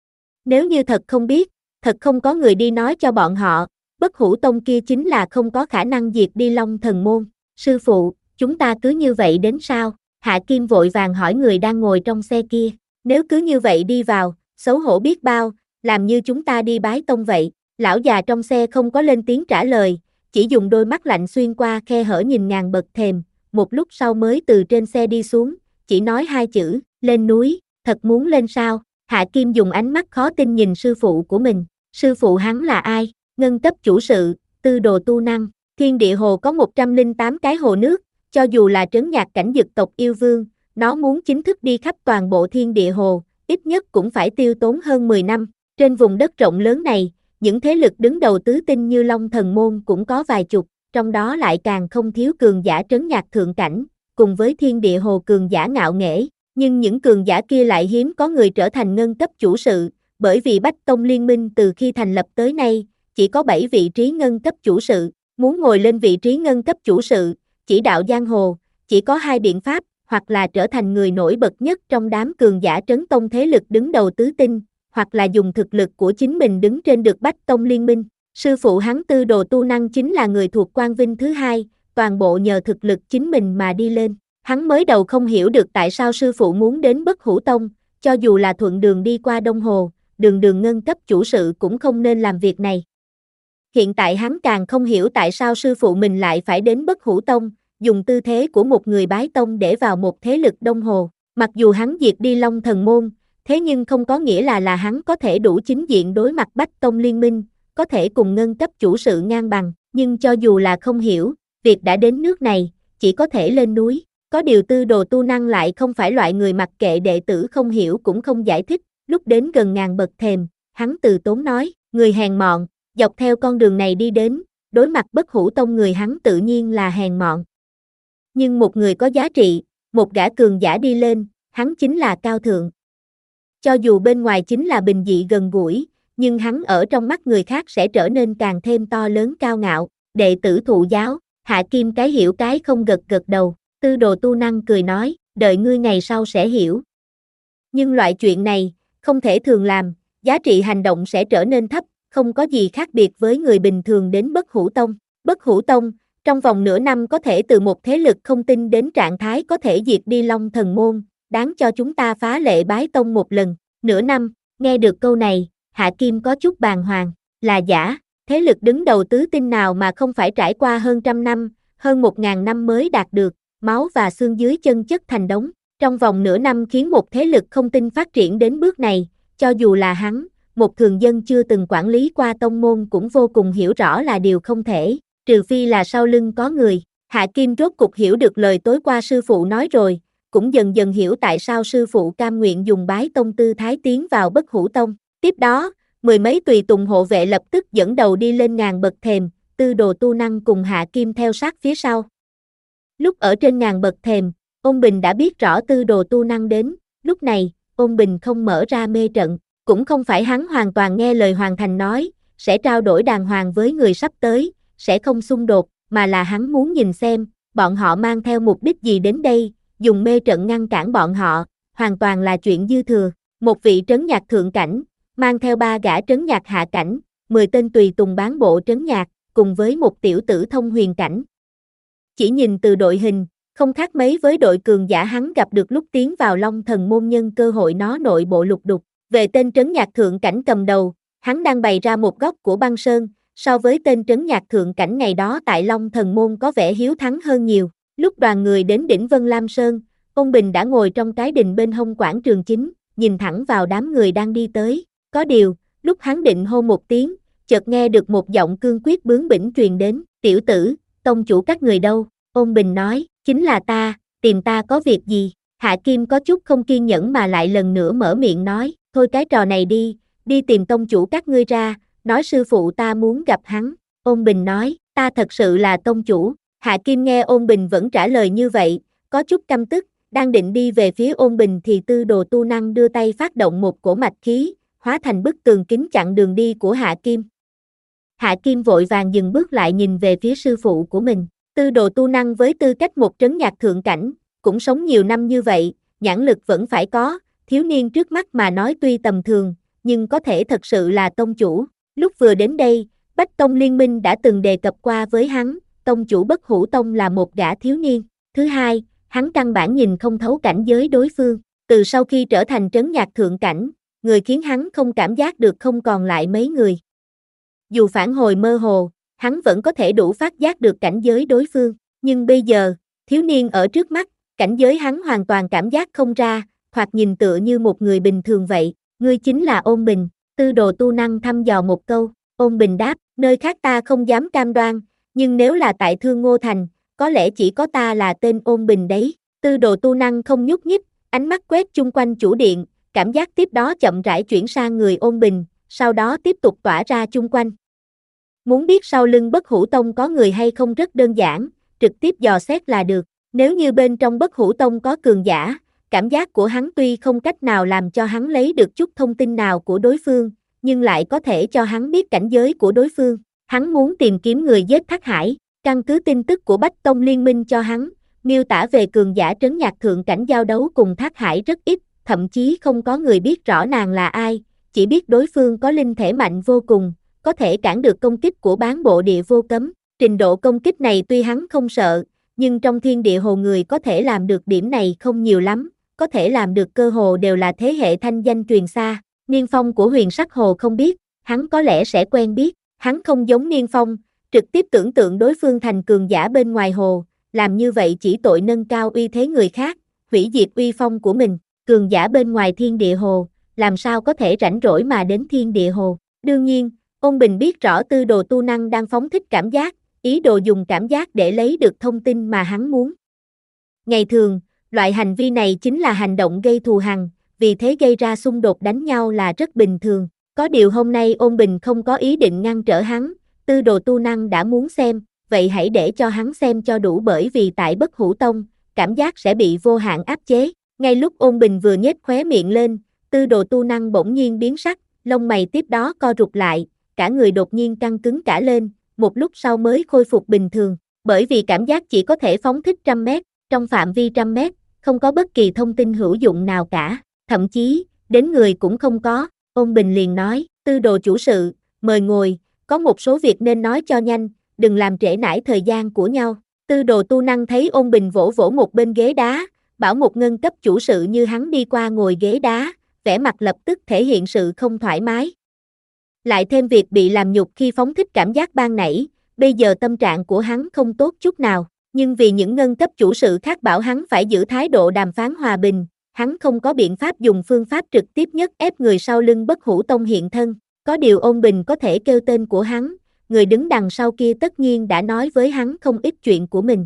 Nếu như thật không biết, thật không có người đi nói cho bọn họ, Bất Hủ Tông kia chính là không có khả năng diệt đi Long Thần Môn. Sư phụ, chúng ta cứ như vậy đến sao? Hạ Kim vội vàng hỏi người đang ngồi trong xe kia. Nếu cứ như vậy đi vào, xấu hổ biết bao, làm như chúng ta đi bái tông vậy. Lão già trong xe không có lên tiếng trả lời, chỉ dùng đôi mắt lạnh xuyên qua khe hở nhìn ngàn bậc thềm, một lúc sau mới từ trên xe đi xuống, chỉ nói hai chữ, lên núi, thật muốn lên sao? Hạ Kim dùng ánh mắt khó tin nhìn sư phụ của mình. Sư phụ hắn là ai? Ngân cấp chủ sự, tư đồ tu năng. Thiên địa hồ có một trăm lẻ tám cái hồ nước, cho dù là trấn nhạc cảnh dực tộc yêu vương, nó muốn chính thức đi khắp toàn bộ thiên địa hồ, ít nhất cũng phải tiêu tốn hơn mười năm. Trên vùng đất rộng lớn này, những thế lực đứng đầu tứ tinh như Long Thần Môn cũng có vài chục, trong đó lại càng không thiếu cường giả trấn nhạc thượng cảnh, cùng với thiên địa hồ cường giả ngạo nghễ. Nhưng những cường giả kia lại hiếm có người trở thành ngân cấp chủ sự, bởi vì Bách Tông Liên minh từ khi thành lập tới nay, chỉ có bảy vị trí ngân cấp chủ sự, muốn ngồi lên vị trí ngân cấp chủ sự, chỉ đạo giang hồ, chỉ có hai biện pháp, hoặc là trở thành người nổi bật nhất trong đám cường giả trấn tông thế lực đứng đầu tứ tinh, hoặc là dùng thực lực của chính mình đứng trên được Bách Tông Liên minh. Sư phụ hắn Tư Đồ Tu Năng chính là người thuộc Quang Vinh thứ hai, toàn bộ nhờ thực lực chính mình mà đi lên. Hắn mới đầu không hiểu được tại sao sư phụ muốn đến Bất Hủ Tông, cho dù là thuận đường đi qua Đông Hồ, đường đường ngân cấp chủ sự cũng không nên làm việc này. Hiện tại hắn càng không hiểu tại sao sư phụ mình lại phải đến Bất Hủ Tông, dùng tư thế của một người bái tông để vào một thế lực Đông Hồ. Mặc dù hắn diệt đi Long Thần Môn, thế nhưng không có nghĩa là là hắn có thể đủ chính diện đối mặt Bách Tông Liên minh, có thể cùng ngân cấp chủ sự ngang bằng, nhưng cho dù là không hiểu, việc đã đến nước này, chỉ có thể lên núi. Có điều Tư Đồ Tu Năng lại không phải loại người mặc kệ đệ tử không hiểu cũng không giải thích, lúc đến gần ngàn bậc thềm, hắn từ tốn nói, người hèn mọn, dọc theo con đường này đi đến, đối mặt Bất Hủ Tông người hắn tự nhiên là hèn mọn. Nhưng một người có giá trị, một gã cường giả đi lên, hắn chính là cao thượng. Cho dù bên ngoài chính là bình dị gần gũi, nhưng hắn ở trong mắt người khác sẽ trở nên càng thêm to lớn cao ngạo. Đệ tử thụ giáo, Hạ Kim cái hiểu cái không gật gật đầu. Tư Đồ Tu Năng cười nói, đợi ngươi ngày sau sẽ hiểu. Nhưng loại chuyện này, không thể thường làm, giá trị hành động sẽ trở nên thấp, không có gì khác biệt với người bình thường đến Bất Hủ Tông. Bất Hủ Tông, trong vòng nửa năm có thể từ một thế lực không tin đến trạng thái có thể diệt đi Long Thần Môn, đáng cho chúng ta phá lệ bái tông một lần. Nửa năm, nghe được câu này, Hạ Kim có chút bàng hoàng, là giả, thế lực đứng đầu tứ tinh nào mà không phải trải qua hơn trăm năm, hơn một ngàn năm mới đạt được, máu và xương dưới chân chất thành đống, trong vòng nửa năm khiến một thế lực không tin phát triển đến bước này, cho dù là hắn, một thường dân chưa từng quản lý qua tông môn cũng vô cùng hiểu rõ là điều không thể, trừ phi là sau lưng có người. Hạ Kim rốt cục hiểu được lời tối qua sư phụ nói rồi, cũng dần dần hiểu tại sao sư phụ cam nguyện dùng bái tông tư thái tiến vào Bất Hủ Tông. Tiếp đó, mười mấy tùy tùng hộ vệ lập tức dẫn đầu đi lên ngàn bậc thềm, Tư Đồ Tu Năng cùng Hạ Kim theo sát phía sau. Lúc ở trên ngàn bậc thềm, Ôn Bình đã biết rõ Tư Đồ Tu Năng đến, lúc này, Ôn Bình không mở ra mê trận, cũng không phải hắn hoàn toàn nghe lời Hoàng Thành nói, sẽ trao đổi đàng hoàng với người sắp tới, sẽ không xung đột, mà là hắn muốn nhìn xem, bọn họ mang theo mục đích gì đến đây, dùng mê trận ngăn cản bọn họ, hoàn toàn là chuyện dư thừa. Một vị trấn nhạc thượng cảnh, mang theo ba gã trấn nhạc hạ cảnh, mười tên tùy tùng bán bộ trấn nhạc, cùng với một tiểu tử thông huyền cảnh. Chỉ nhìn từ đội hình, không khác mấy với đội cường giả hắn gặp được lúc tiến vào Long Thần Môn nhân cơ hội nó nội bộ lục đục. Về tên trấn nhạc thượng cảnh cầm đầu, hắn đang bày ra một góc của băng sơn, so với tên trấn nhạc thượng cảnh ngày đó tại Long Thần Môn có vẻ hiếu thắng hơn nhiều. Lúc đoàn người đến đỉnh Vân Lam Sơn, Ôn Bình đã ngồi trong cái đình bên hông quảng trường chính, nhìn thẳng vào đám người đang đi tới. Có điều, lúc hắn định hô một tiếng, chợt nghe được một giọng cương quyết bướng bỉnh truyền đến, tiểu tử, tông chủ các người đâu? Ôn Bình nói, chính là ta, tìm ta có việc gì? Hạ Kim có chút không kiên nhẫn mà lại lần nữa mở miệng nói, thôi cái trò này đi, đi tìm tông chủ các ngươi ra, nói sư phụ ta muốn gặp hắn. Ôn Bình nói, ta thật sự là tông chủ. Hạ Kim nghe Ôn Bình vẫn trả lời như vậy, có chút căm tức, đang định đi về phía Ôn Bình thì Tư Đồ Tu Năng đưa tay phát động một cổ mạch khí, hóa thành bức tường kính chặn đường đi của Hạ Kim. Hạ Kim vội vàng dừng bước lại nhìn về phía sư phụ của mình, Tư Đồ Tu Năng với tư cách một trấn nhạc thượng cảnh, cũng sống nhiều năm như vậy, nhãn lực vẫn phải có, thiếu niên trước mắt mà nói tuy tầm thường, nhưng có thể thật sự là tông chủ. Lúc vừa đến đây, Bách Tông Liên minh đã từng đề cập qua với hắn, tông chủ Bất Hủ Tông là một gã thiếu niên. Thứ hai, hắn căn bản nhìn không thấu cảnh giới đối phương. Từ sau khi trở thành trấn nhạc thượng cảnh, người khiến hắn không cảm giác được không còn lại mấy người. Dù phản hồi mơ hồ, hắn vẫn có thể đủ phát giác được cảnh giới đối phương. Nhưng bây giờ, thiếu niên ở trước mắt, cảnh giới hắn hoàn toàn cảm giác không ra, thoạt nhìn tựa như một người bình thường vậy. Ngươi chính là Ôn Bình. Tư Đồ Tu Năng thăm dò một câu. Ôn Bình đáp, nơi khác ta không dám cam đoan, nhưng nếu là tại Thương Ngô Thành, có lẽ chỉ có ta là tên Ôn Bình đấy. Tư Đồ Tu Năng không nhúc nhích, ánh mắt quét chung quanh chủ điện, cảm giác tiếp đó chậm rãi chuyển sang người Ôn Bình, sau đó tiếp tục tỏa ra chung quanh. Muốn biết sau lưng Bất Hủ Tông có người hay không rất đơn giản, trực tiếp dò xét là được. Nếu như bên trong Bất Hủ Tông có cường giả, cảm giác của hắn tuy không cách nào làm cho hắn lấy được chút thông tin nào của đối phương, nhưng lại có thể cho hắn biết cảnh giới của đối phương. Hắn muốn tìm kiếm người giết Thác Hải, căn cứ tin tức của Bách Tông Liên minh cho hắn, miêu tả về cường giả trấn nhạc thượng cảnh giao đấu cùng Thác Hải rất ít, thậm chí không có người biết rõ nàng là ai, chỉ biết đối phương có linh thể mạnh vô cùng, có thể cản được công kích của bán bộ địa vô cấm. Trình độ công kích này tuy hắn không sợ, nhưng trong thiên địa hồ người có thể làm được điểm này không nhiều lắm, có thể làm được cơ hồ đều là thế hệ thanh danh truyền xa. Niên Phong của Huyền Sắc Hồ không biết, hắn có lẽ sẽ quen biết, hắn không giống Niên Phong, trực tiếp tưởng tượng đối phương thành cường giả bên ngoài hồ, làm như vậy chỉ tội nâng cao uy thế người khác, hủy diệt uy phong của mình. Cường giả bên ngoài thiên địa hồ, làm sao có thể rảnh rỗi mà đến thiên địa hồ. Đương nhiên, Ôn Bình biết rõ Tư Đồ Tu Năng đang phóng thích cảm giác, ý đồ dùng cảm giác để lấy được thông tin mà hắn muốn. Ngày thường, loại hành vi này chính là hành động gây thù hằn, vì thế gây ra xung đột đánh nhau là rất bình thường. Có điều hôm nay Ôn Bình không có ý định ngăn trở hắn, Tư Đồ Tu Năng đã muốn xem, vậy hãy để cho hắn xem cho đủ, bởi vì tại Bất Hủ Tông, cảm giác sẽ bị vô hạn áp chế. Ngay lúc Ôn Bình vừa nhếch khóe miệng lên, Tư Đồ Tu Năng bỗng nhiên biến sắc, lông mày tiếp đó co rụt lại, cả người đột nhiên căng cứng cả lên, một lúc sau mới khôi phục bình thường, bởi vì cảm giác chỉ có thể phóng thích trăm mét, trong phạm vi trăm mét, không có bất kỳ thông tin hữu dụng nào cả, thậm chí, đến người cũng không có. Ôn Bình liền nói, Tư Đồ chủ sự, mời ngồi, có một số việc nên nói cho nhanh, đừng làm trễ nải thời gian của nhau. Tư Đồ Tu Năng thấy Ôn Bình vỗ vỗ một bên ghế đá, bảo một ngân cấp chủ sự như hắn đi qua ngồi ghế đá, vẻ mặt lập tức thể hiện sự không thoải mái. Lại thêm việc bị làm nhục khi phóng thích cảm giác ban nãy, bây giờ tâm trạng của hắn không tốt chút nào, nhưng vì những ngân cấp chủ sự khác bảo hắn phải giữ thái độ đàm phán hòa bình, hắn không có biện pháp dùng phương pháp trực tiếp nhất ép người sau lưng Bất Hủ Tông hiện thân. Có điều Ôn Bình có thể kêu tên của hắn, người đứng đằng sau kia tất nhiên đã nói với hắn không ít chuyện của mình.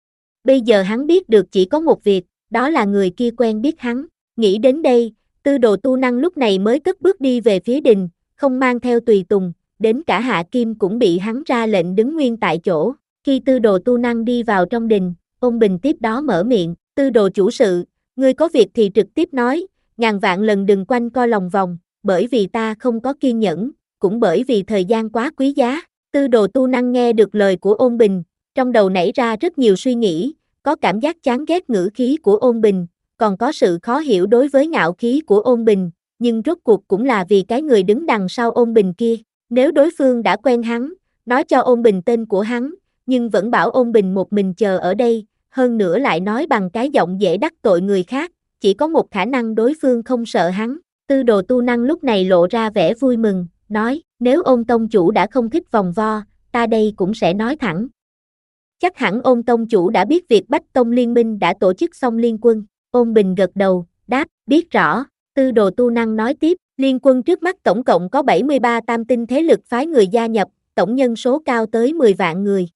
Bây giờ hắn biết được chỉ có một việc, đó là người kia quen biết hắn. Nghĩ đến đây, Tư Đồ Tu Năng lúc này mới cất bước đi về phía đình, không mang theo tùy tùng, đến cả Hạ Kim cũng bị hắn ra lệnh đứng nguyên tại chỗ. Khi Tư Đồ Tu Năng đi vào trong đình, Ôn Bình tiếp đó mở miệng, Tư Đồ chủ sự, ngươi có việc thì trực tiếp nói, ngàn vạn lần đừng quanh co lòng vòng, bởi vì ta không có kiên nhẫn, cũng bởi vì thời gian quá quý giá. Tư Đồ Tu Năng nghe được lời của Ôn Bình, trong đầu nảy ra rất nhiều suy nghĩ, có cảm giác chán ghét ngữ khí của Ôn Bình, còn có sự khó hiểu đối với ngạo khí của Ôn Bình, nhưng rốt cuộc cũng là vì cái người đứng đằng sau Ôn Bình kia. Nếu đối phương đã quen hắn, nói cho Ôn Bình tên của hắn, nhưng vẫn bảo Ôn Bình một mình chờ ở đây, hơn nữa lại nói bằng cái giọng dễ đắc tội người khác, chỉ có một khả năng đối phương không sợ hắn. Tư Đồ Tu Năng lúc này lộ ra vẻ vui mừng, nói, nếu Ôn tông chủ đã không thích vòng vo, ta đây cũng sẽ nói thẳng. Chắc hẳn Ôn tông chủ đã biết việc Bách Tông Liên minh đã tổ chức xong liên quân. Ôn Bình gật đầu, đáp, biết rõ. Tư Đồ Tu Năng nói tiếp, liên quân trước mắt tổng cộng có bảy mươi ba tam tinh thế lực phái người gia nhập, tổng nhân số cao tới mười vạn người.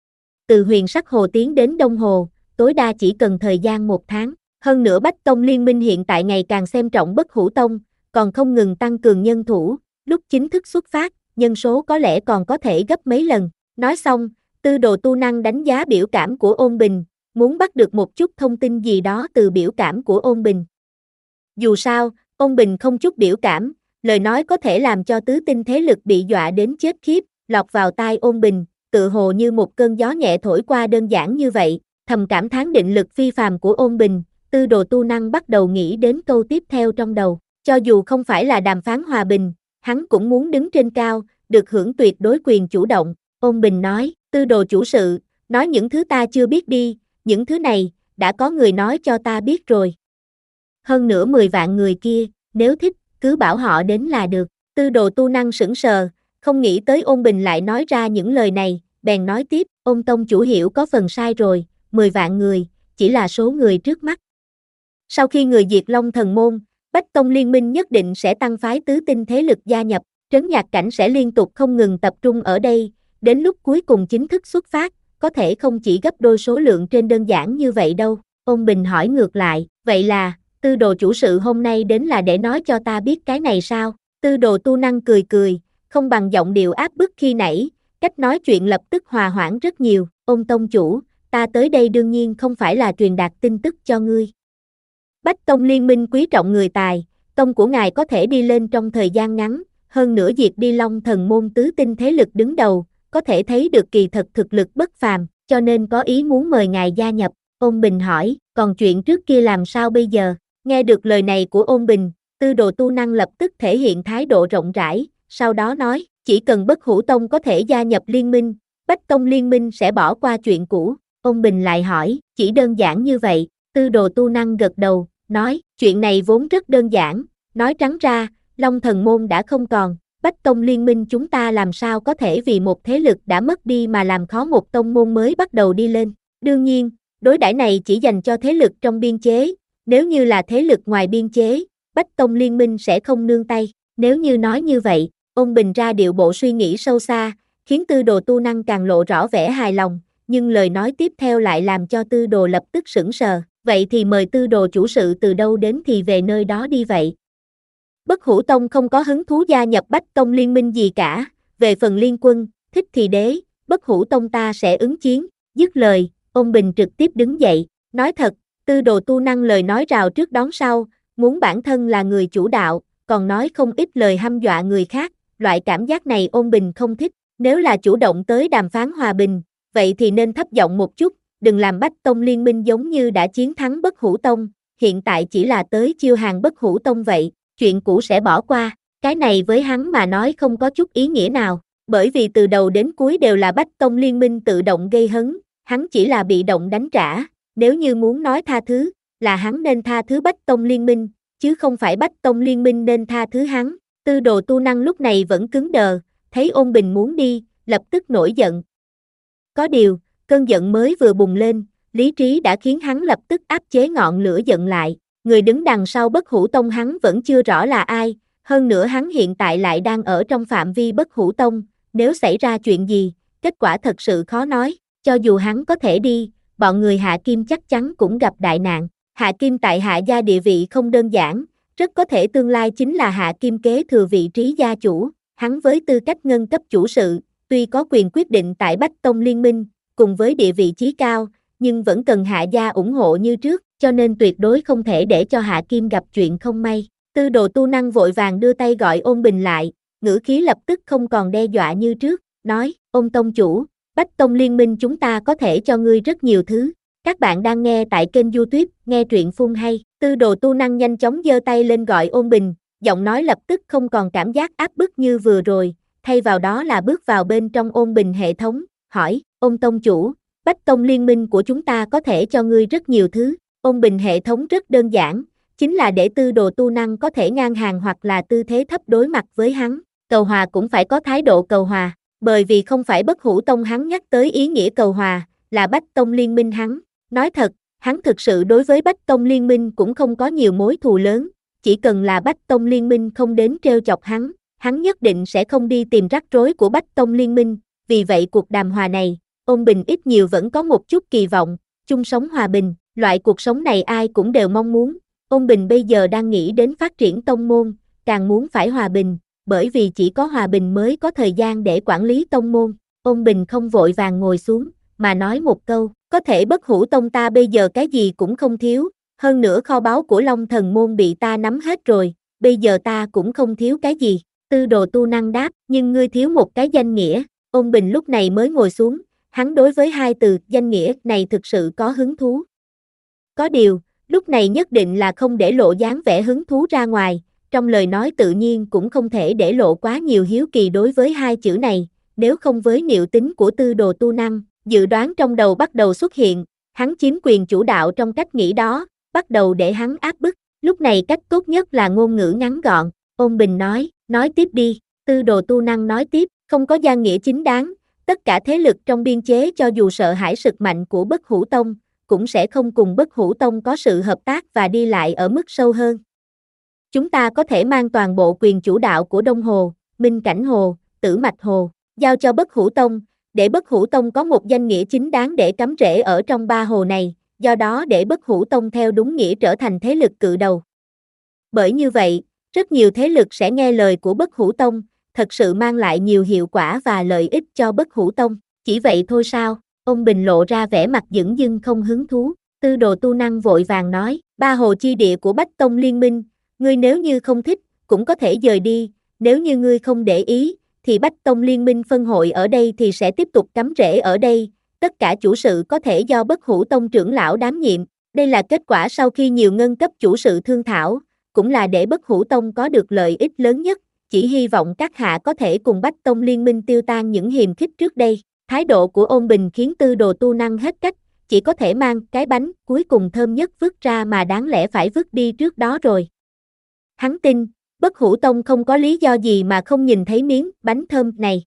Từ Huyền Sắc Hồ tiến đến Đông Hồ, tối đa chỉ cần thời gian một tháng. Hơn nữa Bách Tông Liên minh hiện tại ngày càng xem trọng Bất Hủ Tông, còn không ngừng tăng cường nhân thủ, lúc chính thức xuất phát, nhân số có lẽ còn có thể gấp mấy lần. Nói xong, Tư Đồ Tu Năng đánh giá biểu cảm của Ôn Bình, muốn bắt được một chút thông tin gì đó từ biểu cảm của Ôn Bình. Dù sao, Ôn Bình không chút biểu cảm, lời nói có thể làm cho tứ tinh thế lực bị dọa đến chết khiếp, lọt vào tai Ôn Bình, tự hồ như một cơn gió nhẹ thổi qua đơn giản như vậy, thầm cảm thán định lực phi phàm của Ôn Bình, tư đồ tu năng bắt đầu nghĩ đến câu tiếp theo trong đầu, cho dù không phải là đàm phán hòa bình, hắn cũng muốn đứng trên cao, được hưởng tuyệt đối quyền chủ động. Ôn Bình nói, tư đồ chủ sự, nói những thứ ta chưa biết đi, những thứ này, đã có người nói cho ta biết rồi. Hơn nữa mười vạn người kia, nếu thích, cứ bảo họ đến là được. Tư đồ tu năng sững sờ, không nghĩ tới Ôn Bình lại nói ra những lời này, bèn nói tiếp, Ôn tông chủ hiểu có phần sai rồi, mười vạn người, chỉ là số người trước mắt. Sau khi người diệt Long Thần Môn, Bách Tông Liên minh nhất định sẽ tăng phái tứ tinh thế lực gia nhập, trấn nhạc cảnh sẽ liên tục không ngừng tập trung ở đây, đến lúc cuối cùng chính thức xuất phát, có thể không chỉ gấp đôi số lượng trên đơn giản như vậy đâu. Ôn Bình hỏi ngược lại, vậy là, tư đồ chủ sự hôm nay đến là để nói cho ta biết cái này sao? Tư đồ tu năng cười cười, không bằng giọng điệu áp bức khi nãy, cách nói chuyện lập tức hòa hoãn rất nhiều. Ôn tông chủ, ta tới đây đương nhiên không phải là truyền đạt tin tức cho ngươi. Bách Tông Liên minh quý trọng người tài, tông của ngài có thể đi lên trong thời gian ngắn, hơn nữa diệt đi Long Thần Môn tứ tinh thế lực đứng đầu, có thể thấy được kỳ thật thực lực bất phàm, cho nên có ý muốn mời ngài gia nhập. Ôn Bình hỏi, còn chuyện trước kia làm sao bây giờ? Nghe được lời này của Ôn Bình, tư đồ tu năng lập tức thể hiện thái độ rộng rãi, sau đó nói, chỉ cần Bất Hủ Tông có thể gia nhập liên minh, Bách Tông Liên minh sẽ bỏ qua chuyện cũ. Ôn Bình lại hỏi, chỉ đơn giản như vậy? Tư đồ tu năng gật đầu, nói, chuyện này vốn rất đơn giản, nói trắng ra, Long Thần Môn đã không còn, Bách Tông Liên minh chúng ta làm sao có thể vì một thế lực đã mất đi mà làm khó một tông môn mới bắt đầu đi lên. Đương nhiên, đối đãi này chỉ dành cho thế lực trong biên chế, nếu như là thế lực ngoài biên chế, Bách Tông Liên minh sẽ không nương tay. Nếu như nói như vậy, Ôn Bình ra điệu bộ suy nghĩ sâu xa, khiến tư đồ tu năng càng lộ rõ vẻ hài lòng, nhưng lời nói tiếp theo lại làm cho tư đồ lập tức sững sờ. Vậy thì mời tư đồ chủ sự từ đâu đến thì về nơi đó đi vậy. Bất Hủ Tông không có hứng thú gia nhập Bách Tông Liên minh gì cả, về phần liên quân, thích thì đế, Bất Hủ Tông ta sẽ ứng chiến. Dứt lời, Ôn Bình trực tiếp đứng dậy, nói thật, tư đồ tu năng lời nói rào trước đón sau, muốn bản thân là người chủ đạo, còn nói không ít lời hăm dọa người khác, loại cảm giác này Ôn Bình không thích, nếu là chủ động tới đàm phán hòa bình, vậy thì nên thấp giọng một chút, đừng làm Bách Tông Liên minh giống như đã chiến thắng Bất Hủ Tông, hiện tại chỉ là tới chiêu hàng Bất Hủ Tông vậy, chuyện cũ sẽ bỏ qua, cái này với hắn mà nói không có chút ý nghĩa nào, bởi vì từ đầu đến cuối đều là Bách Tông Liên minh tự động gây hấn, hắn chỉ là bị động đánh trả, nếu như muốn nói tha thứ, là hắn nên tha thứ Bách Tông Liên minh, chứ không phải Bách Tông Liên minh nên tha thứ hắn. Tư đồ tu năng lúc này vẫn cứng đờ, thấy Ôn Bình muốn đi, lập tức nổi giận. Có điều, cơn giận mới vừa bùng lên, lý trí đã khiến hắn lập tức áp chế ngọn lửa giận lại, người đứng đằng sau Bất Hủ Tông hắn vẫn chưa rõ là ai, hơn nữa hắn hiện tại lại đang ở trong phạm vi Bất Hủ Tông, nếu xảy ra chuyện gì, kết quả thật sự khó nói, cho dù hắn có thể đi, bọn người Hạ Kim chắc chắn cũng gặp đại nạn. Hạ Kim tại Hạ gia địa vị không đơn giản, rất có thể tương lai chính là Hạ Kim kế thừa vị trí gia chủ, hắn với tư cách ngân cấp chủ sự, tuy có quyền quyết định tại Bách Tông Liên minh, cùng với địa vị chí cao, nhưng vẫn cần Hạ gia ủng hộ như trước, cho nên tuyệt đối không thể để cho Hạ Kim gặp chuyện không may. Tư đồ tu năng vội vàng đưa tay gọi Ôn Bình lại, ngữ khí lập tức không còn đe dọa như trước, nói, Ôn tông chủ, Bách Tông Liên minh chúng ta có thể cho ngươi rất nhiều thứ. Các bạn đang nghe tại kênh YouTube, nghe truyện phun hay. Tư đồ tu năng nhanh chóng giơ tay lên gọi Ôn Bình, giọng nói lập tức không còn cảm giác áp bức như vừa rồi, thay vào đó là bước vào bên trong Ôn Bình hệ thống, hỏi, Ôn tông chủ, Bách Tông Liên minh của chúng ta có thể cho ngươi rất nhiều thứ. Ôn Bình hệ thống rất đơn giản, chính là để tư đồ tu năng có thể ngang hàng hoặc là tư thế thấp đối mặt với hắn, cầu hòa cũng phải có thái độ cầu hòa, bởi vì không phải Bất Hủ Tông hắn nhắc tới ý nghĩa cầu hòa, là Bách Tông Liên minh hắn. Nói thật, hắn thực sự đối với Bách Tông Liên minh cũng không có nhiều mối thù lớn, chỉ cần là Bách Tông Liên minh không đến trêu chọc hắn, hắn nhất định sẽ không đi tìm rắc rối của Bách Tông Liên minh, vì vậy cuộc đàm hòa này, Ôn Bình ít nhiều vẫn có một chút kỳ vọng, chung sống hòa bình, loại cuộc sống này ai cũng đều mong muốn. Ôn Bình bây giờ đang nghĩ đến phát triển tông môn, càng muốn phải hòa bình, bởi vì chỉ có hòa bình mới có thời gian để quản lý tông môn. Ôn Bình không vội vàng ngồi xuống, mà nói một câu, có thể Bất Hủ Tông ta bây giờ cái gì cũng không thiếu, hơn nữa kho báu của Long Thần Môn bị ta nắm hết rồi, bây giờ ta cũng không thiếu cái gì. Tư đồ tu năng đáp, nhưng ngươi thiếu một cái danh nghĩa. Ôn Bình lúc này mới ngồi xuống, hắn đối với hai từ danh nghĩa này thực sự có hứng thú. Có điều, lúc này nhất định là không để lộ dáng vẻ hứng thú ra ngoài, trong lời nói tự nhiên cũng không thể để lộ quá nhiều hiếu kỳ đối với hai chữ này, nếu không với niệu tính của Tư Đồ Tu Năng, dự đoán trong đầu bắt đầu xuất hiện, hắn chiếm quyền chủ đạo trong cách nghĩ đó, bắt đầu để hắn áp bức, lúc này cách tốt nhất là ngôn ngữ ngắn gọn, Ôn Bình nói, nói tiếp đi, Tư Đồ Tu Năng nói tiếp, không có gian nghĩa chính đáng, tất cả thế lực trong biên chế cho dù sợ hãi sức mạnh của Bất Hủ Tông, cũng sẽ không cùng Bất Hủ Tông có sự hợp tác và đi lại ở mức sâu hơn. Chúng ta có thể mang toàn bộ quyền chủ đạo của Đông Hồ, Minh Cảnh Hồ, Tử Mạch Hồ, giao cho Bất Hủ Tông, để Bất Hủ Tông có một danh nghĩa chính đáng để cắm rễ ở trong ba hồ này, do đó để Bất Hủ Tông theo đúng nghĩa trở thành thế lực cự đầu. Bởi như vậy, rất nhiều thế lực sẽ nghe lời của Bất Hủ Tông, thật sự mang lại nhiều hiệu quả và lợi ích cho Bất Hủ Tông, chỉ vậy thôi sao? Ông Bình lộ ra vẻ mặt dửng dưng không hứng thú, Tư Đồ Tu Năng vội vàng nói, ba hồ chi địa của Bách Tông Liên Minh, ngươi nếu như không thích, cũng có thể dời đi, nếu như ngươi không để ý, thì Bách Tông Liên Minh phân hội ở đây thì sẽ tiếp tục cắm rễ ở đây, tất cả chủ sự có thể do Bất Hủ Tông trưởng lão đảm nhiệm, đây là kết quả sau khi nhiều ngân cấp chủ sự thương thảo, cũng là để Bất Hủ Tông có được lợi ích lớn nhất, chỉ hy vọng các hạ có thể cùng Bách Tông Liên Minh tiêu tan những hiềm khích trước đây. Thái độ của Ôn Bình khiến Tư Đồ Tu Năng hết cách, chỉ có thể mang cái bánh cuối cùng thơm nhất vứt ra mà đáng lẽ phải vứt đi trước đó rồi. Hắn tin, Bất Hủ Tông không có lý do gì mà không nhìn thấy miếng bánh thơm này.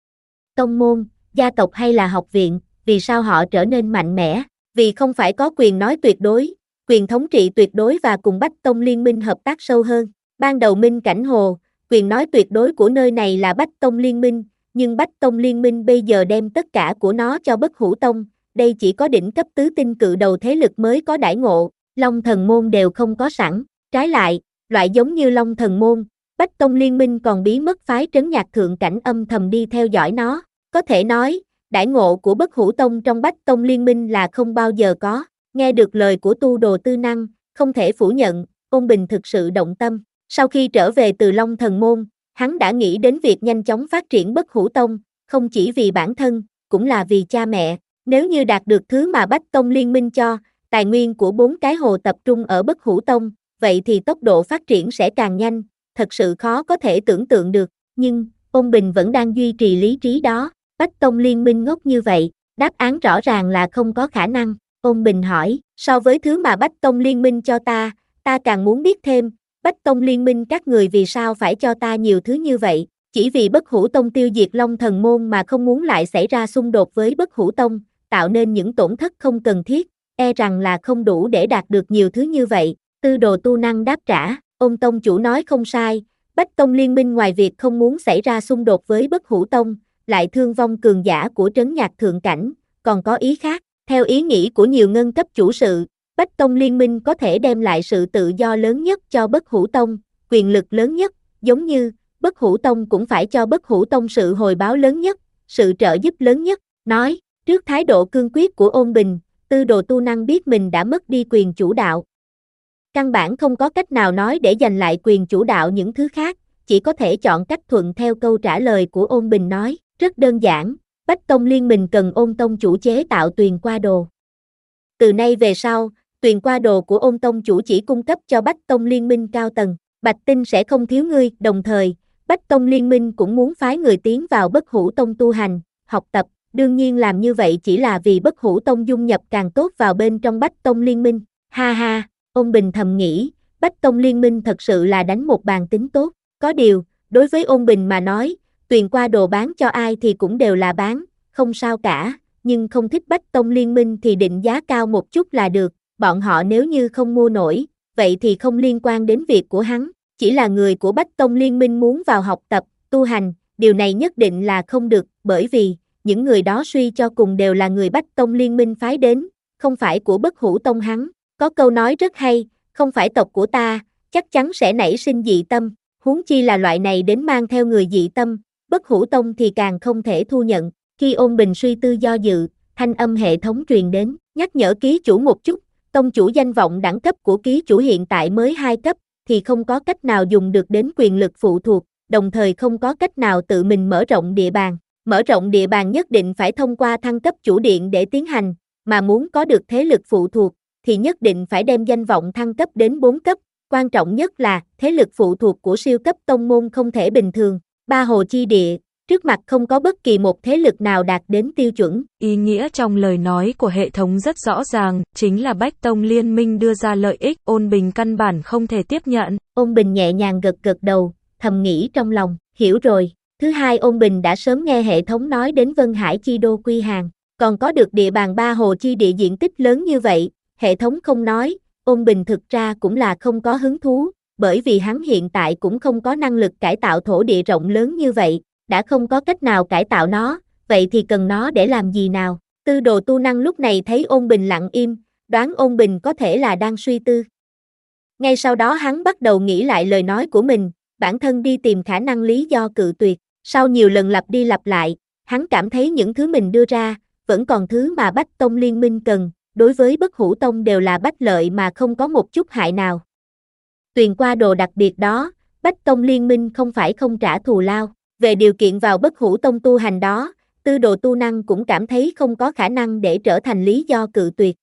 Tông môn, gia tộc hay là học viện, vì sao họ trở nên mạnh mẽ? Vì không phải có quyền nói tuyệt đối, quyền thống trị tuyệt đối và cùng Bách Tông Liên Minh hợp tác sâu hơn. Ban đầu Minh Cảnh Hồ, quyền nói tuyệt đối của nơi này là Bách Tông Liên Minh, nhưng Bách Tông Liên Minh bây giờ đem tất cả của nó cho Bất Hủ Tông, đây chỉ có đỉnh cấp tứ tinh cự đầu thế lực mới có đãi ngộ, Long Thần Môn đều không có sẵn, trái lại, loại giống như Long Thần Môn, Bách Tông Liên Minh còn bí mật phái trấn nhạc thượng cảnh âm thầm đi theo dõi nó, có thể nói, đãi ngộ của Bất Hủ Tông trong Bách Tông Liên Minh là không bao giờ có, nghe được lời của Tu Đồ Tư Năng, không thể phủ nhận, Ôn Bình thực sự động tâm, sau khi trở về từ Long Thần Môn, hắn đã nghĩ đến việc nhanh chóng phát triển Bất Hủ Tông, không chỉ vì bản thân, cũng là vì cha mẹ. Nếu như đạt được thứ mà Bách Tông Liên Minh cho, tài nguyên của bốn cái hồ tập trung ở Bất Hủ Tông, vậy thì tốc độ phát triển sẽ càng nhanh, thật sự khó có thể tưởng tượng được. Nhưng, Ôn Bình vẫn đang duy trì lý trí đó, Bách Tông Liên Minh ngốc như vậy, đáp án rõ ràng là không có khả năng. Ôn Bình hỏi, so với thứ mà Bách Tông Liên Minh cho ta, ta càng muốn biết thêm, Bách Tông Liên Minh các người vì sao phải cho ta nhiều thứ như vậy, chỉ vì Bất Hủ Tông tiêu diệt Long Thần Môn mà không muốn lại xảy ra xung đột với Bất Hủ Tông, tạo nên những tổn thất không cần thiết, e rằng là không đủ để đạt được nhiều thứ như vậy. Tư Đồ Tu Năng đáp trả, Ôn Tông chủ nói không sai, Bách Tông Liên Minh ngoài việc không muốn xảy ra xung đột với Bất Hủ Tông, lại thương vong cường giả của trấn nhạc thượng cảnh, còn có ý khác, theo ý nghĩ của nhiều ngân cấp chủ sự, Bách Tông Liên Minh có thể đem lại sự tự do lớn nhất cho Bất Hủ Tông, quyền lực lớn nhất, giống như, Bất Hủ Tông cũng phải cho Bất Hủ Tông sự hồi báo lớn nhất, sự trợ giúp lớn nhất, nói, trước thái độ cương quyết của Ôn Bình, Tư Đồ Tu Năng biết mình đã mất đi quyền chủ đạo. Căn bản không có cách nào nói để giành lại quyền chủ đạo những thứ khác, chỉ có thể chọn cách thuận theo câu trả lời của Ôn Bình nói, rất đơn giản, Bách Tông Liên Minh cần Ôn Tông chủ chế tạo tuyền qua đồ. Từ nay về sau, tuyền qua đồ của Ôn Tông chủ chỉ cung cấp cho Bách Tông Liên Minh cao tầng, Bạch Tinh sẽ không thiếu ngươi, đồng thời, Bách Tông Liên Minh cũng muốn phái người tiến vào Bất Hủ Tông tu hành, học tập, đương nhiên làm như vậy chỉ là vì Bất Hủ Tông dung nhập càng tốt vào bên trong Bách Tông Liên Minh, ha ha, Ôn Bình thầm nghĩ, Bách Tông Liên Minh thật sự là đánh một bàn tính tốt, có điều, đối với Ôn Bình mà nói, tuyền qua đồ bán cho ai thì cũng đều là bán, không sao cả, nhưng không thích Bách Tông Liên Minh thì định giá cao một chút là được, bọn họ nếu như không mua nổi, vậy thì không liên quan đến việc của hắn, chỉ là người của Bách Tông Liên Minh muốn vào học tập, tu hành, điều này nhất định là không được, bởi vì, những người đó suy cho cùng đều là người Bách Tông Liên Minh phái đến, không phải của Bất Hủ Tông hắn, có câu nói rất hay, không phải tộc của ta, chắc chắn sẽ nảy sinh dị tâm, huống chi là loại này đến mang theo người dị tâm, Bất Hủ Tông thì càng không thể thu nhận, khi Ôn Bình suy tư do dự, thanh âm hệ thống truyền đến, nhắc nhở ký chủ một chút, tông chủ danh vọng đẳng cấp của ký chủ hiện tại mới hai cấp, thì không có cách nào dùng được đến quyền lực phụ thuộc, đồng thời không có cách nào tự mình mở rộng địa bàn. Mở rộng địa bàn nhất định phải thông qua thăng cấp chủ điện để tiến hành, mà muốn có được thế lực phụ thuộc, thì nhất định phải đem danh vọng thăng cấp đến bốn cấp, quan trọng nhất là thế lực phụ thuộc của siêu cấp tông môn không thể bình thường. Ba hồ chi địa, trước mặt không có bất kỳ một thế lực nào đạt đến tiêu chuẩn. Ý nghĩa trong lời nói của hệ thống rất rõ ràng, chính là Bách Tông Liên minh đưa ra lợi ích, Ôn Bình căn bản không thể tiếp nhận. Ôn Bình nhẹ nhàng gật gật đầu, thầm nghĩ trong lòng, hiểu rồi. Thứ hai, Ôn Bình đã sớm nghe hệ thống nói đến Vân Hải chi đô quy hàng, còn có được địa bàn ba hồ chi địa diện tích lớn như vậy, hệ thống không nói, Ôn Bình thực ra cũng là không có hứng thú, bởi vì hắn hiện tại cũng không có năng lực cải tạo thổ địa rộng lớn như vậy, đã không có cách nào cải tạo nó, vậy thì cần nó để làm gì nào? Tư Đồ Tu Năng lúc này thấy Ôn Bình lặng im, đoán Ôn Bình có thể là đang suy tư. Ngay sau đó hắn bắt đầu nghĩ lại lời nói của mình, bản thân đi tìm khả năng lý do cự tuyệt, sau nhiều lần lặp đi lặp lại, hắn cảm thấy những thứ mình đưa ra, vẫn còn thứ mà Bách Tông Liên minh cần, đối với Bất Hủ Tông đều là bách lợi mà không có một chút hại nào. Tuyền qua đồ đặc biệt đó, Bách Tông Liên minh không phải không trả thù lao, về điều kiện vào Bất Hủ Tông tu hành đó, Tư Đồ Tu Năng cũng cảm thấy không có khả năng để trở thành lý do cự tuyệt.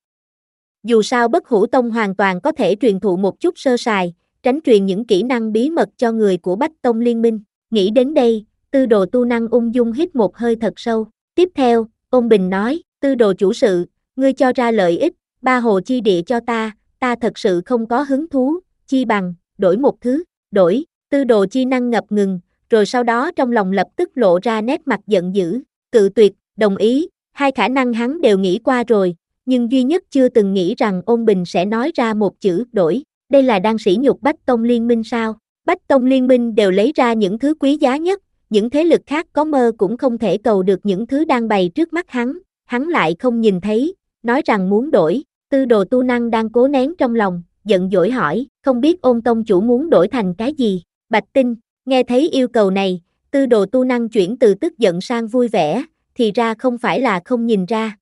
Dù sao Bất Hủ Tông hoàn toàn có thể truyền thụ một chút sơ sài, tránh truyền những kỹ năng bí mật cho người của Bách Tông Liên minh. Nghĩ đến đây, Tư Đồ Tu Năng ung dung hít một hơi thật sâu. Tiếp theo, Ôn Bình nói, Tư Đồ chủ sự, ngươi cho ra lợi ích, ba hồ chi địa cho ta, ta thật sự không có hứng thú, chi bằng, đổi một thứ, đổi, Tư Đồ chi năng ngập ngừng, rồi sau đó trong lòng lập tức lộ ra nét mặt giận dữ, cự tuyệt, đồng ý, hai khả năng hắn đều nghĩ qua rồi, nhưng duy nhất chưa từng nghĩ rằng Ôn Bình sẽ nói ra một chữ đổi, đây là đang sỉ nhục Bách Tông Liên minh sao? Bách Tông Liên minh đều lấy ra những thứ quý giá nhất, những thế lực khác có mơ cũng không thể cầu được những thứ đang bày trước mắt hắn, hắn lại không nhìn thấy, nói rằng muốn đổi, Tư Đồ Tu Năng đang cố nén trong lòng, giận dỗi hỏi, không biết Ôn tông chủ muốn đổi thành cái gì? Bạch tinh, nghe thấy yêu cầu này, Tư Đồ Tu Năng chuyển từ tức giận sang vui vẻ, thì ra không phải là không nhìn ra.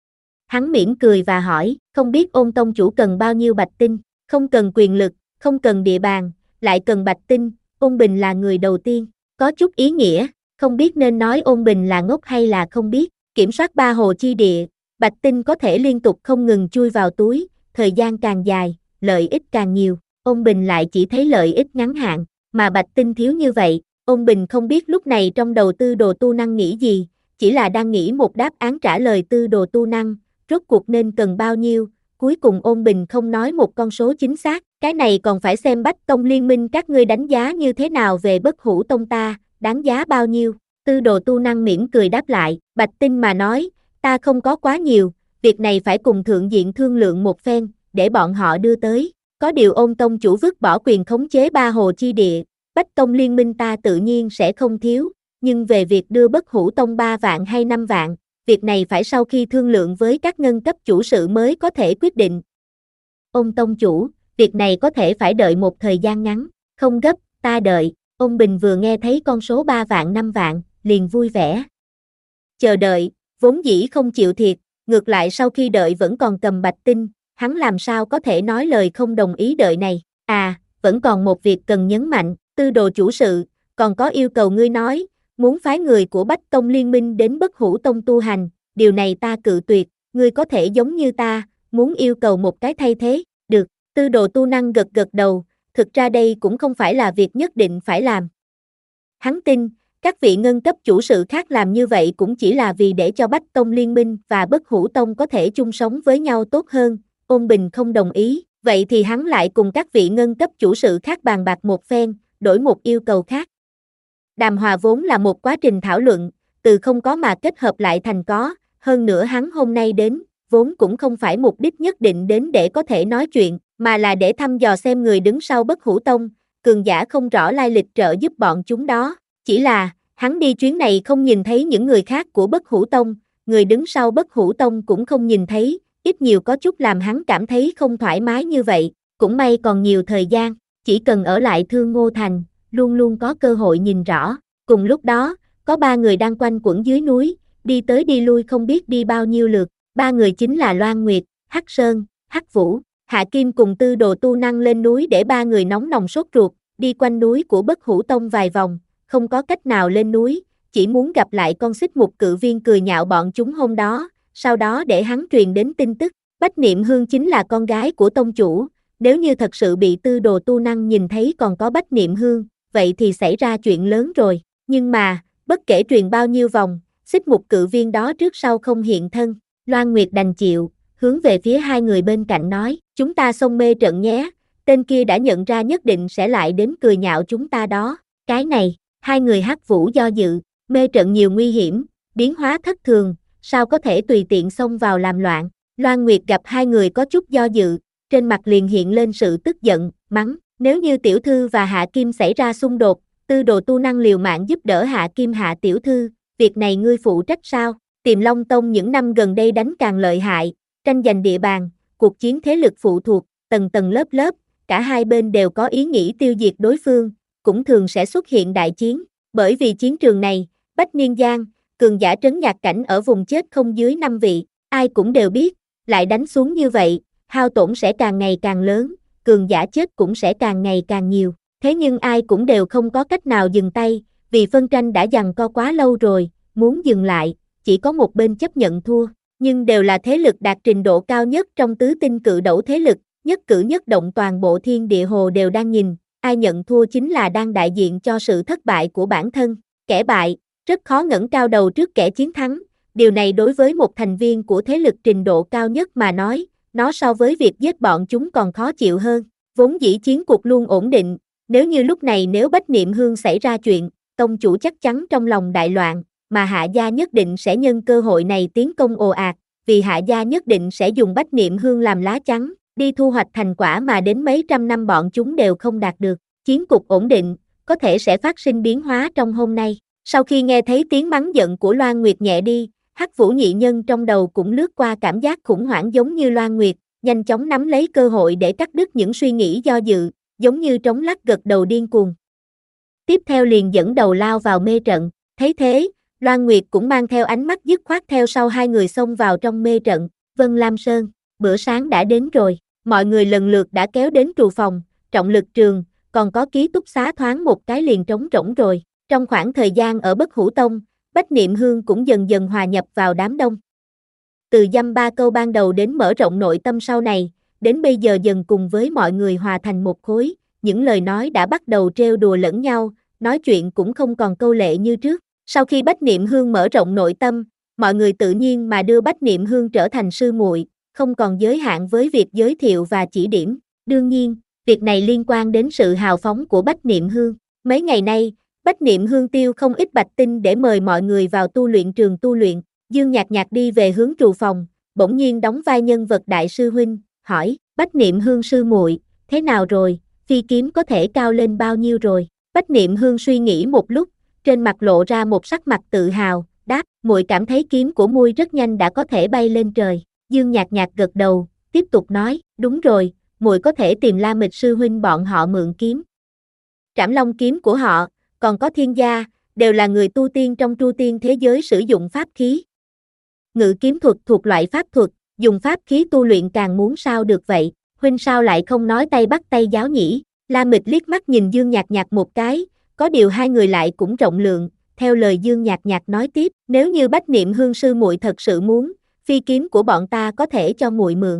Hắn mỉm cười và hỏi, không biết Ôn tông chủ cần bao nhiêu bạch tinh, không cần quyền lực, không cần địa bàn, lại cần bạch tinh, Ôn Bình là người đầu tiên, có chút ý nghĩa, không biết nên nói Ôn Bình là ngốc hay là không biết, kiểm soát ba hồ chi địa, bạch tinh có thể liên tục không ngừng chui vào túi, thời gian càng dài, lợi ích càng nhiều, Ôn Bình lại chỉ thấy lợi ích ngắn hạn, mà bạch tinh thiếu như vậy, Ôn Bình không biết lúc này trong đầu Tư Đồ Tu Năng nghĩ gì, chỉ là đang nghĩ một đáp án trả lời Tư Đồ Tu Năng, rốt cuộc nên cần bao nhiêu, cuối cùng Ôn Bình không nói một con số chính xác, cái này còn phải xem Bách Tông Liên minh các ngươi đánh giá như thế nào về Bất Hủ Tông ta, đáng giá bao nhiêu, Tư Đồ Tu Năng mỉm cười đáp lại, bạch tinh mà nói, ta không có quá nhiều, việc này phải cùng thượng diện thương lượng một phen, để bọn họ đưa tới, có điều Ôn tông chủ vứt bỏ quyền khống chế ba hồ chi địa, Bách Tông Liên minh ta tự nhiên sẽ không thiếu, nhưng về việc đưa Bất Hủ Tông ba vạn hay năm vạn, việc này phải sau khi thương lượng với các ngân cấp chủ sự mới có thể quyết định. Ôn tông chủ, việc này có thể phải đợi một thời gian ngắn, không gấp, ta đợi, Ôn Bình vừa nghe thấy con số ba vạn năm vạn, liền vui vẻ. Chờ đợi, vốn dĩ không chịu thiệt, ngược lại sau khi đợi vẫn còn cầm bạch tinh, hắn làm sao có thể nói lời không đồng ý đợi này, à, vẫn còn một việc cần nhấn mạnh, Tư Đồ chủ sự, còn có yêu cầu ngươi nói, muốn phái người của Bách Tông Liên minh đến Bất Hủ Tông tu hành, điều này ta cự tuyệt, ngươi có thể giống như ta, muốn yêu cầu một cái thay thế, được, Tư Đồ Tu Năng gật gật đầu, thực ra đây cũng không phải là việc nhất định phải làm. Hắn tin, các vị ngân cấp chủ sự khác làm như vậy cũng chỉ là vì để cho Bách Tông Liên minh và Bất Hủ Tông có thể chung sống với nhau tốt hơn, Ôn Bình không đồng ý, vậy thì hắn lại cùng các vị ngân cấp chủ sự khác bàn bạc một phen, đổi một yêu cầu khác. Đàm hòa vốn là một quá trình thảo luận, từ không có mà kết hợp lại thành có, hơn nữa hắn hôm nay đến, vốn cũng không phải mục đích nhất định đến để có thể nói chuyện, mà là để thăm dò xem người đứng sau Bất Hủ Tông, cường giả không rõ lai lịch trợ giúp bọn chúng đó, chỉ là, hắn đi chuyến này không nhìn thấy những người khác của Bất Hủ Tông, người đứng sau Bất Hủ Tông cũng không nhìn thấy, ít nhiều có chút làm hắn cảm thấy không thoải mái như vậy, cũng may còn nhiều thời gian, chỉ cần ở lại Thương Ngô Thành, luôn luôn có cơ hội nhìn rõ, cùng lúc đó, có ba người đang quanh quẩn dưới núi, đi tới đi lui không biết đi bao nhiêu lượt, ba người chính là Loan Nguyệt, Hắc Sơn, Hắc Vũ, Hạ Kim cùng Tư Đồ Tu Năng lên núi để ba người nóng lòng sốt ruột, đi quanh núi của Bất Hủ Tông vài vòng, không có cách nào lên núi, chỉ muốn gặp lại con xích mục cự viên cười nhạo bọn chúng hôm đó, sau đó để hắn truyền đến tin tức. Bách Niệm Hương chính là con gái của tông chủ, nếu như thật sự bị tư đồ tu năng nhìn thấy còn có Bách Niệm Hương, vậy thì xảy ra chuyện lớn rồi. Nhưng mà, bất kể truyền bao nhiêu vòng, xích mục cự viên đó trước sau không hiện thân. Loan Nguyệt đành chịu, hướng về phía hai người bên cạnh nói, chúng ta xông mê trận nhé, tên kia đã nhận ra nhất định sẽ lại đến cười nhạo chúng ta đó. Cái này, hai người Hắc Vũ do dự, mê trận nhiều nguy hiểm, biến hóa thất thường, sao có thể tùy tiện xông vào làm loạn. Loan Nguyệt gặp hai người có chút do dự, trên mặt liền hiện lên sự tức giận, mắng, nếu như tiểu thư và Hạ Kim xảy ra xung đột, tư đồ tu năng liều mạng giúp đỡ Hạ Kim Hạ tiểu thư, việc này ngươi phụ trách sao? Tiềm Long Tông những năm gần đây đánh càng lợi hại, tranh giành địa bàn, cuộc chiến thế lực phụ thuộc, tầng tầng lớp lớp, cả hai bên đều có ý nghĩ tiêu diệt đối phương, cũng thường sẽ xuất hiện đại chiến, bởi vì chiến trường này, Bách Niên Giang, cường giả trấn nhạc cảnh ở vùng chết không dưới năm vị, ai cũng đều biết, lại đánh xuống như vậy, hao tổn sẽ càng ngày càng lớn, cường giả chết cũng sẽ càng ngày càng nhiều, thế nhưng ai cũng đều không có cách nào dừng tay, vì phân tranh đã giằng co quá lâu rồi, muốn dừng lại, chỉ có một bên chấp nhận thua, nhưng đều là thế lực đạt trình độ cao nhất trong tứ tinh cự đẩu thế lực, nhất cử nhất động toàn bộ thiên địa hồ đều đang nhìn, ai nhận thua chính là đang đại diện cho sự thất bại của bản thân, kẻ bại, rất khó ngẩng cao đầu trước kẻ chiến thắng, điều này đối với một thành viên của thế lực trình độ cao nhất mà nói, nó so với việc giết bọn chúng còn khó chịu hơn, vốn dĩ chiến cuộc luôn ổn định, nếu như lúc này nếu Bách Niệm Hương xảy ra chuyện, tông chủ chắc chắn trong lòng đại loạn, mà Hạ gia nhất định sẽ nhân cơ hội này tiến công ồ ạt, vì Hạ gia nhất định sẽ dùng Bách Niệm Hương làm lá chắn, đi thu hoạch thành quả mà đến mấy trăm năm bọn chúng đều không đạt được. Chiến cục ổn định, có thể sẽ phát sinh biến hóa trong hôm nay. Sau khi nghe thấy tiếng mắng giận của Loan Nguyệt nhẹ đi, Hắc Vũ nhị nhân trong đầu cũng lướt qua cảm giác khủng hoảng giống như Loan Nguyệt, nhanh chóng nắm lấy cơ hội để cắt đứt những suy nghĩ do dự, giống như trống lắc gật đầu điên cuồng. Tiếp theo liền dẫn đầu lao vào mê trận, thấy thế, Loan Nguyệt cũng mang theo ánh mắt dứt khoát theo sau hai người xông vào trong mê trận. Vân Lam Sơn, bữa sáng đã đến rồi, mọi người lần lượt đã kéo đến trù phòng, trọng lực trường, còn có ký túc xá thoáng một cái liền trống rỗng rồi. Trong khoảng thời gian ở Bất Hủ Tông, Bách Niệm Hương cũng dần dần hòa nhập vào đám đông. Từ dăm ba câu ban đầu đến mở rộng nội tâm sau này, đến bây giờ dần cùng với mọi người hòa thành một khối, những lời nói đã bắt đầu trêu đùa lẫn nhau, nói chuyện cũng không còn câu lệ như trước. Sau khi Bách Niệm Hương mở rộng nội tâm, mọi người tự nhiên mà đưa Bách Niệm Hương trở thành sư muội, không còn giới hạn với việc giới thiệu và chỉ điểm. Đương nhiên, việc này liên quan đến sự hào phóng của Bách Niệm Hương. Mấy ngày nay, Bách Niệm Hương tiêu không ít bạch tinh để mời mọi người vào tu luyện trường tu luyện. Dương Nhạc Nhạc đi về hướng trù phòng, bỗng nhiên đóng vai nhân vật đại sư huynh, hỏi, Bách Niệm Hương sư muội, thế nào rồi, phi kiếm có thể cao lên bao nhiêu rồi? Bách Niệm Hương suy nghĩ một lúc, trên mặt lộ ra một sắc mặt tự hào, đáp, muội cảm thấy kiếm của muội rất nhanh đã có thể bay lên trời. Dương Nhạc Nhạc gật đầu, tiếp tục nói, đúng rồi, muội có thể tìm La Mịch sư huynh bọn họ mượn kiếm. Trảm Long kiếm của họ, còn có Thiên Gia, đều là người tu tiên trong tu tiên thế giới sử dụng pháp khí. Ngự kiếm thuật thuộc loại pháp thuật, dùng pháp khí tu luyện càng muốn sao được vậy, huynh sao lại không nói tay bắt tay giáo nhỉ? La Mịch liếc mắt nhìn Dương Nhạc Nhạc một cái, có điều hai người lại cũng rộng lượng, theo lời Dương Nhạc Nhạc nói tiếp, nếu như Bách Niệm Hương sư muội thật sự muốn, phi kiếm của bọn ta có thể cho muội mượn.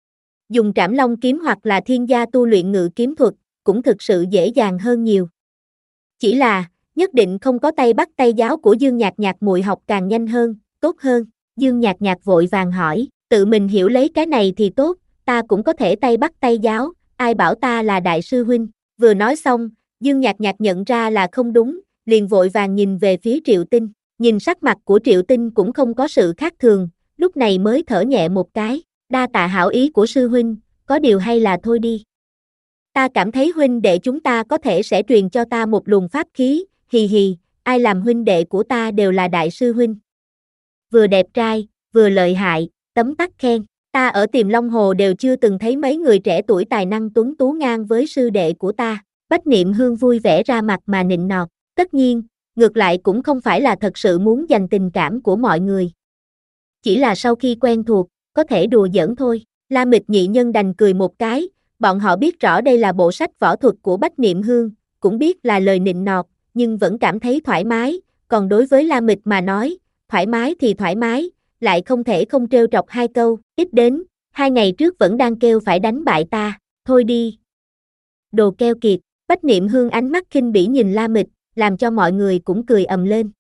Dùng Trảm Long kiếm hoặc là Thiên Gia tu luyện ngự kiếm thuật, cũng thực sự dễ dàng hơn nhiều. Chỉ là, nhất định không có tay bắt tay giáo của Dương Nhạc Nhạc muội học càng nhanh hơn, tốt hơn. Dương Nhạc Nhạc vội vàng hỏi, tự mình hiểu lấy cái này thì tốt, ta cũng có thể tay bắt tay giáo, ai bảo ta là đại sư huynh. Vừa nói xong, Dương Nhạc Nhạc nhận ra là không đúng, liền vội vàng nhìn về phía Triệu Tinh, nhìn sắc mặt của Triệu Tinh cũng không có sự khác thường, lúc này mới thở nhẹ một cái, đa tạ hảo ý của sư huynh, có điều hay là thôi đi. Ta cảm thấy huynh đệ chúng ta có thể sẽ truyền cho ta một luồng pháp khí, hì hì, ai làm huynh đệ của ta đều là đại sư huynh. Vừa đẹp trai, vừa lợi hại, tấm tắc khen, ta ở Tiềm Long Hồ đều chưa từng thấy mấy người trẻ tuổi tài năng tuấn tú ngang với sư đệ của ta. Bách Niệm Hương vui vẻ ra mặt mà nịnh nọt, tất nhiên, ngược lại cũng không phải là thật sự muốn giành tình cảm của mọi người. Chỉ là sau khi quen thuộc, có thể đùa giỡn thôi. La Mịch nhị nhân đành cười một cái, bọn họ biết rõ đây là bộ sách võ thuật của Bách Niệm Hương, cũng biết là lời nịnh nọt, nhưng vẫn cảm thấy thoải mái, còn đối với La Mịch mà nói, thoải mái thì thoải mái, lại không thể không trêu trọc hai câu, ít đến, hai ngày trước vẫn đang kêu phải đánh bại ta, thôi đi. Đồ keo kiệt, Bách Niệm Hương ánh mắt khinh bỉ nhìn La Mịch, làm cho mọi người cũng cười ầm lên.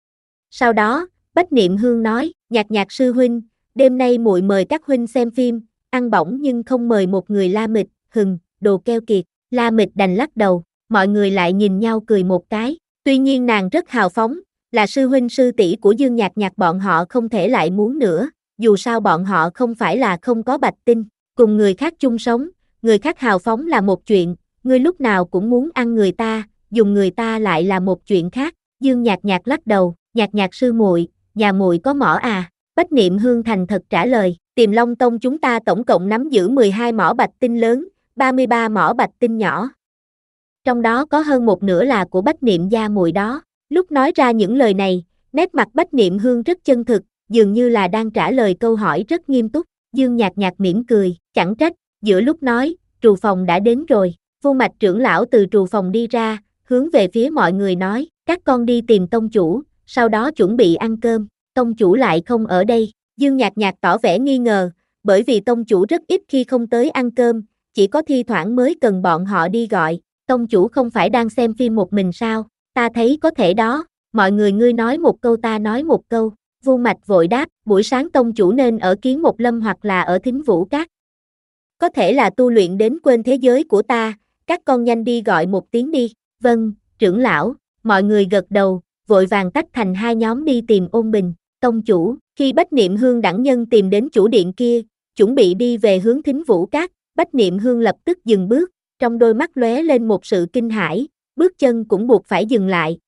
Sau đó, Bách Niệm Hương nói, Nhạc Nhạc sư huynh, đêm nay muội mời các huynh xem phim, ăn bổng nhưng không mời một người. La Mịch, hừng, đồ keo kiệt, La Mịch đành lắc đầu, mọi người lại nhìn nhau cười một cái, tuy nhiên nàng rất hào phóng, là sư huynh sư tỷ của Dương Nhạc Nhạc bọn họ không thể lại muốn nữa, dù sao bọn họ không phải là không có bạch tinh, cùng người khác chung sống, người khác hào phóng là một chuyện, ngươi lúc nào cũng muốn ăn người ta, dùng người ta lại là một chuyện khác. Dương Nhạc Nhạc lắc đầu, Nhạc Nhạc sư muội, nhà muội có mỏ à? Bách Niệm Hương thành thật trả lời, Tiềm Long Tông chúng ta tổng cộng nắm giữ mười hai mỏ bạch tinh lớn, ba mươi ba mỏ bạch tinh nhỏ. Trong đó có hơn một nửa là của Bách Niệm gia muội đó. Lúc nói ra những lời này, nét mặt Bách Niệm Hương rất chân thực, dường như là đang trả lời câu hỏi rất nghiêm túc. Dương Nhạc Nhạc mỉm cười, chẳng trách, giữa lúc nói, trù phòng đã đến rồi. Vô Mạch trưởng lão từ trù phòng đi ra, hướng về phía mọi người nói, các con đi tìm tông chủ, sau đó chuẩn bị ăn cơm, tông chủ lại không ở đây. Dương Nhạc Nhạc tỏ vẻ nghi ngờ, bởi vì tông chủ rất ít khi không tới ăn cơm, chỉ có thi thoảng mới cần bọn họ đi gọi. Tông chủ không phải đang xem phim một mình sao? Ta thấy có thể đó, mọi người ngươi nói một câu ta nói một câu. Vô Mạch vội đáp, buổi sáng tông chủ nên ở Kiến Một Lâm hoặc là ở Thính Vũ Các. Có thể là tu luyện đến quên thế giới của ta, các con nhanh đi gọi một tiếng đi. Vâng, trưởng lão, mọi người gật đầu, vội vàng tách thành hai nhóm đi tìm Ôn Bình. Tông chủ, khi Bách Niệm Hương đẳng nhân tìm đến chủ điện kia, chuẩn bị đi về hướng Thính Vũ Các, Bách Niệm Hương lập tức dừng bước, trong đôi mắt lóe lên một sự kinh hãi, bước chân cũng buộc phải dừng lại.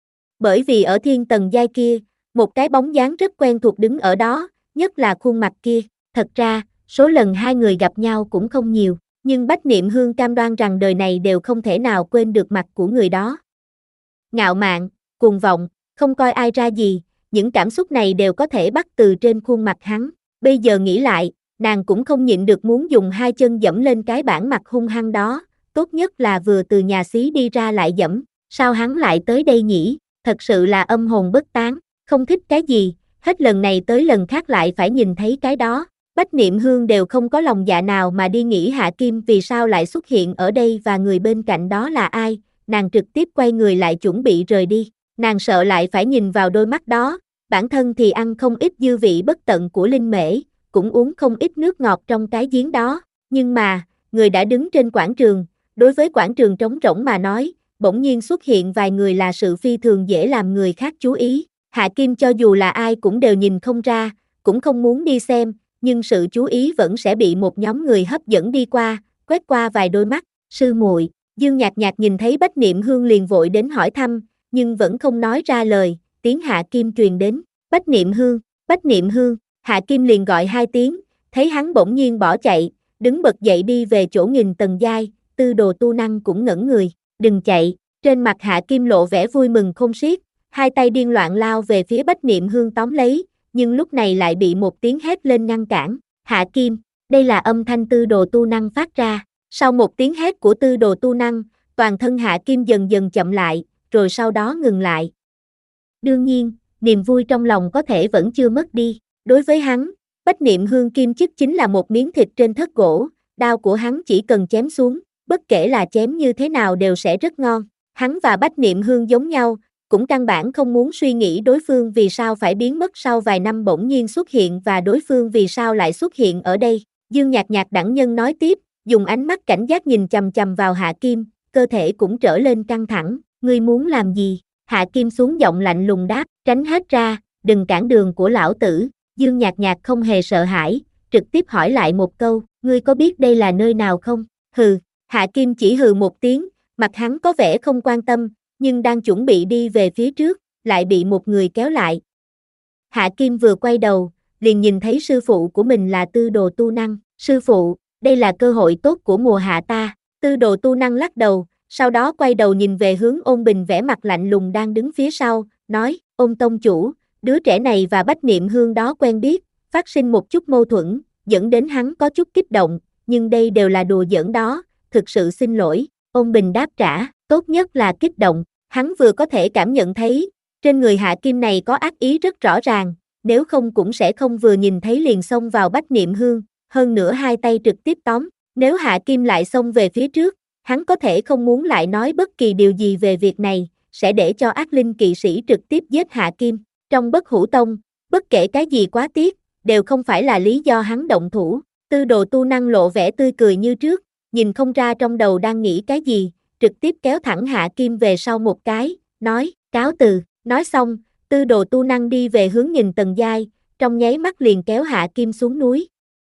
Bởi vì ở thiên tầng giai kia, một cái bóng dáng rất quen thuộc đứng ở đó, nhất là khuôn mặt kia. Thật ra, số lần hai người gặp nhau cũng không nhiều, nhưng Bách Niệm Hương cam đoan rằng đời này đều không thể nào quên được mặt của người đó. Ngạo mạn, cuồng vọng, không coi ai ra gì, những cảm xúc này đều có thể bắt từ trên khuôn mặt hắn. Bây giờ nghĩ lại, nàng cũng không nhịn được muốn dùng hai chân dẫm lên cái bản mặt hung hăng đó, tốt nhất là vừa từ nhà xí đi ra lại dẫm, sao hắn lại tới đây nhỉ, thật sự là âm hồn bất tán, không thích cái gì, hết lần này tới lần khác lại phải nhìn thấy cái đó. Bách Niệm Hương đều không có lòng dạ nào mà đi nghĩ Hạ Kim vì sao lại xuất hiện ở đây và người bên cạnh đó là ai, nàng trực tiếp quay người lại chuẩn bị rời đi, nàng sợ lại phải nhìn vào đôi mắt đó, bản thân thì ăn không ít dư vị bất tận của linh mễ, cũng uống không ít nước ngọt trong cái giếng đó, nhưng mà, người đã đứng trên quảng trường, đối với quảng trường trống rỗng mà nói, bỗng nhiên xuất hiện vài người là sự phi thường dễ làm người khác chú ý. Hạ Kim cho dù là ai cũng đều nhìn không ra, cũng không muốn đi xem, nhưng sự chú ý vẫn sẽ bị một nhóm người hấp dẫn đi qua, quét qua vài đôi mắt. Sư muội, Dương Nhạc Nhạc nhìn thấy Bách Niệm Hương liền vội đến hỏi thăm, nhưng vẫn không nói ra lời, tiếng Hạ Kim truyền đến. Bách Niệm Hương, Bách Niệm Hương, Hạ Kim liền gọi hai tiếng, thấy hắn bỗng nhiên bỏ chạy, đứng bật dậy đi về chỗ nghìn tầng giai, Tư Đồ Tu Năng cũng ngẩn người, đừng chạy, trên mặt Hạ Kim lộ vẻ vui mừng khôn xiết, hai tay điên loạn lao về phía Bách Niệm Hương tóm lấy, nhưng lúc này lại bị một tiếng hét lên ngăn cản. Hạ Kim, đây là âm thanh Tư Đồ Tu Năng phát ra. Sau một tiếng hét của Tư Đồ Tu Năng, toàn thân Hạ Kim dần dần chậm lại, rồi sau đó ngừng lại. Đương nhiên, niềm vui trong lòng có thể vẫn chưa mất đi. Đối với hắn, Bách Niệm Hương kim chức chính là một miếng thịt trên thớt gỗ, đao của hắn chỉ cần chém xuống, bất kể là chém như thế nào đều sẽ rất ngon. Hắn và Bách Niệm Hương giống nhau, cũng căn bản không muốn suy nghĩ đối phương vì sao phải biến mất sau vài năm bỗng nhiên xuất hiện và đối phương vì sao lại xuất hiện ở đây. Dương Nhạc Nhạc đẳng nhân nói tiếp, dùng ánh mắt cảnh giác nhìn chằm chằm vào Hạ Kim, cơ thể cũng trở lên căng thẳng, ngươi muốn làm gì? Hạ Kim xuống giọng lạnh lùng đáp, tránh hết ra, đừng cản đường của lão tử. Dương Nhạc Nhạc không hề sợ hãi, trực tiếp hỏi lại một câu, ngươi có biết đây là nơi nào không? Hừ, Hạ Kim chỉ hừ một tiếng, mặt hắn có vẻ không quan tâm, nhưng đang chuẩn bị đi về phía trước, lại bị một người kéo lại. Hạ Kim vừa quay đầu, liền nhìn thấy sư phụ của mình là Tư Đồ Tu Năng. Sư phụ, đây là cơ hội tốt của mùa hạ ta. Tư Đồ Tu Năng lắc đầu, sau đó quay đầu nhìn về hướng Ôn Bình vẻ mặt lạnh lùng đang đứng phía sau, nói, Ôn tông chủ, đứa trẻ này và Bách Niệm Hương đó quen biết, phát sinh một chút mâu thuẫn, dẫn đến hắn có chút kích động, nhưng đây đều là đùa giỡn đó, thực sự xin lỗi. Ôn Bình đáp trả, tốt nhất là kích động, hắn vừa có thể cảm nhận thấy, Trên người Hạ Kim này có ác ý rất rõ ràng, nếu không cũng sẽ không vừa nhìn thấy liền xông vào Bách Niệm Hương, hơn nữa hai tay trực tiếp tóm, nếu Hạ Kim lại xông về phía trước, hắn có thể không muốn lại nói bất kỳ điều gì về việc này, sẽ để cho ác linh kỵ sĩ trực tiếp giết Hạ Kim. Trong Bất Hủ Tông, bất kể cái gì quá tiếc, đều không phải là lý do hắn động thủ. Tư Đồ Tu Năng lộ vẻ tươi cười như trước, nhìn không ra trong đầu đang nghĩ cái gì, trực tiếp kéo thẳng Hạ Kim về sau một cái, nói, cáo từ. Nói xong, Tư Đồ Tu Năng đi về hướng nhìn Tần Giai, trong nháy mắt liền kéo Hạ Kim xuống núi.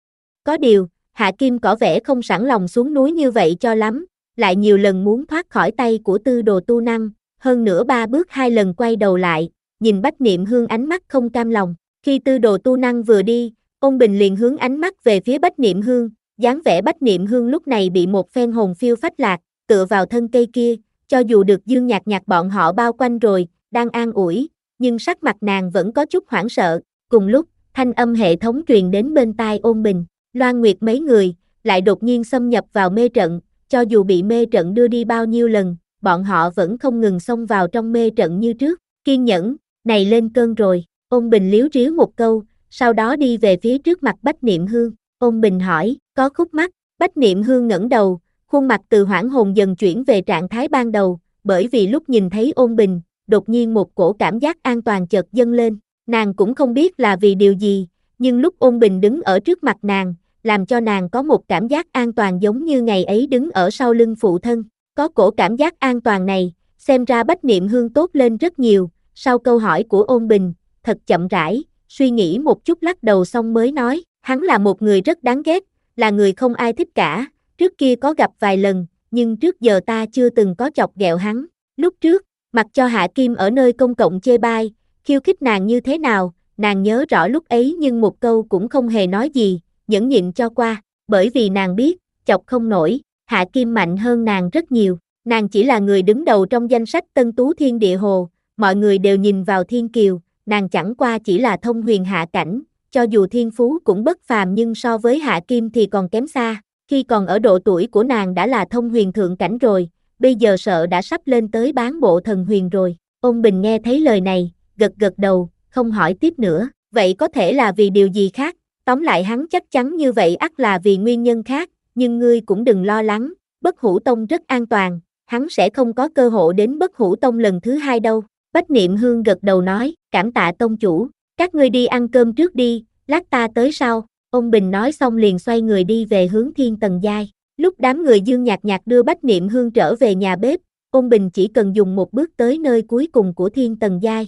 Có điều, Hạ Kim có vẻ không sẵn lòng xuống núi như vậy cho lắm, lại nhiều lần muốn thoát khỏi tay của Tư Đồ Tu Năng, hơn nữa ba bước hai lần quay đầu lại, nhìn Bách Niệm Hương ánh mắt không cam lòng. Khi Tư Đồ Tu Năng vừa đi, Ôn Bình liền hướng ánh mắt về phía Bách Niệm Hương, dáng vẻ Bách Niệm Hương lúc này bị một phen hồn phiêu phách lạc, tựa vào thân cây kia, cho dù được Dương Nhạc Nhạc bọn họ bao quanh rồi, đang an ủi, nhưng sắc mặt nàng vẫn có chút hoảng sợ. Cùng lúc, thanh âm hệ thống truyền đến bên tai Ôn Bình, Loan Nguyệt mấy người, lại đột nhiên xâm nhập vào mê trận, cho dù bị mê trận đưa đi bao nhiêu lần, bọn họ vẫn không ngừng xông vào trong mê trận như trước. Kiên nhẫn, này lên cơn rồi. Ôn Bình liếu riếu một câu, sau đó đi về phía trước mặt Bách Niệm Hương. Ôn Bình hỏi, có khúc mắc? Bách Niệm Hương ngẩng đầu, khuôn mặt từ hoảng hồn dần chuyển về trạng thái ban đầu, bởi vì lúc nhìn thấy Ôn Bình, đột nhiên một cổ cảm giác an toàn chợt dâng lên. Nàng cũng không biết là vì điều gì, nhưng lúc Ôn Bình đứng ở trước mặt nàng, làm cho nàng có một cảm giác an toàn giống như ngày ấy đứng ở sau lưng phụ thân. Có cổ cảm giác an toàn này, xem ra Bách Niệm Hương tốt lên rất nhiều. Sau câu hỏi của Ôn Bình, thật chậm rãi, suy nghĩ một chút lắc đầu xong mới nói, hắn là một người rất đáng ghét, là người không ai thích cả, trước kia có gặp vài lần, nhưng trước giờ ta chưa từng có chọc ghẹo hắn. Lúc trước, mặc cho Hạ Kim ở nơi công cộng chê bai, khiêu khích nàng như thế nào, nàng nhớ rõ lúc ấy nhưng một câu cũng không hề nói gì, nhẫn nhịn cho qua, bởi vì nàng biết, chọc không nổi, Hạ Kim mạnh hơn nàng rất nhiều, nàng chỉ là người đứng đầu trong danh sách Tân Tú Thiên Địa Hồ, mọi người đều nhìn vào Thiên Kiều, nàng chẳng qua chỉ là thông huyền hạ cảnh, cho dù thiên phú cũng bất phàm nhưng so với Hạ Kim thì còn kém xa, khi còn ở độ tuổi của nàng đã là thông huyền thượng cảnh rồi, bây giờ sợ đã sắp lên tới bán bộ thần huyền rồi. Ôn Bình nghe thấy lời này, gật gật đầu, không hỏi tiếp nữa, vậy có thể là vì điều gì khác, tóm lại hắn chắc chắn như vậy ắt là vì nguyên nhân khác, nhưng ngươi cũng đừng lo lắng, Bất Hủ Tông rất an toàn, hắn sẽ không có cơ hội đến Bất Hủ Tông lần thứ hai đâu. Bách Niệm Hương gật đầu nói, cảm tạ tông chủ, các ngươi đi ăn cơm trước đi, lát ta tới sau. Ôn Bình nói xong liền xoay người đi về hướng Thiên Tần Giai. Lúc đám người Dương Nhạc Nhạc đưa Bách Niệm Hương trở về nhà bếp, Ôn Bình chỉ cần dùng một bước tới nơi cuối cùng của Thiên Tần Giai.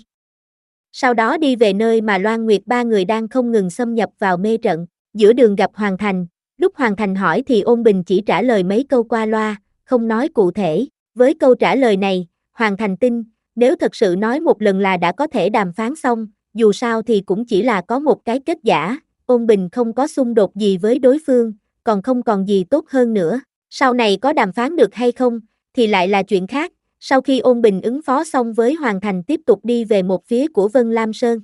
Sau đó đi về nơi mà Loan Nguyệt ba người đang không ngừng xâm nhập vào mê trận. Giữa đường gặp Hoàng Thành, lúc Hoàng Thành hỏi thì Ôn Bình chỉ trả lời mấy câu qua loa, không nói cụ thể. Với câu trả lời này, Hoàng Thành tin, nếu thật sự nói một lần là đã có thể đàm phán xong, dù sao thì cũng chỉ là có một cái kết giả, Ôn Bình không có xung đột gì với đối phương, còn không còn gì tốt hơn nữa. Sau này có đàm phán được hay không, thì lại là chuyện khác. Sau khi Ôn Bình ứng phó xong với Hoàng Thành tiếp tục đi về một phía của Vân Lam Sơn.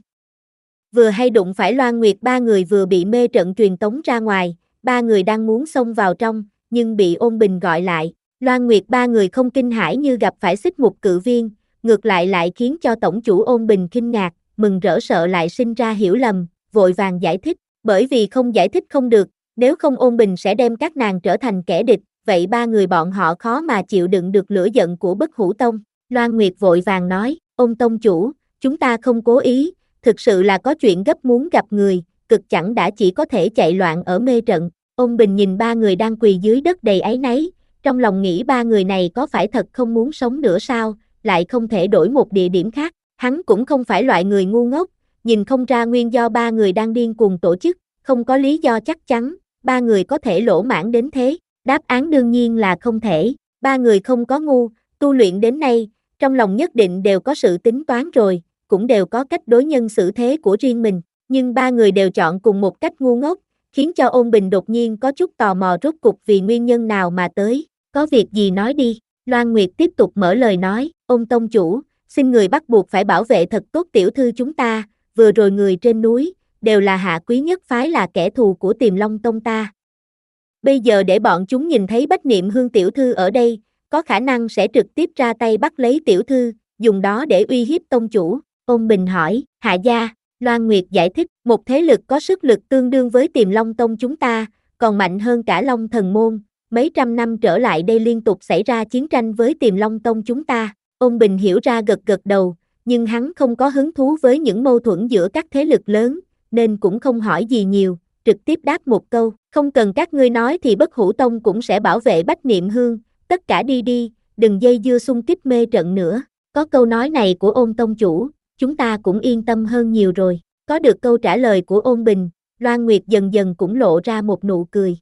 Vừa hay đụng phải Loan Nguyệt ba người vừa bị mê trận truyền tống ra ngoài, ba người đang muốn xông vào trong, nhưng bị Ôn Bình gọi lại. Loan Nguyệt ba người không kinh hãi như gặp phải xích mục cự viên, ngược lại lại khiến cho tổng chủ Ôn Bình kinh ngạc, mừng rỡ sợ lại sinh ra hiểu lầm, vội vàng giải thích, bởi vì không giải thích không được, nếu không Ôn Bình sẽ đem các nàng trở thành kẻ địch, vậy ba người bọn họ khó mà chịu đựng được lửa giận của Bất Hủ Tông. Loan Nguyệt vội vàng nói, Ôn tông chủ, chúng ta không cố ý, thực sự là có chuyện gấp muốn gặp người, cực chẳng đã chỉ có thể chạy loạn ở mê trận. Ôn Bình nhìn ba người đang quỳ dưới đất đầy áy náy, trong lòng nghĩ ba người này có phải thật không muốn sống nữa sao, lại không thể đổi một địa điểm khác. Hắn cũng không phải loại người ngu ngốc, nhìn không ra nguyên do ba người đang điên cuồng tổ chức, không có lý do chắc chắn, ba người có thể lỗ mãng đến thế. Đáp án đương nhiên là không thể, ba người không có ngu, tu luyện đến nay, trong lòng nhất định đều có sự tính toán rồi, cũng đều có cách đối nhân xử thế của riêng mình, nhưng ba người đều chọn cùng một cách ngu ngốc, khiến cho Ôn Bình đột nhiên có chút tò mò rốt cục vì nguyên nhân nào mà tới, có việc gì nói đi. Loan Nguyệt tiếp tục mở lời nói, Ôn tông chủ, xin người bắt buộc phải bảo vệ thật tốt tiểu thư chúng ta, vừa rồi người trên núi, đều là hạ quý nhất phái là kẻ thù của Tiềm Long Tông ta. Bây giờ để bọn chúng nhìn thấy Bách Niệm Hương tiểu thư ở đây, có khả năng sẽ trực tiếp ra tay bắt lấy tiểu thư, dùng đó để uy hiếp tông chủ. Ôn Bình hỏi, Hạ gia, Loan Nguyệt giải thích, một thế lực có sức lực tương đương với Tiềm Long Tông chúng ta, còn mạnh hơn cả Long Thần Môn, mấy trăm năm trở lại đây liên tục xảy ra chiến tranh với Tiềm Long Tông chúng ta. Ôn Bình hiểu ra gật gật đầu, nhưng hắn không có hứng thú với những mâu thuẫn giữa các thế lực lớn, nên cũng không hỏi gì nhiều, trực tiếp đáp một câu, không cần các ngươi nói thì Bất Hủ Tông cũng sẽ bảo vệ Bách Niệm Hương, tất cả đi đi, đừng dây dưa xung kích mê trận nữa. Có câu nói này của Ôn tông chủ, chúng ta cũng yên tâm hơn nhiều rồi. Có được câu trả lời của Ôn Bình, Loan Nguyệt dần dần cũng lộ ra một nụ cười.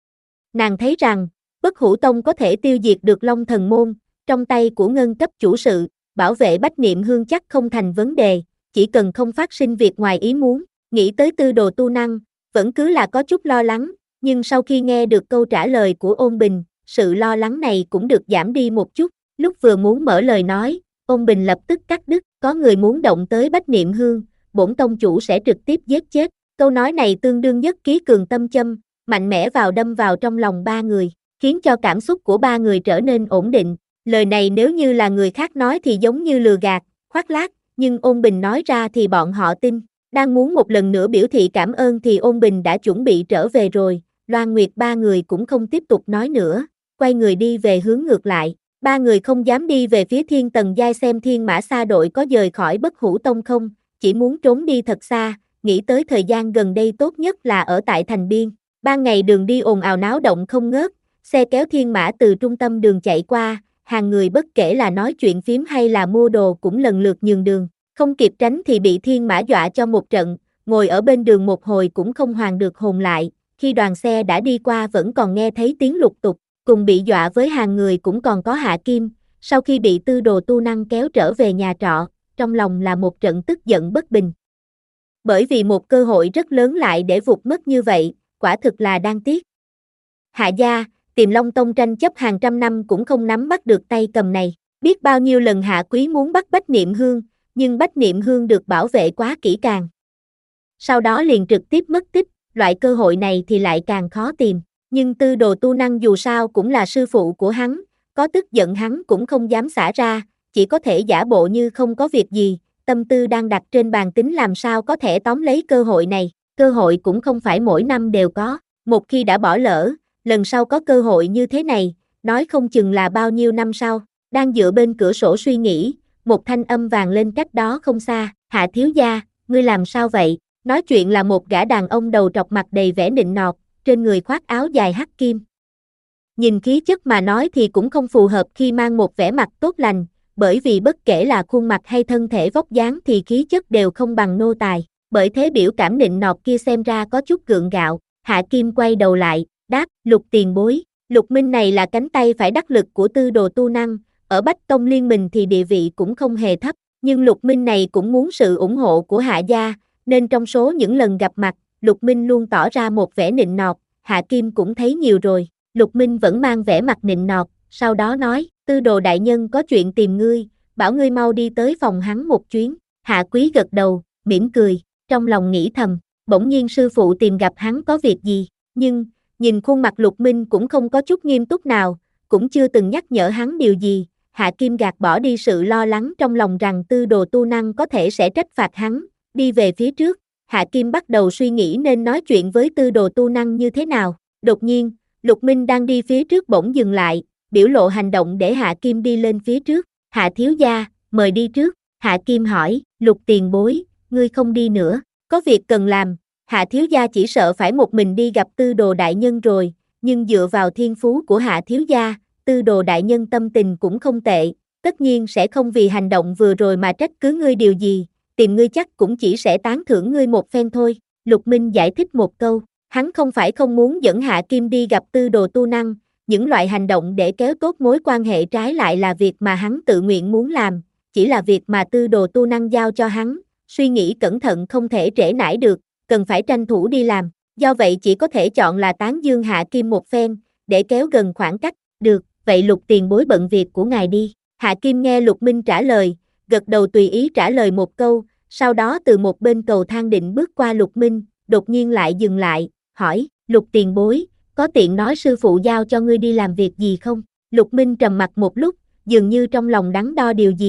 Nàng thấy rằng, Bất Hủ Tông có thể tiêu diệt được Long Thần Môn, trong tay của ngân cấp chủ sự, bảo vệ Bách Niệm Hương chắc không thành vấn đề, chỉ cần không phát sinh việc ngoài ý muốn. Nghĩ tới Tư Đồ Tu Năng, vẫn cứ là có chút lo lắng, nhưng sau khi nghe được câu trả lời của Ôn Bình, sự lo lắng này cũng được giảm đi một chút. Lúc vừa muốn mở lời nói, Ôn Bình lập tức cắt đứt, có người muốn động tới Bách Niệm Hương, bổn tông chủ sẽ trực tiếp giết chết. Câu nói này tương đương nhất ký cường tâm châm, mạnh mẽ vào đâm vào trong lòng ba người, khiến cho cảm xúc của ba người trở nên ổn định. Lời này nếu như là người khác nói thì giống như lừa gạt, khoác lác, nhưng Ôn Bình nói ra thì bọn họ tin. Đang muốn một lần nữa biểu thị cảm ơn thì Ôn Bình đã chuẩn bị trở về rồi. Loan Nguyệt ba người cũng không tiếp tục nói nữa, quay người đi về hướng ngược lại. Ba người không dám đi về phía Thiên Tần Giai xem Thiên Mã Sa đội có dời khỏi Bất Hủ Tông không, chỉ muốn trốn đi thật xa, nghĩ tới thời gian gần đây tốt nhất là ở tại thành biên. Ban ngày đường đi ồn ào náo động không ngớt, xe kéo thiên mã từ trung tâm đường chạy qua, hàng người bất kể là nói chuyện phím hay là mua đồ cũng lần lượt nhường đường, không kịp tránh thì bị thiên mã dọa cho một trận, ngồi ở bên đường một hồi cũng không hoàn được hồn lại, khi đoàn xe đã đi qua vẫn còn nghe thấy tiếng lục tục, cùng bị dọa với hàng người cũng còn có Hạ Kim, sau khi bị Tư Đồ Tu Năng kéo trở về nhà trọ, trong lòng là một trận tức giận bất bình. Bởi vì một cơ hội rất lớn lại để vụt mất như vậy, quả thực là đáng tiếc. Hạ gia, Tiềm Long Tông tranh chấp hàng trăm năm cũng không nắm bắt được tay cầm này, biết bao nhiêu lần Hạ Quý muốn bắt Bách Niệm Hương, nhưng Bách Niệm Hương được bảo vệ quá kỹ càng. Sau đó liền trực tiếp mất tích, loại cơ hội này thì lại càng khó tìm, nhưng Tư Đồ Tu Năng dù sao cũng là sư phụ của hắn, có tức giận hắn cũng không dám xả ra, chỉ có thể giả bộ như không có việc gì, tâm tư đang đặt trên bàn tính làm sao có thể tóm lấy cơ hội này, cơ hội cũng không phải mỗi năm đều có, một khi đã bỏ lỡ, lần sau có cơ hội như thế này, nói không chừng là bao nhiêu năm sau. Đang dựa bên cửa sổ suy nghĩ, một thanh âm vang lên cách đó không xa, Hạ thiếu gia, ngươi làm sao vậy? Nói chuyện là một gã đàn ông đầu trọc mặt đầy vẻ nịnh nọt, trên người khoác áo dài hắc kim. Nhìn khí chất mà nói thì cũng không phù hợp khi mang một vẻ mặt tốt lành, bởi vì bất kể là khuôn mặt hay thân thể vóc dáng thì khí chất đều không bằng nô tài, bởi thế biểu cảm nịnh nọt kia xem ra có chút gượng gạo. Hạ Kim quay đầu lại, đáp, Lục tiền bối, Lục Minh này là cánh tay phải đắc lực của Tư Đồ Tu Năng, ở Bách Tông Liên Minh thì địa vị cũng không hề thấp, nhưng Lục Minh này cũng muốn sự ủng hộ của Hạ gia, nên trong số những lần gặp mặt, Lục Minh luôn tỏ ra một vẻ nịnh nọt, Hạ Kim cũng thấy nhiều rồi. Lục Minh vẫn mang vẻ mặt nịnh nọt, sau đó nói, Tư Đồ đại nhân có chuyện tìm ngươi, bảo ngươi mau đi tới phòng hắn một chuyến. Hạ Quý gật đầu, mỉm cười, trong lòng nghĩ thầm, bỗng nhiên sư phụ tìm gặp hắn có việc gì, nhưng, nhìn khuôn mặt Lục Minh cũng không có chút nghiêm túc nào, cũng chưa từng nhắc nhở hắn điều gì. Hạ Kim gạt bỏ đi sự lo lắng trong lòng rằng Tư Đồ Tu Năng có thể sẽ trách phạt hắn, đi về phía trước. Hạ Kim bắt đầu suy nghĩ nên nói chuyện với Tư Đồ Tu Năng như thế nào. Đột nhiên, Lục Minh đang đi phía trước bỗng dừng lại, biểu lộ hành động để Hạ Kim đi lên phía trước. Hạ thiếu gia, mời đi trước. Hạ Kim hỏi, Lục tiền bối, ngươi không đi nữa, có việc cần làm. Hạ thiếu gia chỉ sợ phải một mình đi gặp Tư Đồ đại nhân rồi, nhưng dựa vào thiên phú của Hạ thiếu gia, Tư Đồ đại nhân tâm tình cũng không tệ, tất nhiên sẽ không vì hành động vừa rồi mà trách cứ ngươi điều gì, tìm ngươi chắc cũng chỉ sẽ tán thưởng ngươi một phen thôi. Lục Minh giải thích một câu, hắn không phải không muốn dẫn Hạ Kim đi gặp Tư Đồ Tu Năng, những loại hành động để kéo tốt mối quan hệ trái lại là việc mà hắn tự nguyện muốn làm, chỉ là việc mà Tư Đồ Tu Năng giao cho hắn, suy nghĩ cẩn thận không thể trễ nải được, cần phải tranh thủ đi làm, do vậy chỉ có thể chọn là tán dương Hạ Kim một phen, để kéo gần khoảng cách. Được, vậy Lục tiền bối bận việc của ngài đi. Hạ Kim nghe Lục Minh trả lời, gật đầu tùy ý trả lời một câu, sau đó từ một bên cầu thang định bước qua Lục Minh, đột nhiên lại dừng lại, hỏi, Lục tiền bối, có tiện nói sư phụ giao cho ngươi đi làm việc gì không? Lục Minh trầm mặt một lúc, dường như trong lòng đắn đo điều gì,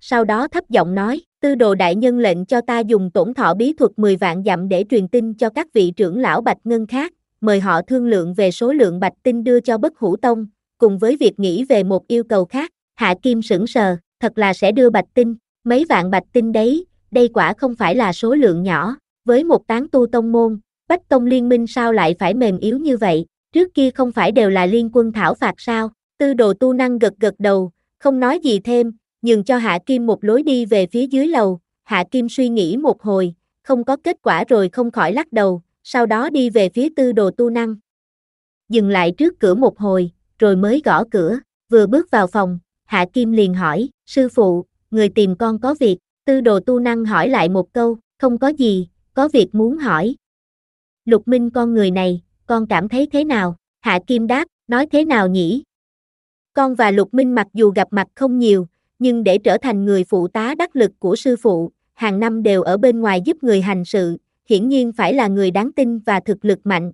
sau đó thấp giọng nói, Tư đồ đại nhân lệnh cho ta dùng tổn thọ bí thuật mười vạn dặm để truyền tin cho các vị trưởng lão Bạch Ngân khác, mời họ thương lượng về số lượng bạch tinh đưa cho Bất Hủ Tông, cùng với việc nghĩ về một yêu cầu khác. Hạ Kim sững sờ, thật là sẽ đưa bạch tinh, mấy vạn bạch tinh đấy, đây quả không phải là số lượng nhỏ, với một tán tu tông môn, Bách Tông Liên Minh sao lại phải mềm yếu như vậy, trước kia không phải đều là liên quân thảo phạt sao? Tư đồ tu năng gật gật đầu, không nói gì thêm, nhường cho Hạ Kim một lối đi về phía dưới lầu. Hạ Kim suy nghĩ một hồi, không có kết quả rồi không khỏi lắc đầu, sau đó đi về phía tư đồ tu năng. Dừng lại trước cửa một hồi, rồi mới gõ cửa, vừa bước vào phòng, Hạ Kim liền hỏi, sư phụ, người tìm con có việc, tư đồ tu năng hỏi lại một câu, không có gì, có việc muốn hỏi. Lục Minh con người này, con cảm thấy thế nào? Hạ Kim đáp, nói thế nào nhỉ? Con và Lục Minh mặc dù gặp mặt không nhiều, nhưng để trở thành người phụ tá đắc lực của sư phụ, hàng năm đều ở bên ngoài giúp người hành sự, hiển nhiên phải là người đáng tin và thực lực mạnh.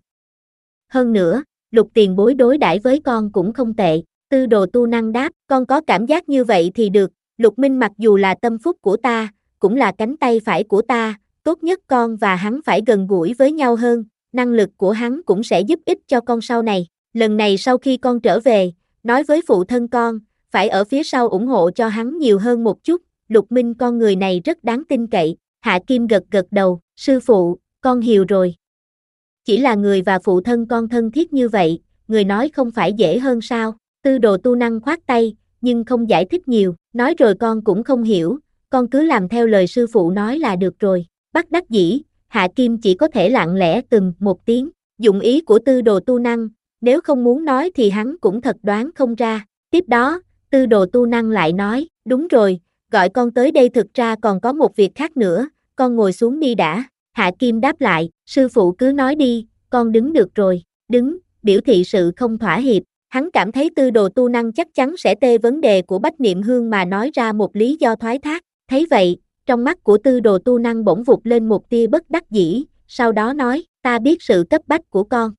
Hơn nữa, Lục tiền bối đối đãi với con cũng không tệ, tư đồ tu năng đáp, con có cảm giác như vậy thì được, Lục Minh mặc dù là tâm phúc của ta, cũng là cánh tay phải của ta, tốt nhất con và hắn phải gần gũi với nhau hơn, năng lực của hắn cũng sẽ giúp ích cho con sau này. Lần này sau khi con trở về, nói với phụ thân con, phải ở phía sau ủng hộ cho hắn nhiều hơn một chút, Lục Minh con người này rất đáng tin cậy. Hạ Kim gật gật đầu, sư phụ, con hiểu rồi. Chỉ là người và phụ thân con thân thiết như vậy, người nói không phải dễ hơn sao? Tư đồ tu năng khoát tay, nhưng không giải thích nhiều, nói rồi con cũng không hiểu, con cứ làm theo lời sư phụ nói là được rồi. Bất đắc dĩ, Hạ Kim chỉ có thể lặng lẽ từng một tiếng, dụng ý của tư đồ tu năng, nếu không muốn nói thì hắn cũng thật đoán không ra. Tiếp đó, tư đồ tu năng lại nói, đúng rồi, gọi con tới đây thực ra còn có một việc khác nữa, con ngồi xuống đi đã. Hạ Kim đáp lại, sư phụ cứ nói đi, con đứng được rồi, đứng, biểu thị sự không thỏa hiệp. Hắn cảm thấy tư đồ tu năng chắc chắn sẽ tê vấn đề của Bách Niệm Hương mà nói ra một lý do thoái thác. Thấy vậy, trong mắt của tư đồ tu năng bỗng vụt lên một tia bất đắc dĩ, sau đó nói, ta biết sự cấp bách của con.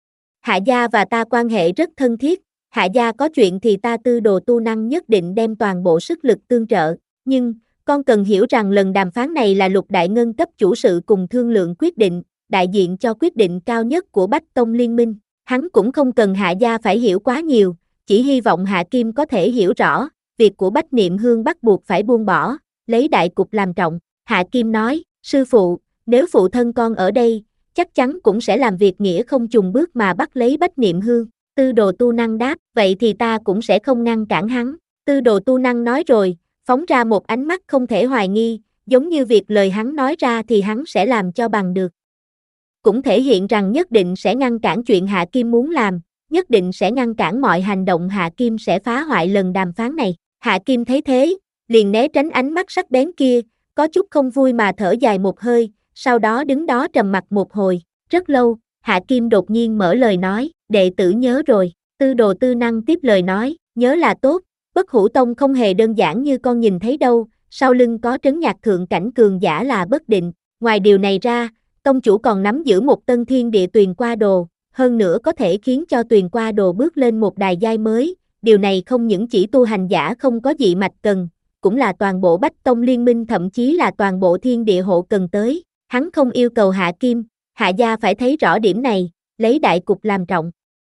Hạ gia và ta quan hệ rất thân thiết, Hạ gia có chuyện thì ta tư đồ tu năng nhất định đem toàn bộ sức lực tương trợ, nhưng, con cần hiểu rằng lần đàm phán này là Lục Đại Ngân cấp chủ sự cùng thương lượng quyết định, đại diện cho quyết định cao nhất của Bách Tông Liên Minh, hắn cũng không cần Hạ gia phải hiểu quá nhiều, chỉ hy vọng Hạ Kim có thể hiểu rõ, việc của Bách Niệm Hương bắt buộc phải buông bỏ, lấy đại cục làm trọng. Hạ Kim nói, sư phụ, nếu phụ thân con ở đây, chắc chắn cũng sẽ làm việc nghĩa không chùng bước mà bắt lấy Bách Niệm Hương. Tư đồ tu năng đáp, vậy thì ta cũng sẽ không ngăn cản hắn. Tư đồ tu năng nói rồi, phóng ra một ánh mắt không thể hoài nghi, giống như việc lời hắn nói ra thì hắn sẽ làm cho bằng được. Cũng thể hiện rằng nhất định sẽ ngăn cản chuyện Hạ Kim muốn làm, nhất định sẽ ngăn cản mọi hành động Hạ Kim sẽ phá hoại lần đàm phán này. Hạ Kim thấy thế, liền né tránh ánh mắt sắc bén kia, có chút không vui mà thở dài một hơi, sau đó đứng đó trầm mặc một hồi, rất lâu, Hạ Kim đột nhiên mở lời nói, đệ tử nhớ rồi. Tư đồ tư năng tiếp lời nói, nhớ là tốt, Bất Hủ Tông không hề đơn giản như con nhìn thấy đâu, sau lưng có trấn nhạc thượng cảnh cường giả là bất định, ngoài điều này ra, tông chủ còn nắm giữ một tân thiên địa tuyền qua đồ, hơn nữa có thể khiến cho tuyền qua đồ bước lên một đài giai mới, điều này không những chỉ tu hành giả không có dị mạch cần, cũng là toàn bộ Bách Tông Liên Minh thậm chí là toàn bộ thiên địa hộ cần tới, hắn không yêu cầu Hạ Kim, Hạ gia phải thấy rõ điểm này, lấy đại cục làm trọng.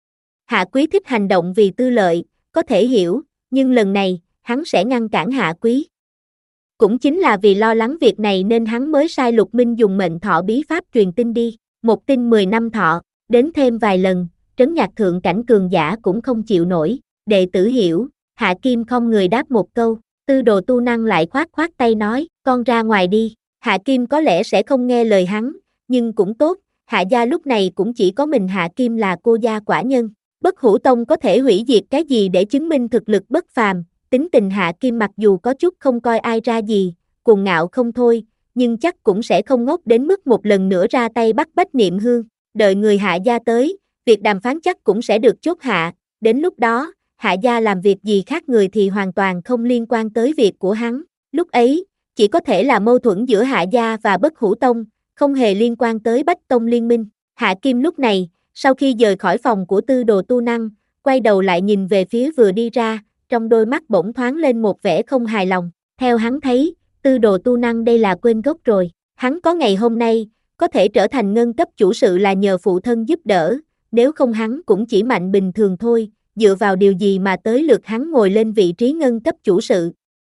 Hạ Quý thích hành động vì tư lợi, có thể hiểu, nhưng lần này, hắn sẽ ngăn cản Hạ Quý. Cũng chính là vì lo lắng việc này nên hắn mới sai Lục Minh dùng mệnh thọ bí pháp truyền tin đi, một tin mười năm thọ, đến thêm vài lần, trấn nhạc thượng cảnh cường giả cũng không chịu nổi, đệ tử hiểu, Hạ Kim không người đáp một câu, tư đồ tu năng lại khoát khoát tay nói, con ra ngoài đi, Hạ Kim có lẽ sẽ không nghe lời hắn, nhưng cũng tốt, Hạ gia lúc này cũng chỉ có mình Hạ Kim là cô gia quả nhân. Bất Hủ Tông có thể hủy diệt cái gì để chứng minh thực lực bất phàm, tính tình Hạ Kim mặc dù có chút không coi ai ra gì, cuồng ngạo không thôi, nhưng chắc cũng sẽ không ngốc đến mức một lần nữa ra tay bắt Bách Niệm Hương, đợi người Hạ gia tới, việc đàm phán chắc cũng sẽ được chốt hạ, đến lúc đó, Hạ gia làm việc gì khác người thì hoàn toàn không liên quan tới việc của hắn, lúc ấy, chỉ có thể là mâu thuẫn giữa Hạ gia và Bất Hủ Tông, không hề liên quan tới Bách Tông Liên Minh. Hạ Kim lúc này, sau khi rời khỏi phòng của tư đồ tu năng, quay đầu lại nhìn về phía vừa đi ra, trong đôi mắt bỗng thoáng lên một vẻ không hài lòng. Theo hắn thấy, Tư Đồ Tu Năng đây là quên gốc rồi. Hắn có ngày hôm nay, có thể trở thành ngân cấp chủ sự là nhờ phụ thân giúp đỡ, nếu không hắn cũng chỉ mạnh bình thường thôi, dựa vào điều gì mà tới lượt hắn ngồi lên vị trí ngân cấp chủ sự.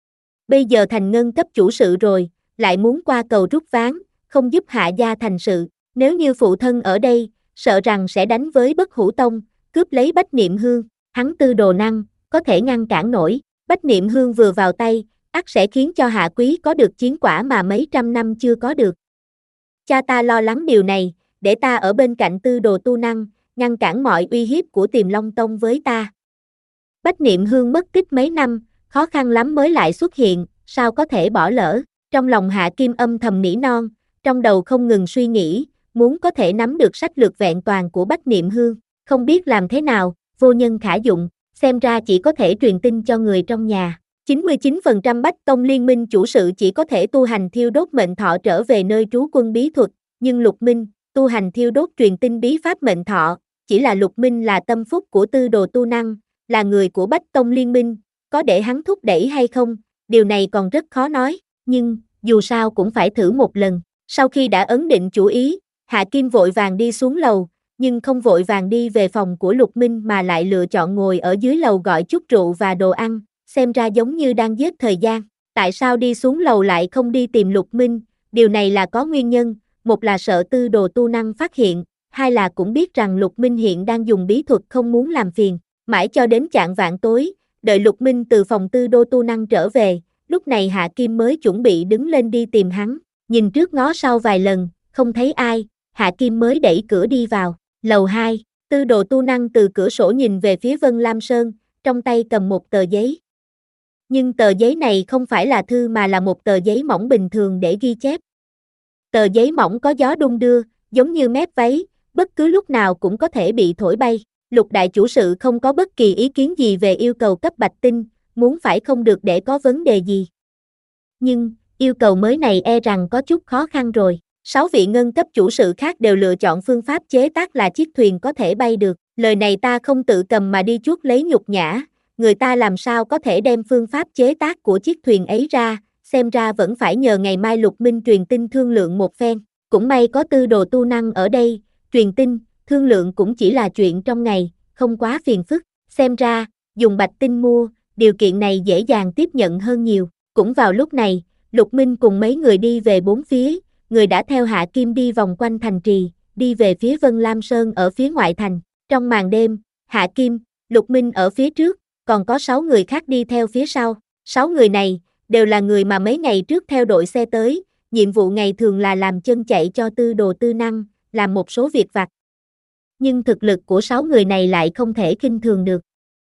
Bây giờ thành ngân cấp chủ sự rồi, lại muốn qua cầu rút ván, không giúp Hạ gia thành sự, nếu như phụ thân ở đây, sợ rằng sẽ đánh với Bất Hủ Tông, cướp lấy Bách Niệm Hương, hắn Tư Đồ Năng, có thể ngăn cản nổi, Bách Niệm Hương vừa vào tay, ắt sẽ khiến cho Hạ Quý có được chiến quả mà mấy trăm năm chưa có được. Cha ta lo lắng điều này, để ta ở bên cạnh Tư Đồ Tu Năng, ngăn cản mọi uy hiếp của Tiềm Long Tông với ta. Bách Niệm Hương mất tích mấy năm, khó khăn lắm mới lại xuất hiện, sao có thể bỏ lỡ, trong lòng Hạ Kim âm thầm nỉ non, trong đầu không ngừng suy nghĩ, muốn có thể nắm được sách lược vẹn toàn của Bách Niệm Hương, không biết làm thế nào, vô nhân khả dụng, xem ra chỉ có thể truyền tin cho người trong nhà. chín mươi chín phần trăm Bách Tông Liên minh chủ sự chỉ có thể tu hành thiêu đốt mệnh thọ trở về nơi trú quân bí thuật, nhưng Lục Minh, tu hành thiêu đốt truyền tin bí pháp mệnh thọ, chỉ là Lục Minh là tâm phúc của Tư Đồ Tu Năng, là người của Bách Tông Liên minh, có để hắn thúc đẩy hay không, điều này còn rất khó nói, nhưng, dù sao cũng phải thử một lần. Sau khi đã ấn định chủ ý, Hạ Kim vội vàng đi xuống lầu, nhưng không vội vàng đi về phòng của Lục Minh mà lại lựa chọn ngồi ở dưới lầu gọi chút rượu và đồ ăn, xem ra giống như đang giết thời gian. Tại sao đi xuống lầu lại không đi tìm Lục Minh? Điều này là có nguyên nhân, một là sợ Tư Đồ Tu Năng phát hiện, hai là cũng biết rằng Lục Minh hiện đang dùng bí thuật không muốn làm phiền. Mãi cho đến chạng vạng tối, đợi Lục Minh từ phòng Tư Đồ Tu Năng trở về, lúc này Hạ Kim mới chuẩn bị đứng lên đi tìm hắn, nhìn trước ngó sau vài lần, không thấy ai, Hạ Kim mới đẩy cửa đi vào. Lầu hai, Tư Đồ Tu Năng từ cửa sổ nhìn về phía Vân Lam Sơn, trong tay cầm một tờ giấy. Nhưng tờ giấy này không phải là thư mà là một tờ giấy mỏng bình thường để ghi chép. Tờ giấy mỏng có gió đung đưa, giống như mép váy, bất cứ lúc nào cũng có thể bị thổi bay. Lục đại chủ sự không có bất kỳ ý kiến gì về yêu cầu cấp bạch tinh, muốn phải không được để có vấn đề gì. Nhưng, yêu cầu mới này e rằng có chút khó khăn rồi. Sáu vị ngân cấp chủ sự khác đều lựa chọn phương pháp chế tác là chiếc thuyền có thể bay được. Lời này ta không tự cầm mà đi chuốc lấy nhục nhã, người ta làm sao có thể đem phương pháp chế tác của chiếc thuyền ấy ra, xem ra vẫn phải nhờ ngày mai Lục Minh truyền tin thương lượng một phen. Cũng may có Tư Đồ Tu Năng ở đây, truyền tin, thương lượng cũng chỉ là chuyện trong ngày, không quá phiền phức. Xem ra, dùng bạch tinh mua, điều kiện này dễ dàng tiếp nhận hơn nhiều. Cũng vào lúc này, Lục Minh cùng mấy người đi về bốn phía, người đã theo Hạ Kim đi vòng quanh thành trì, đi về phía Vân Lam Sơn ở phía ngoại thành. Trong màn đêm, Hạ Kim, Lục Minh ở phía trước, còn có sáu người khác đi theo phía sau. Sáu người này, đều là người mà mấy ngày trước theo đội xe tới, nhiệm vụ ngày thường là làm chân chạy cho Tư Đồ Tư Năng, làm một số việc vặt. Nhưng thực lực của sáu người này lại không thể khinh thường được.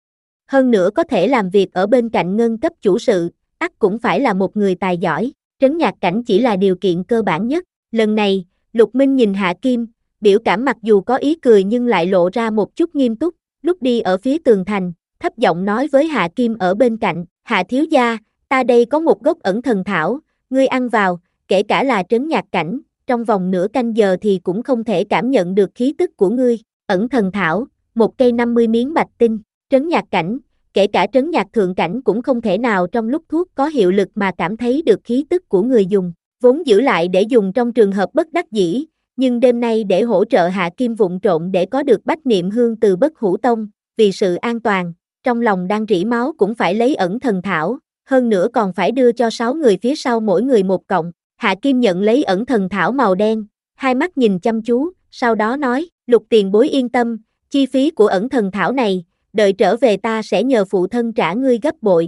Hơn nữa có thể làm việc ở bên cạnh ngân cấp chủ sự, ắt cũng phải là một người tài giỏi, trấn nhạc cảnh chỉ là điều kiện cơ bản nhất. Lần này, Lục Minh nhìn Hạ Kim, biểu cảm mặc dù có ý cười nhưng lại lộ ra một chút nghiêm túc, lúc đi ở phía tường thành, thấp giọng nói với Hạ Kim ở bên cạnh, Hạ thiếu gia, ta đây có một gốc ẩn thần thảo, ngươi ăn vào, kể cả là trấn nhạc cảnh, trong vòng nửa canh giờ thì cũng không thể cảm nhận được khí tức của ngươi. Ẩn thần thảo, một cây năm mươi miếng bạch tinh, trấn nhạc cảnh, kể cả trấn nhạc thượng cảnh cũng không thể nào trong lúc thuốc có hiệu lực mà cảm thấy được khí tức của người dùng, vốn giữ lại để dùng trong trường hợp bất đắc dĩ, nhưng đêm nay để hỗ trợ Hạ Kim vụng trộn để có được Bách Niệm Hương từ Bất Hủ Tông, vì sự an toàn, trong lòng đang rỉ máu cũng phải lấy ẩn thần thảo, hơn nữa còn phải đưa cho sáu người phía sau mỗi người một cọng. Hạ Kim nhận lấy ẩn thần thảo màu đen, hai mắt nhìn chăm chú, sau đó nói, Lục tiền bối yên tâm, chi phí của ẩn thần thảo này, đợi trở về ta sẽ nhờ phụ thân trả ngươi gấp bội.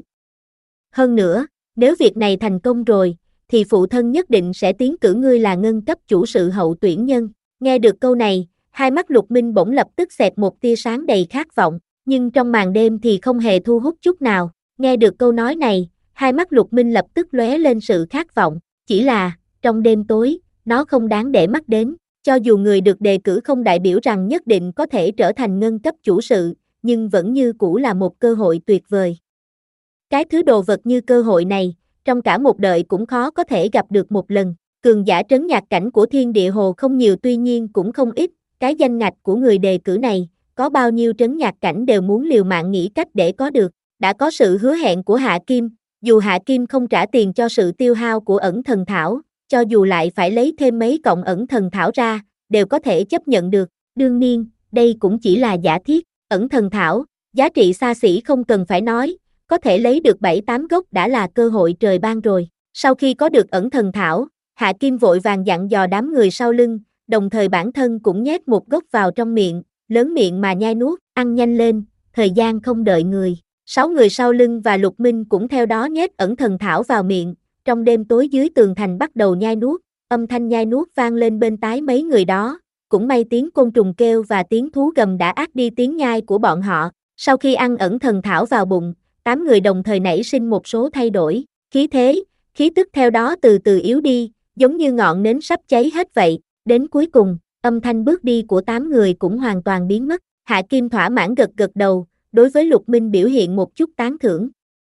Hơn nữa, nếu việc này thành công rồi, thì phụ thân nhất định sẽ tiến cử ngươi là ngân cấp chủ sự hậu tuyển nhân. Nghe được câu này, hai mắt Lục Minh bỗng lập tức xẹt một tia sáng đầy khát vọng, nhưng trong màn đêm thì không hề thu hút chút nào. Nghe được câu nói này, hai mắt Lục Minh lập tức lóe lên sự khát vọng, chỉ là, trong đêm tối, nó không đáng để mắt đến, cho dù người được đề cử không đại biểu rằng nhất định có thể trở thành ngân cấp chủ sự, nhưng vẫn như cũ là một cơ hội tuyệt vời. Cái thứ đồ vật như cơ hội này, trong cả một đời cũng khó có thể gặp được một lần. Cường giả trấn nhạc cảnh của Thiên Địa Hồ không nhiều tuy nhiên cũng không ít, cái danh ngạch của người đề cử này, có bao nhiêu trấn nhạc cảnh đều muốn liều mạng nghĩ cách để có được. Đã có sự hứa hẹn của Hạ Kim, Dù Hạ Kim không trả tiền cho sự tiêu hao của ẩn thần thảo, cho dù lại phải lấy thêm mấy cọng ẩn thần thảo ra, đều có thể chấp nhận được. Đương nhiên, đây cũng chỉ là giả thiết. Ẩn thần thảo, giá trị xa xỉ không cần phải nói, có thể lấy được bảy tám gốc đã là cơ hội trời ban rồi. Sau khi có được ẩn thần thảo, Hạ Kim vội vàng dặn dò đám người sau lưng, đồng thời bản thân cũng nhét một gốc vào trong miệng, lớn miệng mà nhai nuốt, ăn nhanh lên, thời gian không đợi người. Sáu người sau lưng và Lục Minh cũng theo đó nhét ẩn thần thảo vào miệng, trong đêm tối dưới tường thành bắt đầu nhai nuốt, âm thanh nhai nuốt vang lên bên tai mấy người đó, cũng may tiếng côn trùng kêu và tiếng thú gầm đã át đi tiếng nhai của bọn họ. Sau khi ăn ẩn thần thảo vào bụng, tám người đồng thời nảy sinh một số thay đổi, khí thế, khí tức theo đó từ từ yếu đi, giống như ngọn nến sắp cháy hết vậy. Đến cuối cùng, âm thanh bước đi của tám người cũng hoàn toàn biến mất. Hạ Kim thỏa mãn gật gật đầu, đối với Lục Minh biểu hiện một chút tán thưởng.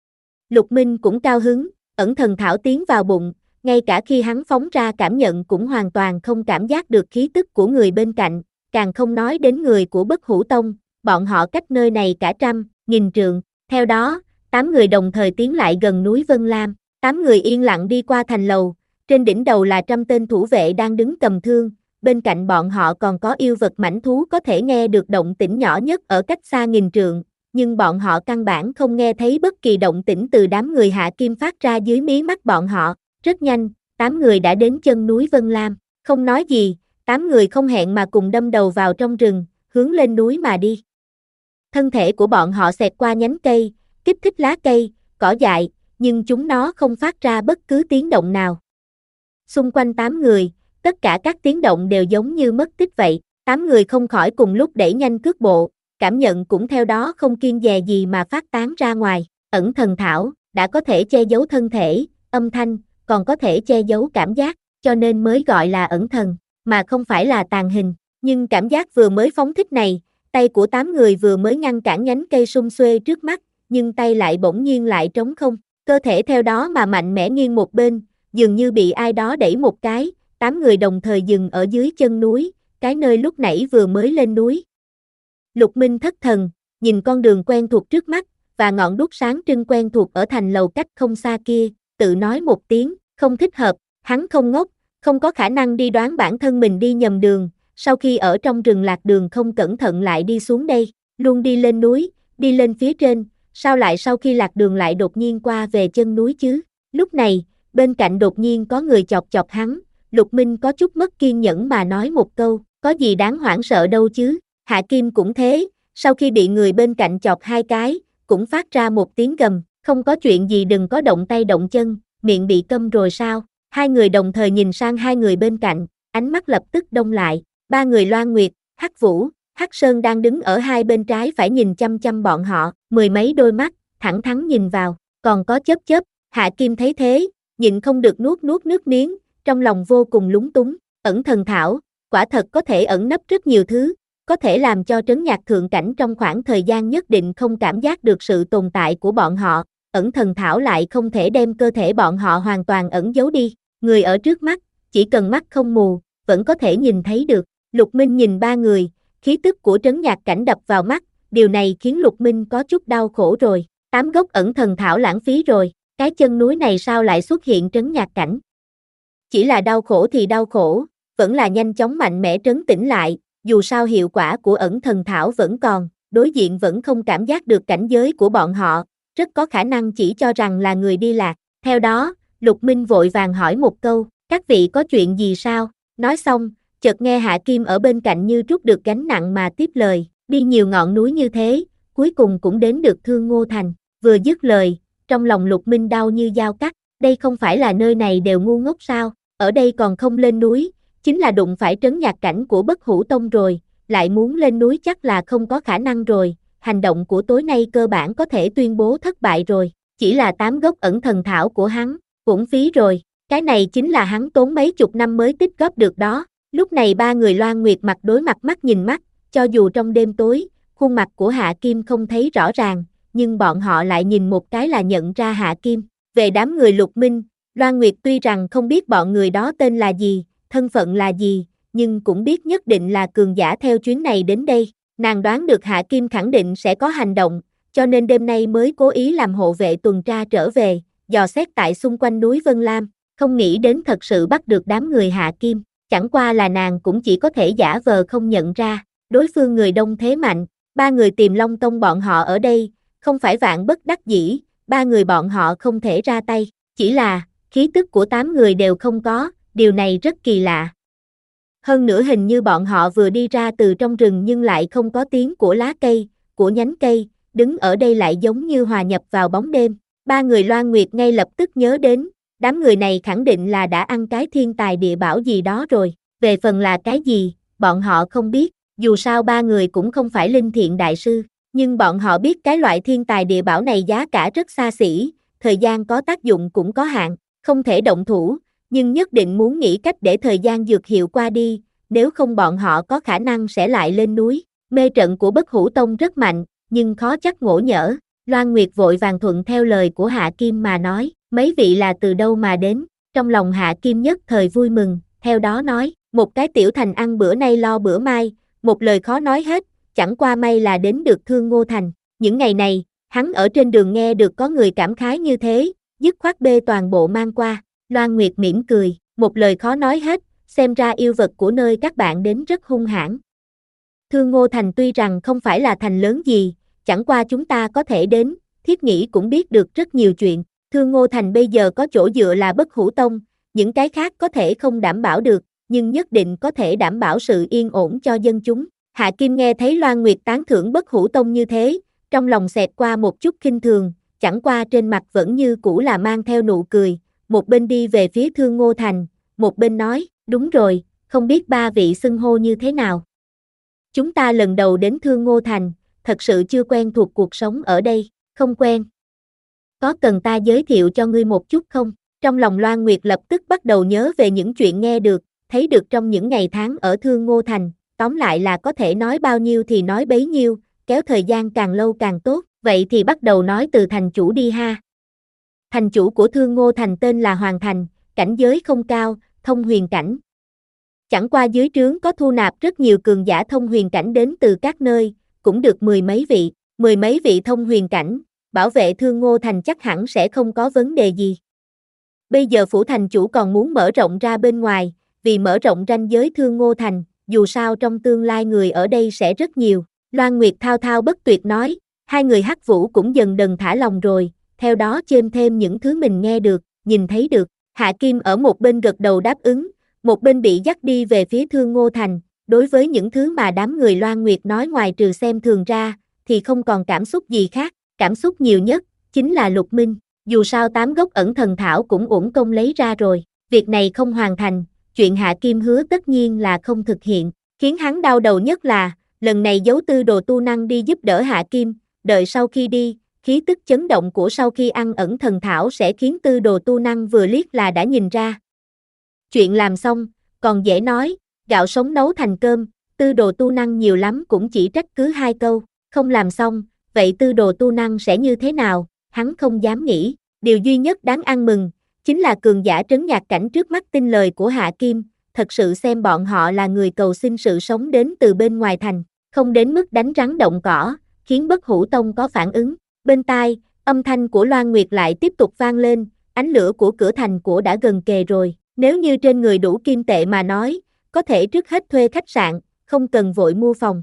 Lục Minh cũng cao hứng, ẩn thần thảo tiến vào bụng, ngay cả khi hắn phóng ra cảm nhận cũng hoàn toàn không cảm giác được khí tức của người bên cạnh, càng không nói đến người của Bất Hủ Tông, bọn họ cách nơi này cả trăm, nghìn trượng. Theo đó, tám người đồng thời tiến lại gần núi Vân Lam, tám người yên lặng đi qua thành lầu, trên đỉnh đầu là trăm tên thủ vệ đang đứng cầm thương, bên cạnh bọn họ còn có yêu vật mãnh thú có thể nghe được động tĩnh nhỏ nhất ở cách xa nghìn trượng, nhưng bọn họ căn bản không nghe thấy bất kỳ động tĩnh từ đám người Hạ Kim phát ra dưới mí mắt bọn họ. Rất nhanh, tám người đã đến chân núi Vân Lam, không nói gì, tám người không hẹn mà cùng đâm đầu vào trong rừng, hướng lên núi mà đi. Thân thể của bọn họ xẹt qua nhánh cây, kích thích lá cây, cỏ dại, nhưng chúng nó không phát ra bất cứ tiếng động nào. Xung quanh tám người, tất cả các tiếng động đều giống như mất tích vậy, tám người không khỏi cùng lúc đẩy nhanh cước bộ, cảm nhận cũng theo đó không kiêng dè gì mà phát tán ra ngoài. Ẩn thần thảo đã có thể che giấu thân thể, âm thanh, còn có thể che giấu cảm giác, cho nên mới gọi là ẩn thần, mà không phải là tàn hình. Nhưng cảm giác vừa mới phóng thích này, tay của tám người vừa mới ngăn cản nhánh cây sum xuê trước mắt, nhưng tay lại bỗng nhiên lại trống không, cơ thể theo đó mà mạnh mẽ nghiêng một bên, dường như bị ai đó đẩy một cái, tám người đồng thời dừng ở dưới chân núi, cái nơi lúc nãy vừa mới lên núi. Lục Minh thất thần, nhìn con đường quen thuộc trước mắt, và ngọn đuốc sáng trưng quen thuộc ở thành lầu cách không xa kia, tự nói một tiếng, không thích hợp, hắn không ngốc, không có khả năng đi đoán bản thân mình đi nhầm đường, sau khi ở trong rừng lạc đường không cẩn thận lại đi xuống đây, luôn đi lên núi, đi lên phía trên, sao lại sau khi lạc đường lại đột nhiên qua về chân núi chứ? Lúc này, bên cạnh đột nhiên có người chọc chọc hắn, Lục Minh có chút mất kiên nhẫn mà nói một câu, có gì đáng hoảng sợ đâu chứ? Hạ Kim cũng thế, sau khi bị người bên cạnh chọc hai cái, cũng phát ra một tiếng gầm, không có chuyện gì đừng có động tay động chân, miệng bị câm rồi sao? Hai người đồng thời nhìn sang hai người bên cạnh, ánh mắt lập tức đông lại, ba người Loan Nguyệt, Hắc Vũ, Hắc Sơn đang đứng ở hai bên trái phải nhìn chăm chăm bọn họ, mười mấy đôi mắt, thẳng thắn nhìn vào, còn có chớp chớp. Hạ Kim thấy thế, nhịn không được nuốt nuốt nước miếng, trong lòng vô cùng lúng túng. Ẩn thần thảo, quả thật có thể ẩn nấp rất nhiều thứ, có thể làm cho trấn nhạc thượng cảnh trong khoảng thời gian nhất định không cảm giác được sự tồn tại của bọn họ, ẩn thần thảo lại không thể đem cơ thể bọn họ hoàn toàn ẩn giấu đi, người ở trước mắt, chỉ cần mắt không mù, vẫn có thể nhìn thấy được. Lục Minh nhìn ba người, khí tức của trấn nhạc cảnh đập vào mắt, điều này khiến Lục Minh có chút đau khổ rồi, tám gốc ẩn thần thảo lãng phí rồi, cái chân núi này sao lại xuất hiện trấn nhạc cảnh? Chỉ là đau khổ thì đau khổ, vẫn là nhanh chóng mạnh mẽ trấn tĩnh lại, dù sao hiệu quả của ẩn thần thảo vẫn còn, đối diện vẫn không cảm giác được cảnh giới của bọn họ, rất có khả năng chỉ cho rằng là người đi lạc. Theo đó, Lục Minh vội vàng hỏi một câu, các vị có chuyện gì sao? Nói xong, chợt nghe Hạ Kim ở bên cạnh như trút được gánh nặng mà tiếp lời, đi nhiều ngọn núi như thế, cuối cùng cũng đến được Thương Ngô Thành. Vừa dứt lời, trong lòng Lục Minh đau như dao cắt, đây không phải là nơi này đều ngu ngốc sao, ở đây còn không lên núi, chính là đụng phải trấn nhạc cảnh của Bất Hủ Tông rồi, lại muốn lên núi chắc là không có khả năng rồi, hành động của tối nay cơ bản có thể tuyên bố thất bại rồi, chỉ là tám gốc ẩn thần thảo của hắn, uổng phí rồi, cái này chính là hắn tốn mấy chục năm mới tích góp được đó. Lúc này ba người Loan Nguyệt mặt đối mặt mắt nhìn mắt, cho dù trong đêm tối, khuôn mặt của Hạ Kim không thấy rõ ràng, nhưng bọn họ lại nhìn một cái là nhận ra Hạ Kim. Về đám người Lục Minh, Loan Nguyệt tuy rằng không biết bọn người đó tên là gì, thân phận là gì, nhưng cũng biết nhất định là cường giả theo chuyến này đến đây. Nàng đoán được Hạ Kim khẳng định sẽ có hành động, cho nên đêm nay mới cố ý làm hộ vệ tuần tra trở về, dò xét tại xung quanh núi Vân Lam, không nghĩ đến thật sự bắt được đám người Hạ Kim, chẳng qua là nàng cũng chỉ có thể giả vờ không nhận ra, đối phương người đông thế mạnh, ba người tìm Long Tông bọn họ ở đây, không phải vạn bất đắc dĩ, ba người bọn họ không thể ra tay, chỉ là, khí tức của tám người đều không có, điều này rất kỳ lạ. Hơn nữa hình như bọn họ vừa đi ra từ trong rừng nhưng lại không có tiếng của lá cây, của nhánh cây, đứng ở đây lại giống như hòa nhập vào bóng đêm. Ba người Loan Nguyệt ngay lập tức nhớ đến, đám người này khẳng định là đã ăn cái thiên tài địa bảo gì đó rồi, về phần là cái gì, bọn họ không biết, dù sao ba người cũng không phải linh thiện đại sư, nhưng bọn họ biết cái loại thiên tài địa bảo này giá cả rất xa xỉ, thời gian có tác dụng cũng có hạn, không thể động thủ, nhưng nhất định muốn nghĩ cách để thời gian dược hiệu qua đi, nếu không bọn họ có khả năng sẽ lại lên núi. Mê trận của Bất Hủ Tông rất mạnh, nhưng khó chắc ngộ nhỡ. Loan Nguyệt vội vàng thuận theo lời của Hạ Kim mà nói, mấy vị là từ đâu mà đến, trong lòng Hạ Kim nhất thời vui mừng, theo đó nói, một cái tiểu thành ăn bữa nay lo bữa mai, một lời khó nói hết, chẳng qua may là đến được Thương Ngô Thành. Những ngày này, hắn ở trên đường nghe được có người cảm khái như thế, dứt khoát bê toàn bộ mang qua. Loan Nguyệt mỉm cười, một lời khó nói hết, xem ra yêu vật của nơi các bạn đến rất hung hãn. Thương Ngô Thành tuy rằng không phải là thành lớn gì, chẳng qua chúng ta có thể đến, thiết nghĩ cũng biết được rất nhiều chuyện. Thương Ngô Thành bây giờ có chỗ dựa là Bất Hủ Tông, những cái khác có thể không đảm bảo được, nhưng nhất định có thể đảm bảo sự yên ổn cho dân chúng. Hạ Kim nghe thấy Loan Nguyệt tán thưởng Bất Hủ Tông như thế, trong lòng xẹt qua một chút khinh thường, chẳng qua trên mặt vẫn như cũ là mang theo nụ cười, một bên đi về phía Thương Ngô Thành, một bên nói, đúng rồi, không biết ba vị xưng hô như thế nào. Chúng ta lần đầu đến Thương Ngô Thành, thật sự chưa quen thuộc cuộc sống ở đây, không quen. Có cần ta giới thiệu cho ngươi một chút không? Trong lòng Loan Nguyệt lập tức bắt đầu nhớ về những chuyện nghe được, thấy được trong những ngày tháng ở Thương Ngô Thành, tóm lại là có thể nói bao nhiêu thì nói bấy nhiêu, kéo thời gian càng lâu càng tốt, vậy thì bắt đầu nói từ thành chủ đi ha. Thành chủ của Thương Ngô Thành tên là Hoàng Thành, cảnh giới không cao, thông huyền cảnh. Chẳng qua dưới trướng có thu nạp rất nhiều cường giả thông huyền cảnh đến từ các nơi, cũng được mười mấy vị, mười mấy vị thông huyền cảnh, bảo vệ Thương Ngô Thành chắc hẳn sẽ không có vấn đề gì. Bây giờ phủ thành chủ còn muốn mở rộng ra bên ngoài, vì mở rộng ranh giới Thương Ngô Thành, dù sao trong tương lai người ở đây sẽ rất nhiều. Loan Nguyệt thao thao bất tuyệt nói, hai người Hắc Vũ cũng dần dần thả lòng rồi, theo đó chêm thêm những thứ mình nghe được, nhìn thấy được. Hạ Kim ở một bên gật đầu đáp ứng, một bên bị dắt đi về phía Thương Ngô Thành, đối với những thứ mà đám người Loan Nguyệt nói ngoài trừ xem thường ra, thì không còn cảm xúc gì khác, cảm xúc nhiều nhất, chính là Lục Minh, dù sao tám gốc ẩn thần thảo cũng uổng công lấy ra rồi, việc này không hoàn thành, chuyện Hạ Kim hứa tất nhiên là không thực hiện, khiến hắn đau đầu nhất là, lần này giấu tư đồ tu năng đi giúp đỡ Hạ Kim, đợi sau khi đi, khí tức chấn động của sau khi ăn ẩn thần thảo sẽ khiến tư đồ tu năng vừa liếc là đã nhìn ra. Chuyện làm xong, còn dễ nói, gạo sống nấu thành cơm, tư đồ tu năng nhiều lắm cũng chỉ trách cứ hai câu, không làm xong, vậy tư đồ tu năng sẽ như thế nào, hắn không dám nghĩ, điều duy nhất đáng ăn mừng, chính là cường giả trấn nhạc cảnh trước mắt tin lời của Hạ Kim, thật sự xem bọn họ là người cầu xin sự sống đến từ bên ngoài thành, không đến mức đánh rắn động cỏ, khiến Bất Hủ Tông có phản ứng. Bên tai, âm thanh của Loan Nguyệt lại tiếp tục vang lên, ánh lửa của cửa thành của đã gần kề rồi, nếu như trên người đủ kim tệ mà nói, có thể trước hết thuê khách sạn, không cần vội mua phòng.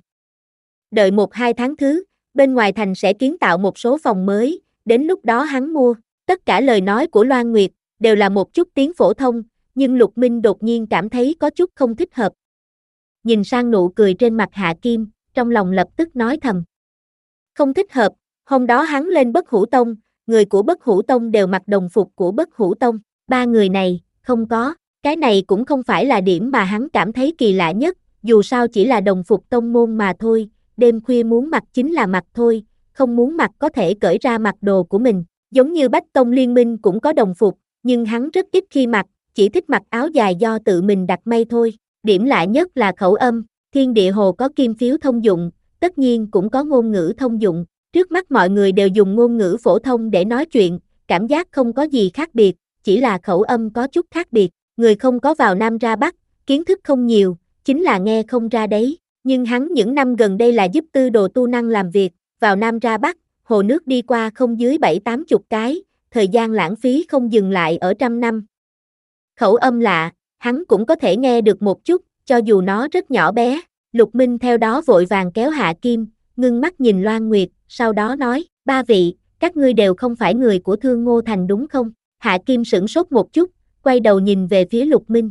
Đợi một hai tháng thứ, bên ngoài thành sẽ kiến tạo một số phòng mới, đến lúc đó hắn mua. Tất cả lời nói của Loan Nguyệt đều là một chút tiếng phổ thông, nhưng Lục Minh đột nhiên cảm thấy có chút không thích hợp. Nhìn sang nụ cười trên mặt Hạ Kim, trong lòng lập tức nói thầm. Không thích hợp, hôm đó hắn lên Bất Hủ Tông, người của Bất Hủ Tông đều mặc đồng phục của Bất Hủ Tông, ba người này, không có, cái này cũng không phải là điểm mà hắn cảm thấy kỳ lạ nhất, dù sao chỉ là đồng phục tông môn mà thôi, đêm khuya muốn mặc chính là mặc thôi, không muốn mặc có thể cởi ra mặc đồ của mình, giống như Bách Tông Liên Minh cũng có đồng phục, nhưng hắn rất ít khi mặc, chỉ thích mặc áo dài do tự mình đặt may thôi. Điểm lạ nhất là khẩu âm, Thiên Địa Hồ có kim phiếu thông dụng, tất nhiên cũng có ngôn ngữ thông dụng, trước mắt mọi người đều dùng ngôn ngữ phổ thông để nói chuyện, cảm giác không có gì khác biệt, chỉ là khẩu âm có chút khác biệt, người không có vào Nam ra Bắc, kiến thức không nhiều, chính là nghe không ra đấy, nhưng hắn những năm gần đây là giúp tư đồ tu năng làm việc, vào Nam ra Bắc, hồ nước đi qua không dưới bảy tám chục cái, thời gian lãng phí không dừng lại ở trăm năm. Khẩu âm lạ, hắn cũng có thể nghe được một chút, cho dù nó rất nhỏ bé. Lục Minh theo đó vội vàng kéo Hạ Kim, ngưng mắt nhìn Loan Nguyệt, sau đó nói, ba vị, các ngươi đều không phải người của Thương Ngô Thành đúng không? Hạ Kim sửng sốt một chút, quay đầu nhìn về phía Lục Minh.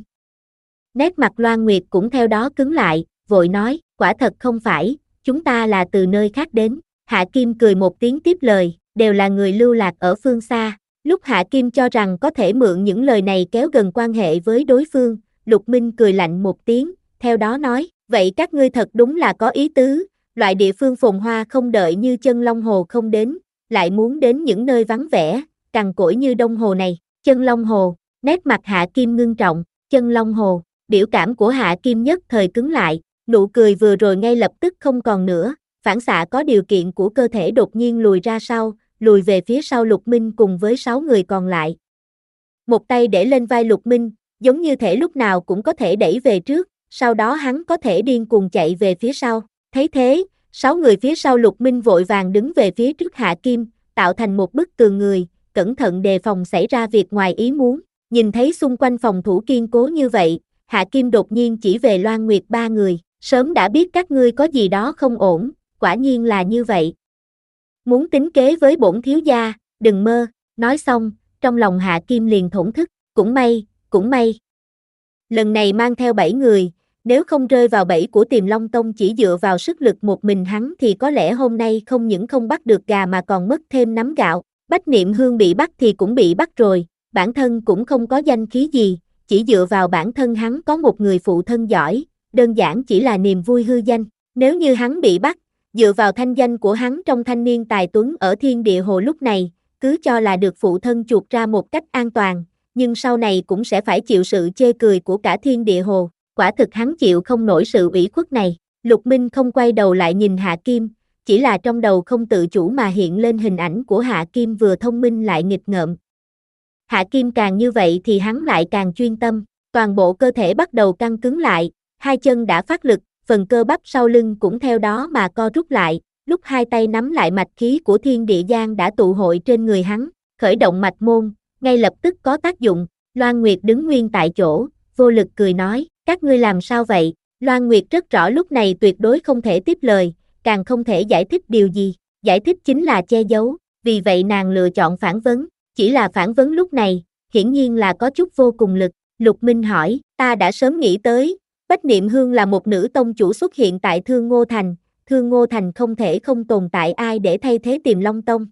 Nét mặt Loan Nguyệt cũng theo đó cứng lại, vội nói, quả thật không phải, chúng ta là từ nơi khác đến. Hạ Kim cười một tiếng tiếp lời, đều là người lưu lạc ở phương xa. Lúc Hạ Kim cho rằng có thể mượn những lời này kéo gần quan hệ với đối phương, Lục Minh cười lạnh một tiếng, theo đó nói, vậy các ngươi thật đúng là có ý tứ, loại địa phương phồn hoa không đợi như Chân Long Hồ không đến, lại muốn đến những nơi vắng vẻ, cằn cỗi như Đông Hồ này. Chân Long Hồ, nét mặt Hạ Kim ngưng trọng, Chân Long Hồ, biểu cảm của Hạ Kim nhất thời cứng lại, nụ cười vừa rồi ngay lập tức không còn nữa, phản xạ có điều kiện của cơ thể đột nhiên lùi ra sau, lùi về phía sau Lục Minh cùng với sáu người còn lại. Một tay để lên vai Lục Minh, giống như thể lúc nào cũng có thể đẩy về trước, sau đó hắn có thể điên cuồng chạy về phía sau. Thấy thế, sáu người phía sau Lục Minh vội vàng đứng về phía trước Hạ Kim, tạo thành một bức tường người, cẩn thận đề phòng xảy ra việc ngoài ý muốn. Nhìn thấy xung quanh phòng thủ kiên cố như vậy, Hạ Kim đột nhiên chỉ về Loan Nguyệt ba người, sớm đã biết các ngươi có gì đó không ổn, quả nhiên là như vậy. Muốn tính kế với bổn thiếu gia, đừng mơ, nói xong, trong lòng Hạ Kim liền thổn thức, cũng may, cũng may. Lần này mang theo bảy người, nếu không rơi vào bẫy của Tiềm Long Tông chỉ dựa vào sức lực một mình hắn thì có lẽ hôm nay không những không bắt được gà mà còn mất thêm nắm gạo. Bách Niệm Hương bị bắt thì cũng bị bắt rồi, bản thân cũng không có danh khí gì, chỉ dựa vào bản thân hắn có một người phụ thân giỏi, đơn giản chỉ là niềm vui hư danh. Nếu như hắn bị bắt, dựa vào thanh danh của hắn trong thanh niên tài tuấn ở Thiên Địa Hồ lúc này, cứ cho là được phụ thân chuộc ra một cách an toàn, nhưng sau này cũng sẽ phải chịu sự chê cười của cả Thiên Địa Hồ, quả thực hắn chịu không nổi sự ủy khuất này. Lục Minh không quay đầu lại nhìn Hạ Kim, chỉ là trong đầu không tự chủ mà hiện lên hình ảnh của Hạ Kim vừa thông minh lại nghịch ngợm. Hạ Kim càng như vậy thì hắn lại càng chuyên tâm, toàn bộ cơ thể bắt đầu căng cứng lại, hai chân đã phát lực, phần cơ bắp sau lưng cũng theo đó mà co rút lại, lúc hai tay nắm lại mạch khí của thiên địa giang đã tụ hội trên người hắn, khởi động mạch môn, ngay lập tức có tác dụng. Loan Nguyệt đứng nguyên tại chỗ, vô lực cười nói, các ngươi làm sao vậy? Loan Nguyệt rất rõ lúc này tuyệt đối không thể tiếp lời, càng không thể giải thích điều gì, giải thích chính là che giấu, vì vậy nàng lựa chọn phản vấn, chỉ là phản vấn lúc này, hiển nhiên là có chút vô cùng lực. Lục Minh hỏi, ta đã sớm nghĩ tới, Bách Niệm Hương là một nữ tông chủ xuất hiện tại Thương Ngô Thành, Thương Ngô Thành không thể không tồn tại ai để thay thế Tiềm Long Tông.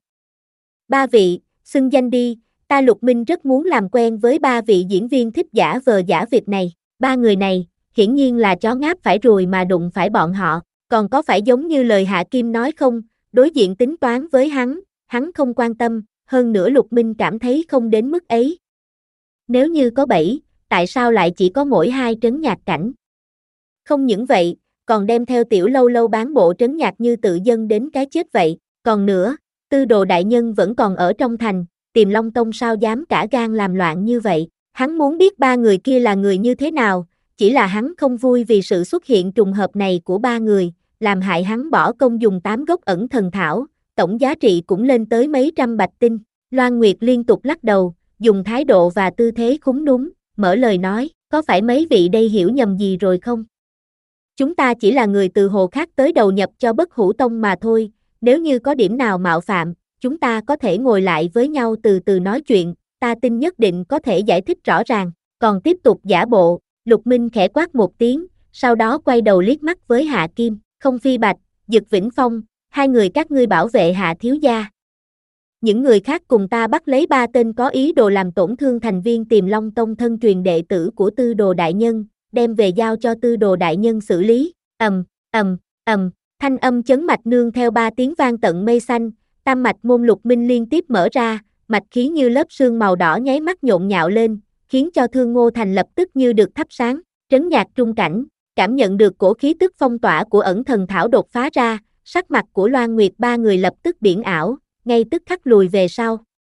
Ba vị, xưng danh đi, ta Lục Minh rất muốn làm quen với ba vị diễn viên thích giả vờ giả việc này. Ba người này, hiển nhiên là chó ngáp phải ruồi mà đụng phải bọn họ, còn có phải giống như lời Hạ Kim nói không, đối diện tính toán với hắn, hắn không quan tâm, hơn nữa Lục Minh cảm thấy không đến mức ấy. Nếu như có bảy, tại sao lại chỉ có mỗi hai trấn nhạc cảnh? Không những vậy, còn đem theo tiểu lâu lâu bán bộ trấn nhạc như tự dân đến cái chết vậy, còn nữa, Tư Đồ đại nhân vẫn còn ở trong thành, Tiềm Long Tông sao dám cả gan làm loạn như vậy, hắn muốn biết ba người kia là người như thế nào, chỉ là hắn không vui vì sự xuất hiện trùng hợp này của ba người, làm hại hắn bỏ công dùng tám gốc ẩn thần thảo, tổng giá trị cũng lên tới mấy trăm bạch tinh. Loan Nguyệt liên tục lắc đầu, dùng thái độ và tư thế khúm núm, mở lời nói, có phải mấy vị đây hiểu nhầm gì rồi không? Chúng ta chỉ là người từ hồ khác tới đầu nhập cho Bất Hủ Tông mà thôi, nếu như có điểm nào mạo phạm, chúng ta có thể ngồi lại với nhau từ từ nói chuyện, ta tin nhất định có thể giải thích rõ ràng, còn tiếp tục giả bộ. Lục Minh khẽ quát một tiếng, sau đó quay đầu liếc mắt với Hạ Kim, Không Phi Bạch, Dực Vĩnh Phong, hai người các ngươi bảo vệ Hạ thiếu gia. Những người khác cùng ta bắt lấy ba tên có ý đồ làm tổn thương thành viên Tiềm Long Tông thân truyền đệ tử của Tư Đồ đại nhân, đem về giao cho Tư Đồ đại nhân xử lý. Ầm, ầm, ầm, thanh âm chấn mạch nương theo ba tiếng vang tận mây xanh, tam mạch môn Lục Minh liên tiếp mở ra, mạch khí như lớp sương màu đỏ nháy mắt nhộn nhạo lên, khiến cho Thương Ngô Thành lập tức như được thắp sáng. Trấn nhạc trung cảnh, cảm nhận được cổ khí tức phong tỏa của ẩn thần thảo đột phá ra, sắc mặt của Loan Nguyệt ba người lập tức biển ảo, ngay tức khắc lùi về sau.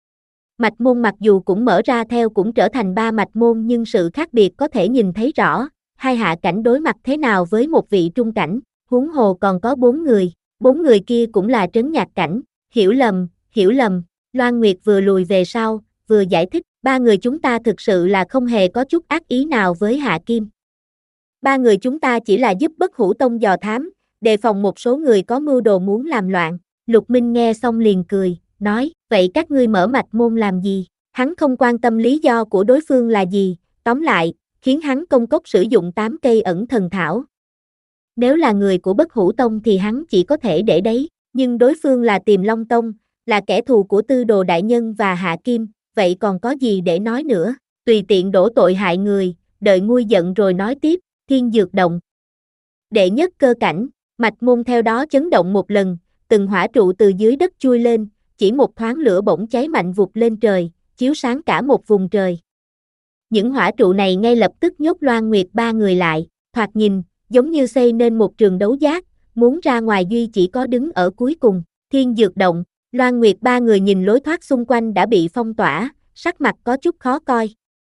Mạch môn mặc dù cũng mở ra theo cũng trở thành ba mạch môn nhưng sự khác biệt có thể nhìn thấy rõ, hai hạ cảnh đối mặt thế nào với một vị trung cảnh, huống hồ còn có bốn người, bốn người kia cũng là trấn nhạc cảnh, hiểu lầm, hiểu lầm, Loan Nguyệt vừa lùi về sau, vừa giải thích, ba người chúng ta thực sự là không hề có chút ác ý nào với Hạ Kim. Ba người chúng ta chỉ là giúp Bất Hủ Tông dò thám, đề phòng một số người có mưu đồ muốn làm loạn. Lục Minh nghe xong liền cười, nói, vậy các ngươi mở mạch môn làm gì? Hắn không quan tâm lý do của đối phương là gì, tóm lại, khiến hắn công cốc sử dụng tám cây ẩn thần thảo. Nếu là người của Bất Hủ Tông thì hắn chỉ có thể để đấy, nhưng đối phương là Tiềm Long Tông, là kẻ thù của Tư Đồ Đại Nhân và Hạ Kim, vậy còn có gì để nói nữa, tùy tiện đổ tội hại người, đợi nguôi giận rồi nói tiếp. Thiên Dược Động. Đệ nhất cơ cảnh, mạch môn theo đó chấn động một lần, từng hỏa trụ từ dưới đất chui lên, chỉ một thoáng lửa bỗng cháy mạnh vụt lên trời, chiếu sáng cả một vùng trời. Những hỏa trụ này ngay lập tức nhốt Loan Nguyệt ba người lại, thoạt nhìn, giống như xây nên một trường đấu giác, muốn ra ngoài duy chỉ có đứng ở cuối cùng. Thiên Dược Động, Loan Nguyệt ba người nhìn lối thoát xung quanh đã bị phong tỏa, sắc mặt có chút khó coi.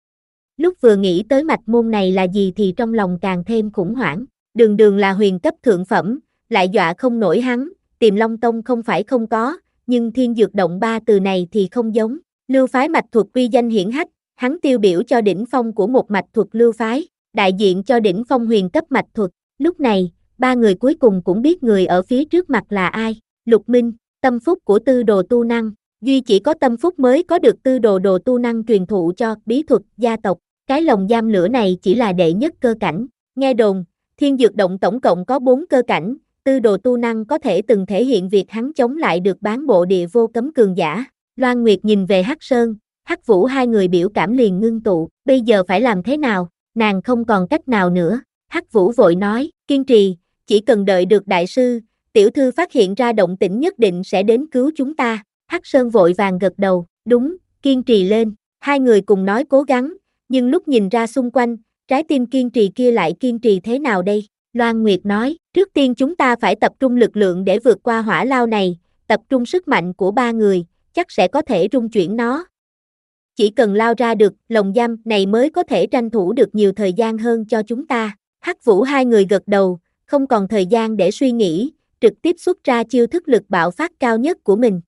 Lúc vừa nghĩ tới mạch môn này là gì thì trong lòng càng thêm khủng hoảng, đường đường là huyền cấp thượng phẩm, lại dọa không nổi hắn, Tiềm Long Tông không phải không có, nhưng Thiên Dược Động ba từ này thì không giống, lưu phái mạch thuật uy danh hiển hách, hắn tiêu biểu cho đỉnh phong của một mạch thuật lưu phái, đại diện cho đỉnh phong huyền cấp mạch thuật, lúc này, ba người cuối cùng cũng biết người ở phía trước mặt là ai, Lục Minh, tâm phúc của Tư Đồ Tu Năng, duy chỉ có tâm phúc mới có được Tư Đồ Đồ Tu Năng truyền thụ cho bí thuật gia tộc. Cái lồng giam lửa này chỉ là đệ nhất cơ cảnh, nghe đồn, Thiên Dược Động tổng cộng có bốn cơ cảnh, Tư Đồ Tu Năng có thể từng thể hiện việc hắn chống lại được bán bộ địa vô cấm cường giả. Loan Nguyệt nhìn về Hắc Sơn, Hắc Vũ hai người biểu cảm liền ngưng tụ, bây giờ phải làm thế nào, nàng không còn cách nào nữa. Hắc Vũ vội nói, kiên trì, chỉ cần đợi được đại sư, tiểu thư phát hiện ra động tĩnh nhất định sẽ đến cứu chúng ta. Hắc Sơn vội vàng gật đầu, đúng, kiên trì lên, hai người cùng nói cố gắng. Nhưng lúc nhìn ra xung quanh, trái tim kiên trì kia lại kiên trì thế nào đây? Loan Nguyệt nói, trước tiên chúng ta phải tập trung lực lượng để vượt qua hỏa lao này, tập trung sức mạnh của ba người, chắc sẽ có thể rung chuyển nó. Chỉ cần lao ra được lồng giam này mới có thể tranh thủ được nhiều thời gian hơn cho chúng ta. Hắc Vũ hai người gật đầu, không còn thời gian để suy nghĩ, trực tiếp xuất ra chiêu thức lực bạo phát cao nhất của mình.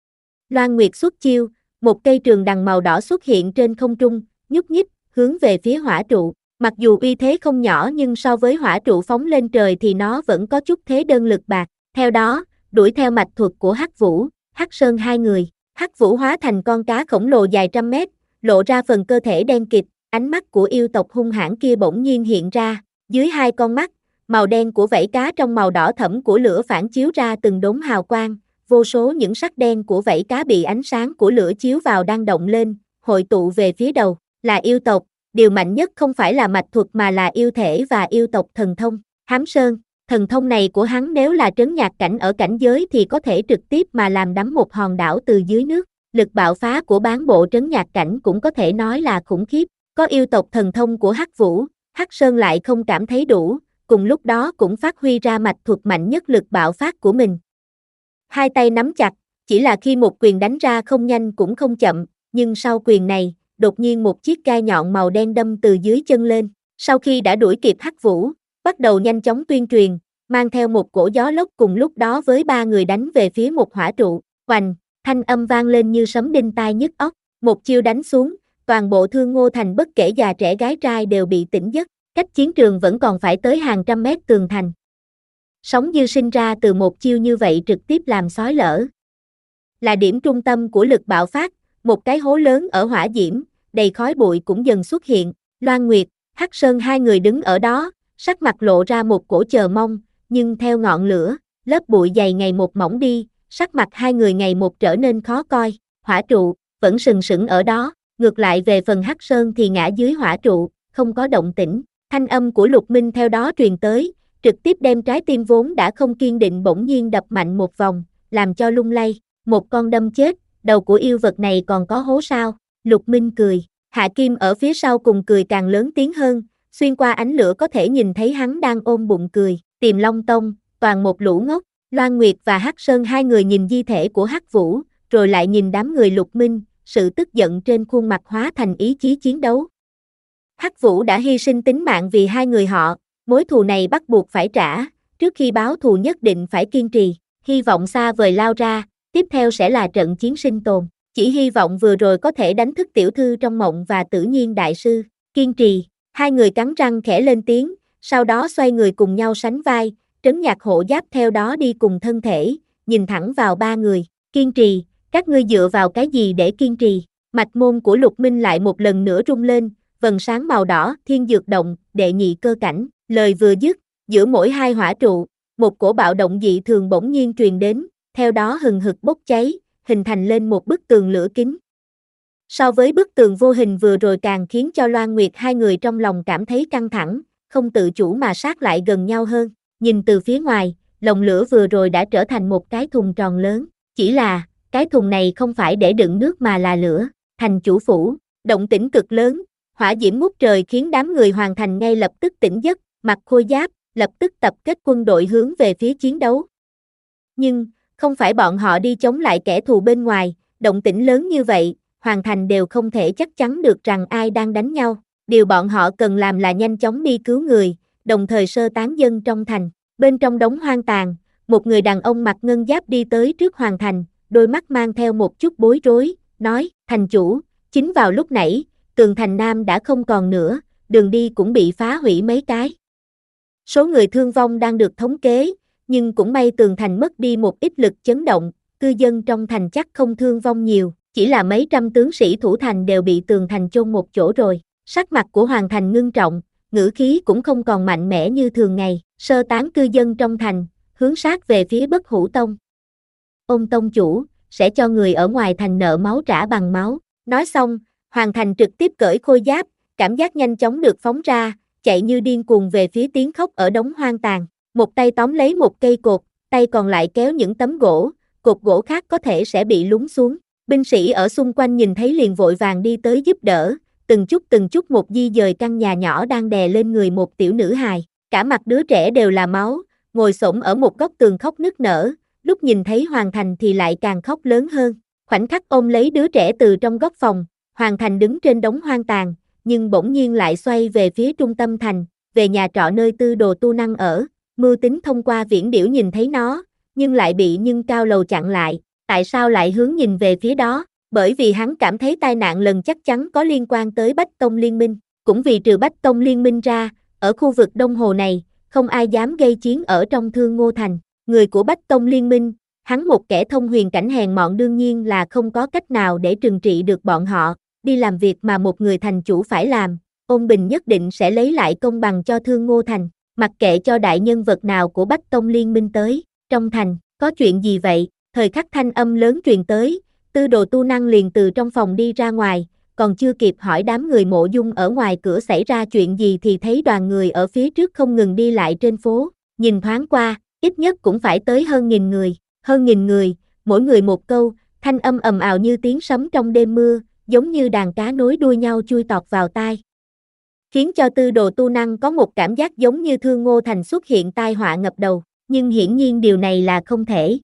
Loan Nguyệt xuất chiêu, một cây trường đằng màu đỏ xuất hiện trên không trung, nhúc nhích, hướng về phía hỏa trụ, mặc dù uy thế không nhỏ nhưng so với hỏa trụ phóng lên trời thì nó vẫn có chút thế đơn lực bạc, theo đó, đuổi theo mạch thuật của Hắc Vũ, Hắc Sơn hai người, Hắc Vũ hóa thành con cá khổng lồ dài trăm mét, lộ ra phần cơ thể đen kịt, ánh mắt của yêu tộc hung hãn kia bỗng nhiên hiện ra, dưới hai con mắt, màu đen của vảy cá trong màu đỏ thẫm của lửa phản chiếu ra từng đốm hào quang, vô số những sắc đen của vảy cá bị ánh sáng của lửa chiếu vào đang động lên, hội tụ về phía đầu. Là yêu tộc, điều mạnh nhất không phải là mạch thuật mà là yêu thể và yêu tộc thần thông. Hám Sơn, thần thông này của hắn nếu là trấn nhạc cảnh ở cảnh giới thì có thể trực tiếp mà làm đắm một hòn đảo từ dưới nước. Lực bạo phá của bán bộ trấn nhạc cảnh cũng có thể nói là khủng khiếp. Có yêu tộc thần thông của Hắc Vũ, Hắc Sơn lại không cảm thấy đủ, cùng lúc đó cũng phát huy ra mạch thuật mạnh nhất lực bạo phát của mình. Hai tay nắm chặt, chỉ là khi một quyền đánh ra không nhanh cũng không chậm, nhưng sau quyền này, đột nhiên một chiếc gai nhọn màu đen đâm từ dưới chân lên, sau khi đã đuổi kịp Hắc Vũ, bắt đầu nhanh chóng tuyên truyền, mang theo một cổ gió lốc cùng lúc đó với ba người đánh về phía một hỏa trụ, oành, thanh âm vang lên như sấm đinh tai nhức óc, một chiêu đánh xuống, toàn bộ Thương Ngô Thành bất kể già trẻ gái trai đều bị tỉnh giấc, cách chiến trường vẫn còn phải tới hàng trăm mét tường thành. Sóng dư sinh ra từ một chiêu như vậy trực tiếp làm xói lở. Là điểm trung tâm của lực bạo phát, một cái hố lớn ở hỏa diễm, đầy khói bụi cũng dần xuất hiện, Loan Nguyệt, Hắc Sơn hai người đứng ở đó, sắc mặt lộ ra một cổ chờ mong, nhưng theo ngọn lửa, lớp bụi dày ngày một mỏng đi, sắc mặt hai người ngày một trở nên khó coi, hỏa trụ, vẫn sừng sững ở đó, ngược lại về phần Hắc Sơn thì ngã dưới hỏa trụ, không có động tĩnh, thanh âm của Lục Minh theo đó truyền tới, trực tiếp đem trái tim vốn đã không kiên định bỗng nhiên đập mạnh một vòng, làm cho lung lay, một con đâm chết, đầu của yêu vật này còn có hố sao, Lục Minh cười, Hạ Kim ở phía sau cùng cười càng lớn tiếng hơn, xuyên qua ánh lửa có thể nhìn thấy hắn đang ôm bụng cười, Tiềm Long Tông, toàn một lũ ngốc, Loan Nguyệt và Hắc Sơn hai người nhìn di thể của Hắc Vũ, rồi lại nhìn đám người Lục Minh, sự tức giận trên khuôn mặt hóa thành ý chí chiến đấu. Hắc Vũ đã hy sinh tính mạng vì hai người họ, mối thù này bắt buộc phải trả, trước khi báo thù nhất định phải kiên trì, hy vọng xa vời lao ra, tiếp theo sẽ là trận chiến sinh tồn. chỉ hy vọng vừa rồi có thể đánh thức tiểu thư trong mộng và Tử Nhiên đại sư, kiên trì, hai người cắn răng khẽ lên tiếng, sau đó xoay người cùng nhau sánh vai, Trấn Nhạc hộ giáp theo đó đi cùng thân thể, nhìn thẳng vào ba người, kiên trì, các ngươi dựa vào cái gì để kiên trì, mạch môn của Lục Minh lại một lần nữa rung lên, vầng sáng màu đỏ, thiên dược động, đệ nhị cơ cảnh, lời vừa dứt, giữa mỗi hai hỏa trụ, một cổ bạo động dị thường bỗng nhiên truyền đến, theo đó hừng hực bốc cháy, hình thành lên một bức tường lửa kính. So với bức tường vô hình vừa rồi càng khiến cho Loan Nguyệt hai người trong lòng cảm thấy căng thẳng, không tự chủ mà sát lại gần nhau hơn, nhìn từ phía ngoài, lồng lửa vừa rồi đã trở thành một cái thùng tròn lớn, chỉ là, cái thùng này không phải để đựng nước mà là lửa, thành chủ phủ, động tĩnh cực lớn, hỏa diễm ngút trời khiến đám người Hoàng Thành ngay lập tức tỉnh giấc, mặc khôi giáp, lập tức tập kết quân đội hướng về phía chiến đấu. Nhưng, không phải bọn họ đi chống lại kẻ thù bên ngoài, động tĩnh lớn như vậy, Hoàng Thành đều không thể chắc chắn được rằng ai đang đánh nhau, điều bọn họ cần làm là nhanh chóng đi cứu người, đồng thời sơ tán dân trong thành. Bên trong đống hoang tàn, một người đàn ông mặc ngân giáp đi tới trước Hoàng Thành, đôi mắt mang theo một chút bối rối, nói, thành chủ, chính vào lúc nãy, tường thành Nam đã không còn nữa, đường đi cũng bị phá hủy mấy cái. Số người thương vong đang được thống kế, nhưng cũng may tường thành mất đi một ít lực chấn động, cư dân trong thành chắc không thương vong nhiều, chỉ là mấy trăm tướng sĩ thủ thành đều bị tường thành chôn một chỗ rồi. Sắc mặt của Hoàng Thành ngưng trọng, ngữ khí cũng không còn mạnh mẽ như thường ngày, sơ tán cư dân trong thành, hướng sát về phía Bất Hủ Tông. Ông tông chủ, sẽ cho người ở ngoài thành nợ máu trả bằng máu. Nói xong, Hoàng Thành trực tiếp cởi khôi giáp, cảm giác nhanh chóng được phóng ra, chạy như điên cuồng về phía tiếng khóc ở đống hoang tàn. Một tay tóm lấy một cây cột, tay còn lại kéo những tấm gỗ, cột gỗ khác có thể sẽ bị lún xuống. Binh sĩ ở xung quanh nhìn thấy liền vội vàng đi tới giúp đỡ, từng chút từng chút một di dời căn nhà nhỏ đang đè lên người một tiểu nữ hài. Cả mặt đứa trẻ đều là máu, ngồi xổm ở một góc tường khóc nức nở, lúc nhìn thấy Hoàng Thành thì lại càng khóc lớn hơn. Khoảnh khắc ôm lấy đứa trẻ từ trong góc phòng, Hoàng Thành đứng trên đống hoang tàn, nhưng bỗng nhiên lại xoay về phía trung tâm thành, về nhà trọ nơi Tư Đồ Tu Năng ở. Mưu tính thông qua viễn điểu nhìn thấy nó, nhưng lại bị Nhưng Cao Lầu chặn lại. Tại sao lại hướng nhìn về phía đó? Bởi vì hắn cảm thấy tai nạn lần chắc chắn có liên quan tới Bách Tông Liên Minh. Cũng vì trừ Bách Tông Liên Minh ra, ở khu vực Đông Hồ này, không ai dám gây chiến ở trong Thương Ngô Thành. Người của Bách Tông Liên Minh, hắn một kẻ thông huyền cảnh hèn mọn đương nhiên là không có cách nào để trừng trị được bọn họ. Đi làm việc mà một người thành chủ phải làm, Ôn Bình nhất định sẽ lấy lại công bằng cho Thương Ngô Thành. Mặc kệ cho đại nhân vật nào của Bách Tông Liên Minh tới, trong thành, có chuyện gì vậy? Thời khắc thanh âm lớn truyền tới, Tư Đồ Tu Năng liền từ trong phòng đi ra ngoài, còn chưa kịp hỏi đám người Mộ Dung ở ngoài cửa xảy ra chuyện gì thì thấy đoàn người ở phía trước không ngừng đi lại trên phố, nhìn thoáng qua, ít nhất cũng phải tới hơn nghìn người, hơn nghìn người, mỗi người một câu, thanh âm ầm ào như tiếng sấm trong đêm mưa, giống như đàn cá nối đuôi nhau chui tọt vào tai. Khiến cho Tư Đồ Tu Năng có một cảm giác giống như Thương Ngô Thành xuất hiện tai họa ngập đầu, nhưng hiển nhiên điều này là không thể.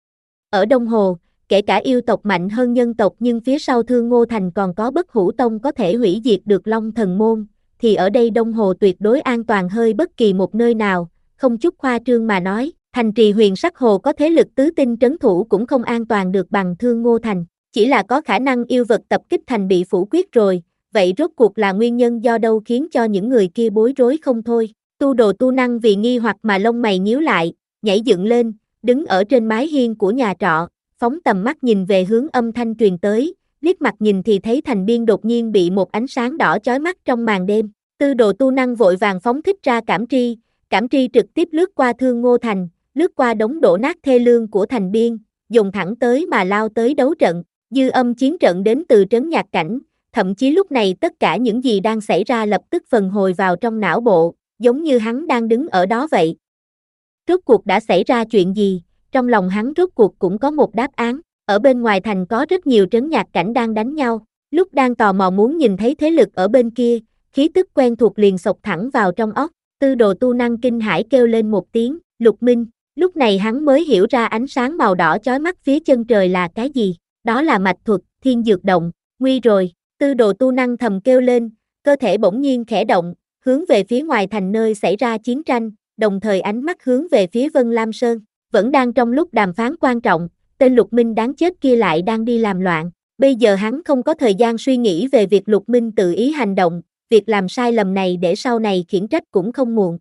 Ở Đông Hồ, kể cả yêu tộc mạnh hơn nhân tộc nhưng phía sau Thương Ngô Thành còn có Bất Hủ Tông có thể hủy diệt được Long Thần Môn, thì ở đây Đông Hồ tuyệt đối an toàn hơi bất kỳ một nơi nào, không chút khoa trương mà nói, thành trì Huyền Sắc Hồ có thế lực tứ tinh trấn thủ cũng không an toàn được bằng Thương Ngô Thành, chỉ là có khả năng yêu vật tập kích thành bị phủ quyết rồi. Vậy rốt cuộc là nguyên nhân do đâu khiến cho những người kia bối rối không thôi? Tu Đồ Tu Năng vì nghi hoặc mà lông mày nhíu lại, nhảy dựng lên, đứng ở trên mái hiên của nhà trọ, phóng tầm mắt nhìn về hướng âm thanh truyền tới, liếc mặt nhìn thì thấy thành biên đột nhiên bị một ánh sáng đỏ chói mắt trong màn đêm. Tư Đồ Tu Năng vội vàng phóng thích ra cảm tri, cảm tri trực tiếp lướt qua Thương Ngô Thành, lướt qua đống đổ nát thê lương của thành biên, dùng thẳng tới mà lao tới đấu trận, dư âm chiến trận đến từ trấn nhạc cảnh. Thậm chí lúc này tất cả những gì đang xảy ra lập tức phần hồi vào trong não bộ, giống như hắn đang đứng ở đó vậy. Rốt cuộc đã xảy ra chuyện gì? Trong lòng hắn rốt cuộc cũng có một đáp án. Ở bên ngoài thành có rất nhiều trấn nhạc cảnh đang đánh nhau. Lúc đang tò mò muốn nhìn thấy thế lực ở bên kia, khí tức quen thuộc liền xộc thẳng vào trong óc. Tư Đồ Tu Năng kinh hãi kêu lên một tiếng, Lục Minh. Lúc này hắn mới hiểu ra ánh sáng màu đỏ chói mắt phía chân trời là cái gì. Đó là mạch thuật, thiên dược động, nguy rồi. Tư Đồ Tu Năng thầm kêu lên, cơ thể bỗng nhiên khẽ động, hướng về phía ngoài thành nơi xảy ra chiến tranh, đồng thời ánh mắt hướng về phía Vân Lam Sơn. Vẫn đang trong lúc đàm phán quan trọng, tên Lục Minh đáng chết kia lại đang đi làm loạn. Bây giờ hắn không có thời gian suy nghĩ về việc Lục Minh tự ý hành động, việc làm sai lầm này để sau này khiển trách cũng không muộn.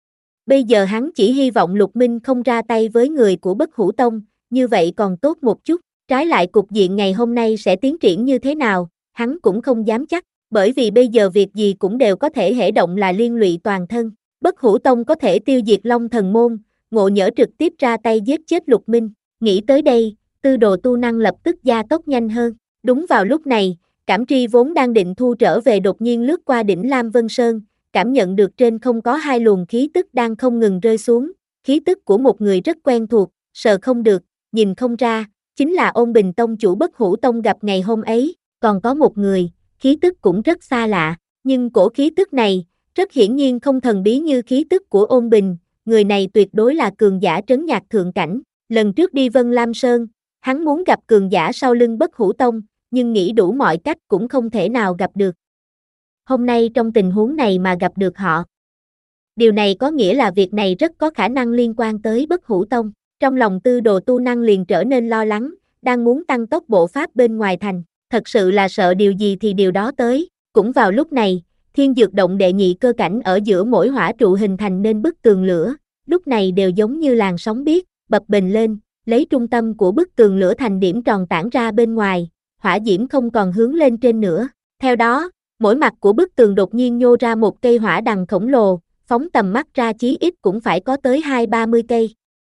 Bây giờ hắn chỉ hy vọng Lục Minh không ra tay với người của Bất Hủ Tông, như vậy còn tốt một chút. Trái lại cục diện ngày hôm nay sẽ tiến triển như thế nào, hắn cũng không dám chắc, bởi vì bây giờ việc gì cũng đều có thể hễ động là liên lụy toàn thân. Bất Hủ Tông có thể tiêu diệt Long Thần Môn, Ngộ Nhỡ trực tiếp ra tay giết chết Lục Minh. Nghĩ tới đây, Tư Đồ Tu Năng lập tức gia tốc nhanh hơn. Đúng vào lúc này, Cảm Tri vốn đang định thu trở về đột nhiên lướt qua đỉnh Lam Vân Sơn, cảm nhận được trên không có hai luồng khí tức đang không ngừng rơi xuống, khí tức của một người rất quen thuộc, sợ không được, nhìn không ra, chính là Ôn Bình Tông chủ Bất Hủ Tông gặp ngày hôm ấy, còn có một người, khí tức cũng rất xa lạ, nhưng cổ khí tức này, rất hiển nhiên không thần bí như khí tức của Ôn Bình, người này tuyệt đối là cường giả trấn nhạc thượng cảnh, lần trước đi Vân Lam Sơn, hắn muốn gặp cường giả sau lưng Bất Hủ Tông, nhưng nghĩ đủ mọi cách cũng không thể nào gặp được. Hôm nay trong tình huống này mà gặp được họ. Điều này có nghĩa là việc này rất có khả năng liên quan tới Bất Hủ Tông. Trong lòng Tư Đồ Tu Năng liền trở nên lo lắng, đang muốn tăng tốc bộ pháp bên ngoài thành. Thật sự là sợ điều gì thì điều đó tới. Cũng vào lúc này, Thiên Dược Động đệ nhị cơ cảnh ở giữa mỗi hỏa trụ hình thành nên bức tường lửa. Lúc này đều giống như làn sóng biếc, bập bềnh lên, lấy trung tâm của bức tường lửa thành điểm tròn tản ra bên ngoài. Hỏa diễm không còn hướng lên trên nữa. Theo đó, mỗi mặt của bức tường đột nhiên nhô ra một cây hỏa đằng khổng lồ, phóng tầm mắt ra chí ít cũng phải có tới hai ba mươi cây.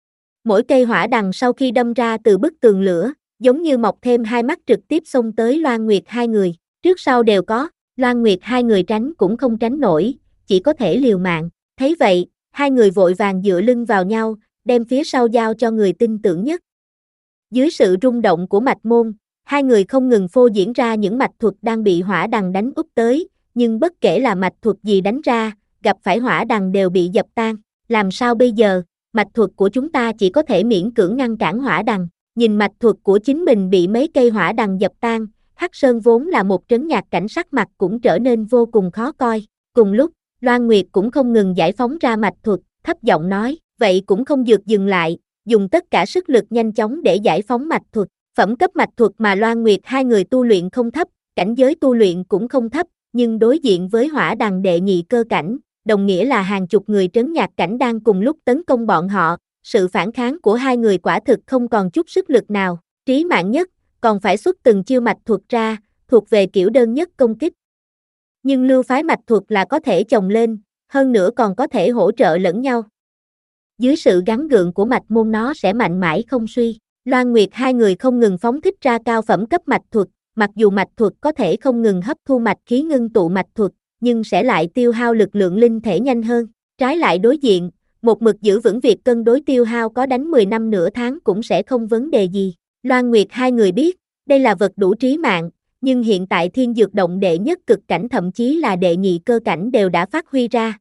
Mỗi cây hỏa đằng sau khi đâm ra từ bức tường lửa, giống như mọc thêm hai mắt trực tiếp xông tới Loan Nguyệt hai người, trước sau đều có, Loan Nguyệt hai người tránh cũng không tránh nổi, chỉ có thể liều mạng. Thấy vậy, hai người vội vàng dựa lưng vào nhau, đem phía sau giao cho người tin tưởng nhất. Dưới sự rung động của mạch môn, hai người không ngừng phô diễn ra những mạch thuật đang bị hỏa đằng đánh úp tới, nhưng bất kể là mạch thuật gì đánh ra, gặp phải hỏa đằng đều bị dập tan. Làm sao bây giờ, mạch thuật của chúng ta chỉ có thể miễn cưỡng ngăn cản hỏa đằng. Nhìn mạch thuật của chính mình bị mấy cây hỏa đằng dập tan, Hắc Sơn vốn là một trấn nhạc cảnh sắc mặt cũng trở nên vô cùng khó coi. Cùng lúc, Loan Nguyệt cũng không ngừng giải phóng ra mạch thuật, thấp giọng nói, vậy cũng không dược dừng lại, dùng tất cả sức lực nhanh chóng để giải phóng mạch thuật. Phẩm cấp mạch thuật mà Loan Nguyệt hai người tu luyện không thấp, cảnh giới tu luyện cũng không thấp, nhưng đối diện với hỏa đằng đệ nhị cơ cảnh, đồng nghĩa là hàng chục người trấn nhạc cảnh đang cùng lúc tấn công bọn họ, sự phản kháng của hai người quả thực không còn chút sức lực nào, trí mạng nhất, còn phải xuất từng chiêu mạch thuật ra, thuộc về kiểu đơn nhất công kích. Nhưng lưu phái mạch thuật là có thể chồng lên, hơn nữa còn có thể hỗ trợ lẫn nhau. Dưới sự gắng gượng của mạch môn nó sẽ mạnh mãi không suy. Loan Nguyệt hai người không ngừng phóng thích ra cao phẩm cấp mạch thuật, mặc dù mạch thuật có thể không ngừng hấp thu mạch khí ngưng tụ mạch thuật, nhưng sẽ lại tiêu hao lực lượng linh thể nhanh hơn. Trái lại đối diện, một mực giữ vững việc cân đối tiêu hao có đánh mười năm nửa tháng cũng sẽ không vấn đề gì. Loan Nguyệt hai người biết, đây là vật đủ trí mạng, nhưng hiện tại Thiên Dược Động đệ nhất cực cảnh thậm chí là đệ nhị cơ cảnh đều đã phát huy ra.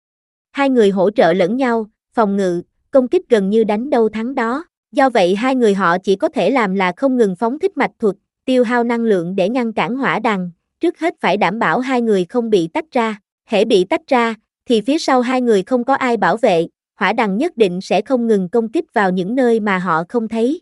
Hai người hỗ trợ lẫn nhau, phòng ngự, công kích gần như đánh đâu thắng đó. Do vậy hai người họ chỉ có thể làm là không ngừng phóng thích mạch thuật, tiêu hao năng lượng để ngăn cản hỏa đằng, trước hết phải đảm bảo hai người không bị tách ra, hễ bị tách ra, thì phía sau hai người không có ai bảo vệ, hỏa đằng nhất định sẽ không ngừng công kích vào những nơi mà họ không thấy.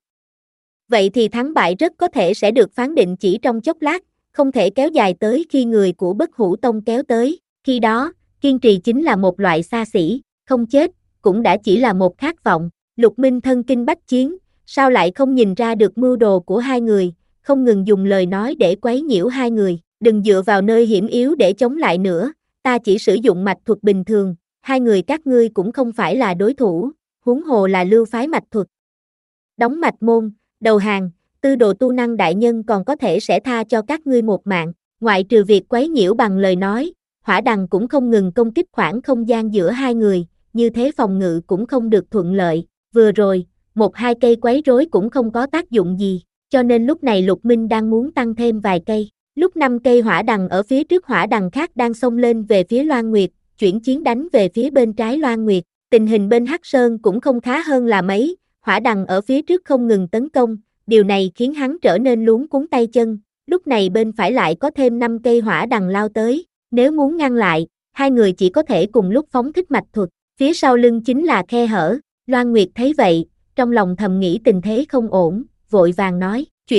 Vậy thì thắng bại rất có thể sẽ được phán định chỉ trong chốc lát, không thể kéo dài tới khi người của Bất Hủ Tông kéo tới, khi đó, kiên trì chính là một loại xa xỉ, không chết, cũng đã chỉ là một khát vọng. Lục Minh thân kinh bách chiến, sao lại không nhìn ra được mưu đồ của hai người, không ngừng dùng lời nói để quấy nhiễu hai người, đừng dựa vào nơi hiểm yếu để chống lại nữa, ta chỉ sử dụng mạch thuật bình thường, hai người các ngươi cũng không phải là đối thủ, huống hồ là lưu phái mạch thuật. Đóng mạch môn, đầu hàng, Tư Đồ Tu Năng đại nhân còn có thể sẽ tha cho các ngươi một mạng, ngoại trừ việc quấy nhiễu bằng lời nói, hỏa đằng cũng không ngừng công kích khoảng không gian giữa hai người, như thế phòng ngự cũng không được thuận lợi. Vừa rồi, một hai cây quấy rối cũng không có tác dụng gì, cho nên lúc này Lục Minh đang muốn tăng thêm vài cây. Lúc năm cây hỏa đằng ở phía trước hỏa đằng khác đang xông lên về phía Loan Nguyệt, chuyển chiến đánh về phía bên trái Loan Nguyệt. Tình hình bên Hắc Sơn cũng không khá hơn là mấy, hỏa đằng ở phía trước không ngừng tấn công, điều này khiến hắn trở nên luống cuống tay chân. Lúc này bên phải lại có thêm năm cây hỏa đằng lao tới, nếu muốn ngăn lại, hai người chỉ có thể cùng lúc phóng thích mạch thuật, phía sau lưng chính là khe hở. Loan Nguyệt thấy vậy, trong lòng thầm nghĩ tình thế không ổn, vội vàng nói, chuyển,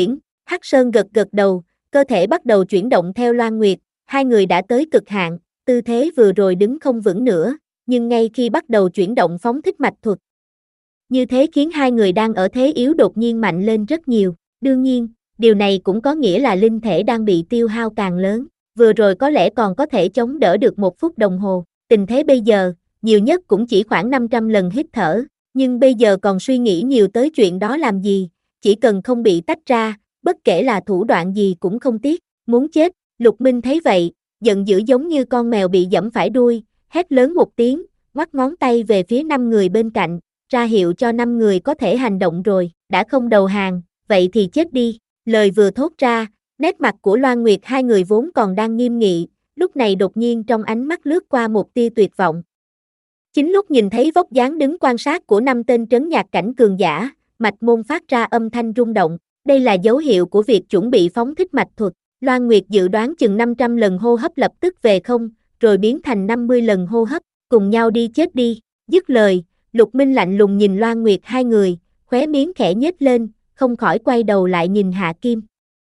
Hắc Sơn gật gật đầu, cơ thể bắt đầu chuyển động theo Loan Nguyệt, hai người đã tới cực hạn, tư thế vừa rồi đứng không vững nữa, nhưng ngay khi bắt đầu chuyển động phóng thích mạch thuật. Như thế khiến hai người đang ở thế yếu đột nhiên mạnh lên rất nhiều, đương nhiên, điều này cũng có nghĩa là linh thể đang bị tiêu hao càng lớn, vừa rồi có lẽ còn có thể chống đỡ được một phút đồng hồ, tình thế bây giờ, nhiều nhất cũng chỉ khoảng năm trăm lần hít thở, nhưng bây giờ còn suy nghĩ nhiều tới chuyện đó làm gì, chỉ cần không bị tách ra, bất kể là thủ đoạn gì cũng không tiếc, muốn chết. Lục Minh thấy vậy, giận dữ giống như con mèo bị giẫm phải đuôi, hét lớn một tiếng, ngoắc ngón tay về phía năm người bên cạnh, ra hiệu cho năm người có thể hành động rồi, đã không đầu hàng, vậy thì chết đi. Lời vừa thốt ra, nét mặt của Loan Nguyệt hai người vốn còn đang nghiêm nghị, lúc này đột nhiên trong ánh mắt lướt qua một tia tuyệt vọng. Chính lúc nhìn thấy vóc dáng đứng quan sát của năm tên trấn nhạc cảnh cường giả, mạch môn phát ra âm thanh rung động, đây là dấu hiệu của việc chuẩn bị phóng thích mạch thuật. Loan Nguyệt dự đoán chừng năm trăm lần hô hấp lập tức về không, rồi biến thành năm mươi lần hô hấp, cùng nhau đi chết đi. Dứt lời, Lục Minh lạnh lùng nhìn Loan Nguyệt hai người, khóe miếng khẽ nhếch lên, không khỏi quay đầu lại nhìn Hạ Kim.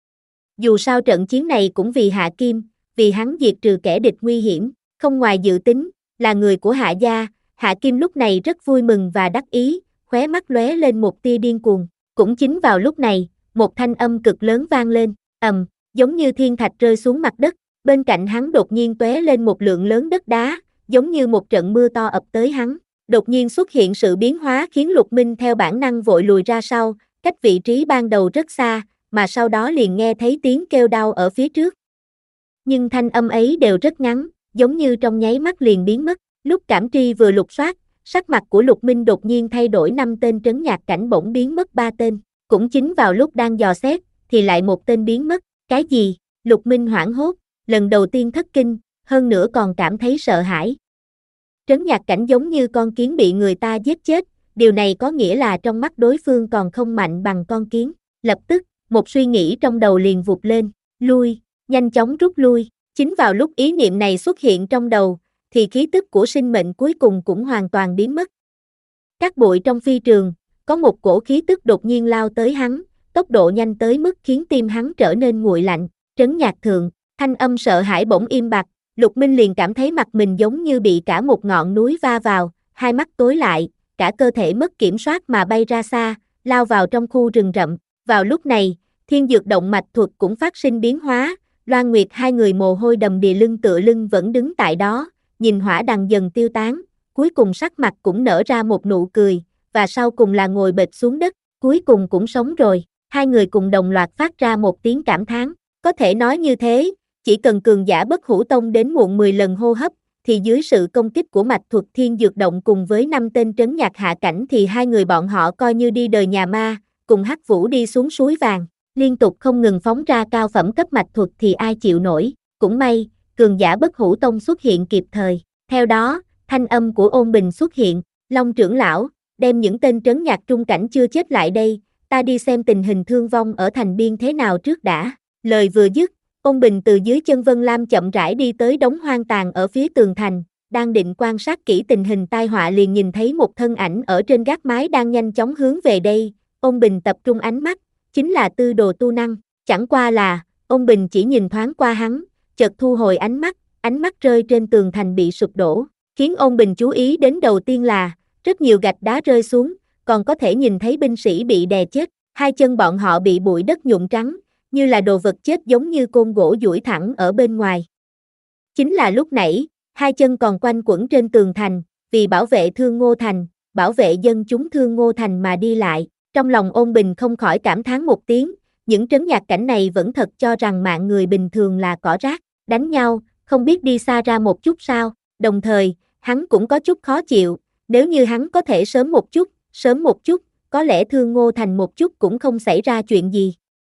Dù sao trận chiến này cũng vì Hạ Kim, vì hắn diệt trừ kẻ địch nguy hiểm, không ngoài dự tính, là người của Hạ gia. Hạ Kim lúc này rất vui mừng và đắc ý, khóe mắt lóe lên một tia điên cuồng. Cũng chính vào lúc này, một thanh âm cực lớn vang lên, ầm, giống như thiên thạch rơi xuống mặt đất, bên cạnh hắn đột nhiên tóe lên một lượng lớn đất đá, giống như một trận mưa to ập tới hắn. Đột nhiên xuất hiện sự biến hóa khiến Lục Minh theo bản năng vội lùi ra sau, cách vị trí ban đầu rất xa, mà sau đó liền nghe thấy tiếng kêu đau ở phía trước. Nhưng thanh âm ấy đều rất ngắn, giống như trong nháy mắt liền biến mất. Lúc cảm tri vừa lục soát, sắc mặt của Lục Minh đột nhiên thay đổi, năm tên trấn nhạc cảnh bỗng biến mất ba tên. Cũng chính vào lúc đang dò xét, thì lại một tên biến mất. Cái gì? Lục Minh hoảng hốt, lần đầu tiên thất kinh, hơn nữa còn cảm thấy sợ hãi. Trấn nhạc cảnh giống như con kiến bị người ta giết chết, điều này có nghĩa là trong mắt đối phương còn không mạnh bằng con kiến. Lập tức, một suy nghĩ trong đầu liền vụt lên, lui, nhanh chóng rút lui. Chính vào lúc ý niệm này xuất hiện trong đầu, thì khí tức của sinh mệnh cuối cùng cũng hoàn toàn biến mất. Các bụi trong phi trường, có một cổ khí tức đột nhiên lao tới hắn, tốc độ nhanh tới mức khiến tim hắn trở nên nguội lạnh. Trấn nhạc thượng, thanh âm sợ hãi bỗng im bặt, Lục Minh liền cảm thấy mặt mình giống như bị cả một ngọn núi va vào, hai mắt tối lại, cả cơ thể mất kiểm soát mà bay ra xa, lao vào trong khu rừng rậm. Vào lúc này, thiên dược động mạch thuật cũng phát sinh biến hóa, Loan Nguyệt hai người mồ hôi đầm đìa, lưng tựa lưng vẫn đứng tại đó, nhìn hỏa đằng dần tiêu tán, cuối cùng sắc mặt cũng nở ra một nụ cười, và sau cùng là ngồi bệt xuống đất, cuối cùng cũng sống rồi. Hai người cùng đồng loạt phát ra một tiếng cảm thán, có thể nói như thế, chỉ cần cường giả Bất Hủ Tông đến muộn mười lần hô hấp, thì dưới sự công kích của mạch thuật thiên dược động cùng với năm tên trấn nhạc hạ cảnh thì hai người bọn họ coi như đi đời nhà ma, cùng Hắc Vũ đi xuống suối vàng, liên tục không ngừng phóng ra cao phẩm cấp mạch thuật thì ai chịu nổi. Cũng may, cường giả Bất Hủ Tông xuất hiện kịp thời. Theo đó, thanh âm của Ôn Bình xuất hiện, Long trưởng lão, đem những tên trấn nhạc trung cảnh chưa chết lại đây, ta đi xem tình hình thương vong ở thành biên thế nào trước đã. Lời vừa dứt, Ôn Bình từ dưới chân Vân Lam chậm rãi đi tới đống hoang tàn ở phía tường thành, đang định quan sát kỹ tình hình tai họa liền nhìn thấy một thân ảnh ở trên gác mái đang nhanh chóng hướng về đây. Ôn Bình tập trung ánh mắt, chính là Tư Đồ Tu Năng, chẳng qua là, Ôn Bình chỉ nhìn thoáng qua hắn, chợt thu hồi ánh mắt, ánh mắt rơi trên tường thành bị sụp đổ, khiến Ôn Bình chú ý đến đầu tiên là, rất nhiều gạch đá rơi xuống, còn có thể nhìn thấy binh sĩ bị đè chết, hai chân bọn họ bị bụi đất nhuộm trắng, như là đồ vật chết giống như côn gỗ duỗi thẳng ở bên ngoài. Chính là lúc nãy, hai chân còn quanh quẩn trên tường thành, vì bảo vệ Thương Ngô Thành, bảo vệ dân chúng Thương Ngô Thành mà đi lại. Trong lòng Ôn Bình không khỏi cảm thán một tiếng, những trấn nhạc cảnh này vẫn thật cho rằng mạng người bình thường là cỏ rác, đánh nhau, không biết đi xa ra một chút sao. Đồng thời, hắn cũng có chút khó chịu, nếu như hắn có thể sớm một chút, sớm một chút, có lẽ Thương Ngô Thành một chút cũng không xảy ra chuyện gì.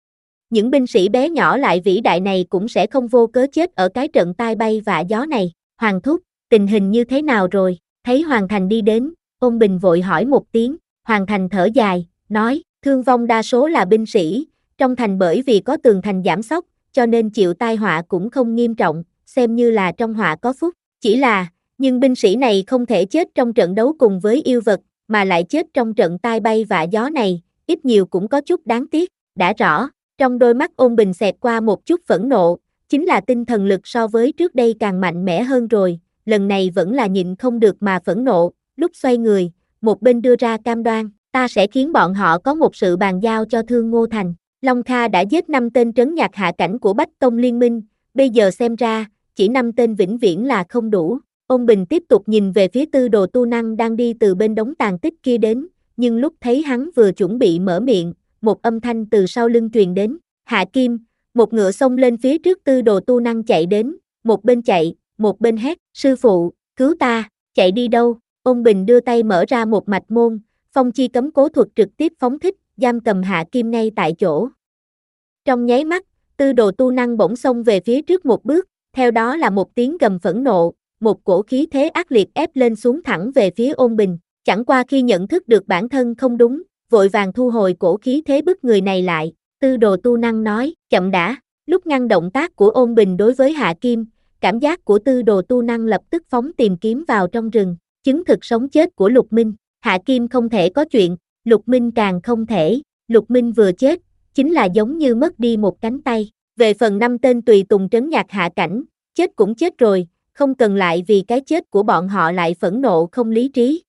Những binh sĩ bé nhỏ lại vĩ đại này cũng sẽ không vô cớ chết ở cái trận tai bay vạ gió này. Hoàng thúc, tình hình như thế nào rồi? Thấy Hoàng Thành đi đến, Ôn Bình vội hỏi một tiếng. Hoàng Thành thở dài, nói, thương vong đa số là binh sĩ, trong thành bởi vì có tường thành giảm sóc, cho nên chịu tai họa cũng không nghiêm trọng, xem như là trong họa có phúc. Chỉ là, nhưng binh sĩ này không thể chết trong trận đấu cùng với yêu vật, mà lại chết trong trận tai bay vạ gió này, ít nhiều cũng có chút đáng tiếc. Đã rõ, Trong đôi mắt Ôn Bình xẹt qua một chút phẫn nộ, chính là tinh thần lực so với trước đây càng mạnh mẽ hơn rồi, lần này vẫn là nhịn không được mà phẫn nộ, lúc xoay người, một bên đưa ra cam đoan, ta sẽ khiến bọn họ có một sự bàn giao cho Thương Ngô Thành. Long Kha đã giết năm tên trấn nhạc hạ cảnh của Bách Tông Liên minh, bây giờ xem ra, chỉ năm tên vĩnh viễn là không đủ. Ôn Bình tiếp tục nhìn về phía Tư Đồ Tu Năng đang đi từ bên đống tàn tích kia đến, nhưng lúc thấy hắn vừa chuẩn bị mở miệng, một âm thanh từ sau lưng truyền đến, Hạ Kim, một ngựa xông lên phía trước Tư Đồ Tu Năng chạy đến, một bên chạy, một bên hét, sư phụ, cứu ta, chạy đi đâu? Ôn Bình đưa tay mở ra một mạch môn, phong chi cấm cố thuật trực tiếp phóng thích, giam cầm Hạ Kim ngay tại chỗ. Trong nháy mắt, Tư Đồ Tu Năng bỗng xông về phía trước một bước, theo đó là một tiếng gầm phẫn nộ, một cổ khí thế ác liệt ép lên xuống thẳng về phía Ôn Bình, chẳng qua khi nhận thức được bản thân không đúng, vội vàng thu hồi cổ khí thế bức người này lại, Tư Đồ Tu Năng nói, chậm đã, lúc ngăn động tác của Ôn Bình đối với Hạ Kim, cảm giác của Tư Đồ Tu Năng lập tức phóng tìm kiếm vào trong rừng, chứng thực sống chết của Lục Minh, Hạ Kim không thể có chuyện, Lục Minh càng không thể, Lục Minh vừa chết, chính là giống như mất đi một cánh tay, về phần năm tên tùy tùng trấn nhạc hạ cảnh, chết cũng chết rồi, không cần lại vì cái chết của bọn họ lại phẫn nộ không lý trí.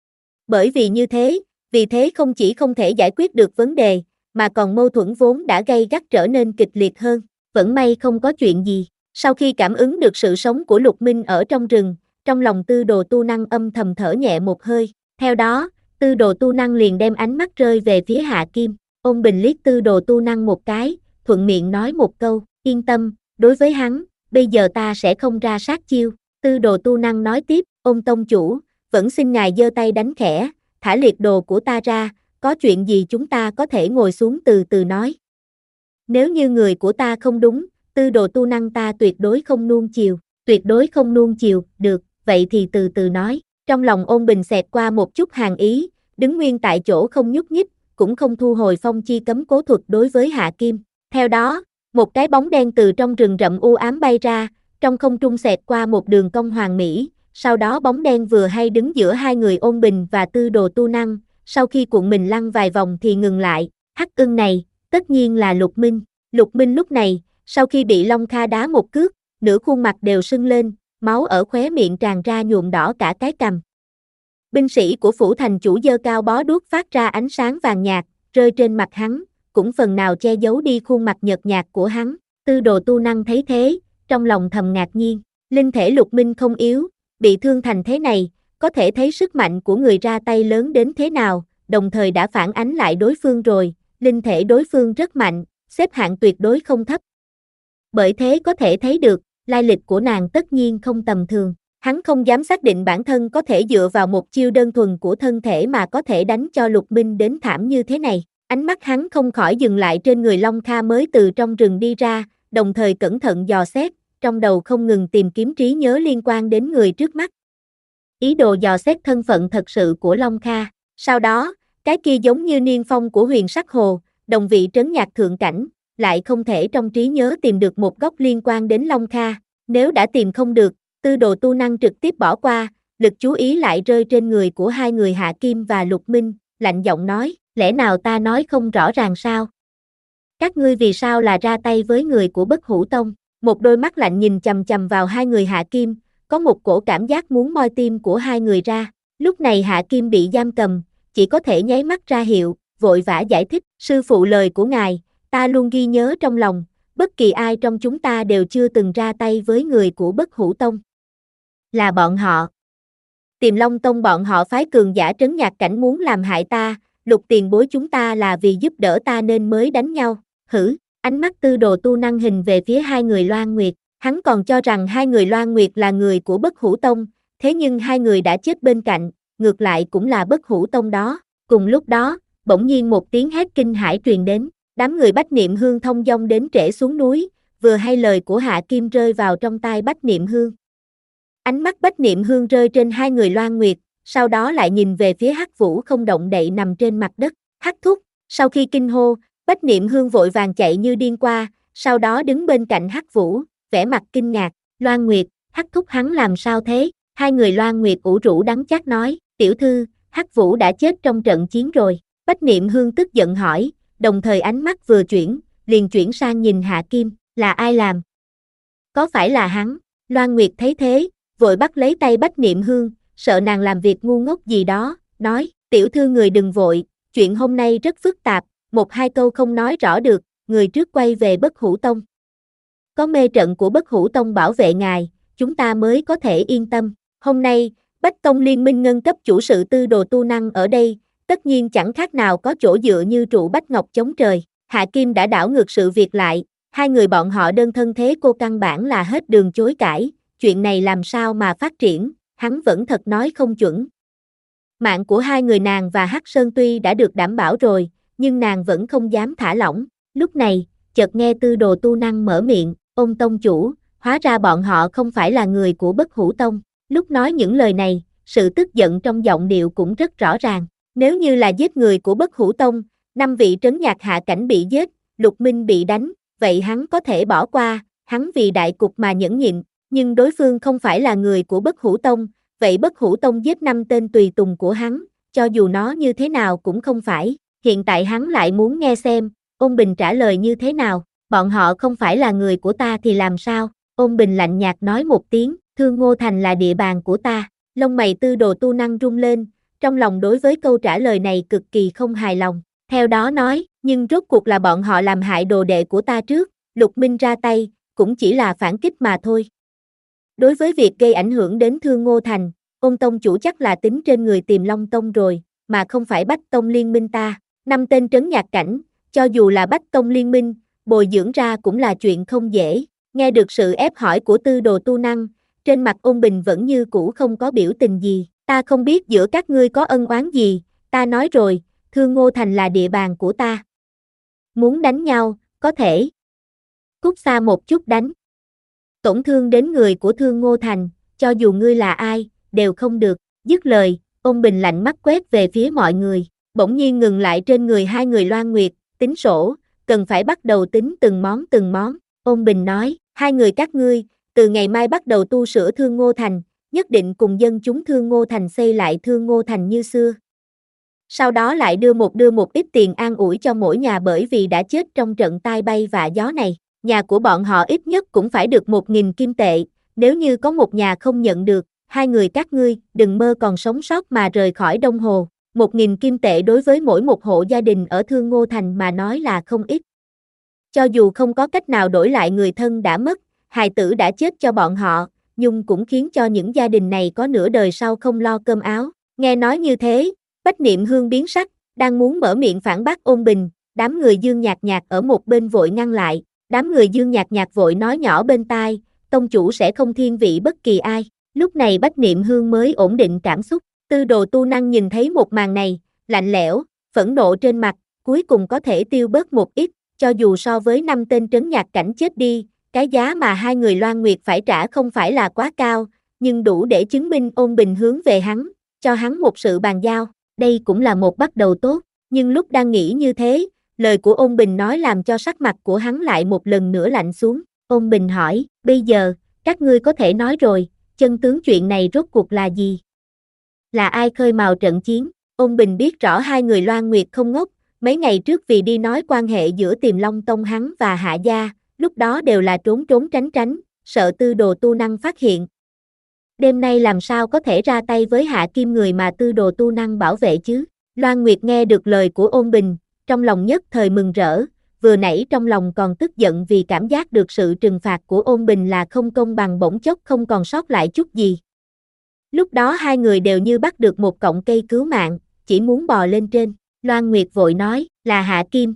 Bởi vì như thế, vì thế không chỉ không thể giải quyết được vấn đề, mà còn mâu thuẫn vốn đã gay gắt trở nên kịch liệt hơn, vẫn may không có chuyện gì. Sau khi cảm ứng được sự sống của Lục Minh ở trong rừng, trong lòng Tư Đồ Tu Năng âm thầm thở nhẹ một hơi, theo đó, Tư Đồ Tu Năng liền đem ánh mắt rơi về phía Hạ Kim, Ôn Bình liếc Tư Đồ Tu Năng một cái, thuận miệng nói một câu, yên tâm, đối với hắn, bây giờ ta sẽ không ra sát chiêu. Tư Đồ Tu Năng nói tiếp, Ôn tông chủ, vẫn xin ngài giơ tay đánh khẽ, thả liệt đồ của ta ra, có chuyện gì chúng ta có thể ngồi xuống từ từ nói. Nếu như người của ta không đúng, Tư Đồ Tu Năng ta tuyệt đối không nuông chiều, tuyệt đối không nuông chiều, được, vậy thì từ từ nói. Trong lòng Ôn Bình xẹt qua một chút hàn ý, đứng nguyên tại chỗ không nhúc nhích, cũng không thu hồi phong chi cấm cố thuật đối với Hạ Kim. Theo đó, một cái bóng đen từ trong rừng rậm u ám bay ra, trong không trung xẹt qua một đường cong hoàn mỹ, sau đó bóng đen vừa hay đứng giữa hai người Ôn Bình và Tư Đồ Tu Năng, sau khi cuộn mình lăn vài vòng thì ngừng lại, hắc ưng này, tất nhiên là Lục Minh. Lục Minh lúc này, sau khi bị Long Kha đá một cước, nửa khuôn mặt đều sưng lên, máu ở khóe miệng tràn ra nhuộm đỏ cả cái cằm. Binh sĩ của phủ thành chủ giơ cao bó đuốc phát ra ánh sáng vàng nhạt, rơi trên mặt hắn, cũng phần nào che giấu đi khuôn mặt nhợt nhạt của hắn. Tư Đồ Tu Năng thấy thế, trong lòng thầm ngạc nhiên, linh thể Lục Minh không yếu, bị thương thành thế này, có thể thấy sức mạnh của người ra tay lớn đến thế nào, đồng thời đã phản ánh lại đối phương rồi, linh thể đối phương rất mạnh, xếp hạng tuyệt đối không thấp. Bởi thế có thể thấy được, lai lịch của nàng tất nhiên không tầm thường. Hắn không dám xác định bản thân có thể dựa vào một chiêu đơn thuần của thân thể mà có thể đánh cho Lục Minh đến thảm như thế này. Ánh mắt hắn không khỏi dừng lại trên người Long Kha mới từ trong rừng đi ra, đồng thời cẩn thận dò xét, trong đầu không ngừng tìm kiếm trí nhớ liên quan đến người trước mắt. Ý đồ dò xét thân phận thật sự của Long Kha. Sau đó, cái kia giống như niên phong của Huyền Sắc Hồ, đồng vị trấn nhạc thượng cảnh, lại không thể trong trí nhớ tìm được một góc liên quan đến Long Kha. Nếu đã tìm không được, Tư Đồ Tu Năng trực tiếp bỏ qua, lực chú ý lại rơi trên người của hai người Hạ Kim và Lục Minh, lạnh giọng nói, lẽ nào ta nói không rõ ràng sao? Các ngươi vì sao là ra tay với người của Bất Hủ Tông? Một đôi mắt lạnh nhìn chằm chằm vào hai người Hạ Kim, có một cổ cảm giác muốn moi tim của hai người ra. Lúc này Hạ Kim bị giam cầm, chỉ có thể nháy mắt ra hiệu, vội vã giải thích, sư phụ lời của ngài, ta luôn ghi nhớ trong lòng, bất kỳ ai trong chúng ta đều chưa từng ra tay với người của Bất Hủ Tông. Là bọn họ. Tiềm Long Tông bọn họ phái cường giả trấn nhạc cảnh muốn làm hại ta, Lục tiền bối chúng ta là vì giúp đỡ ta nên mới đánh nhau. Hử, ánh mắt Tư Đồ Tu Năng hình về phía hai người Loan Nguyệt, hắn còn cho rằng hai người Loan Nguyệt là người của Bất Hủ Tông, thế nhưng hai người đã chết bên cạnh, ngược lại cũng là Bất Hủ Tông đó. Cùng lúc đó, bỗng nhiên một tiếng hét kinh hãi truyền đến, đám người Bách Niệm Hương thông dong đến trễ xuống núi, vừa hay lời của Hạ Kim rơi vào trong tai Bách Niệm Hương. Ánh mắt Bách Niệm Hương rơi trên hai người Loan Nguyệt, sau đó lại nhìn về phía Hắc Vũ không động đậy nằm trên mặt đất. Hắc thúc, sau khi kinh hô, Bách Niệm Hương vội vàng chạy như điên qua, sau đó đứng bên cạnh Hắc Vũ, vẻ mặt kinh ngạc. Loan Nguyệt, Hắc thúc hắn làm sao thế? Hai người Loan Nguyệt ủ rũ đắng chát nói, tiểu thư, Hắc Vũ đã chết trong trận chiến rồi. Bách Niệm Hương tức giận hỏi, đồng thời ánh mắt vừa chuyển, liền chuyển sang nhìn Hạ Kim, là ai làm? Có phải là hắn? Loan Nguyệt thấy thế, vội bắt lấy tay Bách Niệm Hương, sợ nàng làm việc ngu ngốc gì đó, nói, tiểu thư người đừng vội, chuyện hôm nay rất phức tạp, một hai câu không nói rõ được, người trước quay về Bất Hủ Tông. Có mê trận của Bất Hủ Tông bảo vệ ngài, chúng ta mới có thể yên tâm. Hôm nay, Bách Tông Liên minh ngân cấp chủ sự Tư Đồ Tu Năng ở đây, tất nhiên chẳng khác nào có chỗ dựa như trụ bách ngọc chống trời. Hạ Kim đã đảo ngược sự việc lại, hai người bọn họ đơn thân thế cô căn bản là hết đường chối cãi, chuyện này làm sao mà phát triển, hắn vẫn thật nói không chuẩn. Mạng của hai người nàng và Hắc Sơn tuy đã được đảm bảo rồi, nhưng nàng vẫn không dám thả lỏng. Lúc này, chợt nghe Tư Đồ Tu Năng mở miệng, ông tông chủ, hóa ra bọn họ không phải là người của Bất Hủ Tông. Lúc nói những lời này, sự tức giận trong giọng điệu cũng rất rõ ràng. Nếu như là giết người của Bất Hủ Tông, năm vị trấn nhạc hạ cảnh bị giết, Lục Minh bị đánh, vậy hắn có thể bỏ qua, hắn vì đại cục mà nhẫn nhịn, nhưng đối phương không phải là người của Bất Hủ Tông, vậy Bất Hủ Tông giết năm tên tùy tùng của hắn, cho dù nó như thế nào cũng không phải. Hiện tại hắn lại muốn nghe xem, Ôn Bình trả lời như thế nào, bọn họ không phải là người của ta thì làm sao? Ôn Bình lạnh nhạt nói một tiếng, Thương Ngô Thành là địa bàn của ta. Lông mày Tư Đồ Tu Năng rung lên, trong lòng đối với câu trả lời này cực kỳ không hài lòng. Theo đó nói, nhưng rốt cuộc là bọn họ làm hại đồ đệ của ta trước, Lục Minh ra tay, cũng chỉ là phản kích mà thôi. Đối với việc gây ảnh hưởng đến Thương Ngô Thành, Ôn tông chủ chắc là tính trên người Tiềm Long Tông rồi, mà không phải Bách Tông Liên minh ta. Năm tên trấn nhạc cảnh, cho dù là Bách Tông Liên minh, bồi dưỡng ra cũng là chuyện không dễ. Nghe được sự ép hỏi của Tư Đồ Tu Năng, trên mặt Ôn Bình vẫn như cũ không có biểu tình gì. Ta không biết giữa các ngươi có ân oán gì, ta nói rồi, Thương Ngô Thành là địa bàn của ta. Muốn đánh nhau, có thể. Cút xa một chút đánh. Tổn thương đến người của Thương Ngô Thành, cho dù ngươi là ai, đều không được. Dứt lời, Ôn Bình lạnh mắt quét về phía mọi người, bỗng nhiên ngừng lại trên người hai người Loan Nguyệt, tính sổ, cần phải bắt đầu tính từng món từng món. Ôn Bình nói, hai người các ngươi, từ ngày mai bắt đầu tu sửa Thương Ngô Thành, nhất định cùng dân chúng Thương Ngô Thành xây lại Thương Ngô Thành như xưa. Sau đó lại đưa một đưa một ít tiền an ủi cho mỗi nhà bởi vì đã chết trong trận tai bay vạ gió này. Nhà của bọn họ ít nhất cũng phải được một nghìn kim tệ, nếu như có một nhà không nhận được, hai người các ngươi đừng mơ còn sống sót mà rời khỏi Đông Hồ. Một nghìn kim tệ đối với mỗi một hộ gia đình ở Thương Ngô Thành mà nói là không ít. Cho dù không có cách nào đổi lại người thân đã mất, hài tử đã chết cho bọn họ, nhưng cũng khiến cho những gia đình này có nửa đời sau không lo cơm áo. Nghe nói như thế, Bách Niệm Hương biến sắc, đang muốn mở miệng phản bác Ôn Bình, đám người Dương Nhạc Nhạc ở một bên vội ngăn lại. Đám người Dương Nhạc Nhạc vội nói nhỏ bên tai, tông chủ sẽ không thiên vị bất kỳ ai. Lúc này Bách Niệm Hương mới ổn định cảm xúc. Tư Đồ Tu Năng nhìn thấy một màn này, lạnh lẽo, phẫn nộ trên mặt, cuối cùng có thể tiêu bớt một ít, cho dù so với năm tên trấn nhạc cảnh chết đi, cái giá mà hai người Loan Nguyệt phải trả không phải là quá cao, nhưng đủ để chứng minh Ôn Bình hướng về hắn, cho hắn một sự bàn giao. Đây cũng là một bắt đầu tốt, nhưng lúc đang nghĩ như thế, lời của Ôn Bình nói làm cho sắc mặt của hắn lại một lần nữa lạnh xuống. Ôn Bình hỏi, bây giờ, các ngươi có thể nói rồi, chân tướng chuyện này rốt cuộc là gì? Là ai khơi mào trận chiến? Ôn Bình biết rõ hai người Loan Nguyệt không ngốc, mấy ngày trước vì đi nói quan hệ giữa Tiềm Long Tông hắn và Hạ Gia, lúc đó đều là trốn trốn tránh tránh, sợ Tư Đồ Tu Năng phát hiện. Đêm nay làm sao có thể ra tay với Hạ Kim người mà Tư Đồ Tu Năng bảo vệ chứ? Loan Nguyệt nghe được lời của Ôn Bình, trong lòng nhất thời mừng rỡ, vừa nãy trong lòng còn tức giận vì cảm giác được sự trừng phạt của Ôn Bình là không công bằng bỗng chốc không còn sót lại chút gì. Lúc đó hai người đều như bắt được một cọng cây cứu mạng, chỉ muốn bò lên trên. Loan Nguyệt vội nói, là Hạ Kim.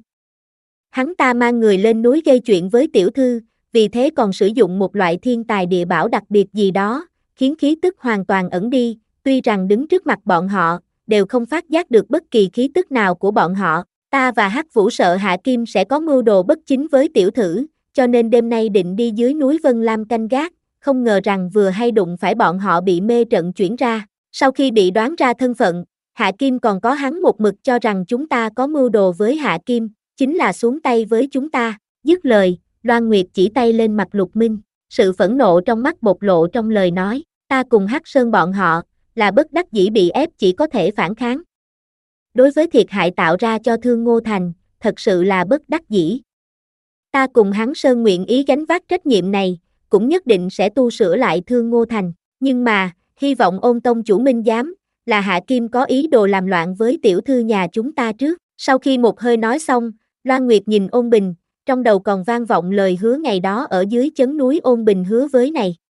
Hắn ta mang người lên núi gây chuyện với tiểu thư, vì thế còn sử dụng một loại thiên tài địa bảo đặc biệt gì đó, khiến khí tức hoàn toàn ẩn đi, tuy rằng đứng trước mặt bọn họ, đều không phát giác được bất kỳ khí tức nào của bọn họ. Ta và Hắc Vũ sợ Hạ Kim sẽ có mưu đồ bất chính với tiểu thử, cho nên đêm nay định đi dưới núi Vân Lam canh gác, không ngờ rằng vừa hay đụng phải bọn họ bị mê trận chuyển ra. Sau khi bị đoán ra thân phận, Hạ Kim còn có hắn một mực cho rằng chúng ta có mưu đồ với Hạ Kim, chính là xuống tay với chúng ta. Dứt lời, Loan Nguyệt chỉ tay lên mặt Lục Minh, sự phẫn nộ trong mắt bộc lộ trong lời nói, ta cùng Hắc Sơn bọn họ, là bất đắc dĩ bị ép chỉ có thể phản kháng. Đối với thiệt hại tạo ra cho Thương Ngô Thành, thật sự là bất đắc dĩ. Ta cùng hắn Sơn nguyện ý gánh vác trách nhiệm này, cũng nhất định sẽ tu sửa lại Thương Ngô Thành. Nhưng mà, hy vọng Ôn tông chủ minh giám, là Hạ Kim có ý đồ làm loạn với tiểu thư nhà chúng ta trước. Sau khi một hơi nói xong, Loan Nguyệt nhìn Ôn Bình, trong đầu còn vang vọng lời hứa ngày đó ở dưới chấn núi Ôn Bình hứa với này.